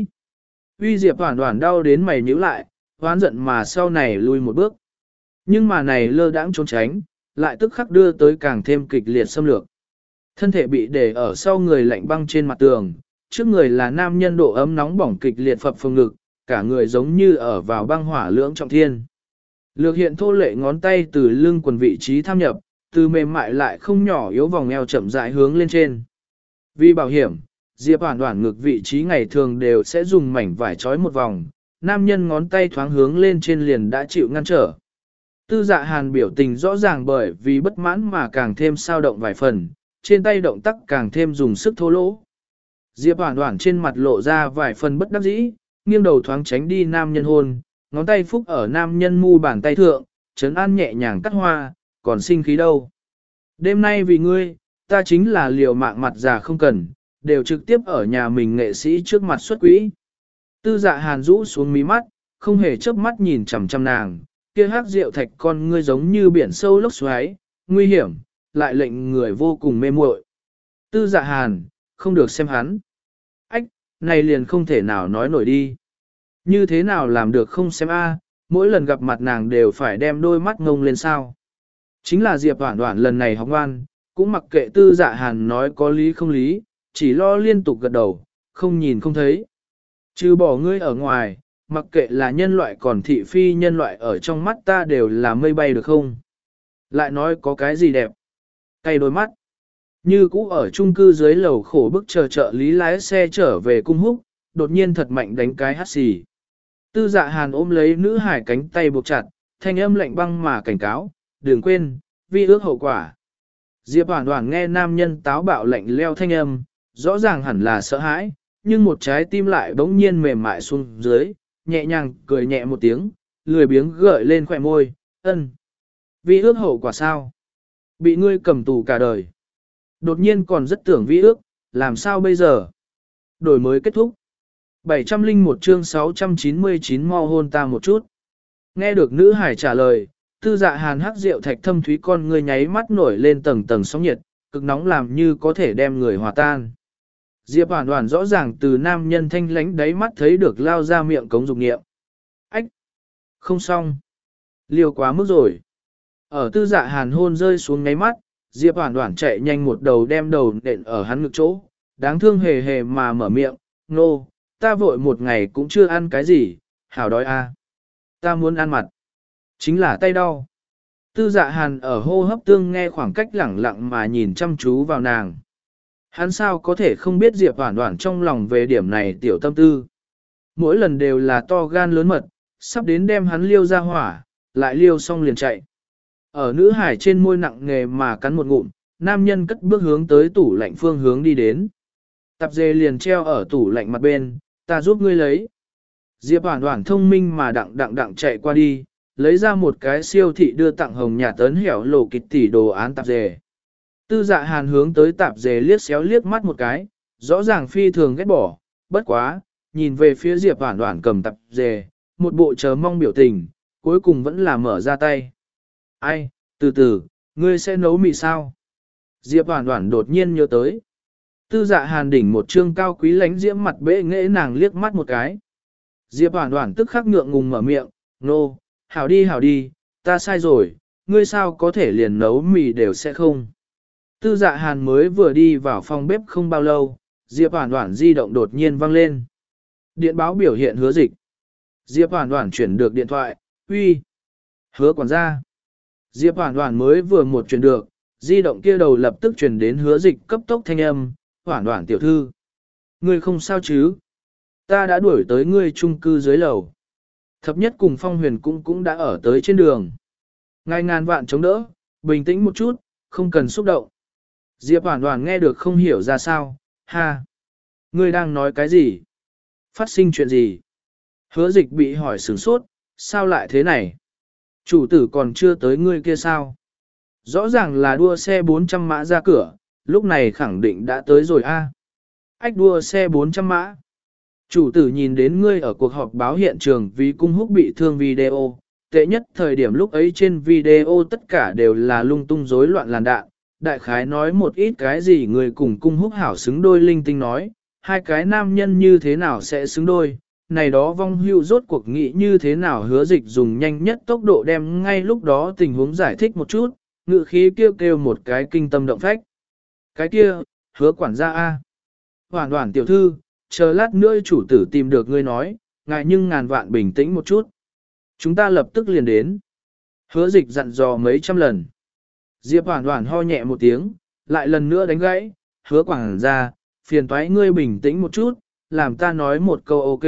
Uy Diệp Hoản Hoản đau đến mày nhíu lại, hoán giận mà sau này lui một bước. Nhưng mà này lơ đãng trốn tránh, lại tức khắc đưa tới càng thêm kịch liệt xâm lược. Thân thể bị để ở sau người lạnh băng trên mặt tường, trước người là nam nhân độ ấm nóng bỏng kịch liệt phập phồng ngực, cả người giống như ở vào băng hỏa lưỡng trọng thiên. Lược hiện thô lệ ngón tay từ lưng quần vị trí tham nhập, từ mềm mại lại không nhỏ yếu vòng eo chậm rãi hướng lên trên. Vì bảo hiểm, Diệp Hoản Hoản ngực vị trí ngày thường đều sẽ dùng mảnh vải trói một vòng, nam nhân ngón tay thoáng hướng lên trên liền đã chịu ngăn trở. Tư Dạ Hàn biểu tình rõ ràng bởi vì bất mãn mà càng thêm sao động vài phần, trên tay động tác càng thêm dùng sức thô lỗ. Diệp Hoản Hoản trên mặt lộ ra vài phần bất đắc dĩ, nghiêng đầu thoáng tránh đi nam nhân hôn, ngón tay phúc ở nam nhân mu bàn tay thượng, trấn an nhẹ nhàng cắt hoa, còn sinh khí đâu. Đêm nay vì ngươi, ta chính là liều mạng mặt già không cần, đều trực tiếp ở nhà mình nghệ sĩ trước mặt xuất quỹ. Tư Dạ Hàn rũ xuống mí mắt, không hề chớp mắt nhìn chằm chằm nàng, kia hắc rượu thạch con ngươi giống như biển sâu lốc xoáy, nguy hiểm, lại lệnh người vô cùng mê muội. Tư Dạ Hàn, không được xem hắn. Ách, này liền không thể nào nói nổi đi. Như thế nào làm được không xem a? Mỗi lần gặp mặt nàng đều phải đem đôi mắt ngông lên sao. Chính là Diệp Hoản Hoản lần này học ngoan, cũng mặc kệ Tư Dạ Hàn nói có lý không lý, chỉ lo liên tục gật đầu, không nhìn không thấy. Trừ bỏ ngươi ở ngoài, mặc kệ là nhân loại còn thị phi nhân loại ở trong mắt ta đều là mây bay được không? Lại nói có cái gì đẹp? Cay đôi mắt. Như cũ ở chung cư dưới lầu khổ bức chờ trợ lý lái xe trở về cung húc, đột nhiên thật mạnh đánh cái hắt xì. Tư Dạ Hàn ôm lấy nữ hải cánh tay buộc chặt, thanh âm lạnh băng mà cảnh cáo, đừng quên, vi ước hậu quả. Diệp Hoản Hoản nghe nam nhân táo bạo lạnh leo thanh âm, rõ ràng hẳn là sợ hãi, nhưng một trái tim lại bỗng nhiên mềm mại xuống dưới, nhẹ nhàng cười nhẹ một tiếng, lười biếng gợi lên khỏe môi, ân. Vi ước hậu quả sao? Bị ngươi cầm tù cả đời. Đột nhiên còn rất tưởng vi ước, làm sao bây giờ? Đổi mới kết thúc. bảy trăm lẻ một chương sáu trăm chín mươi chín mau hôn ta một chút. Nghe được nữ hải trả lời, Tư Dạ Hàn hắc rượu thạch thâm thúy con người nháy mắt nổi lên tầng tầng sóng nhiệt, cực nóng làm như có thể đem người hòa tan. Diệp Hoản Hoản rõ ràng từ nam nhân thanh lánh đáy mắt thấy được lao ra miệng cống dục nghiệm. Ách! Không xong! Liều quá mức rồi. Ở Tư Dạ Hàn hôn rơi xuống nháy mắt, Diệp Hoản Hoản chạy nhanh một đầu đem đầu nện ở hắn ngực chỗ, đáng thương hề hề mà mở miệng, nô, no, ta vội một ngày cũng chưa ăn cái gì, hảo đói a. Ta muốn ăn mặt. Chính là tay đau. Tư Dạ Hàn ở hô hấp tương nghe khoảng cách lẳng lặng mà nhìn chăm chú vào nàng. Hắn sao có thể không biết Diệp Hoản Hoản trong lòng về điểm này tiểu tâm tư. Mỗi lần đều là to gan lớn mật, sắp đến đem hắn liêu ra hỏa, lại liêu xong liền chạy. Ở nữ hải trên môi nặng nghề mà cắn một ngụm, nam nhân cất bước hướng tới tủ lạnh phương hướng đi đến. Tạp dề liền treo ở tủ lạnh mặt bên, ta giúp ngươi lấy. Diệp Hoản Hoản thông minh mà đặng đặng đặng chạy qua đi, lấy ra một cái siêu thị đưa tặng hồng nhà tấn hẻo lộ kịch tỷ đồ án tạp dề. Tư Dạ Hàn hướng tới tạp dề liếc xéo liếc mắt một cái, rõ ràng phi thường ghét bỏ, bất quá, nhìn về phía Diệp Hoản Hoản cầm tạp dề, một bộ chờ mong biểu tình, cuối cùng vẫn là mở ra tay. Ai, từ từ, ngươi sẽ nấu mì sao? Diệp Hoản Hoản đột nhiên nhớ tới. Tư Dạ Hàn đỉnh một trương cao quý lánh diễm mặt bệ nghệ nàng liếc mắt một cái. Diệp Hoản Hoản tức khắc ngượng ngùng mở miệng, nô, no, hảo đi hảo đi, ta sai rồi, ngươi sao có thể liền nấu mì đều sẽ không. Tư Dạ Hàn mới vừa đi vào phòng bếp không bao lâu, Diệp Hoản Hoản di động đột nhiên vang lên. Điện báo biểu hiện Hứa Dịch. Diệp Hoản Hoản chuyển được điện thoại, uy, Hứa quản gia. Diệp Hoản Hoản mới vừa một chuyển được, di động kia đầu lập tức chuyển đến Hứa Dịch cấp tốc thanh âm, Hoản Hoản tiểu thư. Ngươi không sao chứ? Ta đã đuổi tới ngươi chung cư dưới lầu. Thập nhất cùng Phong Huyền cũng cũng đã ở tới trên đường. Ngài ngàn vạn chống đỡ, bình tĩnh một chút, không cần xúc động. Diệp Hoản Hoản nghe được không hiểu ra sao, ha. Ngươi đang nói cái gì? Phát sinh chuyện gì? Hứa Dịch bị hỏi sửng sốt, sao lại thế này? Chủ tử còn chưa tới ngươi kia sao? Rõ ràng là đua xe bốn trăm mã ra cửa, lúc này khẳng định đã tới rồi a. Ách đua xe bốn trăm mã. Chủ tử nhìn đến ngươi ở cuộc họp báo hiện trường vì cung húc bị thương video, tệ nhất thời điểm lúc ấy trên video tất cả đều là lung tung rối loạn làn đạn, đại khái nói một ít cái gì người cùng cung húc hảo xứng đôi linh tinh nói, hai cái nam nhân như thế nào sẽ xứng đôi, này đó vong hưu rốt cuộc nghĩ như thế nào. Hứa Dịch dùng nhanh nhất tốc độ đem ngay lúc đó tình huống giải thích một chút, ngự khí kêu kêu một cái kinh tâm động phách. Cái kia, Hứa quản gia A. Hoản Hoản tiểu thư, chờ lát nữa chủ tử tìm được ngươi nói, ngại nhưng ngàn vạn bình tĩnh một chút. Chúng ta lập tức liền đến. Hứa Dịch dặn dò mấy trăm lần. Diệp Hoản Hoản ho nhẹ một tiếng, lại lần nữa đánh gãy, Hứa quản gia, phiền toái ngươi bình tĩnh một chút, làm ta nói một câu ok.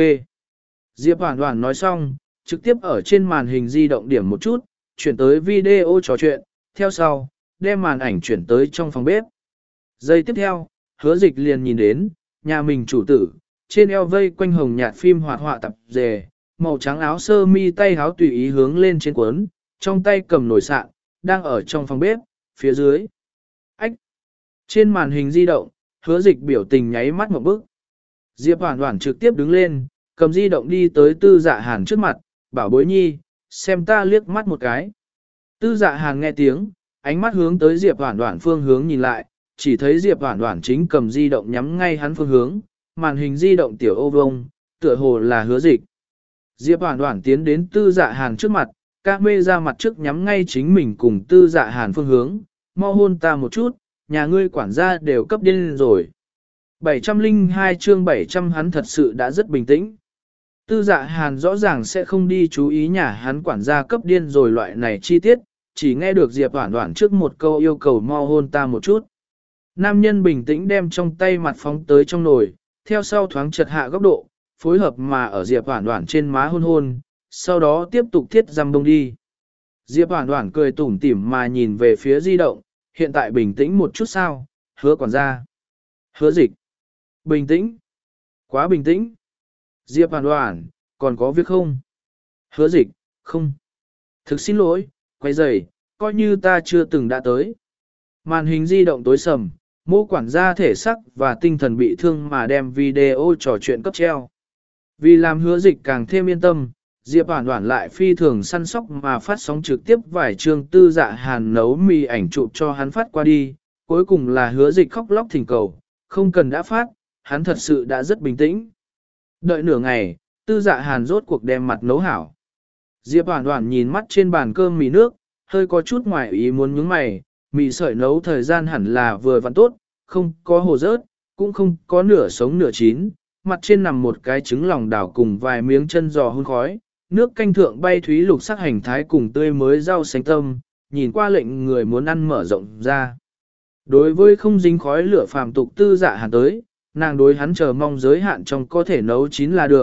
Diệp Hoản Hoản nói xong, trực tiếp ở trên màn hình di động điểm một chút, chuyển tới video trò chuyện, theo sau, đem màn ảnh chuyển tới trong phòng bếp. Giây tiếp theo, Hứa Dịch liền nhìn đến, nhà mình chủ tử, trên eo vây quanh hồng nhạt phim hoạt họa tập dề, màu trắng áo sơ mi tay áo tùy ý hướng lên trên cuốn, trong tay cầm nồi sạn, đang ở trong phòng bếp, phía dưới. Ách! Trên màn hình di động, Hứa Dịch biểu tình nháy mắt một bước. Diệp Hoản Hoản trực tiếp đứng lên, cầm di động đi tới Tư Dạ Hàn trước mặt, bảo bối nhi, xem ta liếc mắt một cái. Tư Dạ Hàn nghe tiếng, ánh mắt hướng tới Diệp Hoản Hoản phương hướng nhìn lại, chỉ thấy Diệp Hoản Hoản chính cầm di động nhắm ngay hắn phương hướng, màn hình di động tiểu ô vông, tựa hồ là Hứa Dịch. Diệp Hoản Hoản tiến đến Tư Dạ Hàn trước mặt, ca mê ra mặt trước nhắm ngay chính mình cùng Tư Dạ Hàn phương hướng, mau hôn ta một chút, nhà ngươi quản gia đều cấp điên rồi. bảy trăm lẻ hai chương bảy trăm hắn thật sự đã rất bình tĩnh. Tư Dạ Hàn rõ ràng sẽ không đi chú ý nhà hắn quản gia cấp điên rồi loại này chi tiết, chỉ nghe được Diệp Hoản Hoản trước một câu yêu cầu mau hôn ta một chút. Nam nhân bình tĩnh đem trong tay mặt phóng tới trong nồi, theo sau thoáng chật hạ góc độ, phối hợp mà ở Diệp Hoản Hoản trên má hôn hôn, sau đó tiếp tục thiết giam bông đi. Diệp Hoản Hoản cười tủm tỉm mà nhìn về phía di động, hiện tại bình tĩnh một chút sao, Hứa quản gia. Hứa Dịch. Bình tĩnh. Quá bình tĩnh. Diệp Hoản Hoản, còn có việc không? Hứa Dịch, không. Thực xin lỗi, quay rầy, coi như ta chưa từng đã tới. Màn hình di động tối sầm, mô quản gia thể sắc và tinh thần bị thương mà đem video trò chuyện cấp treo. Vì làm Hứa Dịch càng thêm yên tâm, Diệp Hoản Hoản lại phi thường săn sóc mà phát sóng trực tiếp vài chương Tư Dạ Hàn nấu mì ảnh chụp cho hắn phát qua đi, cuối cùng là Hứa Dịch khóc lóc thỉnh cầu, không cần đã phát, hắn thật sự đã rất bình tĩnh. Đợi nửa ngày, Tư Dạ Hàn rốt cuộc đem mặt nấu hảo. Diệp Hoản Hoản nhìn mắt trên bàn cơm mì nước, hơi có chút ngoài ý muốn nhướng mày, mì sợi nấu thời gian hẳn là vừa vặn tốt, không có hồ rớt, cũng không có nửa sống nửa chín, mặt trên nằm một cái trứng lòng đảo cùng vài miếng chân giò hun khói, nước canh thượng bay thúy lục sắc hành thái cùng tươi mới rau xanh tâm, nhìn qua lệnh người muốn ăn mở rộng ra. Đối với không dính khói lửa phàm tục Tư Dạ Hàn tới, nàng đối hắn chờ mong giới hạn trong có thể nấu chín là được,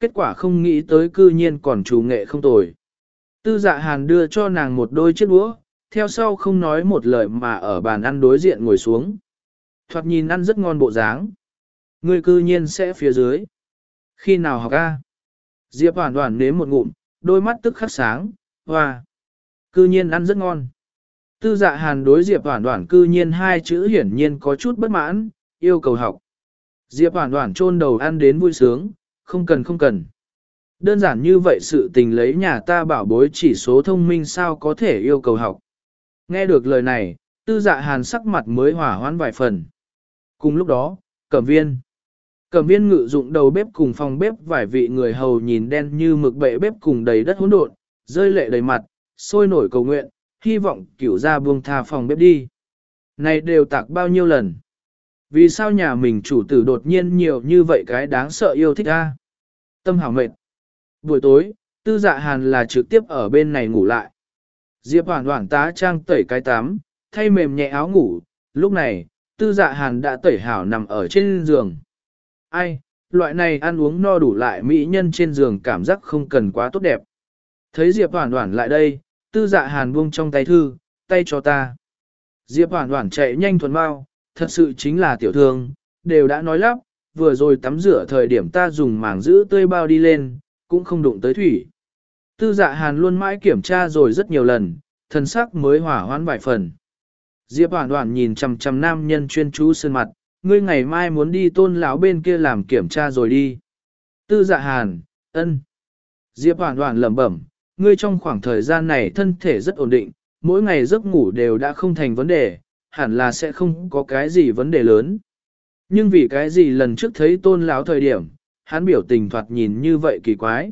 kết quả không nghĩ tới cư nhiên còn chủ nghệ không tồi. Tư Dạ Hàn đưa cho nàng một đôi chiếc đũa, theo sau không nói một lời mà ở bàn ăn đối diện ngồi xuống. Thoạt nhìn ăn rất ngon bộ dáng. Ngươi cư nhiên sẽ phía dưới. Khi nào học a? Diệp Hoàn Hoàn nếm một ngụm, đôi mắt tức khắc sáng, hoa. Cư nhiên ăn rất ngon. Tư Dạ Hàn đối Diệp Hoàn Hoàn cư nhiên hai chữ hiển nhiên có chút bất mãn, yêu cầu học. Diệp Hoàn Hoàn chôn đầu ăn đến vui sướng, không cần không cần. Đơn giản như vậy sự tình lấy nhà ta bảo bối chỉ số thông minh sao có thể yêu cầu học. Nghe được lời này, Tư Dạ Hàn sắc mặt mới hỏa hoãn vài phần. Cùng lúc đó, Cẩm Viên. Cẩm Viên ngự dụng đầu bếp cùng phòng bếp vài vị người hầu nhìn đen như mực bệ bếp cùng đầy đất hỗn độn, rơi lệ đầy mặt, sôi nổi cầu nguyện, hy vọng cửu gia buông tha phòng bếp đi. Này đều tạc bao nhiêu lần. Vì sao nhà mình chủ tử đột nhiên nhiều như vậy cái đáng sợ yêu thích a? Tâm hảo mệt. Buổi tối, Tư Dạ Hàn là trực tiếp ở bên này ngủ lại. Diệp Hoàn Hoàn tá trang tẩy cái tắm, thay mềm nhẹ áo ngủ, lúc này, Tư Dạ Hàn đã tẩy hảo nằm ở trên giường. Ai, loại này ăn uống no đủ lại mỹ nhân trên giường cảm giác không cần quá tốt đẹp. Thấy Diệp Hoàn Hoàn lại đây, Tư Dạ Hàn buông trong tay thư, tay cho ta. Diệp Hoàn Hoàn chạy nhanh thuần bao, thật sự chính là tiểu thương, đều đã nói lắp, vừa rồi tắm rửa thời điểm ta dùng màng giữ tươi bao đi lên, cũng không đụng tới thủy. Tư Dạ Hàn luôn mãi kiểm tra rồi rất nhiều lần, thần sắc mới hỏa hoãn vài phần. Diệp Hoàn Hoàn nhìn chằm chằm nam nhân chuyên chú sơn mặt, ngươi ngày mai muốn đi Tôn lão bên kia làm kiểm tra rồi đi. Tư Dạ Hàn, ân. Diệp Hoàn Hoàn lẩm bẩm, ngươi trong khoảng thời gian này thân thể rất ổn định, mỗi ngày giấc ngủ đều đã không thành vấn đề, hẳn là sẽ không có cái gì vấn đề lớn. Nhưng vì cái gì lần trước thấy Tôn lão thời điểm, hắn biểu tình thoạt nhìn như vậy kỳ quái.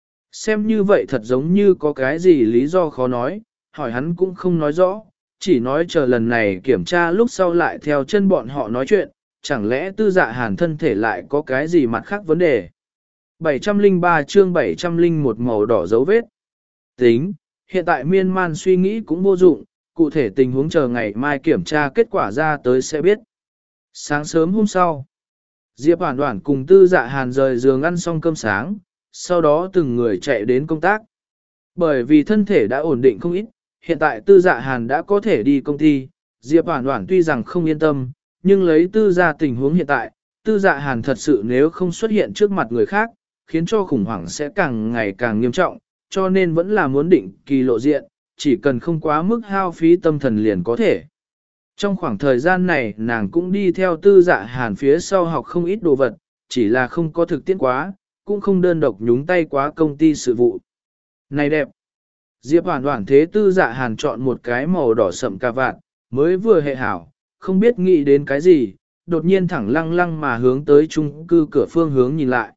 Xem như vậy thật giống như có cái gì lý do khó nói, hỏi hắn cũng không nói rõ, chỉ nói chờ lần này kiểm tra lúc sau lại theo chân bọn họ nói chuyện, chẳng lẽ Tư Dạ Hàn thân thể lại có cái gì mặt khác vấn đề. bảy trăm lẻ ba chương bảy trăm lẻ một màu đỏ dấu vết. Tính, hiện tại miên man suy nghĩ cũng vô dụng, cụ thể tình huống chờ ngày mai kiểm tra kết quả ra tới sẽ biết. Sáng sớm hôm sau, Diệp Hoàn Hoàn cùng Tư Dạ Hàn rời giường ăn xong cơm sáng, sau đó từng người chạy đến công tác. Bởi vì thân thể đã ổn định không ít, hiện tại Tư Dạ Hàn đã có thể đi công ty, Diệp Hoàn Hoàn tuy rằng không yên tâm, nhưng lấy Tư Dạ tình huống hiện tại, Tư Dạ Hàn thật sự nếu không xuất hiện trước mặt người khác, khiến cho khủng hoảng sẽ càng ngày càng nghiêm trọng, cho nên vẫn là muốn định kỳ lộ diện, chỉ cần không quá mức hao phí tâm thần liền có thể. Trong khoảng thời gian này nàng cũng đi theo Tư Dạ Hàn phía sau học không ít đồ vật, chỉ là không có thực tiễn quá, cũng không đơn độc nhúng tay quá công ty sự vụ. Này đẹp! Diệp Hoàn Hoàn thế Tư Dạ Hàn chọn một cái màu đỏ sậm cà vạt, mới vừa hệ hảo, không biết nghĩ đến cái gì, đột nhiên thẳng lăng lăng mà hướng tới chung cư cửa phương hướng nhìn lại.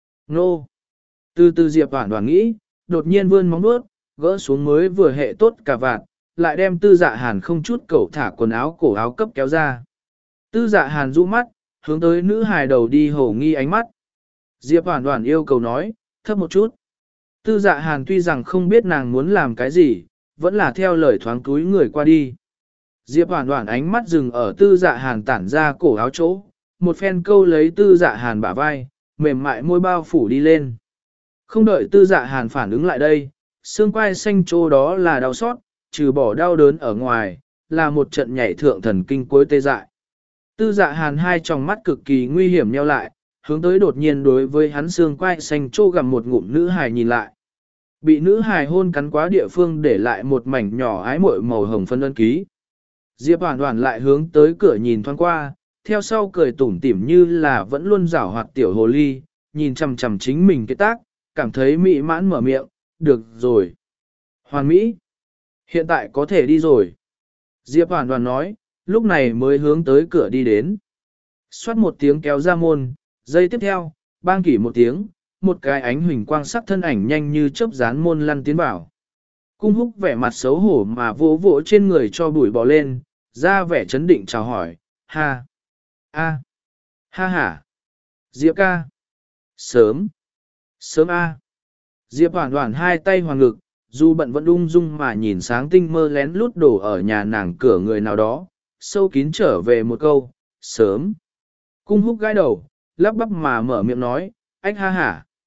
Nô! Từ từ Diệp Hoàn Hoàn nghĩ, đột nhiên vươn móng vuốt, gỡ xuống mới vừa hệ tốt cà vạt, lại đem Tư Dạ Hàn không chút cẩu thả quần áo cổ áo cấp kéo ra. Tư Dạ Hàn rũ mắt, hướng tới nữ hài đầu đi hổ nghi ánh mắt. Diệp Hoàn Hoàn yêu cầu nói, thấp một chút. Tư Dạ Hàn tuy rằng không biết nàng muốn làm cái gì, vẫn là theo lời thoáng túi người qua đi. Diệp Hoàn Hoàn ánh mắt dừng ở Tư Dạ Hàn tản ra cổ áo chỗ, một phen câu lấy Tư Dạ Hàn bả vai, mềm mại môi bao phủ đi lên. Không đợi Tư Dạ Hàn phản ứng lại đây, xương quai xanh chỗ đó là đau xót, trừ bỏ đau đớn ở ngoài, là một trận nhảy thượng thần kinh cuối tê dại. Tư Dạ Hàn hai tròng mắt cực kỳ nguy hiểm nheo lại, hướng tới đột nhiên đối với hắn xương quai xanh trô gặm một ngụm nữ hài nhìn lại. Bị nữ hài hôn cắn quá địa phương để lại một mảnh nhỏ ái muội màu hồng phân ân ký. Diệp Hoàn Hoàn lại hướng tới cửa nhìn thoáng qua, theo sau cười tủm tỉm như là vẫn luôn giảo hoạt tiểu hồ ly, nhìn chằm chằm chính mình cái tác, cảm thấy mỹ mãn mở miệng, được rồi. Hoàn mỹ, hiện tại có thể đi rồi. Diệp Hoàn Hoàn nói, lúc này mới hướng tới cửa đi đến. Xoát một tiếng kéo ra môn, giây tiếp theo, bang kỷ một tiếng, một cái ánh huỳnh quang sắc thân ảnh nhanh như chớp dán môn lăn tiến vào. Cung Húc vẻ mặt xấu hổ mà vỗ vỗ trên người cho bụi bò lên, ra vẻ chấn định chào hỏi, ha, a, ha ha, Diệp ca, sớm, sớm a. Diệp Hoàn Hoàn hai tay hoàng ngực, dù bận vẫn ung dung mà nhìn sáng tinh mơ lén lút đổ ở nhà nàng cửa người nào đó, sâu kín trở về một câu, sớm. Cung Húc gãi đầu, lắp bắp mà mở miệng nói, ách ha hả.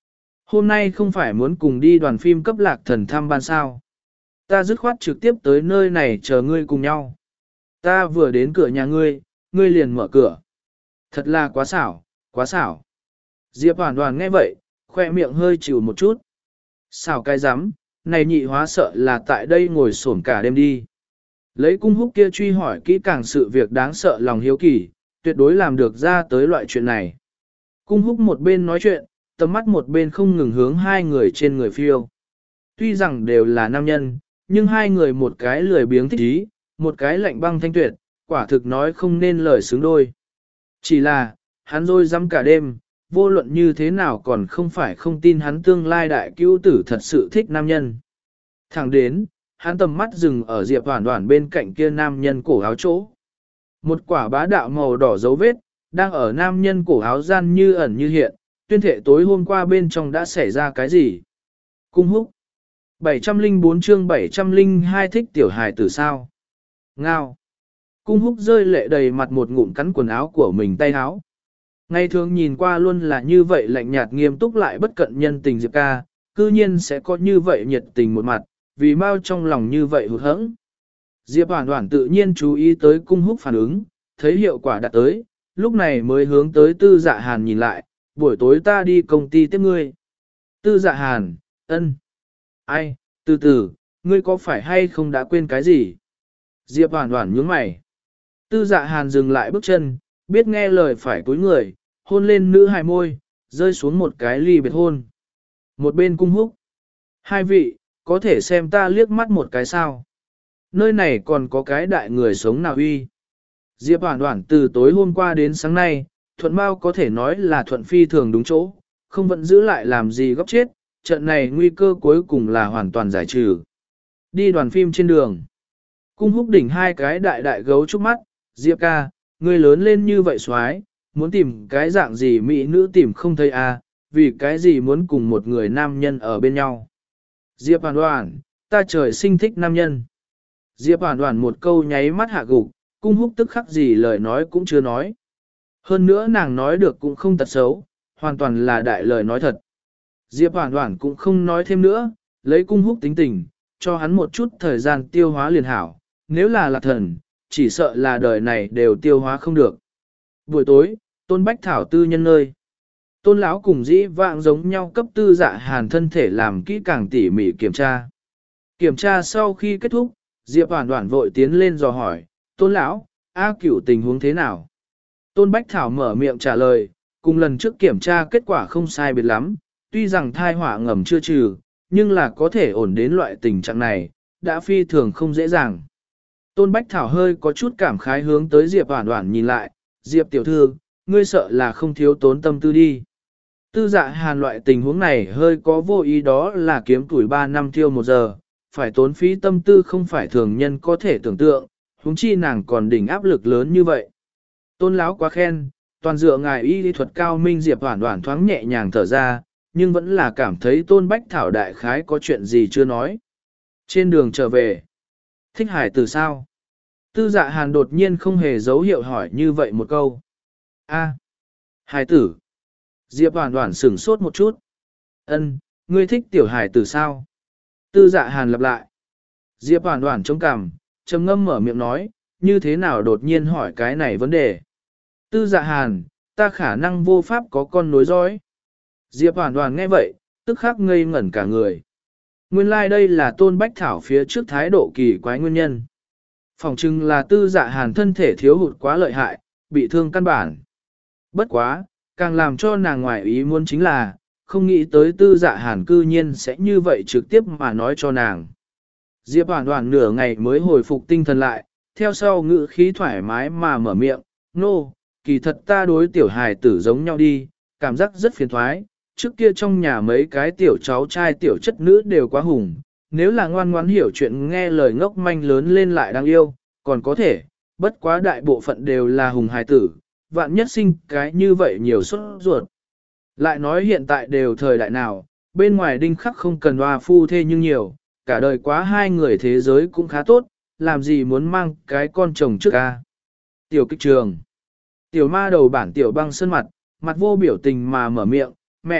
Hôm nay không phải muốn cùng đi đoàn phim cấp lạc thần thăm ban sao. Ta dứt khoát trực tiếp tới nơi này chờ ngươi cùng nhau. Ta vừa đến cửa nhà ngươi, ngươi liền mở cửa. Thật là quá xảo, quá xảo. Diệp Hoàn Hoàn nghe vậy, khoe miệng hơi chịu một chút. Xảo cái rắm, này nhị hóa sợ là tại đây ngồi xổm cả đêm đi. Lấy cung húc kia truy hỏi kỹ càng sự việc đáng sợ lòng hiếu kỳ, tuyệt đối làm được ra tới loại chuyện này. Cung húc một bên nói chuyện, tầm mắt một bên không ngừng hướng hai người trên người phiêu. Tuy rằng đều là nam nhân, nhưng hai người một cái lười biếng thích ý, một cái lạnh băng thanh tuyệt, quả thực nói không nên lời xứng đôi. Chỉ là, hắn rồi dám cả đêm, vô luận như thế nào còn không phải không tin hắn tương lai đại cứu tử thật sự thích nam nhân. Thẳng đến, hắn tầm mắt dừng ở Diệp Hoàn Hoàn bên cạnh kia nam nhân cổ áo chỗ. Một quả bá đạo màu đỏ dấu vết, đang ở nam nhân cổ áo gian như ẩn như hiện, tuyên thể tối hôm qua bên trong đã xảy ra cái gì. Cung húc. bảy trăm lẻ bốn chương bảy trăm lẻ hai thích tiểu hài tử sao. Ngao. Cung húc rơi lệ đầy mặt một ngụm cắn quần áo của mình tay áo. Ngày thường nhìn qua luôn là như vậy lạnh nhạt nghiêm túc lại bất cận nhân tình Diệp ca, cư nhiên sẽ có như vậy nhiệt tình một mặt, vì mau trong lòng như vậy hụt hẫng. Diệp Hoàn Hoàn tự nhiên chú ý tới cung húc phản ứng, thấy hiệu quả đạt tới, lúc này mới hướng tới Tư Dạ Hàn nhìn lại, buổi tối ta đi công ty tiếp ngươi. Tư Dạ Hàn, ân. Ai, từ từ, ngươi có phải hay không đã quên cái gì? Diệp Hoàn Hoàn nhướng mày. Tư Dạ Hàn dừng lại bước chân, biết nghe lời phải cúi người, hôn lên nữ hài môi, rơi xuống một cái ly biệt hôn. Một bên cung húc. Hai vị, có thể xem ta liếc mắt một cái sao? Nơi này còn có cái đại người sống nào uy. Diệp Hoàn Hoàn từ tối hôm qua đến sáng nay, thuận bao có thể nói là thuận phi thường đúng chỗ, không vẫn giữ lại làm gì góc chết, trận này nguy cơ cuối cùng là hoàn toàn giải trừ. Đi đoàn phim trên đường. Cung húc đỉnh hai cái đại đại gấu trúc mắt, Diệp ca, ngươi lớn lên như vậy xoái, muốn tìm cái dạng gì mỹ nữ tìm không thấy à, vì cái gì muốn cùng một người nam nhân ở bên nhau. Diệp Hoàn Hoàn, ta trời sinh thích nam nhân. Diệp Hoàn Hoàn một câu nháy mắt hạ gục, cung húc tức khắc gì lời nói cũng chưa nói. Hơn nữa nàng nói được cũng không tật xấu, hoàn toàn là đại lời nói thật. Diệp Hoàn Hoàn cũng không nói thêm nữa, lấy cung húc tính tình, cho hắn một chút thời gian tiêu hóa liền hảo, nếu là lạc thần, chỉ sợ là đời này đều tiêu hóa không được. Buổi tối, Tôn Bách Thảo tư nhân nơi. Tôn lão cùng dĩ vạng giống nhau cấp Tư Dạ Hàn thân thể làm kỹ càng tỉ mỉ kiểm tra. Kiểm tra sau khi kết thúc, Diệp Hoàn Hoàn vội tiến lên dò hỏi, Tôn lão, A Cửu tình huống thế nào? Tôn Bách Thảo mở miệng trả lời, cùng lần trước kiểm tra kết quả không sai biệt lắm, tuy rằng thai họa ngầm chưa trừ, nhưng là có thể ổn đến loại tình trạng này, đã phi thường không dễ dàng. Tôn Bách Thảo hơi có chút cảm khái hướng tới Diệp Hoàn Hoàn nhìn lại, Diệp tiểu thư, ngươi sợ là không thiếu tốn tâm tư đi. Tư Dạ Hàn loại tình huống này hơi có vô ý đó là kiếm tuổi ba năm tiêu một giờ, phải tốn phí tâm tư không phải thường nhân có thể tưởng tượng, huống chi nàng còn đỉnh áp lực lớn như vậy. Tôn lão quá khen, toàn dựa ngài y lý thuật cao minh. Diệp Hoàn Hoàn thoáng nhẹ nhàng thở ra, nhưng vẫn là cảm thấy Tôn Bách Thảo đại khái có chuyện gì chưa nói. Trên đường trở về, thích hải tử sao? Tư Dạ Hàn đột nhiên không hề dấu hiệu hỏi như vậy một câu. A, hải tử. Diệp Hoàn Hoàn sửng sốt một chút. Ân, ngươi thích tiểu hải tử sao? Tư Dạ Hàn lặp lại. Diệp Hoàn Hoàn chống cằm, trầm ngâm mở miệng nói, như thế nào đột nhiên hỏi cái này vấn đề. Tư Dạ Hàn, ta khả năng vô pháp có con nối dõi. Diệp Hoàn Hoàn nghe vậy, tức khắc ngây ngẩn cả người. Nguyên lai like đây là Tôn Bách Thảo phía trước thái độ kỳ quái nguyên nhân. Phòng chừng là Tư Dạ Hàn thân thể thiếu hụt quá lợi hại, bị thương căn bản. Bất quá, càng làm cho nàng ngoài ý muốn chính là, không nghĩ tới Tư Dạ Hàn cư nhiên sẽ như vậy trực tiếp mà nói cho nàng. Diệp Hoàn Hoàn nửa ngày mới hồi phục tinh thần lại, theo sau ngữ khí thoải mái mà mở miệng, nô, no, kỳ thật ta đối tiểu hài tử giống nhau đi, cảm giác rất phiền thoái, trước kia trong nhà mấy cái tiểu cháu trai tiểu chất nữ đều quá hùng, nếu là ngoan ngoãn hiểu chuyện nghe lời ngốc manh lớn lên lại đáng yêu, còn có thể, bất quá đại bộ phận đều là hùng hài tử, vạn nhất sinh cái như vậy nhiều sốt ruột. Lại nói hiện tại đều thời đại nào, bên ngoài đinh khắc không cần hoa phu thê nhưng nhiều, cả đời quá hai người thế giới cũng khá tốt, làm gì muốn mang cái con chồng trước ca. Tiểu kích trường. Tiểu ma đầu bản tiểu băng sơn mặt, mặt vô biểu tình mà mở miệng, mẹ,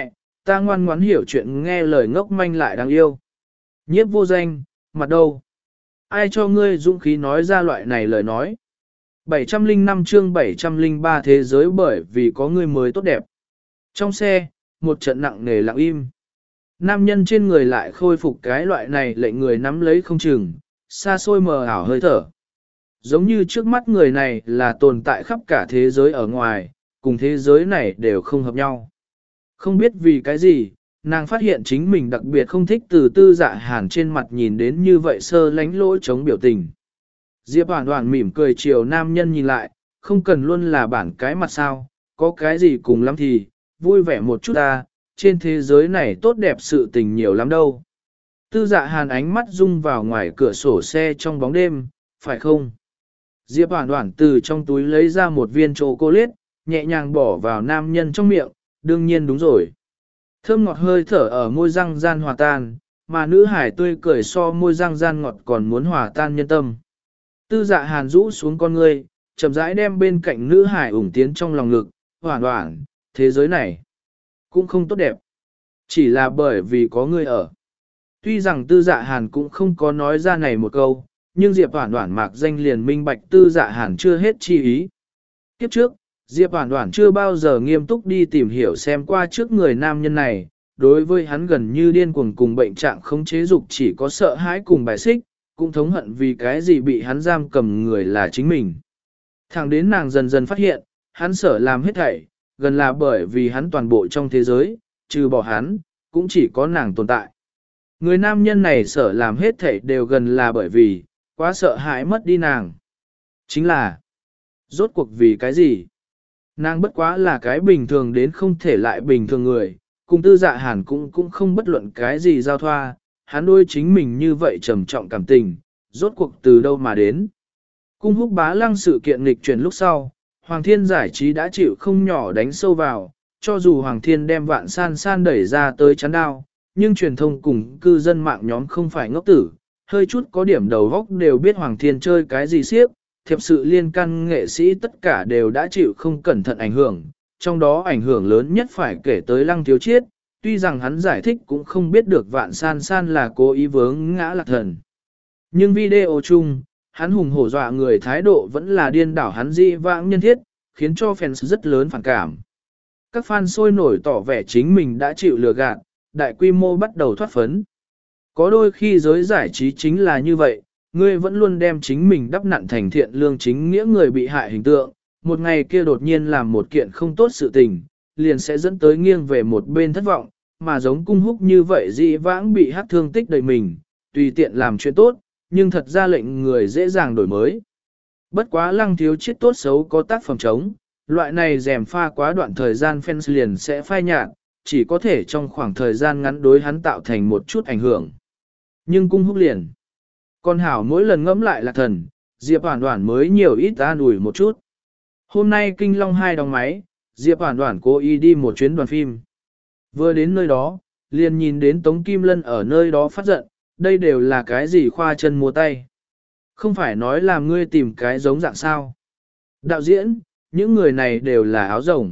ta ngoan ngoãn hiểu chuyện nghe lời ngốc manh lại đáng yêu. Nhiếp vô danh, mặt đâu? Ai cho ngươi dũng khí nói ra loại này lời nói? bảy trăm lẻ năm chương bảy trăm lẻ ba thế giới bởi vì có ngươi mới tốt đẹp. Trong xe, một trận nặng nề lặng im. Nam nhân trên người lại khôi phục cái loại này lệnh người nắm lấy không chừng, xa xôi mờ ảo hơi thở. Giống như trước mắt người này là tồn tại khắp cả thế giới ở ngoài, cùng thế giới này đều không hợp nhau. Không biết vì cái gì, nàng phát hiện chính mình đặc biệt không thích từ tư dạ hàn trên mặt nhìn đến như vậy sơ lánh lỗi chống biểu tình. Diệp Hoàn Hoàn mỉm cười chiều nam nhân nhìn lại, không cần luôn là bản cái mặt sao, có cái gì cùng lắm thì, vui vẻ một chút ta, trên thế giới này tốt đẹp sự tình nhiều lắm đâu. Tư dạ hàn ánh mắt rung vào ngoài cửa sổ xe trong bóng đêm, phải không? Diệp Hoàn Hoàn từ trong túi lấy ra một viên chocolate, nhẹ nhàng bỏ vào nam nhân trong miệng, đương nhiên đúng rồi. Thơm ngọt hơi thở ở môi răng gian hòa tan, mà nữ hải tươi cười so môi răng gian ngọt còn muốn hòa tan nhân tâm. Tư dạ hàn rũ xuống con ngươi, chậm rãi đem bên cạnh nữ hải ủng tiến trong lòng ngực, Hoàn Hoàn, thế giới này cũng không tốt đẹp. Chỉ là bởi vì có ngươi ở. Tuy rằng tư dạ hàn cũng không có nói ra này một câu, nhưng Diệp Hoàn Hoàn mạc danh liền minh bạch tư dạ hàn chưa hết chi ý. Kiếp trước, Diệp Hoàn Hoàn chưa bao giờ nghiêm túc đi tìm hiểu xem qua trước người nam nhân này, đối với hắn gần như điên cuồng cùng bệnh trạng không chế dục chỉ có sợ hãi cùng bài xích, cũng thống hận vì cái gì bị hắn giam cầm người là chính mình. Thẳng đến nàng dần dần phát hiện, hắn sợ làm hết thảy, gần là bởi vì hắn toàn bộ trong thế giới, trừ bỏ hắn, cũng chỉ có nàng tồn tại. Người nam nhân này sợ làm hết thảy đều gần là bởi vì, quá sợ hãi mất đi nàng. Chính là, rốt cuộc vì cái gì? Nàng bất quá là cái bình thường đến không thể lại bình thường người, cùng tư dạ hàn cũng cũng không bất luận cái gì giao thoa, hắn đôi chính mình như vậy trầm trọng cảm tình, rốt cuộc từ đâu mà đến. Cung húc bá lăng sự kiện nghịch chuyển lúc sau, Hoàng Thiên giải trí đã chịu không nhỏ đánh sâu vào, cho dù Hoàng Thiên đem vạn san san đẩy ra tới chắn đao, nhưng truyền thông cùng cư dân mạng nhóm không phải ngốc tử, hơi chút có điểm đầu góc đều biết Hoàng Thiên chơi cái gì siếp, thiệp sự liên can nghệ sĩ tất cả đều đã chịu không cẩn thận ảnh hưởng, trong đó ảnh hưởng lớn nhất phải kể tới Lăng Thiếu Chiết, tuy rằng hắn giải thích cũng không biết được vạn san san là cố ý vướng ngã lạc thần. Nhưng video chung, hắn hùng hổ dọa người thái độ vẫn là điên đảo hắn dị vãng nhân thiết, khiến cho fans rất lớn phản cảm. Các fan sôi nổi tỏ vẻ chính mình đã chịu lừa gạt, đại quy mô bắt đầu thoát phấn. Có đôi khi giới giải trí chính là như vậy, ngươi vẫn luôn đem chính mình đắp nặn thành thiện lương chính nghĩa người bị hại hình tượng, một ngày kia đột nhiên làm một kiện không tốt sự tình, liền sẽ dẫn tới nghiêng về một bên thất vọng, mà giống cung húc như vậy dị vãng bị hát thương tích đầy mình, tùy tiện làm chuyện tốt, nhưng thật ra lệnh người dễ dàng đổi mới. Bất quá Lăng Thiếu Chiết tốt xấu có tác phẩm chống, loại này rèm pha quá đoạn thời gian fans liền sẽ phai nhạt, chỉ có thể trong khoảng thời gian ngắn đối hắn tạo thành một chút ảnh hưởng. Nhưng cung húc liền. Con hảo mỗi lần ngẫm lại là thần, Diệp Hoàn Hoàn mới nhiều ít an ủi một chút. Hôm nay Kinh Long hai đóng máy, Diệp Hoàn Hoàn cố ý đi một chuyến đoàn phim. Vừa đến nơi đó, liền nhìn đến Tống Kim Lân ở nơi đó phát giận, đây đều là cái gì khoa chân múa tay. Không phải nói là ngươi tìm cái giống dạng sao. Đạo diễn, những người này đều là áo rồng.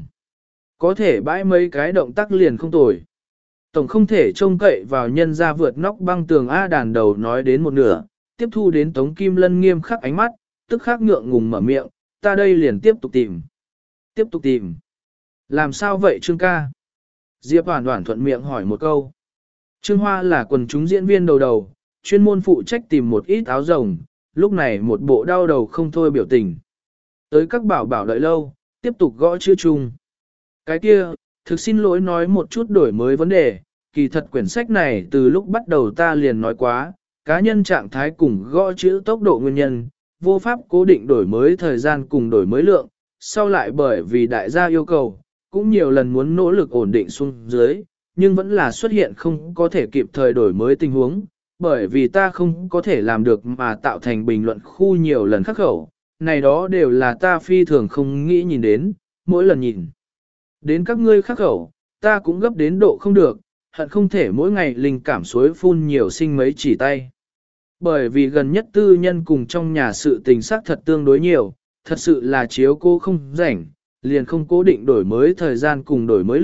Có thể bãi mấy cái động tác liền không tồi. Tổng không thể trông cậy vào nhân ra vượt nóc băng tường A đàn đầu nói đến một nửa, tiếp thu đến Tống Kim Lân nghiêm khắc ánh mắt, tức khắc ngượng ngùng mở miệng, ta đây liền tiếp tục tìm. Tiếp tục tìm. Làm sao vậy Trương ca? Diệp Hoàn Hoàn thuận miệng hỏi một câu. Trương Hoa là quần chúng diễn viên đầu đầu, chuyên môn phụ trách tìm một ít áo rồng, lúc này một bộ đau đầu không thôi biểu tình. Tới các bảo bảo đợi lâu, tiếp tục gõ chữ chung. Cái kia, thực xin lỗi nói một chút đổi mới vấn đề, kỳ thật quyển sách này từ lúc bắt đầu ta liền nói quá, cá nhân trạng thái cùng gõ chữ tốc độ nguyên nhân, vô pháp cố định đổi mới thời gian cùng đổi mới lượng, sau lại bởi vì đại gia yêu cầu, cũng nhiều lần muốn nỗ lực ổn định xuống dưới, nhưng vẫn là xuất hiện không có thể kịp thời đổi mới tình huống, bởi vì ta không có thể làm được mà tạo thành bình luận khu nhiều lần khắc khẩu, này đó đều là ta phi thường không nghĩ nhìn đến, mỗi lần nhìn. Đến các ngươi khắc khẩu, ta cũng gấp đến độ không được, hận không thể mỗi ngày linh cảm suối phun nhiều sinh mấy chỉ tay. Bởi vì gần nhất tư nhân cùng trong nhà sự tình xác thật tương đối nhiều, thật sự là chiếu cô không rảnh, liền không cố định đổi mới thời gian cùng đổi mới lượng,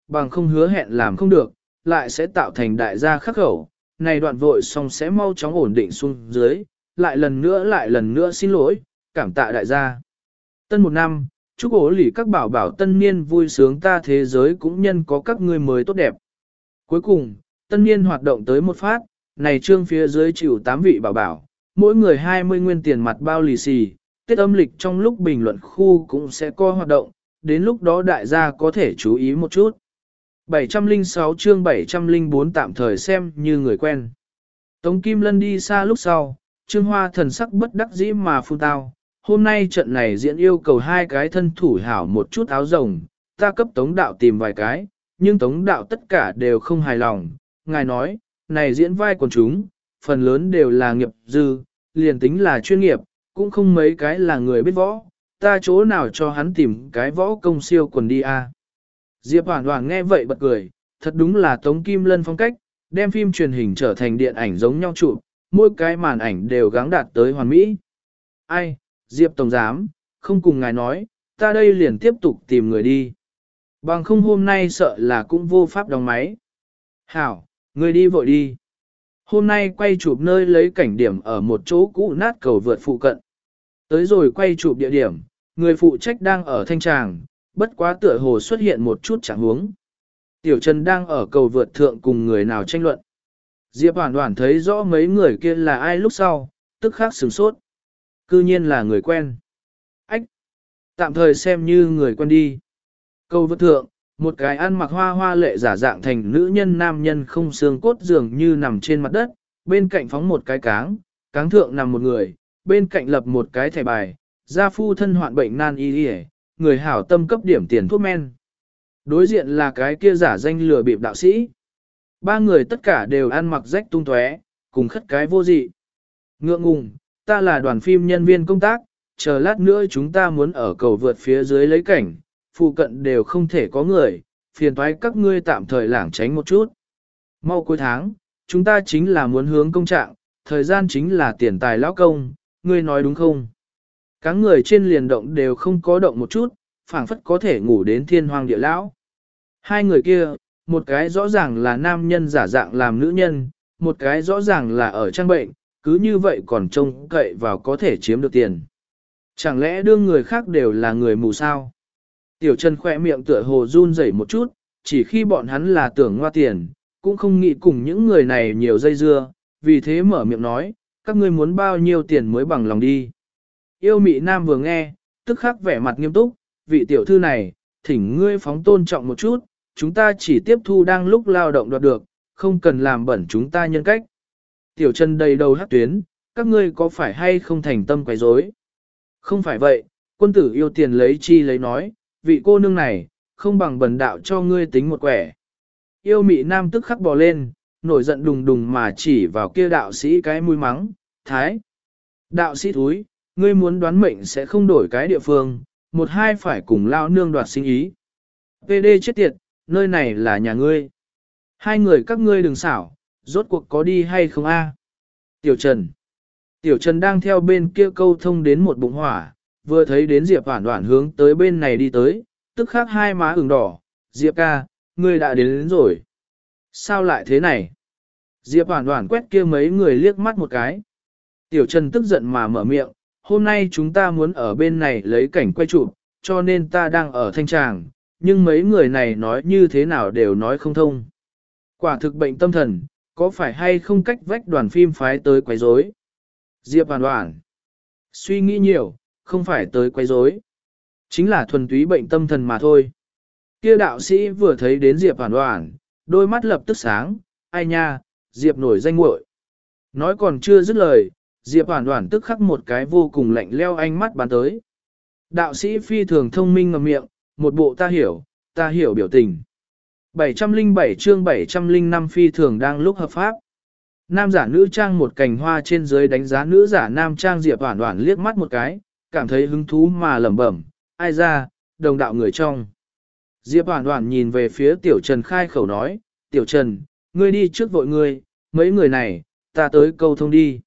bằng không hứa hẹn làm không được, lại sẽ tạo thành đại gia khắc khẩu, này đoạn vội xong sẽ mau chóng ổn định xuống dưới, lại lần nữa lại lần nữa xin lỗi, cảm tạ đại gia. Tân một năm, chúc ổ lỉ các bảo bảo tân niên vui sướng ta thế giới cũng nhân có các ngươi mới tốt đẹp. Cuối cùng, tân niên hoạt động tới một phát, này trương phía dưới chịu tám vị bảo bảo, mỗi người hai mươi nguyên tiền mặt bao lì xì, Tết âm lịch trong lúc bình luận khu cũng sẽ có hoạt động, đến lúc đó đại gia có thể chú ý một chút. bảy trăm lẻ sáu chương bảy trăm lẻ bốn tạm thời xem như người quen. Tống Kim Lân đi xa lúc sau, Trương Hoa thần sắc bất đắc dĩ mà phun tao. Hôm nay trận này diễn yêu cầu hai cái thân thủ hảo một chút áo rồng, ta cấp Tống Đạo tìm vài cái, nhưng Tống Đạo tất cả đều không hài lòng. Ngài nói, này diễn vai quần chúng, phần lớn đều là nghiệp dư, liền tính là chuyên nghiệp, cũng không mấy cái là người biết võ, ta chỗ nào cho hắn tìm cái võ công siêu quần đi a. Diệp Hoản Hoản nghe vậy bật cười, thật đúng là Tống Kim Lân phong cách, đem phim truyền hình trở thành điện ảnh giống nhau chụp, mỗi cái màn ảnh đều gắng đạt tới hoàn mỹ. Ai, Diệp Tổng Giám, không cùng ngài nói, ta đây liền tiếp tục tìm người đi. Bằng không hôm nay sợ là cũng vô pháp đóng máy. Hảo, người đi vội đi. Hôm nay quay chụp nơi lấy cảnh điểm ở một chỗ cũ nát cầu vượt phụ cận. Tới rồi quay chụp địa điểm, người phụ trách đang ở thanh tràng, bất quá tựa hồ xuất hiện một chút chẳng huống. Tiểu Trần đang ở cầu vượt thượng cùng người nào tranh luận. Diệp Hoản Hoản thấy rõ mấy người kia là ai lúc sau, tức khắc sửng sốt. Cư nhiên là người quen. Ách! Tạm thời xem như người quen đi. Cầu vượt thượng, một cái ăn mặc hoa hoa lệ giả dạng thành nữ nhân nam nhân không xương cốt dường như nằm trên mặt đất, bên cạnh phóng một cái cáng, cáng thượng nằm một người, bên cạnh lập một cái thẻ bài, gia phu thân hoạn bệnh nan y y, người hảo tâm cấp điểm tiền thuốc men. Đối diện là cái kia giả danh lừa bịp đạo sĩ. Ba người tất cả đều ăn mặc rách tung tóe, cùng khất cái vô dị. Ngượng ngùng, ta là đoàn phim nhân viên công tác, chờ lát nữa chúng ta muốn ở cầu vượt phía dưới lấy cảnh, phụ cận đều không thể có người, phiền toái các ngươi tạm thời lảng tránh một chút. Mau cuối tháng, chúng ta chính là muốn hướng công trạng, thời gian chính là tiền tài lão công, ngươi nói đúng không? Các người trên liền động đều không có động một chút, phảng phất có thể ngủ đến thiên hoàng địa lão. Hai người kia, một cái rõ ràng là nam nhân giả dạng làm nữ nhân, một cái rõ ràng là ở trang bệnh, cứ như vậy còn trông cậy vào có thể chiếm được tiền. Chẳng lẽ đương người khác đều là người mù sao? Tiểu Trần khỏe miệng tựa hồ run rẩy một chút, chỉ khi bọn hắn là tưởng ngoa tiền, cũng không nghĩ cùng những người này nhiều dây dưa, vì thế mở miệng nói, các ngươi muốn bao nhiêu tiền mới bằng lòng đi. Yêu mị nam vừa nghe, tức khắc vẻ mặt nghiêm túc, vị tiểu thư này, thỉnh ngươi phóng tôn trọng một chút, chúng ta chỉ tiếp thu đang lúc lao động đoạt được, không cần làm bẩn chúng ta nhân cách. Tiểu Trần đầy đầu hát tuyến, các ngươi có phải hay không thành tâm quấy rối? Không phải vậy, quân tử yêu tiền lấy chi lấy nói, vị cô nương này, không bằng bần đạo cho ngươi tính một quẻ. Yêu mị nam tức khắc bò lên, nổi giận đùng đùng mà chỉ vào kia đạo sĩ cái mũi mắng, thái. Đạo sĩ thúi, ngươi muốn đoán mệnh sẽ không đổi cái địa phương, một hai phải cùng lao nương đoạt sinh ý. pê đê chết tiệt, nơi này là nhà ngươi. Hai người các ngươi đừng xảo, rốt cuộc có đi hay không a? Tiểu Trần. Tiểu Trần đang theo bên kia câu thông đến một bụng hỏa, vừa thấy đến Diệp Hoản Hoản hướng tới bên này đi tới, tức khắc hai má ửng đỏ, Diệp ca, ngươi đã đến, đến rồi. Sao lại thế này? Diệp Hoản Hoản quét kia mấy người liếc mắt một cái. Tiểu Trần tức giận mà mở miệng, hôm nay chúng ta muốn ở bên này lấy cảnh quay chụp, cho nên ta đang ở thanh tràng, nhưng mấy người này nói như thế nào đều nói không thông. Quả thực bệnh tâm thần, có phải hay không cách vách đoàn phim phái tới quấy rối? Diệp Hoản Hoản. Suy nghĩ nhiều, không phải tới quấy rối, chính là thuần túy bệnh tâm thần mà thôi. Kia đạo sĩ vừa thấy đến Diệp Hoản Hoản, đôi mắt lập tức sáng, ai nha, Diệp nổi danh muội. Nói còn chưa dứt lời, Diệp Hoản Hoản tức khắc một cái vô cùng lạnh leo ánh mắt bắn tới. Đạo sĩ phi thường thông minh ngậm miệng, một bộ ta hiểu, ta hiểu biểu tình. bảy trăm lẻ bảy chương bảy trăm lẻ năm phi thường đang lúc hợp pháp. Nam giả nữ trang một cành hoa trên dưới đánh giá nữ giả nam trang Diệp Hoản Hoản liếc mắt một cái, cảm thấy hứng thú mà lẩm bẩm, ai ra, đồng đạo người trong. Diệp Hoản Hoản nhìn về phía Tiểu Trần khai khẩu nói, Tiểu Trần, ngươi đi trước vội ngươi, mấy người này, ta tới câu thông đi.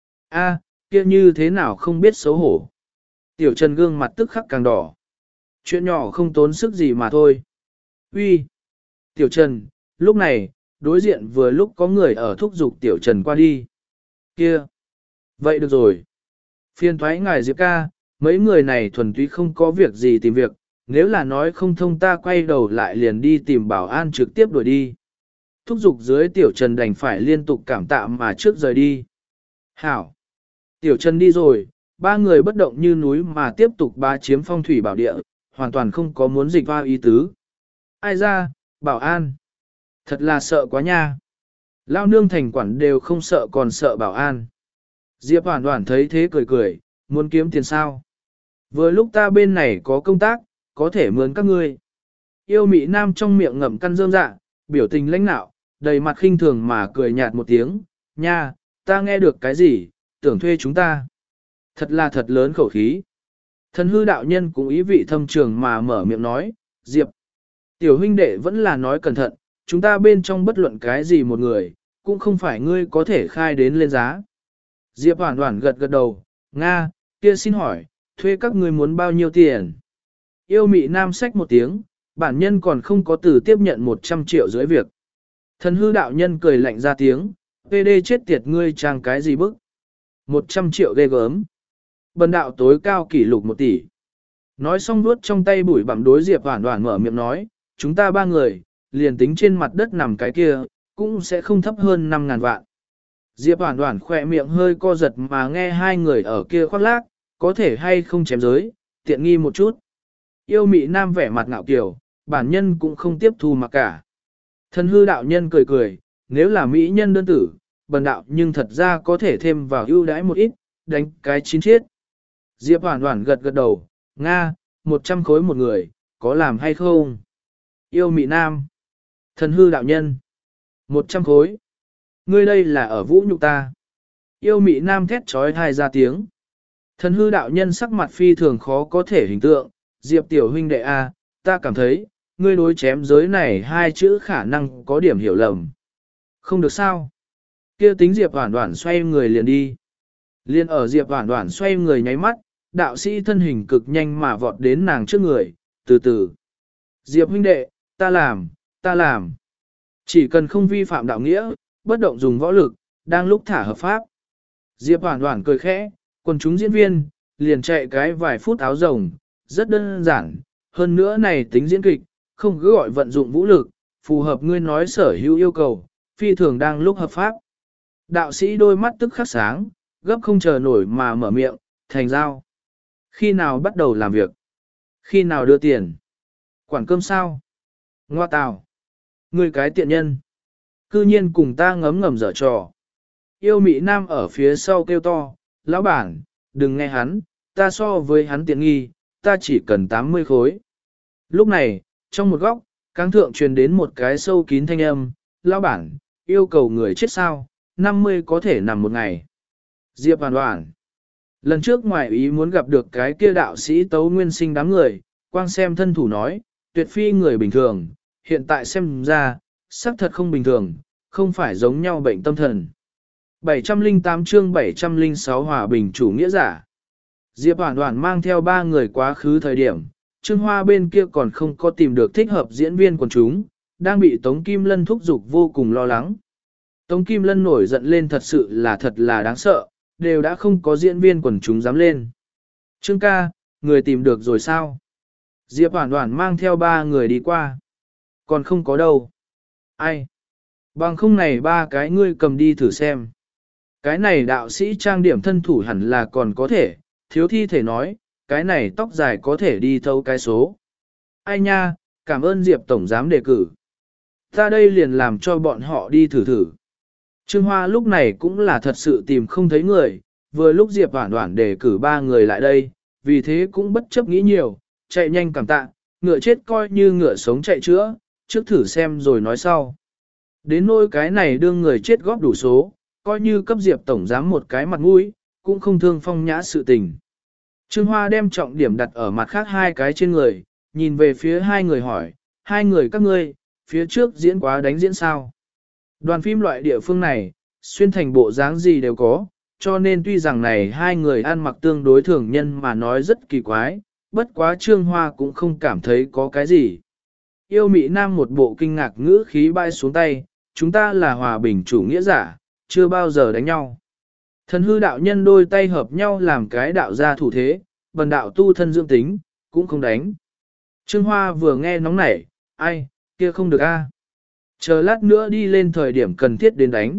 A, kia như thế nào không biết xấu hổ. Tiểu Trần gương mặt tức khắc càng đỏ. Chuyện nhỏ không tốn sức gì mà thôi. Uy, Tiểu Trần, lúc này, đối diện vừa lúc có người ở thúc giục Tiểu Trần qua đi. Kia! Vậy được rồi. Phiên thoái ngài Diệp ca, mấy người này thuần túy không có việc gì tìm việc, nếu là nói không thông ta quay đầu lại liền đi tìm bảo an trực tiếp đuổi đi. Thúc giục dưới Tiểu Trần đành phải liên tục cảm tạ mà trước rời đi. Hảo! Tiểu Trần đi rồi, ba người bất động như núi mà tiếp tục bá chiếm phong thủy bảo địa, hoàn toàn không có muốn dịch vào ý tứ. Ai ra, bảo an! Thật là sợ quá nha! Lao nương thành quản đều không sợ còn sợ bảo an. Diệp Hoàn Hoàn thấy thế cười cười, muốn kiếm tiền sao? Vừa lúc ta bên này có công tác, có thể mướn các ngươi. Yêu mị nam trong miệng ngậm căn rơm dạ, biểu tình lãnh nạo, đầy mặt khinh thường mà cười nhạt một tiếng, nha, ta nghe được cái gì, tưởng thuê chúng ta. Thật là thật lớn khẩu khí. Thần hư đạo nhân cũng ý vị thâm trường mà mở miệng nói, Diệp, tiểu huynh đệ vẫn là nói cẩn thận, chúng ta bên trong bất luận cái gì một người, cũng không phải ngươi có thể khai đến lên giá. Diệp Hoàn Hoàn gật gật đầu, Nga, kia xin hỏi, thuê các ngươi muốn bao nhiêu tiền? Yêu mị nam sách một tiếng, bản nhân còn không có từ tiếp nhận một trăm triệu dưới việc. Thần hư đạo nhân cười lạnh ra tiếng, pê đê chết tiệt ngươi trang cái gì bức? một trăm triệu ghê gớm. Bần đạo tối cao kỷ lục một tỷ. Nói xong vuốt trong tay bụi bặm đối Diệp Hoàn Hoàn mở miệng nói, chúng ta ba người, liền tính trên mặt đất nằm cái kia, cũng sẽ không thấp hơn năm ngàn vạn. Diệp Hoàn Hoàn khỏe miệng hơi co giật mà nghe hai người ở kia khoác lác, có thể hay không chém giới, tiện nghi một chút. Yêu mị nam vẻ mặt ngạo kiều, bản nhân cũng không tiếp thu mà cả. Thần hư đạo nhân cười cười, nếu là mỹ nhân đơn tử, bần đạo nhưng thật ra có thể thêm vào ưu đãi một ít, đánh cái chín chiết. Diệp Hoàn Hoàn gật gật đầu, Nga, một trăm khối một người, có làm hay không? Yêu mị nam. Thần hư đạo nhân. một trăm khối. Ngươi đây là ở vũ nhục ta. Yêu mị nam thét trói thai ra tiếng. Thần hư đạo nhân sắc mặt phi thường khó có thể hình tượng. Diệp tiểu huynh đệ A, ta cảm thấy, ngươi đối chém giới này hai chữ khả năng có điểm hiểu lầm. Không được sao. Kia tính Diệp Hoàn Hoàn xoay người liền đi. Liên ở Diệp Hoàn Hoàn xoay người nháy mắt, đạo sĩ thân hình cực nhanh mà vọt đến nàng trước người, từ từ. Diệp huynh đệ, ta làm, ta làm. Chỉ cần không vi phạm đạo nghĩa, bất động dùng võ lực, đang lúc thả hợp pháp. Diệp Hoàn Hoàn cười khẽ, quần chúng diễn viên, liền chạy cái vài phút áo rồng, rất đơn giản, hơn nữa này tính diễn kịch, không cứ gọi vận dụng vũ lực, phù hợp ngươi nói sở hữu yêu cầu, phi thường đang lúc hợp pháp. Đạo sĩ đôi mắt tức khắc sáng, gấp không chờ nổi mà mở miệng, thành giao. Khi nào bắt đầu làm việc? Khi nào đưa tiền? Quản cơm sao? Ngoa tào. Ngươi cái tiện nhân. Cư nhiên cùng ta ngấm ngầm dở trò. Yêu mị nam ở phía sau kêu to, lão bản, đừng nghe hắn, ta so với hắn tiện nghi, ta chỉ cần tám mươi khối. Lúc này, trong một góc, cáng thượng truyền đến một cái sâu kín thanh âm, lão bản, yêu cầu người chết sao, năm mươi có thể nằm một ngày. Diệp Hoàn Hoàn. Lần trước ngoài ý muốn gặp được cái kia đạo sĩ tấu nguyên sinh đám người, quang xem thân thủ nói, tuyệt phi người bình thường, hiện tại xem ra, xác thật không bình thường, không phải giống nhau bệnh tâm thần. bảy trăm lẻ tám chương bảy trăm lẻ sáu hòa bình chủ nghĩa giả. Diệp Hoàn Hoàn mang theo ba người quá khứ thời điểm, Trương Hoa bên kia còn không có tìm được thích hợp diễn viên quần chúng, đang bị Tống Kim Lân thúc giục vô cùng lo lắng. Tống Kim Lân nổi giận lên thật sự là thật là đáng sợ, đều đã không có diễn viên quần chúng dám lên. Trương ca, người tìm được rồi sao? Diệp Hoàn Hoàn mang theo ba người đi qua. Còn không có đâu. Ai? Bằng không này ba cái ngươi cầm đi thử xem. Cái này đạo sĩ trang điểm thân thủ hẳn là còn có thể, thiếu thi thể nói, cái này tóc dài có thể đi thâu cái số. Ai nha, cảm ơn Diệp Tổng giám đề cử. Ta đây liền làm cho bọn họ đi thử thử. Trương Hoa lúc này cũng là thật sự tìm không thấy người, vừa lúc Diệp Hoàn Hoàn đề cử ba người lại đây, vì thế cũng bất chấp nghĩ nhiều, chạy nhanh cảm tạ, ngựa chết coi như ngựa sống chạy chữa, trước thử xem rồi nói sau. Đến nỗi cái này đương người chết góp đủ số, coi như cấp Diệp Tổng giám một cái mặt mũi, cũng không thương phong nhã sự tình. Trương Hoa đem trọng điểm đặt ở mặt khác hai cái trên người, nhìn về phía hai người hỏi, hai người các ngươi, phía trước diễn quá đánh diễn sao? Đoàn phim loại địa phương này, xuyên thành bộ dáng gì đều có, cho nên tuy rằng này hai người ăn mặc tương đối thường nhân mà nói rất kỳ quái, bất quá Trương Hoa cũng không cảm thấy có cái gì. yêu mị nam một bộ kinh ngạc ngữ khí bay xuống tay, chúng ta là hòa bình chủ nghĩa giả, chưa bao giờ đánh nhau. Thần hư đạo nhân đôi tay hợp nhau làm cái đạo gia thủ thế, bần đạo tu thân dưỡng tính, cũng không đánh. Trương Hoa vừa nghe nóng nảy, ai, kia không được a. Chờ lát nữa đi lên thời điểm cần thiết đến đánh.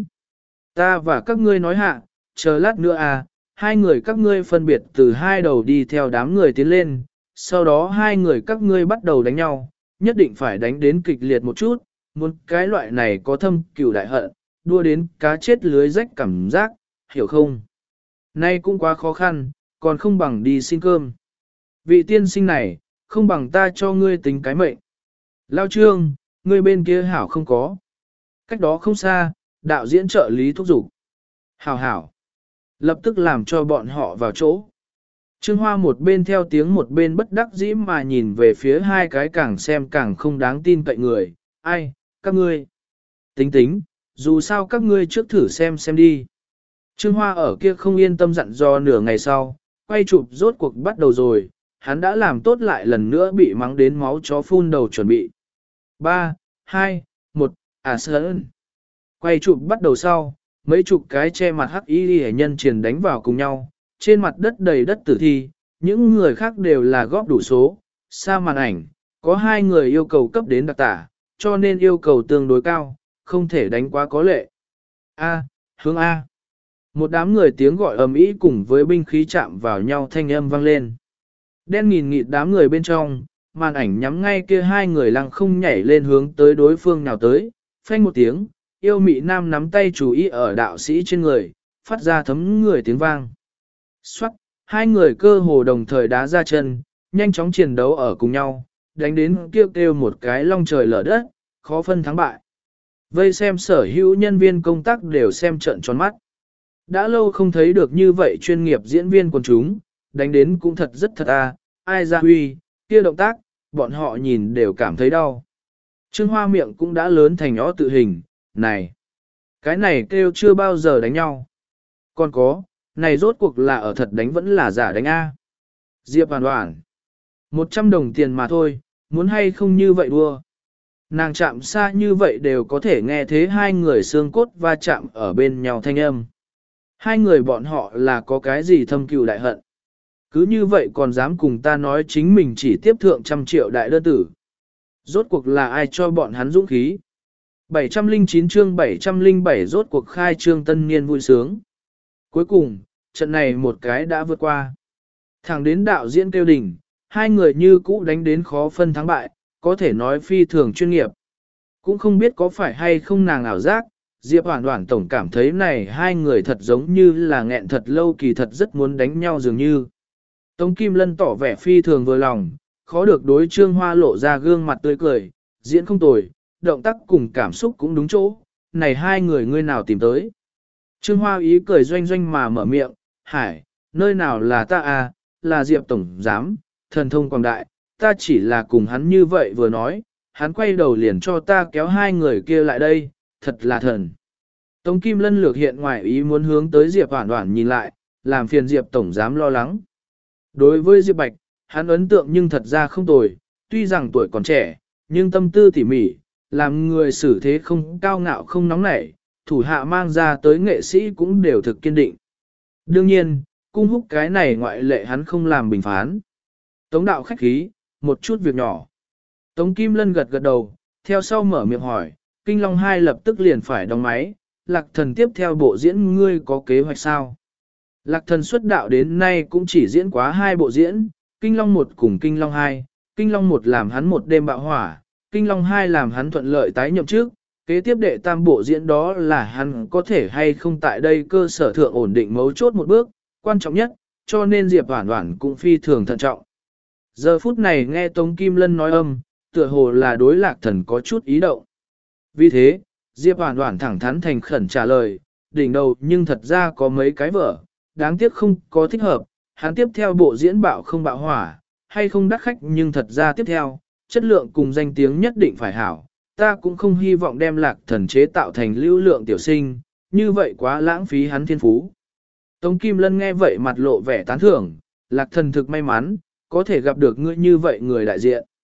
Ta và các ngươi nói hạ, chờ lát nữa à, hai người các ngươi phân biệt từ hai đầu đi theo đám người tiến lên, sau đó hai người các ngươi bắt đầu đánh nhau, nhất định phải đánh đến kịch liệt một chút, muốn cái loại này có thâm cừu đại hận, đua đến cá chết lưới rách cảm giác, hiểu không? Nay cũng quá khó khăn, còn không bằng đi xin cơm. Vị tiên sinh này, không bằng ta cho ngươi tính cái mệnh. Lao Trương, ngươi bên kia hảo không có. Cách đó không xa, đạo diễn trợ lý thúc giục. Hảo hảo. Lập tức làm cho bọn họ vào chỗ. Trương Hoa một bên theo tiếng một bên bất đắc dĩ mà nhìn về phía hai cái càng xem càng không đáng tin cậy người. Ai, các ngươi. Tính tính, dù sao các ngươi trước thử xem xem đi. Trương Hoa ở kia không yên tâm dặn dò nửa ngày sau, quay chụp rốt cuộc bắt đầu rồi, hắn đã làm tốt lại lần nữa bị mắng đến máu chó phun đầu chuẩn bị. ba, hai, một, à sơn. Quay chụp bắt đầu sau, mấy chục cái che mặt hắc y hệ nhân truyền đánh vào cùng nhau, trên mặt đất đầy đất tử thi, những người khác đều là góp đủ số, xa màn ảnh, có hai người yêu cầu cấp đến đặc tả, cho nên yêu cầu tương đối cao, không thể đánh quá có lệ. A, hướng A. Một đám người tiếng gọi ầm ĩ cùng với binh khí chạm vào nhau thanh âm vang lên. Đen nghìn nghịt đám người bên trong, màn ảnh nhắm ngay kia hai người lăng không nhảy lên hướng tới đối phương nào tới, phanh một tiếng, yêu mị nam nắm tay chú ý ở đạo sĩ trên người, phát ra thấm người tiếng vang. Xoát, hai người cơ hồ đồng thời đá ra chân, nhanh chóng chiến đấu ở cùng nhau, đánh đến kêu kêu một cái long trời lở đất, khó phân thắng bại. Vây xem sở hữu nhân viên công tác đều xem trợn tròn mắt. Đã lâu không thấy được như vậy chuyên nghiệp diễn viên quần chúng, đánh đến cũng thật rất thật à, ai ra huy, kia động tác, bọn họ nhìn đều cảm thấy đau. Trương Hoa miệng cũng đã lớn thành ó tự hình, này, cái này kêu chưa bao giờ đánh nhau. Còn có, này rốt cuộc là ở thật đánh vẫn là giả đánh A. Diệp Hoàn Hoàn, một trăm đồng tiền mà thôi, muốn hay không như vậy đua. Nàng chạm xa như vậy đều có thể nghe thế hai người xương cốt va chạm ở bên nhau thanh âm. Hai người bọn họ là có cái gì thâm cừu đại hận. Cứ như vậy còn dám cùng ta nói chính mình chỉ tiếp thượng trăm triệu đại đơn tử. Rốt cuộc là ai cho bọn hắn dũng khí? bảy trăm lẻ chín chương bảy trăm lẻ bảy rốt cuộc khai trương tân niên vui sướng. Cuối cùng, trận này một cái đã vượt qua. Thẳng đến đạo diễn kêu đỉnh, hai người như cũ đánh đến khó phân thắng bại, có thể nói phi thường chuyên nghiệp. Cũng không biết có phải hay không nàng ảo giác, Diệp Hoàn Hoàn tổng cảm thấy này hai người thật giống như là nghẹn thật lâu kỳ thật rất muốn đánh nhau dường như. Tống Kim Lân tỏ vẻ phi thường vừa lòng, khó được đối Trương Hoa lộ ra gương mặt tươi cười, diễn không tồi, động tác cùng cảm xúc cũng đúng chỗ, này hai người ngươi nào tìm tới. Trương Hoa ý cười doanh doanh mà mở miệng, hải, nơi nào là ta à, là Diệp Tổng Giám, thần thông quảng đại, ta chỉ là cùng hắn như vậy vừa nói, hắn quay đầu liền cho ta kéo hai người kia lại đây, thật là thần. Tống Kim Lân lược hiện ngoài ý muốn hướng tới Diệp Hoàn Hoàn nhìn lại, làm phiền Diệp Tổng Giám lo lắng. Đối với Diệp Bạch, hắn ấn tượng nhưng thật ra không tồi, tuy rằng tuổi còn trẻ, nhưng tâm tư tỉ mỉ, làm người xử thế không cao ngạo không nóng nảy, thủ hạ mang ra tới nghệ sĩ cũng đều thực kiên định. Đương nhiên, cung húc cái này ngoại lệ hắn không làm bình phán. Tống đạo khách khí, một chút việc nhỏ. Tống Kim Lân gật gật đầu, theo sau mở miệng hỏi, Kinh Long hai lập tức liền phải đóng máy, Lạc Thần tiếp theo bộ diễn ngươi có kế hoạch sao? Lạc Thần xuất đạo đến nay cũng chỉ diễn quá hai bộ diễn, Kinh Long một cùng Kinh Long hai, Kinh Long một làm hắn một đêm bạo hỏa, Kinh Long hai làm hắn thuận lợi tái nhậm trước, kế tiếp đệ tam bộ diễn đó là hắn có thể hay không tại đây cơ sở thượng ổn định mấu chốt một bước, quan trọng nhất, cho nên Diệp Hoàn Hoàn cũng phi thường thận trọng. Giờ phút này nghe Tống Kim Lân nói âm, tựa hồ là đối Lạc Thần có chút ý động. Vì thế, Diệp Hoàn Hoàn thẳng thắn thành khẩn trả lời, đỉnh đầu nhưng thật ra có mấy cái vở, đáng tiếc không có thích hợp, hắn tiếp theo bộ diễn bạo không bạo hỏa, hay không đắt khách nhưng thật ra tiếp theo, chất lượng cùng danh tiếng nhất định phải hảo, ta cũng không hy vọng đem Lạc Thần chế tạo thành lưu lượng tiểu sinh, như vậy quá lãng phí hắn thiên phú. Tống Kim Lân nghe vậy mặt lộ vẻ tán thưởng, Lạc Thần thực may mắn, có thể gặp được ngươi như vậy người đại diện.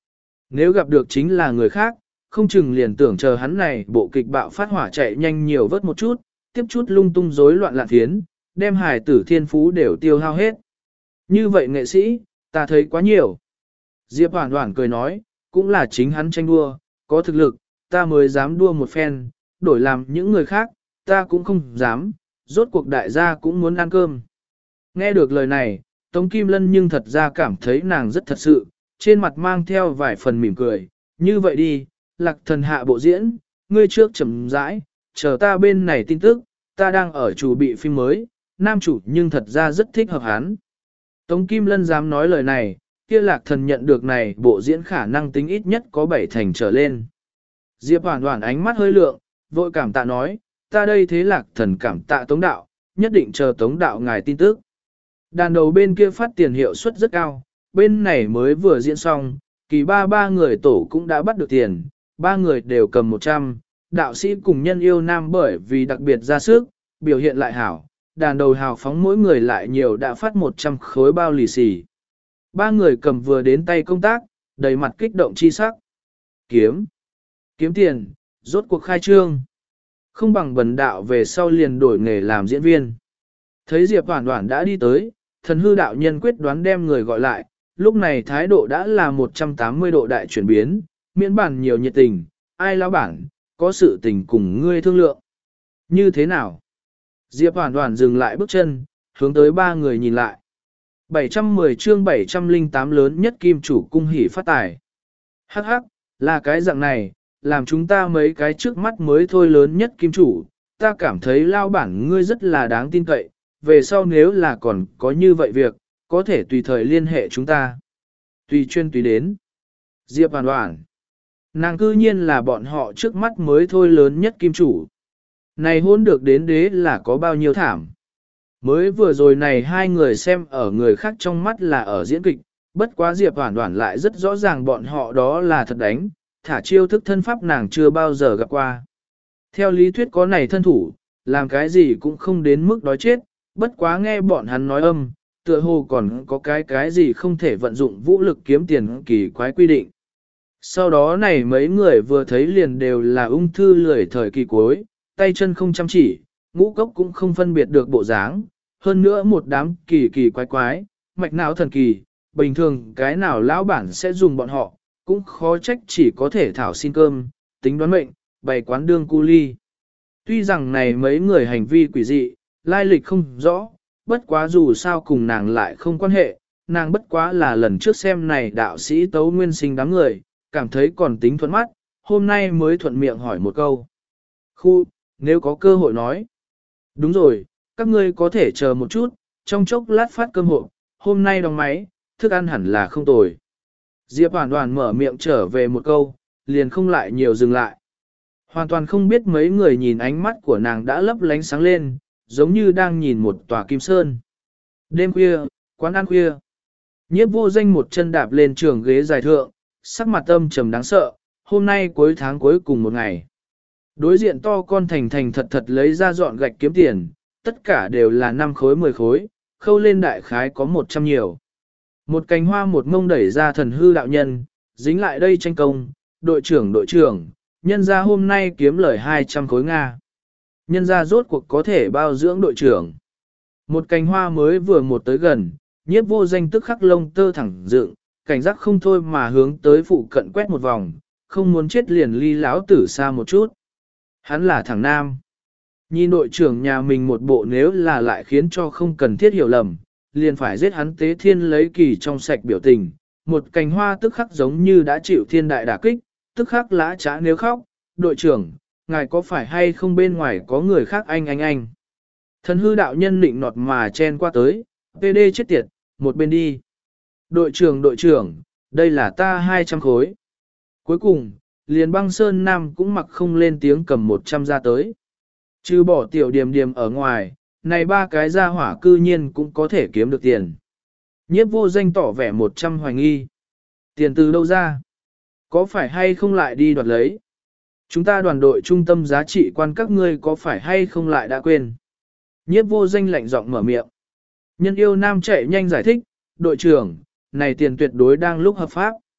Nếu gặp được chính là người khác, không chừng liền tưởng chờ hắn này bộ kịch bạo phát hỏa chạy nhanh nhiều vớt một chút, tiếp chút lung tung rối loạn lạn thiến, đem hài tử thiên phú đều tiêu hao hết. Như vậy nghệ sĩ, ta thấy quá nhiều. Diệp Hoản Hoản cười nói, cũng là chính hắn tranh đua, có thực lực, ta mới dám đua một phen, đổi làm những người khác, ta cũng không dám, rốt cuộc đại gia cũng muốn ăn cơm. Nghe được lời này, Tống Kim Lân nhưng thật ra cảm thấy nàng rất thật sự, trên mặt mang theo vài phần mỉm cười, như vậy đi, Lạc Thần hạ bộ diễn, ngươi trước chậm rãi, chờ ta bên này tin tức, ta đang ở chủ bị phim mới, nam chủ nhưng thật ra rất thích hợp hắn. Tống Kim Lân dám nói lời này, kia Lạc Thần nhận được này bộ diễn khả năng tính ít nhất có bảy thành trở lên. Diệp Hoản Hoản ánh mắt hơi lượng, vội cảm tạ nói, ta đây thế Lạc Thần cảm tạ Tống đạo, nhất định chờ Tống đạo ngài tin tức. Đàn đầu bên kia phát tiền hiệu suất rất cao, bên này mới vừa diễn xong, kỳ ba ba người tổ cũng đã bắt được tiền, ba người đều cầm một trăm, đạo sĩ cùng nhân yêu nam bởi vì đặc biệt ra sức, biểu hiện lại hảo, đàn đầu hào phóng mỗi người lại nhiều đã phát một trăm khối bao lì xì. Ba người cầm vừa đến tay công tác, đầy mặt kích động chi sắc. Kiếm, kiếm tiền, rốt cuộc khai trương. Không bằng bần đạo về sau liền đổi nghề làm diễn viên. Thấy Diệp Hoản Hoản đã đi tới, thần hư đạo nhân quyết đoán đem người gọi lại, lúc này thái độ đã là một trăm tám mươi độ đại chuyển biến, miễn bản nhiều nhiệt tình, ai lão bản, có sự tình cùng ngươi thương lượng. Như thế nào? Diệp Hoản Hoản dừng lại bước chân, hướng tới ba người nhìn lại. bảy trăm mười chương bảy trăm lẻ tám lớn nhất kim chủ cung hỉ phát tài. Hắc hắc, là cái dạng này, làm chúng ta mấy cái trước mắt mới thôi lớn nhất kim chủ, ta cảm thấy lao bản ngươi rất là đáng tin cậy, về sau nếu là còn có như vậy việc, có thể tùy thời liên hệ chúng ta. Tùy chuyên tùy đến. Diệp Hoản Hoản. Nàng cư nhiên là bọn họ trước mắt mới thôi lớn nhất kim chủ. Này hôn được đến đế là có bao nhiêu thảm. Mới vừa rồi này hai người xem ở người khác trong mắt là ở diễn kịch, bất quá Diệp Hoản Hoản lại rất rõ ràng bọn họ đó là thật đánh, thả chiêu thức thân pháp nàng chưa bao giờ gặp qua. Theo lý thuyết có này thân thủ, làm cái gì cũng không đến mức đói chết, bất quá nghe bọn hắn nói âm, tựa hồ còn có cái cái gì không thể vận dụng vũ lực kiếm tiền kỳ quái quy định. Sau đó này mấy người vừa thấy liền đều là ung thư lười thời kỳ cuối, tay chân không chăm chỉ, ngũ cốc cũng không phân biệt được bộ dáng, hơn nữa một đám kỳ kỳ quái quái, mạch não thần kỳ, bình thường cái nào lão bản sẽ dùng bọn họ, cũng khó trách chỉ có thể thảo xin cơm, tính đoán mệnh, bày quán đương cu ly. Tuy rằng này mấy người hành vi quỷ dị, lai lịch không rõ, bất quá dù sao cùng nàng lại không quan hệ, nàng bất quá là lần trước xem này đạo sĩ tấu nguyên sinh đám người, cảm thấy còn tính thuận mắt, hôm nay mới thuận miệng hỏi một câu. Khu, nếu có cơ hội nói. Đúng rồi, các ngươi có thể chờ một chút, trong chốc lát phát cơm hộ, hôm nay đóng máy, thức ăn hẳn là không tồi. Diệp Hoản Hoản mở miệng trở về một câu, liền không lại nhiều dừng lại. Hoàn toàn không biết mấy người nhìn ánh mắt của nàng đã lấp lánh sáng lên, giống như đang nhìn một tòa kim sơn. Đêm khuya, quán ăn khuya. Nhiếp vô danh một chân đạp lên trường ghế dài thượng, sắc mặt âm trầm đáng sợ, hôm nay cuối tháng cuối cùng một ngày. Đối diện to con thành thành thật thật lấy ra dọn gạch kiếm tiền, tất cả đều là năm khối mười khối, khâu lên đại khái có một trăm nhiều. Một cành hoa một mông đẩy ra thần hư đạo nhân, dính lại đây tranh công, đội trưởng đội trưởng, nhân ra hôm nay kiếm lời hai trăm khối Nga. Nhân ra rốt cuộc có thể bao dưỡng đội trưởng. Một cành hoa mới vừa một tới gần, nhiếp vô danh tức khắc lông tơ thẳng dựng, cảnh giác không thôi mà hướng tới phụ cận quét một vòng, không muốn chết liền ly láo tử xa một chút. Hắn là thằng nam. Nhìn đội trưởng nhà mình một bộ nếu là lại khiến cho không cần thiết hiểu lầm, liền phải giết hắn tế thiên lấy kỳ trong sạch biểu tình. Một cành hoa tức khắc giống như đã chịu thiên đại đả kích, tức khắc lã trá nếu khóc, đội trưởng, ngài có phải hay không bên ngoài có người khác anh anh anh. Thần hư đạo nhân nịnh nọt mà chen qua tới, pê đê chết tiệt, một bên đi. Đội trưởng đội trưởng, đây là ta hai trăm khối. Cuối cùng, liền băng sơn nam cũng mặc không lên tiếng cầm một trăm ra tới. Trừ bỏ tiểu điềm điềm ở ngoài, này ba cái gia hỏa cư nhiên cũng có thể kiếm được tiền. Nhiếp vô danh tỏ vẻ một trăm hoài nghi. Tiền từ đâu ra? Có phải hay không lại đi đoạt lấy? Chúng ta đoàn đội trung tâm giá trị quan các ngươi có phải hay không lại đã quên? Nhiếp vô danh lạnh giọng mở miệng. Nhân yêu nam chạy nhanh giải thích, đội trưởng, này tiền tuyệt đối đang lúc hợp pháp.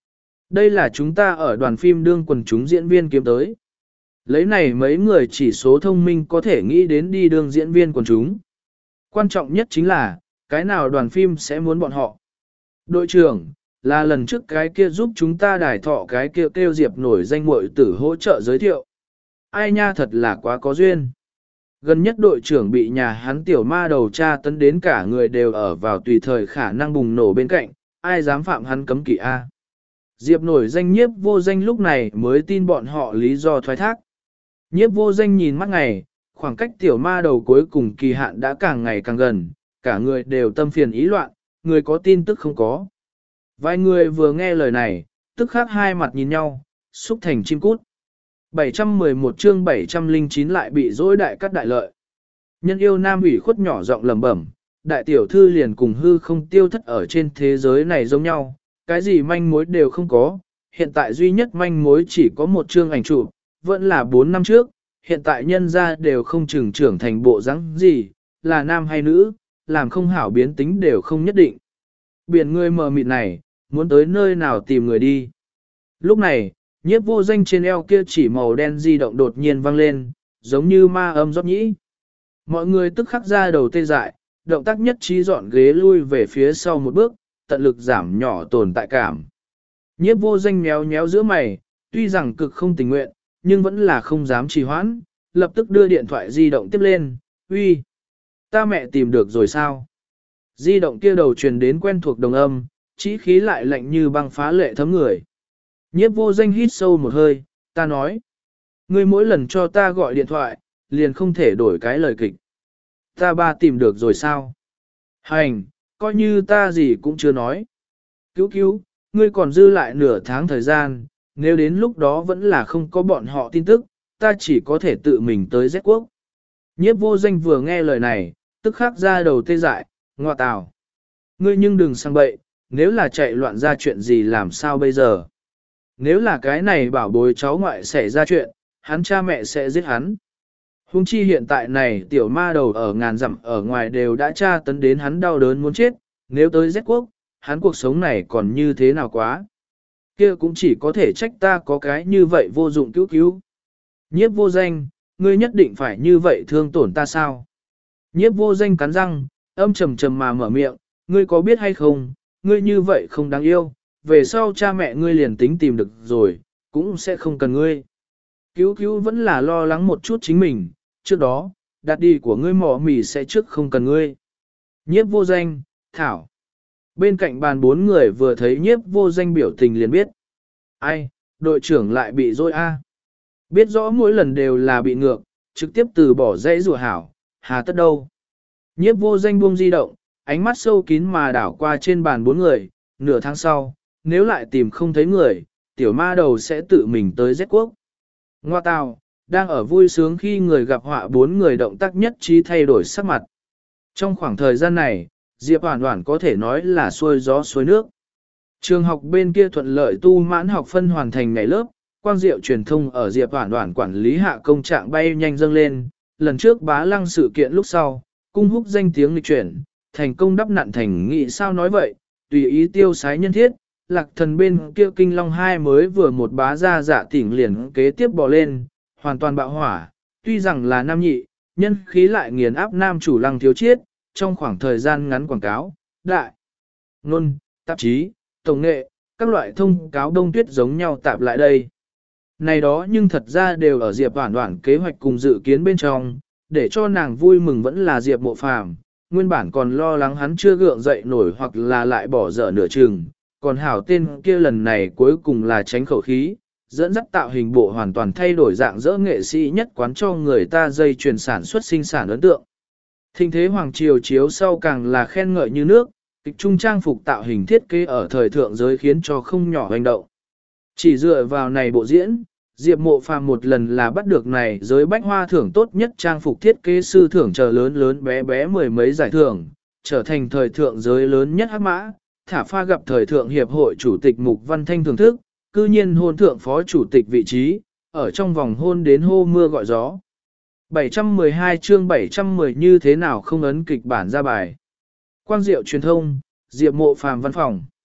Đây là chúng ta ở đoàn phim đương quần chúng diễn viên kiếm tới. Lấy này mấy người chỉ số thông minh có thể nghĩ đến đi đương diễn viên quần chúng. Quan trọng nhất chính là, cái nào đoàn phim sẽ muốn bọn họ. Đội trưởng, là lần trước cái kia giúp chúng ta đài thọ cái kia kêu, kêu Diệp nổi danh muội tử hỗ trợ giới thiệu. Ai nha thật là quá có duyên. Gần nhất đội trưởng bị nhà hắn tiểu ma đầu tra tấn đến cả người đều ở vào tùy thời khả năng bùng nổ bên cạnh, ai dám phạm hắn cấm kỵ A. Diệp nổi danh nhiếp vô danh lúc này mới tin bọn họ lý do thoái thác. Nhiếp vô danh nhìn mắt ngày, khoảng cách tiểu ma đầu cuối cùng kỳ hạn đã càng ngày càng gần, cả người đều tâm phiền ý loạn, người có tin tức không có. Vài người vừa nghe lời này, tức khắc hai mặt nhìn nhau, xúc thành chim cút. bảy trăm mười một chương bảy trăm lẻ chín lại bị dối đại cắt đại lợi. Nhân yêu nam ủy khuất nhỏ giọng lẩm bẩm, đại tiểu thư liền cùng hư không tiêu thất ở trên thế giới này giống nhau, cái gì manh mối đều không có, hiện tại duy nhất manh mối chỉ có một chương ảnh chụp, vẫn là bốn năm trước, hiện tại nhân gia đều không chừng trưởng thành bộ dáng gì, là nam hay nữ, làm không hảo biến tính đều không nhất định. Biển người mờ mịt này, muốn tới nơi nào tìm người đi. Lúc này, nhiếp vô danh trên eo kia chỉ màu đen di động đột nhiên vang lên, giống như ma âm rót nhĩ. Mọi người tức khắc ra đầu tê dại, động tác nhất trí dọn ghế lui về phía sau một bước, tận lực giảm nhỏ tồn tại cảm. Nhiếp vô danh méo méo giữa mày, tuy rằng cực không tình nguyện, nhưng vẫn là không dám trì hoãn, lập tức đưa điện thoại di động tiếp lên, uy, ta mẹ tìm được rồi sao? Di động kia đầu truyền đến quen thuộc đồng âm, chỉ khí lại lạnh như băng phá lệ thấm người. Nhiếp vô danh hít sâu một hơi, ta nói, ngươi mỗi lần cho ta gọi điện thoại, liền không thể đổi cái lời kịch. Ta ba tìm được rồi sao? Hành, coi như ta gì cũng chưa nói. Cứu cứu, ngươi còn dư lại nửa tháng thời gian, nếu đến lúc đó vẫn là không có bọn họ tin tức, ta chỉ có thể tự mình tới Z quốc. Nhiếp vô danh vừa nghe lời này, tức khắc ra đầu tê dại, ngoa tào. Ngươi nhưng đừng sang bậy, nếu là chạy loạn ra chuyện gì làm sao bây giờ? Nếu là cái này bảo bối cháu ngoại xảy ra chuyện, hắn cha mẹ sẽ giết hắn. Hùng chi hiện tại này tiểu ma đầu ở ngàn dặm ở ngoài đều đã tra tấn đến hắn đau đớn muốn chết, nếu tới Z quốc, hắn cuộc sống này còn như thế nào quá. Kia cũng chỉ có thể trách ta có cái như vậy vô dụng cứu cứu. Nhiếp vô danh, ngươi nhất định phải như vậy thương tổn ta sao? Nhiếp vô danh cắn răng, âm trầm trầm mà mở miệng, ngươi có biết hay không, ngươi như vậy không đáng yêu, về sau cha mẹ ngươi liền tính tìm được rồi, cũng sẽ không cần ngươi. Cứu cứu vẫn là lo lắng một chút chính mình, trước đó, đặt đi của ngươi mỏ mì sẽ trước không cần ngươi. Nhiếp vô danh, Thảo. Bên cạnh bàn bốn người vừa thấy nhiếp vô danh biểu tình liền biết. Ai, đội trưởng lại bị dối a. Biết rõ mỗi lần đều là bị ngược, trực tiếp từ bỏ dãy rùa hảo, hà tất đâu. Nhiếp vô danh buông di động, ánh mắt sâu kín mà đảo qua trên bàn bốn người, nửa tháng sau, nếu lại tìm không thấy người, tiểu ma đầu sẽ tự mình tới Z quốc. Ngoa tào, đang ở vui sướng khi người gặp họa bốn người động tác nhất trí thay đổi sắc mặt. Trong khoảng thời gian này, Diệp Hoản Hoản có thể nói là xuôi gió xuôi nước. Trường học bên kia thuận lợi tu mãn học phân hoàn thành ngày lớp, quang diệu truyền thông ở Diệp Hoản Hoản quản lý hạ công trạng bay nhanh dâng lên, lần trước bá lăng sự kiện lúc sau, cung húc danh tiếng lịch chuyển, thành công đắp nặn thành nghị sao nói vậy, tùy ý tiêu sái nhân thiết, lạc thần bên kia kinh long hai mới vừa một bá ra dạ tỉnh liền kế tiếp bò lên, hoàn toàn bạo hỏa, tuy rằng là nam nhị, nhân khí lại nghiền áp nam chủ lăng thiếu chiết, trong khoảng thời gian ngắn quảng cáo, đại, ngôn, tạp chí, tổng nghệ, các loại thông cáo đông tuyết giống nhau tạp lại đây. Này đó nhưng thật ra đều ở Diệp Hoản Hoản kế hoạch cùng dự kiến bên trong, để cho nàng vui mừng vẫn là Diệp Mộ Phàm, nguyên bản còn lo lắng hắn chưa gượng dậy nổi hoặc là lại bỏ dở nửa chừng, còn hảo tên kia lần này cuối cùng là tránh khẩu khí, dẫn dắt tạo hình bộ hoàn toàn thay đổi dạng dỡ nghệ sĩ nhất quán cho người ta dây chuyền sản xuất sinh sản ấn tượng. Thịnh thế Hoàng Triều chiếu sau càng là khen ngợi như nước, kịch trung trang phục tạo hình thiết kế ở thời thượng giới khiến cho không nhỏ hành động. Chỉ dựa vào này bộ diễn, Diệp Mộ Phàm một lần là bắt được này giới bách hoa thưởng tốt nhất trang phục thiết kế sư thưởng chờ lớn lớn bé bé mười mấy giải thưởng, trở thành thời thượng giới lớn nhất hắc mã, thả pha gặp thời thượng hiệp hội chủ tịch Mục Văn Thanh thưởng thức, cư nhiên hôn thượng phó chủ tịch vị trí, ở trong vòng hôn đến hô mưa gọi gió. bảy trăm mười hai chương bảy trăm mười như thế nào không ấn kịch bản ra bài. Quang Diệu truyền thông, Diệp Mộ Phàm văn phòng.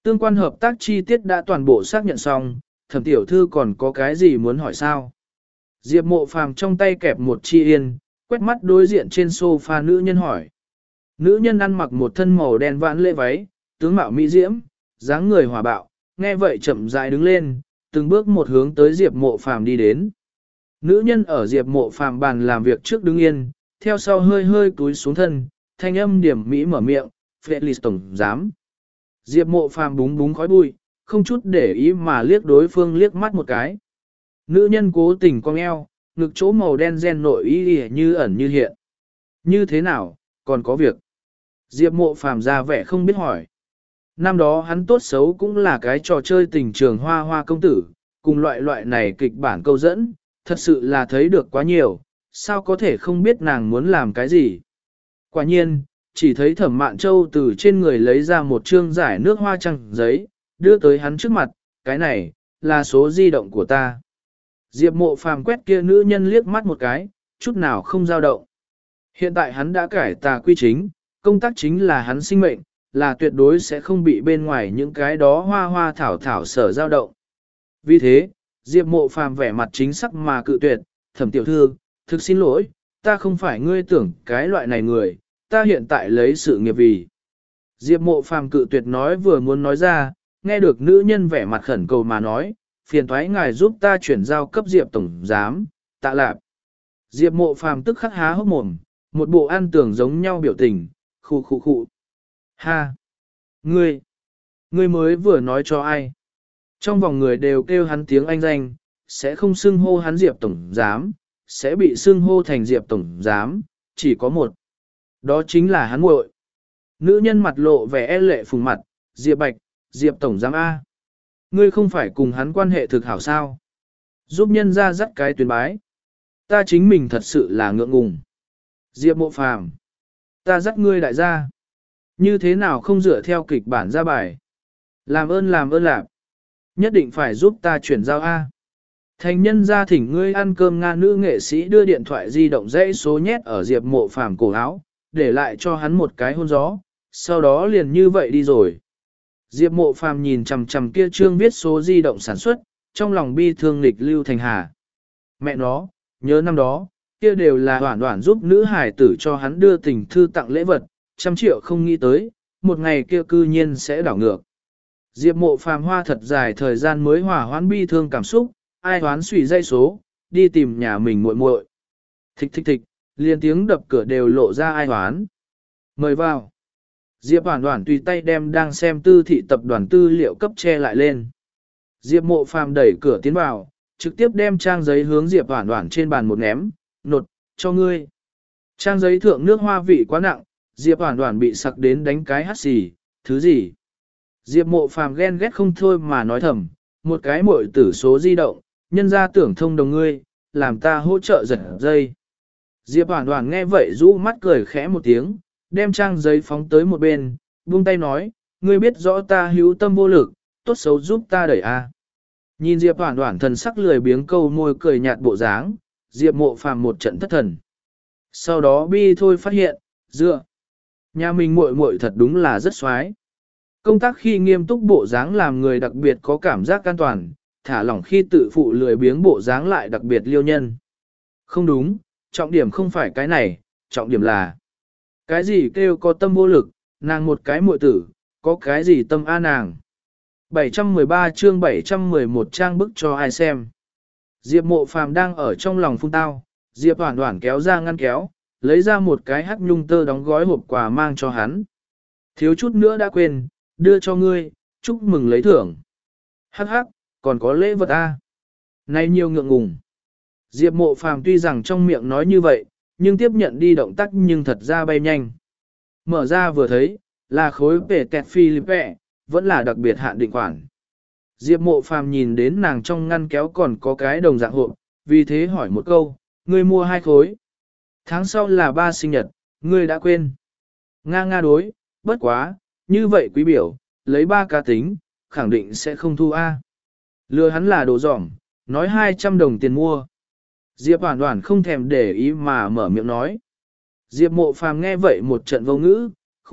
Tương quan hợp tác chi tiết đã toàn bộ xác nhận xong, Thẩm tiểu thư còn có cái gì muốn hỏi sao? Diệp Mộ Phàm trong tay kẹp một chi yên, quét mắt đối diện trên sofa nữ nhân hỏi. Nữ nhân ăn mặc một thân màu đen vãn lễ váy, tướng mạo mỹ diễm, dáng người hòa bạo, nghe vậy chậm rãi đứng lên, từng bước một hướng tới Diệp Mộ Phàm đi đến. Nữ nhân ở Diệp Mộ Phàm bàn làm việc trước đứng yên, theo sau hơi hơi cúi xuống thân, thanh âm điểm mỹ mở miệng, Felix tổng giám. Diệp Mộ Phàm búng búng khói bụi, không chút để ý mà liếc đối phương liếc mắt một cái. Nữ nhân cố tình cong eo, ngực chỗ màu đen gen nội y như ẩn như hiện. Như thế nào, còn có việc? Diệp Mộ Phàm ra vẻ không biết hỏi. Năm đó hắn tốt xấu cũng là cái trò chơi tình trường hoa hoa công tử, cùng loại loại này kịch bản câu dẫn, thật sự là thấy được quá nhiều, sao có thể không biết nàng muốn làm cái gì. Quả nhiên, chỉ thấy Thẩm Mạn Châu từ trên người lấy ra một trương giải nước hoa trăng giấy, đưa tới hắn trước mặt, cái này, là số di động của ta. Diệp Mộ Phàm quét kia nữ nhân liếc mắt một cái, chút nào không dao động. Hiện tại hắn đã cải tà quy chính, công tác chính là hắn sinh mệnh, là tuyệt đối sẽ không bị bên ngoài những cái đó hoa hoa thảo thảo sở dao động. Vì thế, Diệp Mộ Phàm vẻ mặt chính xác mà cự tuyệt, Thẩm tiểu thư, thực xin lỗi, ta không phải ngươi tưởng cái loại này người, ta hiện tại lấy sự nghiệp vì. Diệp Mộ Phàm cự tuyệt nói vừa muốn nói ra, nghe được nữ nhân vẻ mặt khẩn cầu mà nói, phiền thoái ngài giúp ta chuyển giao cấp Diệp tổng giám, tạ lạp. Diệp Mộ Phàm tức khắc há hốc mồm, một bộ an tưởng giống nhau biểu tình, khu khu khu. Ha! Ngươi! Ngươi mới vừa nói cho ai? Trong vòng người đều kêu hắn tiếng Anh danh, sẽ không xưng hô hắn Diệp tổng giám, sẽ bị xưng hô thành Diệp tổng giám, chỉ có một. Đó chính là hắn muội. Nữ nhân mặt lộ vẻ e lệ phùng mặt, Diệp Bạch, Diệp tổng giám A. Ngươi không phải cùng hắn quan hệ thực hảo sao? Giúp nhân ra dắt cái tuyến bái. Ta chính mình thật sự là ngượng ngùng. Diệp Mộ Phàm, ta dắt ngươi đại gia. Như thế nào không dựa theo kịch bản ra bài? Làm ơn làm ơn làm. Nhất định phải giúp ta chuyển giao A. Thành nhân gia thỉnh ngươi ăn cơm Nga nữ nghệ sĩ đưa điện thoại di động dãy số nhét ở Diệp Mộ Phàm cổ áo, để lại cho hắn một cái hôn gió, sau đó liền như vậy đi rồi. Diệp Mộ Phàm nhìn chằm chằm kia trương viết số di động sản xuất, trong lòng bi thương lịch lưu thành hà. Mẹ nó, nhớ năm đó, kia đều là Hoản Hoản giúp nữ hải tử cho hắn đưa tình thư tặng lễ vật, trăm triệu không nghĩ tới, một ngày kia cư nhiên sẽ đảo ngược. Diệp Mộ Phàm hoa thật dài thời gian mới hòa hoãn bi thương cảm xúc, ai hoán xùy dây số, đi tìm nhà mình muội muội. Thích thích thích, liền tiếng đập cửa đều lộ ra ai hoán. Mời vào. Diệp Hoản Hoản tùy tay đem đang xem tư thị tập đoàn tư liệu cấp che lại lên. Diệp Mộ Phàm đẩy cửa tiến vào, trực tiếp đem trang giấy hướng Diệp Hoản Hoản trên bàn một ném, nột, cho ngươi. Trang giấy thượng nước hoa vị quá nặng, Diệp Hoản Hoản bị sặc đến đánh cái hắt xì, thứ gì? Diệp Mộ Phàm ghen ghét không thôi mà nói thầm, một cái muội tử số di động, nhân ra tưởng thông đồng ngươi, làm ta hỗ trợ giật dây. Diệp Hoản Hoản nghe vậy rũ mắt cười khẽ một tiếng, đem trang giấy phóng tới một bên, buông tay nói, ngươi biết rõ ta hữu tâm vô lực, tốt xấu giúp ta đẩy a. Nhìn Diệp Hoản Hoản thần sắc lười biếng câu môi cười nhạt bộ dáng, Diệp Mộ Phàm một trận thất thần. Sau đó bi thôi phát hiện, dựa, nhà mình muội muội thật đúng là rất xoái. Công tác khi nghiêm túc bộ dáng làm người đặc biệt có cảm giác an toàn, thả lỏng khi tự phụ lười biếng bộ dáng lại đặc biệt liêu nhân. Không đúng, trọng điểm không phải cái này, trọng điểm là cái gì kêu có tâm vô lực, nàng một cái muội tử, có cái gì tâm a nàng. bảy trăm mười ba chương bảy trăm mười một trang bức cho ai xem. Diệp Mộ Phàm đang ở trong lòng phun tao, Diệp Hoản Hoản kéo ra ngăn kéo, lấy ra một cái hắc nhung tơ đóng gói hộp quà mang cho hắn. Thiếu chút nữa đã quên, đưa cho ngươi, chúc mừng lấy thưởng. Hắc hắc, còn có lễ vật a. Này nhiều ngượng ngùng. Diệp Mộ Phàm tuy rằng trong miệng nói như vậy, nhưng tiếp nhận đi động tác nhưng thật ra bay nhanh. Mở ra vừa thấy, là khối bể tẹt Philippe, vẫn là đặc biệt hạn định khoản. Diệp Mộ Phàm nhìn đến nàng trong ngăn kéo còn có cái đồng dạng hộp, vì thế hỏi một câu, ngươi mua hai khối. Tháng sau là ba sinh nhật, ngươi đã quên. Nga nga đối, bất quá, như vậy quý biểu, lấy ba cá tính, khẳng định sẽ không thu A. Lừa hắn là đồ dỏng, nói hai trăm đồng tiền mua. Diệp Hoản Hoản không thèm để ý mà mở miệng nói. Diệp Mộ Phàm nghe vậy một trận vô ngữ, khụ,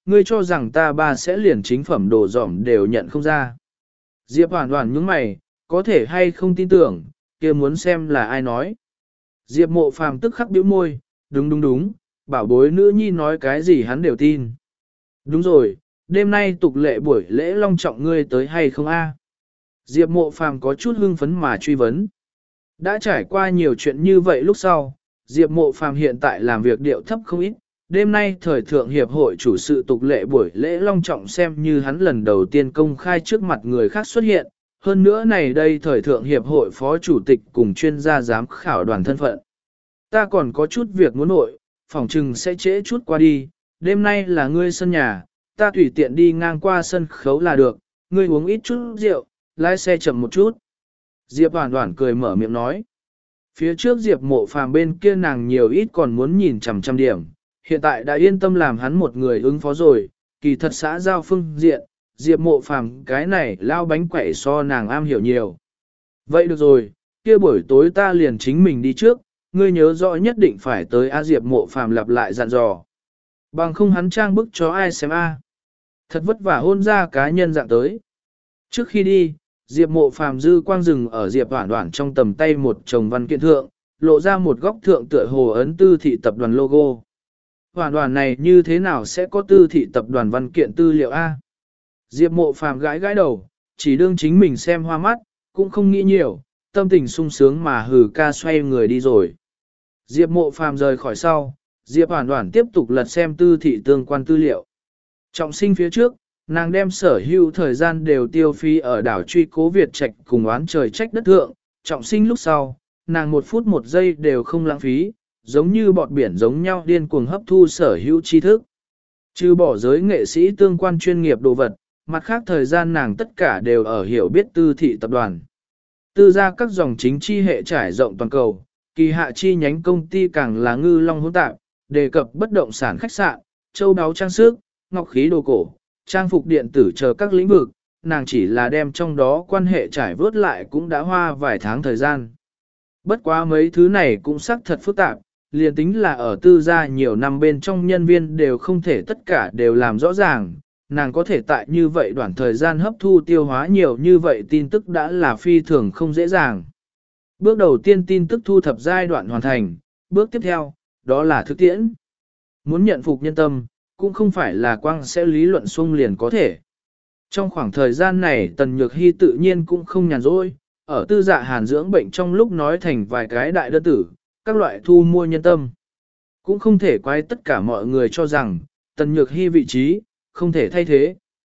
ngươi cho rằng ta ba sẽ liền chính phẩm đồ dỏm đều nhận không ra. Diệp Hoàn Hoàn nhướng mày, có thể hay không tin tưởng, kia muốn xem là ai nói. Diệp Mộ Phàm tức khắc bĩu môi, đúng đúng đúng, bảo bối nữ nhi nói cái gì hắn đều tin. Đúng rồi, đêm nay tục lệ buổi lễ long trọng ngươi tới hay không a? Diệp Mộ Phàm có chút hưng phấn mà truy vấn. Đã trải qua nhiều chuyện như vậy lúc sau, Diệp Mộ Phàm hiện tại làm việc điệu thấp không ít. Đêm nay thời thượng hiệp hội chủ sự tục lệ buổi lễ long trọng xem như hắn lần đầu tiên công khai trước mặt người khác xuất hiện. Hơn nữa này đây thời thượng hiệp hội phó chủ tịch cùng chuyên gia giám khảo đoàn thân phận. Ta còn có chút việc muốn nội, phỏng chừng sẽ trễ chút qua đi, đêm nay là ngươi sân nhà, ta tùy tiện đi ngang qua sân khấu là được, ngươi uống ít chút rượu, lái xe chậm một chút. Diệp Hoàn Hoàn cười mở miệng nói. Phía trước Diệp Mộ Phàm bên kia nàng nhiều ít còn muốn nhìn chằm chằm điểm, hiện tại đã yên tâm làm hắn một người ứng phó rồi, kỳ thật xã giao phương diện, Diệp Mộ Phàm cái này lao bánh quẩy so nàng am hiểu nhiều. Vậy được rồi, kia buổi tối ta liền chính mình đi trước, ngươi nhớ rõ nhất định phải tới A. Diệp Mộ Phàm lặp lại dặn dò. Bằng không hắn trang bức cho ai xem A. Thật vất vả hôn ra cá nhân dạng tới. Trước khi đi, Diệp Mộ Phàm dư quang rừng ở Diệp Hoản Hoản trong tầm tay một chồng văn kiện thượng, lộ ra một góc thượng tựa hồ ấn tư thị tập đoàn logo. Hoản Hoản này như thế nào sẽ có tư thị tập đoàn văn kiện tư liệu A? Diệp Mộ Phàm gãi gãi đầu, chỉ đương chính mình xem hoa mắt, cũng không nghĩ nhiều, tâm tình sung sướng mà hừ ca xoay người đi rồi. Diệp Mộ Phàm rời khỏi sau, Diệp Hoản Hoản tiếp tục lật xem tư thị tương quan tư liệu. Trọng sinh phía trước, nàng đem sở hữu thời gian đều tiêu phí ở đảo truy cố Việt Trạch cùng oán trời trách đất thượng. Trọng sinh lúc sau, nàng một phút một giây đều không lãng phí, giống như bọt biển giống nhau điên cuồng hấp thu sở hữu tri thức. Trừ bỏ giới nghệ sĩ tương quan chuyên nghiệp đồ vật, mặt khác thời gian nàng tất cả đều ở hiểu biết tư thị tập đoàn. Tư ra các dòng chính chi hệ trải rộng toàn cầu, kỳ hạ chi nhánh công ty càng là ngư long hỗn tạp, đề cập bất động sản khách sạn, châu báu trang sức, ngọc khí đồ cổ, trang phục điện tử chờ các lĩnh vực, nàng chỉ là đem trong đó quan hệ trải vớt lại cũng đã hoa vài tháng thời gian. Bất quá mấy thứ này cũng xác thật phức tạp, liền tính là ở tư gia nhiều năm bên trong nhân viên đều không thể tất cả đều làm rõ ràng, nàng có thể tại như vậy đoạn thời gian hấp thu tiêu hóa nhiều như vậy tin tức đã là phi thường không dễ dàng. Bước đầu tiên tin tức thu thập giai đoạn hoàn thành, bước tiếp theo, đó là thực tiễn. Muốn nhận phục nhân tâm, cũng không phải là quang sẽ lý luận xung liền có thể. Trong khoảng thời gian này Tần Nhược Hy tự nhiên cũng không nhàn rỗi, ở tư dạ hàn dưỡng bệnh trong lúc nói thành vài cái đại đơn tử, các loại thu mua nhân tâm. Cũng không thể quay tất cả mọi người cho rằng, Tần Nhược Hy vị trí, không thể thay thế.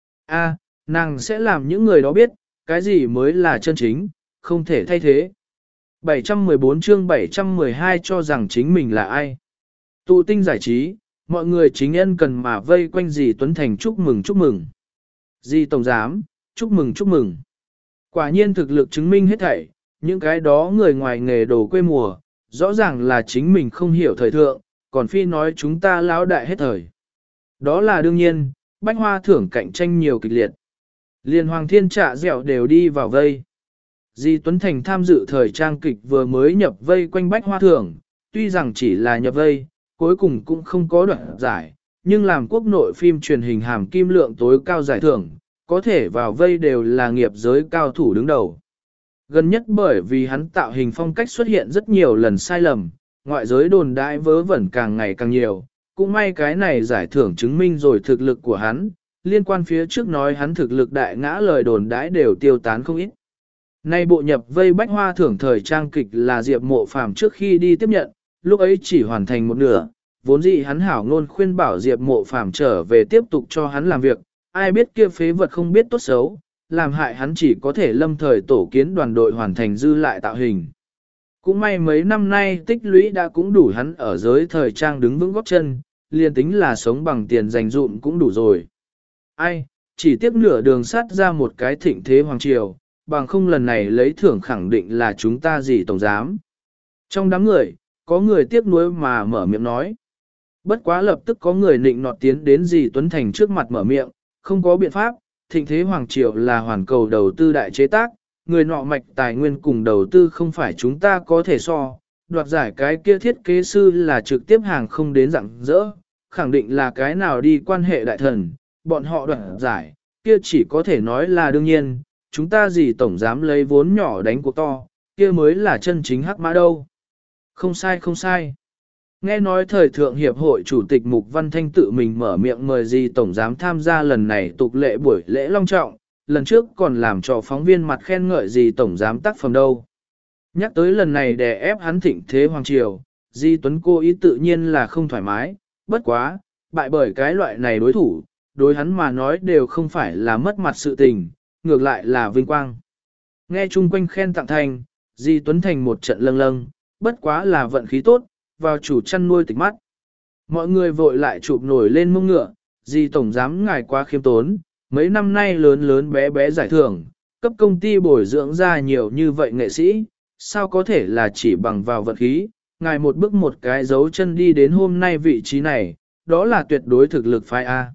A, nàng sẽ làm những người đó biết, cái gì mới là chân chính, không thể thay thế. bảy trăm mười bốn chương bảy trăm mười hai cho rằng chính mình là ai. Tụ tinh giải trí, mọi người chính nhân cần mà vây quanh dì Tuấn Thành chúc mừng chúc mừng. Dì Tổng Giám, chúc mừng chúc mừng. Quả nhiên thực lực chứng minh hết thảy, những cái đó người ngoài nghề đồ quê mùa, rõ ràng là chính mình không hiểu thời thượng, còn phi nói chúng ta lão đại hết thời. Đó là đương nhiên, bách hoa thưởng cạnh tranh nhiều kịch liệt. Liên Hoàng Thiên Trạ dẻo đều đi vào vây. Di Tuấn Thành tham dự thời trang kịch vừa mới nhập vây quanh bách hoa thưởng, tuy rằng chỉ là nhập vây, cuối cùng cũng không có đoạn giải, nhưng làm quốc nội phim truyền hình hàm kim lượng tối cao giải thưởng, có thể vào vây đều là nghiệp giới cao thủ đứng đầu. Gần nhất bởi vì hắn tạo hình phong cách xuất hiện rất nhiều lần sai lầm, ngoại giới đồn đại vớ vẩn càng ngày càng nhiều, cũng may cái này giải thưởng chứng minh rồi thực lực của hắn, liên quan phía trước nói hắn thực lực đại ngã lời đồn đãi đều tiêu tán không ít. Nay bộ nhập vây bách hoa thưởng thời trang kịch là Diệp Mộ Phàm trước khi đi tiếp nhận, lúc ấy chỉ hoàn thành một nửa, vốn dĩ hắn hảo ngôn khuyên bảo Diệp Mộ Phàm trở về tiếp tục cho hắn làm việc, ai biết kia phế vật không biết tốt xấu, làm hại hắn chỉ có thể lâm thời tổ kiến đoàn đội hoàn thành dư lại tạo hình. Cũng may mấy năm nay tích lũy đã cũng đủ hắn ở giới thời trang đứng vững góp chân, liền tính là sống bằng tiền dành dụm cũng đủ rồi. Ai, chỉ tiếc nửa đường sắt ra một cái thịnh thế hoàng triều, bằng không lần này lấy thưởng khẳng định là chúng ta gì tổng giám. Trong đám người, có người tiếc nuối mà mở miệng nói. Bất quá lập tức có người nịnh nọt tiến đến dì Tuấn Thành trước mặt mở miệng, không có biện pháp, thịnh thế hoàng triều là hoàn cầu đầu tư đại chế tác, người nọ mạch tài nguyên cùng đầu tư không phải chúng ta có thể so, đoạt giải cái kia thiết kế sư là trực tiếp hàng không đến dạng dỡ, khẳng định là cái nào đi quan hệ đại thần, bọn họ đoạt giải, kia chỉ có thể nói là đương nhiên, chúng ta gì tổng dám lấy vốn nhỏ đánh cuộc to, kia mới là chân chính hắc mã đâu. Không sai không sai. Nghe nói thời thượng hiệp hội chủ tịch Mục Văn Thanh tự mình mở miệng mời gì tổng giám tham gia lần này tục lệ buổi lễ long trọng, lần trước còn làm cho phóng viên mặt khen ngợi gì tổng giám tác phẩm đâu. Nhắc tới lần này để ép hắn thịnh thế hoàng triều, Di Tuấn cô ý tự nhiên là không thoải mái, bất quá, bại bởi cái loại này đối thủ, đối hắn mà nói đều không phải là mất mặt sự tình, ngược lại là vinh quang. Nghe chung quanh khen tặng thành, Di Tuấn thành một trận lâng lâng, bất quá là vận khí tốt, vào chủ chăn nuôi tịch mắt. Mọi người vội lại chụp nổi lên mông ngựa, Di tổng giám ngài quá khiêm tốn, mấy năm nay lớn lớn bé bé giải thưởng, cấp công ty bồi dưỡng ra nhiều như vậy nghệ sĩ, sao có thể là chỉ bằng vào vận khí, ngài một bước một cái dấu chân đi đến hôm nay vị trí này, đó là tuyệt đối thực lực phái A.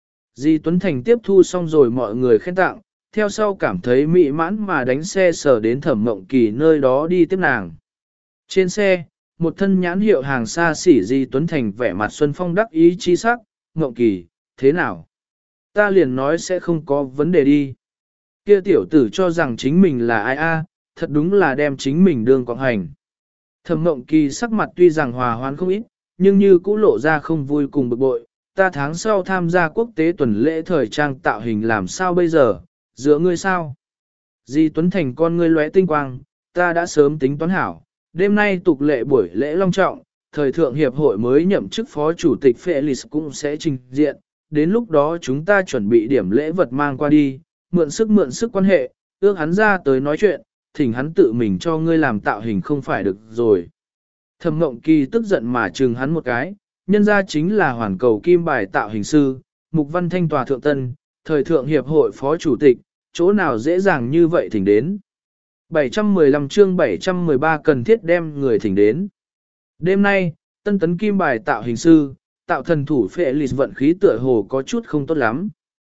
Di Tuấn Thành tiếp thu xong rồi mọi người khen tặng, theo sau cảm thấy mỹ mãn mà đánh xe sở đến Thẩm Mộng Kỳ nơi đó đi tiếp nàng. Trên xe, một thân nhãn hiệu hàng xa xỉ Di Tuấn Thành vẻ mặt xuân phong đắc ý chi sắc, Mộng Kỳ, thế nào? Ta liền nói sẽ không có vấn đề đi. Kia tiểu tử cho rằng chính mình là ai a, thật đúng là đem chính mình đương quảng hành. Thẩm Mộng Kỳ sắc mặt tuy rằng hòa hoãn không ít, nhưng như cũ lộ ra không vui cùng bực bội. Ta tháng sau tham gia quốc tế tuần lễ thời trang tạo hình làm sao bây giờ, giữa ngươi sao? Di Tuấn Thành con ngươi lóe tinh quang, ta đã sớm tính toán hảo, đêm nay tục lệ buổi lễ long trọng, thời thượng hiệp hội mới nhậm chức phó chủ tịch Felix cũng sẽ trình diện, đến lúc đó chúng ta chuẩn bị điểm lễ vật mang qua đi, mượn sức mượn sức quan hệ, ước hắn ra tới nói chuyện, thỉnh hắn tự mình cho ngươi làm tạo hình không phải được rồi. Thẩm Mộng Kỳ tức giận mà trừng hắn một cái, nhân ra chính là hoàn cầu kim bài tạo hình sư, Mục Văn Thanh tòa thượng tân, thời thượng hiệp hội phó chủ tịch, chỗ nào dễ dàng như vậy thỉnh đến. bảy trăm mười lăm chương bảy trăm mười ba cần thiết đem người thỉnh đến. Đêm nay, tân tấn kim bài tạo hình sư, tạo thần thủ phệ lịt vận khí tựa hồ có chút không tốt lắm.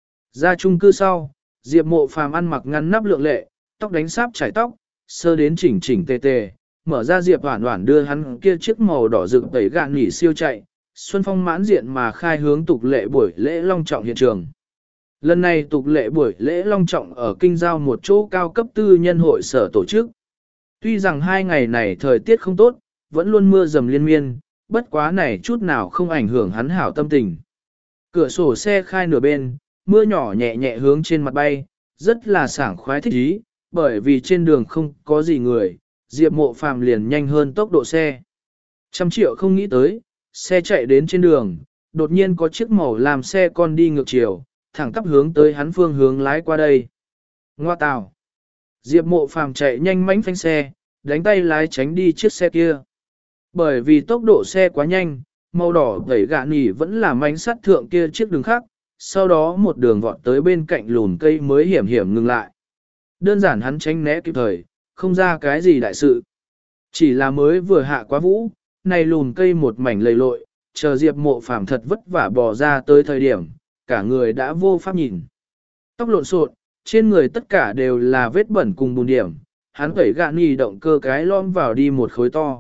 Ra chung cư sau, Diệp Mộ Phàm ăn mặc ngăn nắp lượng lệ, tóc đánh sáp trải tóc, sơ đến chỉnh chỉnh tề tề, mở ra Diệp Hoản Hoản đưa hắn kia chiếc màu đỏ rực tẩy gạn nhỉ siêu chạy, xuân phong mãn diện mà khai hướng tục lệ buổi lễ long trọng hiện trường. Lần này tục lệ buổi lễ long trọng ở kinh giao một chỗ cao cấp tư nhân hội sở tổ chức. Tuy rằng hai ngày này thời tiết không tốt, vẫn luôn mưa dầm liên miên, bất quá này chút nào không ảnh hưởng hắn hảo tâm tình. Cửa sổ xe khai nửa bên, mưa nhỏ nhẹ nhẹ hướng trên mặt bay, rất là sảng khoái thích ý, bởi vì trên đường không có gì người, Diệp Mộ Phàm liền nhanh hơn tốc độ xe. Trăm triệu không nghĩ tới, xe chạy đến trên đường, đột nhiên có chiếc màu làm xe con đi ngược chiều, thẳng tắp hướng tới hắn phương hướng lái qua đây. Ngoa tào! Diệp Mộ Phàm chạy nhanh mãnh phanh xe, đánh tay lái tránh đi chiếc xe kia. Bởi vì tốc độ xe quá nhanh, màu đỏ gầy gạ nỉ vẫn là mánh sát thượng kia chiếc đường khác, sau đó một đường vọt tới bên cạnh lùn cây mới hiểm hiểm ngừng lại. Đơn giản hắn tránh né kịp thời, không ra cái gì đại sự. Chỉ là mới vừa hạ quá vũ, này lùn cây một mảnh lầy lội, chờ Diệp Mộ Phàm thật vất vả bò ra tới thời điểm, cả người đã vô pháp nhìn. Tóc lộn xộn, trên người tất cả đều là vết bẩn cùng bùn điểm, hắn phải gạn nỉ động cơ cái lom vào đi một khối to.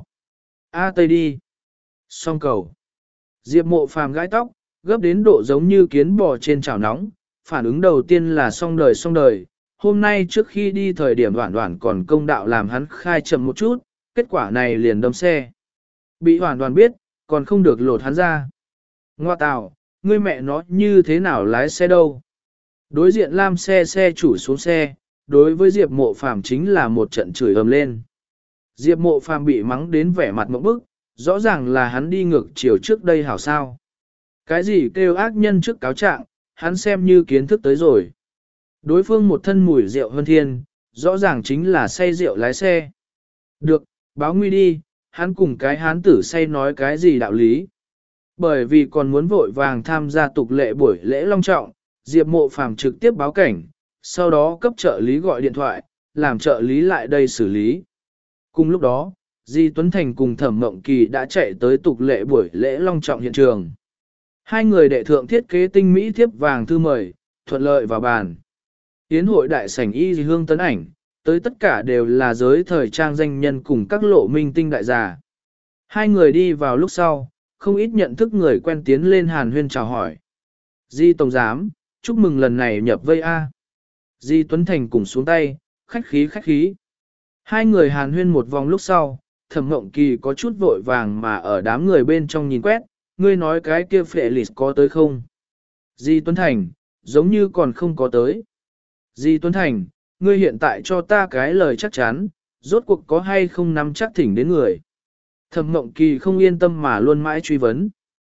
A tây đi. Song cầu. Diệp Mộ Phàm gãi tóc, gấp đến độ giống như kiến bò trên chảo nóng, phản ứng đầu tiên là song đời song đời. Hôm nay trước khi đi thời điểm Hoản Hoản còn công đạo làm hắn khai chậm một chút, kết quả này liền đâm xe. Bị Hoản Hoản biết, còn không được lột hắn ra. Ngoa tào, ngươi mẹ nó như thế nào lái xe đâu? Đối diện Lam xe xe chủ xuống xe, đối với Diệp Mộ Phàm chính là một trận chửi ầm lên. Diệp Mộ Phàm bị mắng đến vẻ mặt ngộp bức, rõ ràng là hắn đi ngược chiều trước đây hảo sao. Cái gì kêu ác nhân trước cáo trạng, hắn xem như kiến thức tới rồi. Đối phương một thân mùi rượu hơn thiên, rõ ràng chính là say rượu lái xe. Được, báo nguy đi, hắn cùng cái hán tử say nói cái gì đạo lý. Bởi vì còn muốn vội vàng tham gia tục lệ buổi lễ long trọng, Diệp Mộ Phàm trực tiếp báo cảnh, sau đó cấp trợ lý gọi điện thoại, làm trợ lý lại đây xử lý. Cùng lúc đó, Di Tuấn Thành cùng Thẩm Mộng Kỳ đã chạy tới tục lệ buổi lễ long trọng hiện trường. Hai người đệ thượng thiết kế tinh mỹ thiếp vàng thư mời, thuận lợi vào bàn. Yến hội đại sảnh y hương tấn ảnh, tới tất cả đều là giới thời trang danh nhân cùng các lộ minh tinh đại gia. Hai người đi vào lúc sau, không ít nhận thức người quen tiến lên hàn huyên chào hỏi. Di Tổng Giám, chúc mừng lần này nhập vây A. Di Tuấn Thành cùng xuống tay, khách khí khách khí. Hai người hàn huyên một vòng lúc sau, Thẩm Mộng Kỳ có chút vội vàng mà ở đám người bên trong nhìn quét, ngươi nói cái kia Felix có tới không? Di Tuấn Thành, giống như còn không có tới. Di Tuấn Thành, ngươi hiện tại cho ta cái lời chắc chắn, rốt cuộc có hay không nắm chắc thỉnh đến người. Thẩm Mộng Kỳ không yên tâm mà luôn mãi truy vấn.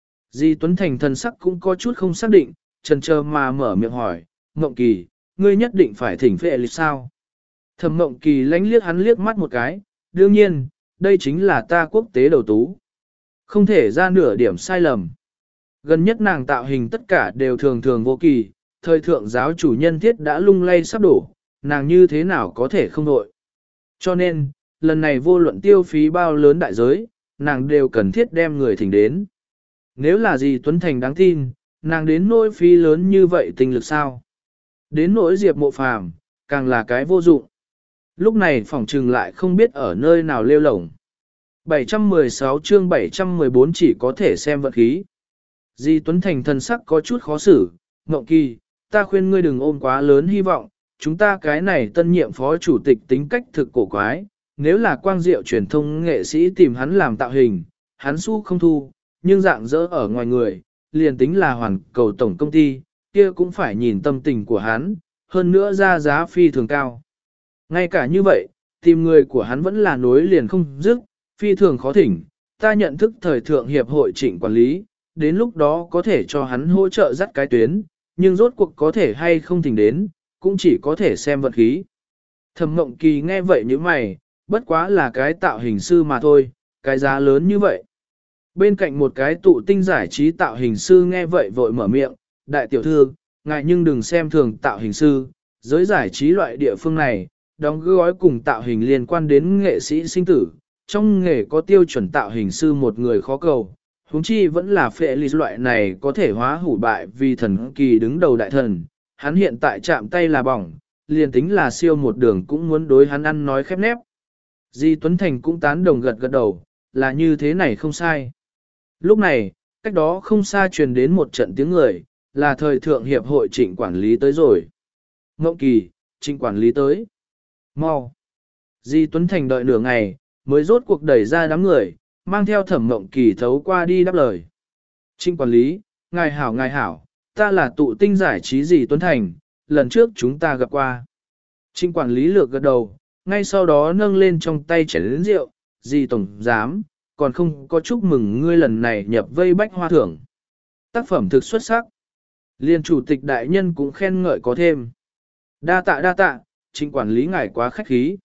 Di Tuấn Thành thần sắc cũng có chút không xác định, chần chờ mà mở miệng hỏi, Mộng Kỳ, ngươi nhất định phải thỉnh Felix sao? Thẩm Mộng Kỳ lánh liếc hắn liếc mắt một cái, đương nhiên, đây chính là ta quốc tế đầu tú. Không thể ra nửa điểm sai lầm. Gần nhất nàng tạo hình tất cả đều thường thường vô kỳ, thời thượng giáo chủ nhân thiết đã lung lay sắp đổ, nàng như thế nào có thể không đội. Cho nên, lần này vô luận tiêu phí bao lớn đại giới, nàng đều cần thiết đem người thỉnh đến. Nếu là gì Tuấn Thành đáng tin, nàng đến nỗi phí lớn như vậy tình lực sao? Đến nỗi Diệp Mộ Phàm, càng là cái vô dụng. Lúc này phỏng trừng lại không biết ở nơi nào lêu lổng. bảy trăm mười sáu chương bảy trăm mười bốn chỉ có thể xem vận khí. Di Tuấn Thành thần sắc có chút khó xử, Ngộng Kỳ, ta khuyên ngươi đừng ôm quá lớn hy vọng, chúng ta cái này tân nhiệm phó chủ tịch tính cách thực cổ quái, nếu là quang diệu truyền thông nghệ sĩ tìm hắn làm tạo hình, hắn xu không thu, nhưng dạng dỡ ở ngoài người, liền tính là hoàn cầu tổng công ty, kia cũng phải nhìn tâm tình của hắn, hơn nữa ra giá phi thường cao. Ngay cả như vậy, tìm người của hắn vẫn là nối liền không dứt, phi thường khó thỉnh, ta nhận thức thời thượng hiệp hội trịnh quản lý, đến lúc đó có thể cho hắn hỗ trợ dắt cái tuyến, nhưng rốt cuộc có thể hay không thỉnh đến, cũng chỉ có thể xem vận khí. Thẩm Mộng Kỳ nghe vậy như mày, bất quá là cái tạo hình sư mà thôi, cái giá lớn như vậy. Bên cạnh một cái tụ tinh giải trí tạo hình sư nghe vậy vội mở miệng, đại tiểu thư, ngài nhưng đừng xem thường tạo hình sư, giới giải trí loại địa phương này, đóng gói cùng tạo hình liên quan đến nghệ sĩ sinh tử, trong nghề có tiêu chuẩn tạo hình sư một người khó cầu, huống chi vẫn là phệ lý loại này có thể hóa hủ bại vì thần kỳ đứng đầu đại thần, hắn hiện tại chạm tay là bỏng, liền tính là siêu một đường cũng muốn đối hắn ăn nói khép nép. Di Tuấn Thành cũng tán đồng gật gật đầu, là như thế này không sai. Lúc này, cách đó không xa truyền đến một trận tiếng người, là thời thượng hiệp hội trịnh quản lý tới rồi. Ngộng Kỳ, trịnh quản lý tới. Mau. Di Tuấn Thành đợi nửa ngày, mới rốt cuộc đẩy ra đám người, mang theo Thẩm Ngộng Kỳ thấu qua đi đáp lời. Trịnh quản lý, ngài hảo ngài hảo, ta là tụ tinh giải trí Di Tuấn Thành, lần trước chúng ta gặp qua. Trịnh quản lý lược gật đầu, ngay sau đó nâng lên trong tay chén lớn rượu, Di tổng giám, còn không có chúc mừng ngươi lần này nhập vây bách hoa thưởng. Tác phẩm thực xuất sắc. Liên chủ tịch đại nhân cũng khen ngợi có thêm. Đa tạ đa tạ, trịnh quản lý ngài quá khách khí.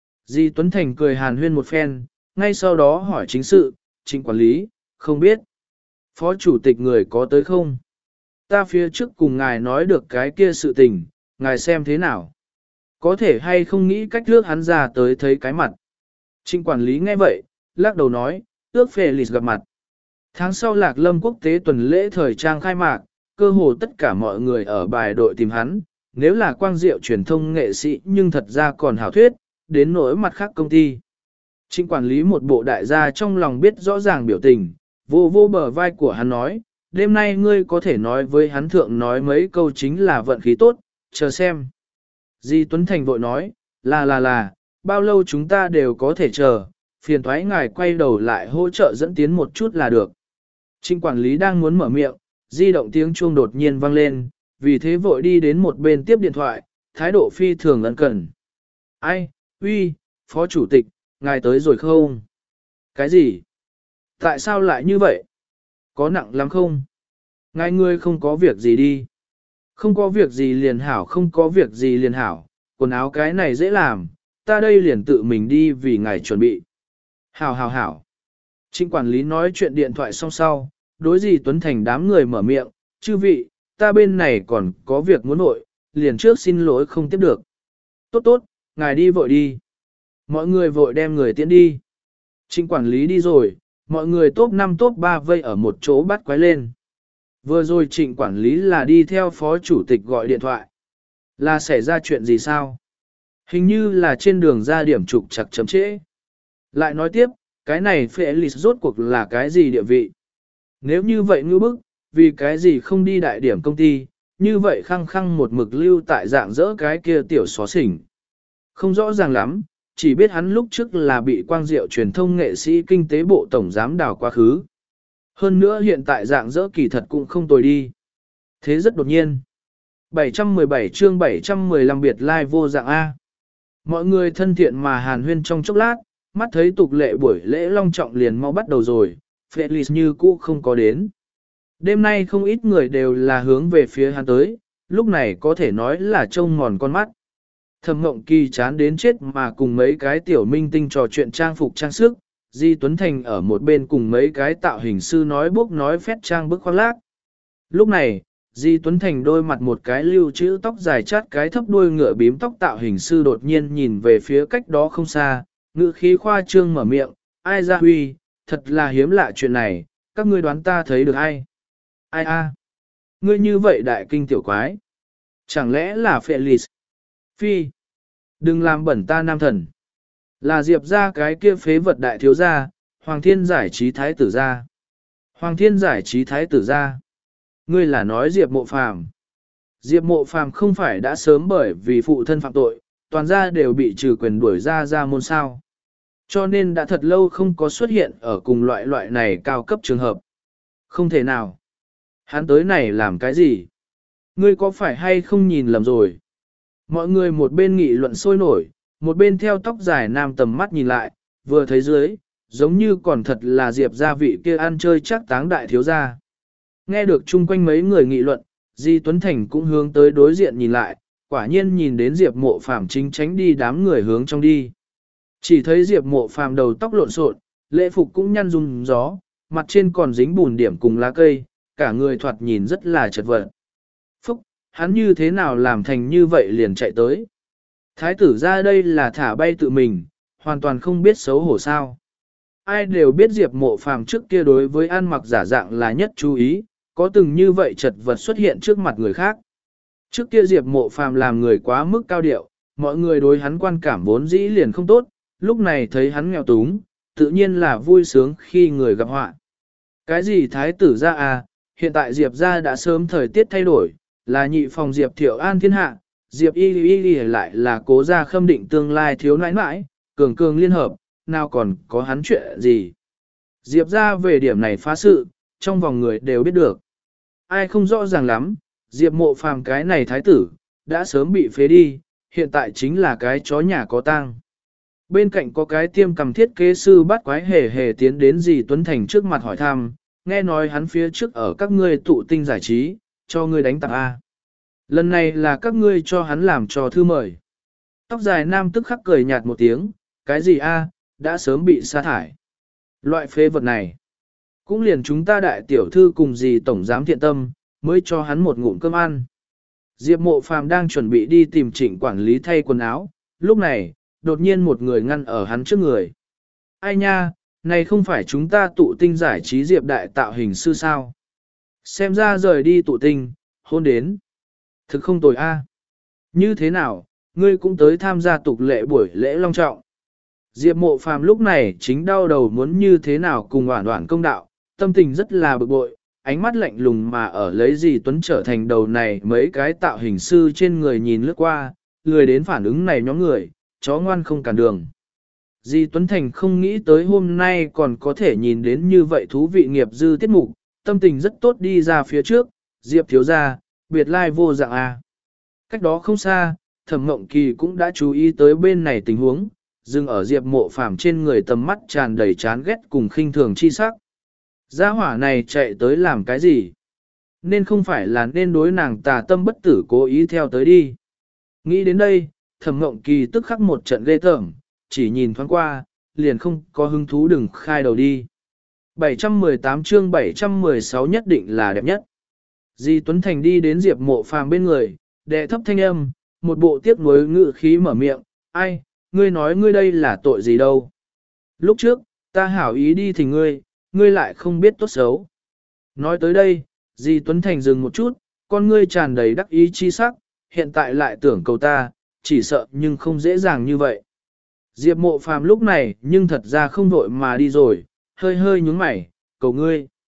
Di Tuấn Thành cười hàn huyên một phen, ngay sau đó hỏi chính sự, trịnh quản lý, không biết. Phó chủ tịch người có tới không? Ta phía trước cùng ngài nói được cái kia sự tình, ngài xem thế nào? Có thể hay không nghĩ cách trước hắn ra tới thấy cái mặt? Trịnh quản lý nghe vậy, lắc đầu nói, ước phê lịch gặp mặt. Tháng sau Lạc Lâm quốc tế tuần lễ thời trang khai mạc, cơ hồ tất cả mọi người ở bài đội tìm hắn, nếu là quang diệu truyền thông nghệ sĩ nhưng thật ra còn hảo thuyết, đến nỗi mặt khác công ty. Trịnh quản lý một bộ đại gia trong lòng biết rõ ràng biểu tình, vô vô bờ vai của hắn nói, đêm nay ngươi có thể nói với hắn thượng nói mấy câu chính là vận khí tốt, chờ xem. Di Tuấn Thành vội nói, là là là, bao lâu chúng ta đều có thể chờ, phiền thoái ngài quay đầu lại hỗ trợ dẫn tiến một chút là được. Trịnh quản lý đang muốn mở miệng, di động tiếng chuông đột nhiên vang lên, vì thế vội đi đến một bên tiếp điện thoại, thái độ phi thường ân cần. Ai, uy, phó chủ tịch, ngài tới rồi không? Cái gì? Tại sao lại như vậy? Có nặng lắm không? Ngài ngươi không có việc gì đi. Không có việc gì liền hảo, không có việc gì liền hảo, quần áo cái này dễ làm, ta đây liền tự mình đi vì ngài chuẩn bị. Hảo hảo hảo. Trịnh quản lý nói chuyện điện thoại xong sau, đối gì Tuấn Thành đám người mở miệng, chư vị, ta bên này còn có việc muốn nội, liền trước xin lỗi không tiếp được. Tốt tốt, ngài đi vội đi. Mọi người vội đem người tiễn đi. Trịnh quản lý đi rồi, mọi người top năm top ba vây ở một chỗ bắt quái lên. Vừa rồi trịnh quản lý là đi theo phó chủ tịch gọi điện thoại. Là xảy ra chuyện gì sao? Hình như là trên đường ra điểm trục chặt chấm trễ. Lại nói tiếp, cái này Felix rốt cuộc là cái gì địa vị? Nếu như vậy ngư bức, vì cái gì không đi đại điểm công ty, như vậy khăng khăng một mực lưu tại dạng dỡ cái kia tiểu xó xỉnh. Không rõ ràng lắm, chỉ biết hắn lúc trước là bị quang diệu truyền thông nghệ sĩ kinh tế bộ tổng giám đào quá khứ. Hơn nữa hiện tại dạng dỡ kỳ thật cũng không tồi đi. Thế rất đột nhiên. bảy trăm mười bảy chương bảy trăm mười lăm biệt lai like vô dạng A. Mọi người thân thiện mà hàn huyên trong chốc lát, mắt thấy tục lệ buổi lễ long trọng liền mau bắt đầu rồi, Felix như cũ không có đến. Đêm nay không ít người đều là hướng về phía hắn tới, lúc này có thể nói là trông mòn con mắt. Thẩm Ngộng Kỳ chán đến chết mà cùng mấy cái tiểu minh tinh trò chuyện trang phục trang sức, Di Tuấn Thành ở một bên cùng mấy cái tạo hình sư nói bốc nói phét trang bức khoác lác. Lúc này, Di Tuấn Thành đôi mặt một cái lưu trữ tóc dài chát cái thấp đuôi ngựa bím tóc tạo hình sư đột nhiên nhìn về phía cách đó không xa, ngữ khí khoa trương mở miệng, ai ra huy, thật là hiếm lạ chuyện này, các ngươi đoán ta thấy được ai? Ai a? Ngươi như vậy đại kinh tiểu quái. Chẳng lẽ là Felix? Phi. Đừng làm bẩn ta nam thần. Là Diệp ra cái kia phế vật đại thiếu gia, Hoàng Thiên giải trí thái tử gia. Hoàng Thiên giải trí thái tử gia. Ngươi là nói Diệp Mộ Phàm. Diệp Mộ Phàm không phải đã sớm bởi vì phụ thân phạm tội, toàn gia đều bị trừ quyền đuổi ra ra môn sao. Cho nên đã thật lâu không có xuất hiện ở cùng loại loại này cao cấp trường hợp. Không thể nào. Hắn tới này làm cái gì? Ngươi có phải hay không nhìn lầm rồi? Mọi người một bên nghị luận sôi nổi, một bên theo tóc dài nam tầm mắt nhìn lại, vừa thấy dưới, giống như còn thật là Diệp gia vị kia ăn chơi chắc táng đại thiếu gia. Nghe được chung quanh mấy người nghị luận, Di Tuấn Thành cũng hướng tới đối diện nhìn lại, quả nhiên nhìn đến Diệp Mộ Phàm chính tránh đi đám người hướng trong đi. Chỉ thấy Diệp Mộ Phàm đầu tóc lộn xộn, lễ phục cũng nhăn rung gió, mặt trên còn dính bùn điểm cùng lá cây, cả người thoạt nhìn rất là chật vật. Phúc, hắn như thế nào làm thành như vậy liền chạy tới. Thái tử ra đây là thả bay tự mình, hoàn toàn không biết xấu hổ sao. Ai đều biết Diệp Mộ Phàm trước kia đối với ăn mặc giả dạng là nhất chú ý, có từng như vậy chật vật xuất hiện trước mặt người khác. Trước kia Diệp Mộ Phàm làm người quá mức cao điệu, mọi người đối hắn quan cảm vốn dĩ liền không tốt, lúc này thấy hắn nghèo túng, tự nhiên là vui sướng khi người gặp họa. Cái gì thái tử ra à, hiện tại Diệp ra đã sớm thời tiết thay đổi, là nhị phòng Diệp Thiệu An thiên hạ, Diệp y y y lại là cố gia khâm định tương lai thiếu nãi nãi, cường cường liên hợp, nào còn có hắn chuyện gì. Diệp ra về điểm này phá sự, trong vòng người đều biết được. Ai không rõ ràng lắm, Diệp Mộ Phàm cái này thái tử, đã sớm bị phế đi, hiện tại chính là cái chó nhà có tang. Bên cạnh có cái tiêm cầm thiết kế sư bắt quái hề hề tiến đến dì Tuấn Thành trước mặt hỏi thăm, nghe nói hắn phía trước ở các ngươi tụ tinh giải trí, cho ngươi đánh tạp A. Lần này là các ngươi cho hắn làm trò thư mời. Tóc dài nam tức khắc cười nhạt một tiếng, cái gì A, đã sớm bị sa thải. Loại phế vật này, cũng liền chúng ta đại tiểu thư cùng dì tổng giám thiện tâm, mới cho hắn một ngụm cơm ăn. Diệp Mộ Phàm đang chuẩn bị đi tìm Trịnh quản lý thay quần áo, lúc này, đột nhiên một người ngăn ở hắn trước người. Ai nha, này không phải chúng ta tụ tinh giải trí Diệp đại tạo hình sư sao? Xem ra rời đi tụ tinh, hôn đến. Thực không tồi a. Như thế nào, ngươi cũng tới tham gia tục lệ buổi lễ long trọng. Diệp Mộ Phàm lúc này chính đau đầu muốn như thế nào cùng Oản Oản công đạo, tâm tình rất là bực bội, ánh mắt lạnh lùng mà ở lấy gì Tuấn trở thành đầu này mấy cái tạo hình sư trên người nhìn lướt qua, lười đến phản ứng này nhóm người, chó ngoan không cản đường. Di Tuấn Thành không nghĩ tới hôm nay còn có thể nhìn đến như vậy thú vị nghiệp dư tiết mục, tâm tình rất tốt đi ra phía trước, Diệp thiếu gia, biệt lai vô dạng a. Cách đó không xa, Thẩm Mộng Kỳ cũng đã chú ý tới bên này tình huống, dừng ở Diệp Mộ Phàm trên người tầm mắt tràn đầy chán ghét cùng khinh thường chi sắc. Gia hỏa này chạy tới làm cái gì? Nên không phải là nên đối nàng tà tâm bất tử cố ý theo tới đi. Nghĩ đến đây, Thẩm Mộng Kỳ tức khắc một trận ghê tởm, chỉ nhìn thoáng qua, liền không có hứng thú đừng khai đầu đi. bảy trăm mười tám chương bảy trăm mười sáu nhất định là đẹp nhất. Di Tuấn Thành đi đến Diệp Mộ Phàm bên người, đệ thấp thanh âm, một bộ tiếc nuối ngự khí mở miệng, ai, ngươi nói ngươi đây là tội gì đâu. Lúc trước, ta hảo ý đi thì ngươi, ngươi lại không biết tốt xấu. Nói tới đây, Di Tuấn Thành dừng một chút, con ngươi tràn đầy đắc ý chi sắc, hiện tại lại tưởng cầu ta, chỉ sợ nhưng không dễ dàng như vậy. Diệp Mộ Phàm lúc này nhưng thật ra không vội mà đi rồi, hơi hơi nhúng mày, cầu ngươi.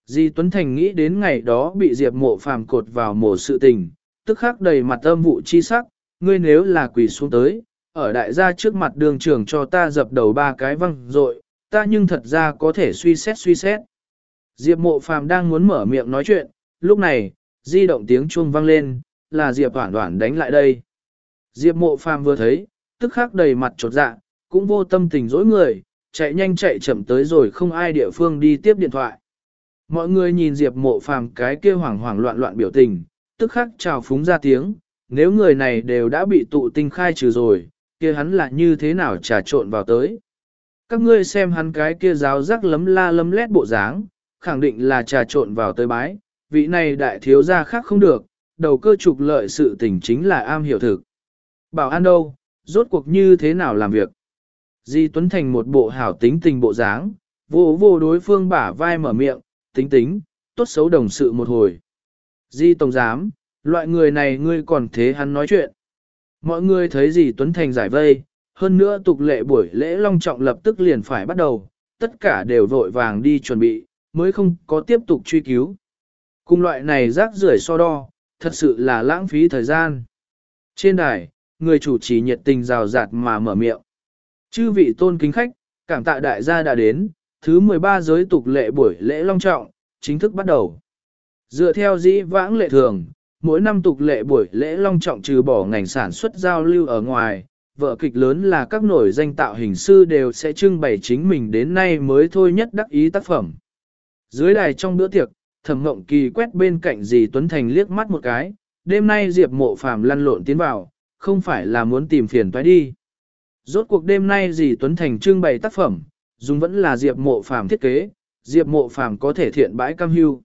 Di Tuấn Thành nghĩ đến ngày đó bị Diệp Mộ Phàm cột vào mổ sự tình, tức khắc đầy mặt âm vụ chi sắc, ngươi nếu là quỳ xuống tới, ở đại gia trước mặt đường trưởng cho ta dập đầu ba cái văng rồi, ta nhưng thật ra có thể suy xét suy xét. Diệp Mộ Phàm đang muốn mở miệng nói chuyện, lúc này, di động tiếng chuông vang lên, là Diệp Hoản Hoản đánh lại đây. Diệp Mộ Phàm vừa thấy, tức khắc đầy mặt chột dạ, cũng vô tâm tình dối người, chạy nhanh chạy chậm tới rồi không ai địa phương đi tiếp điện thoại. Mọi người nhìn Diệp Mộ Phàm cái kia hoảng hoảng loạn loạn biểu tình, tức khắc chào phúng ra tiếng, nếu người này đều đã bị tụ tinh khai trừ rồi, kia hắn là như thế nào trà trộn vào tới. Các ngươi xem hắn cái kia giáo rắc lấm la lấm lét bộ dáng, khẳng định là trà trộn vào tới bái, vị này đại thiếu gia khác không được, đầu cơ trục lợi sự tình chính là am hiểu thực. Bảo an đâu, rốt cuộc như thế nào làm việc. Di Tuấn Thành một bộ hảo tính tình bộ dáng, vô vô đối phương bả vai mở miệng, tính tính, tốt xấu đồng sự một hồi. Di Tổng Giám, loại người này ngươi còn thế hắn nói chuyện. Mọi người thấy Di Tuấn Thành giải vây, hơn nữa tục lệ buổi lễ long trọng lập tức liền phải bắt đầu, tất cả đều vội vàng đi chuẩn bị, mới không có tiếp tục truy cứu. Cùng loại này rác rưởi so đo, thật sự là lãng phí thời gian. Trên đài, người chủ trì nhiệt tình rào rạt mà mở miệng. Chư vị tôn kính khách, cảm tạ đại gia đã đến, thứ mười ba giới tục lệ buổi lễ long trọng, chính thức bắt đầu. Dựa theo dĩ vãng lệ thường, mỗi năm tục lệ buổi lễ long trọng trừ bỏ ngành sản xuất giao lưu ở ngoài, vở kịch lớn là các nổi danh tạo hình sư đều sẽ trưng bày chính mình đến nay mới thôi nhất đắc ý tác phẩm. Dưới đài trong bữa tiệc, Thẩm Mộng Kỳ quét bên cạnh dì Tuấn Thành liếc mắt một cái, đêm nay Diệp Mộ Phàm lăn lộn tiến vào, không phải là muốn tìm phiền toái đi. Rốt cuộc đêm nay dì Tuấn Thành trưng bày tác phẩm, dùng vẫn là Diệp Mộ Phàm thiết kế, Diệp Mộ Phàm có thể thiện bãi cam hưu.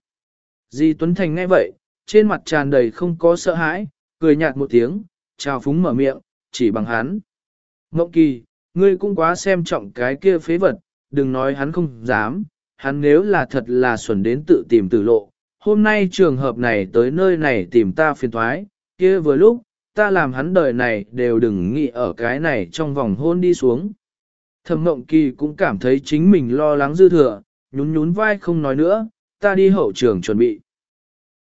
Dì Tuấn Thành nghe vậy, trên mặt tràn đầy không có sợ hãi, cười nhạt một tiếng, chào phúng mở miệng, chỉ bằng hắn. Mộng Kỳ, ngươi cũng quá xem trọng cái kia phế vật, đừng nói hắn không dám, hắn nếu là thật là xuẩn đến tự tìm tử lộ. Hôm nay trường hợp này tới nơi này tìm ta phiền thoái, kia vừa lúc, ta làm hắn đời này đều đừng nghĩ ở cái này trong vòng hôn đi xuống. Thẩm Mộng Kỳ cũng cảm thấy chính mình lo lắng dư thừa, nhún nhún vai không nói nữa, ta đi hậu trường chuẩn bị.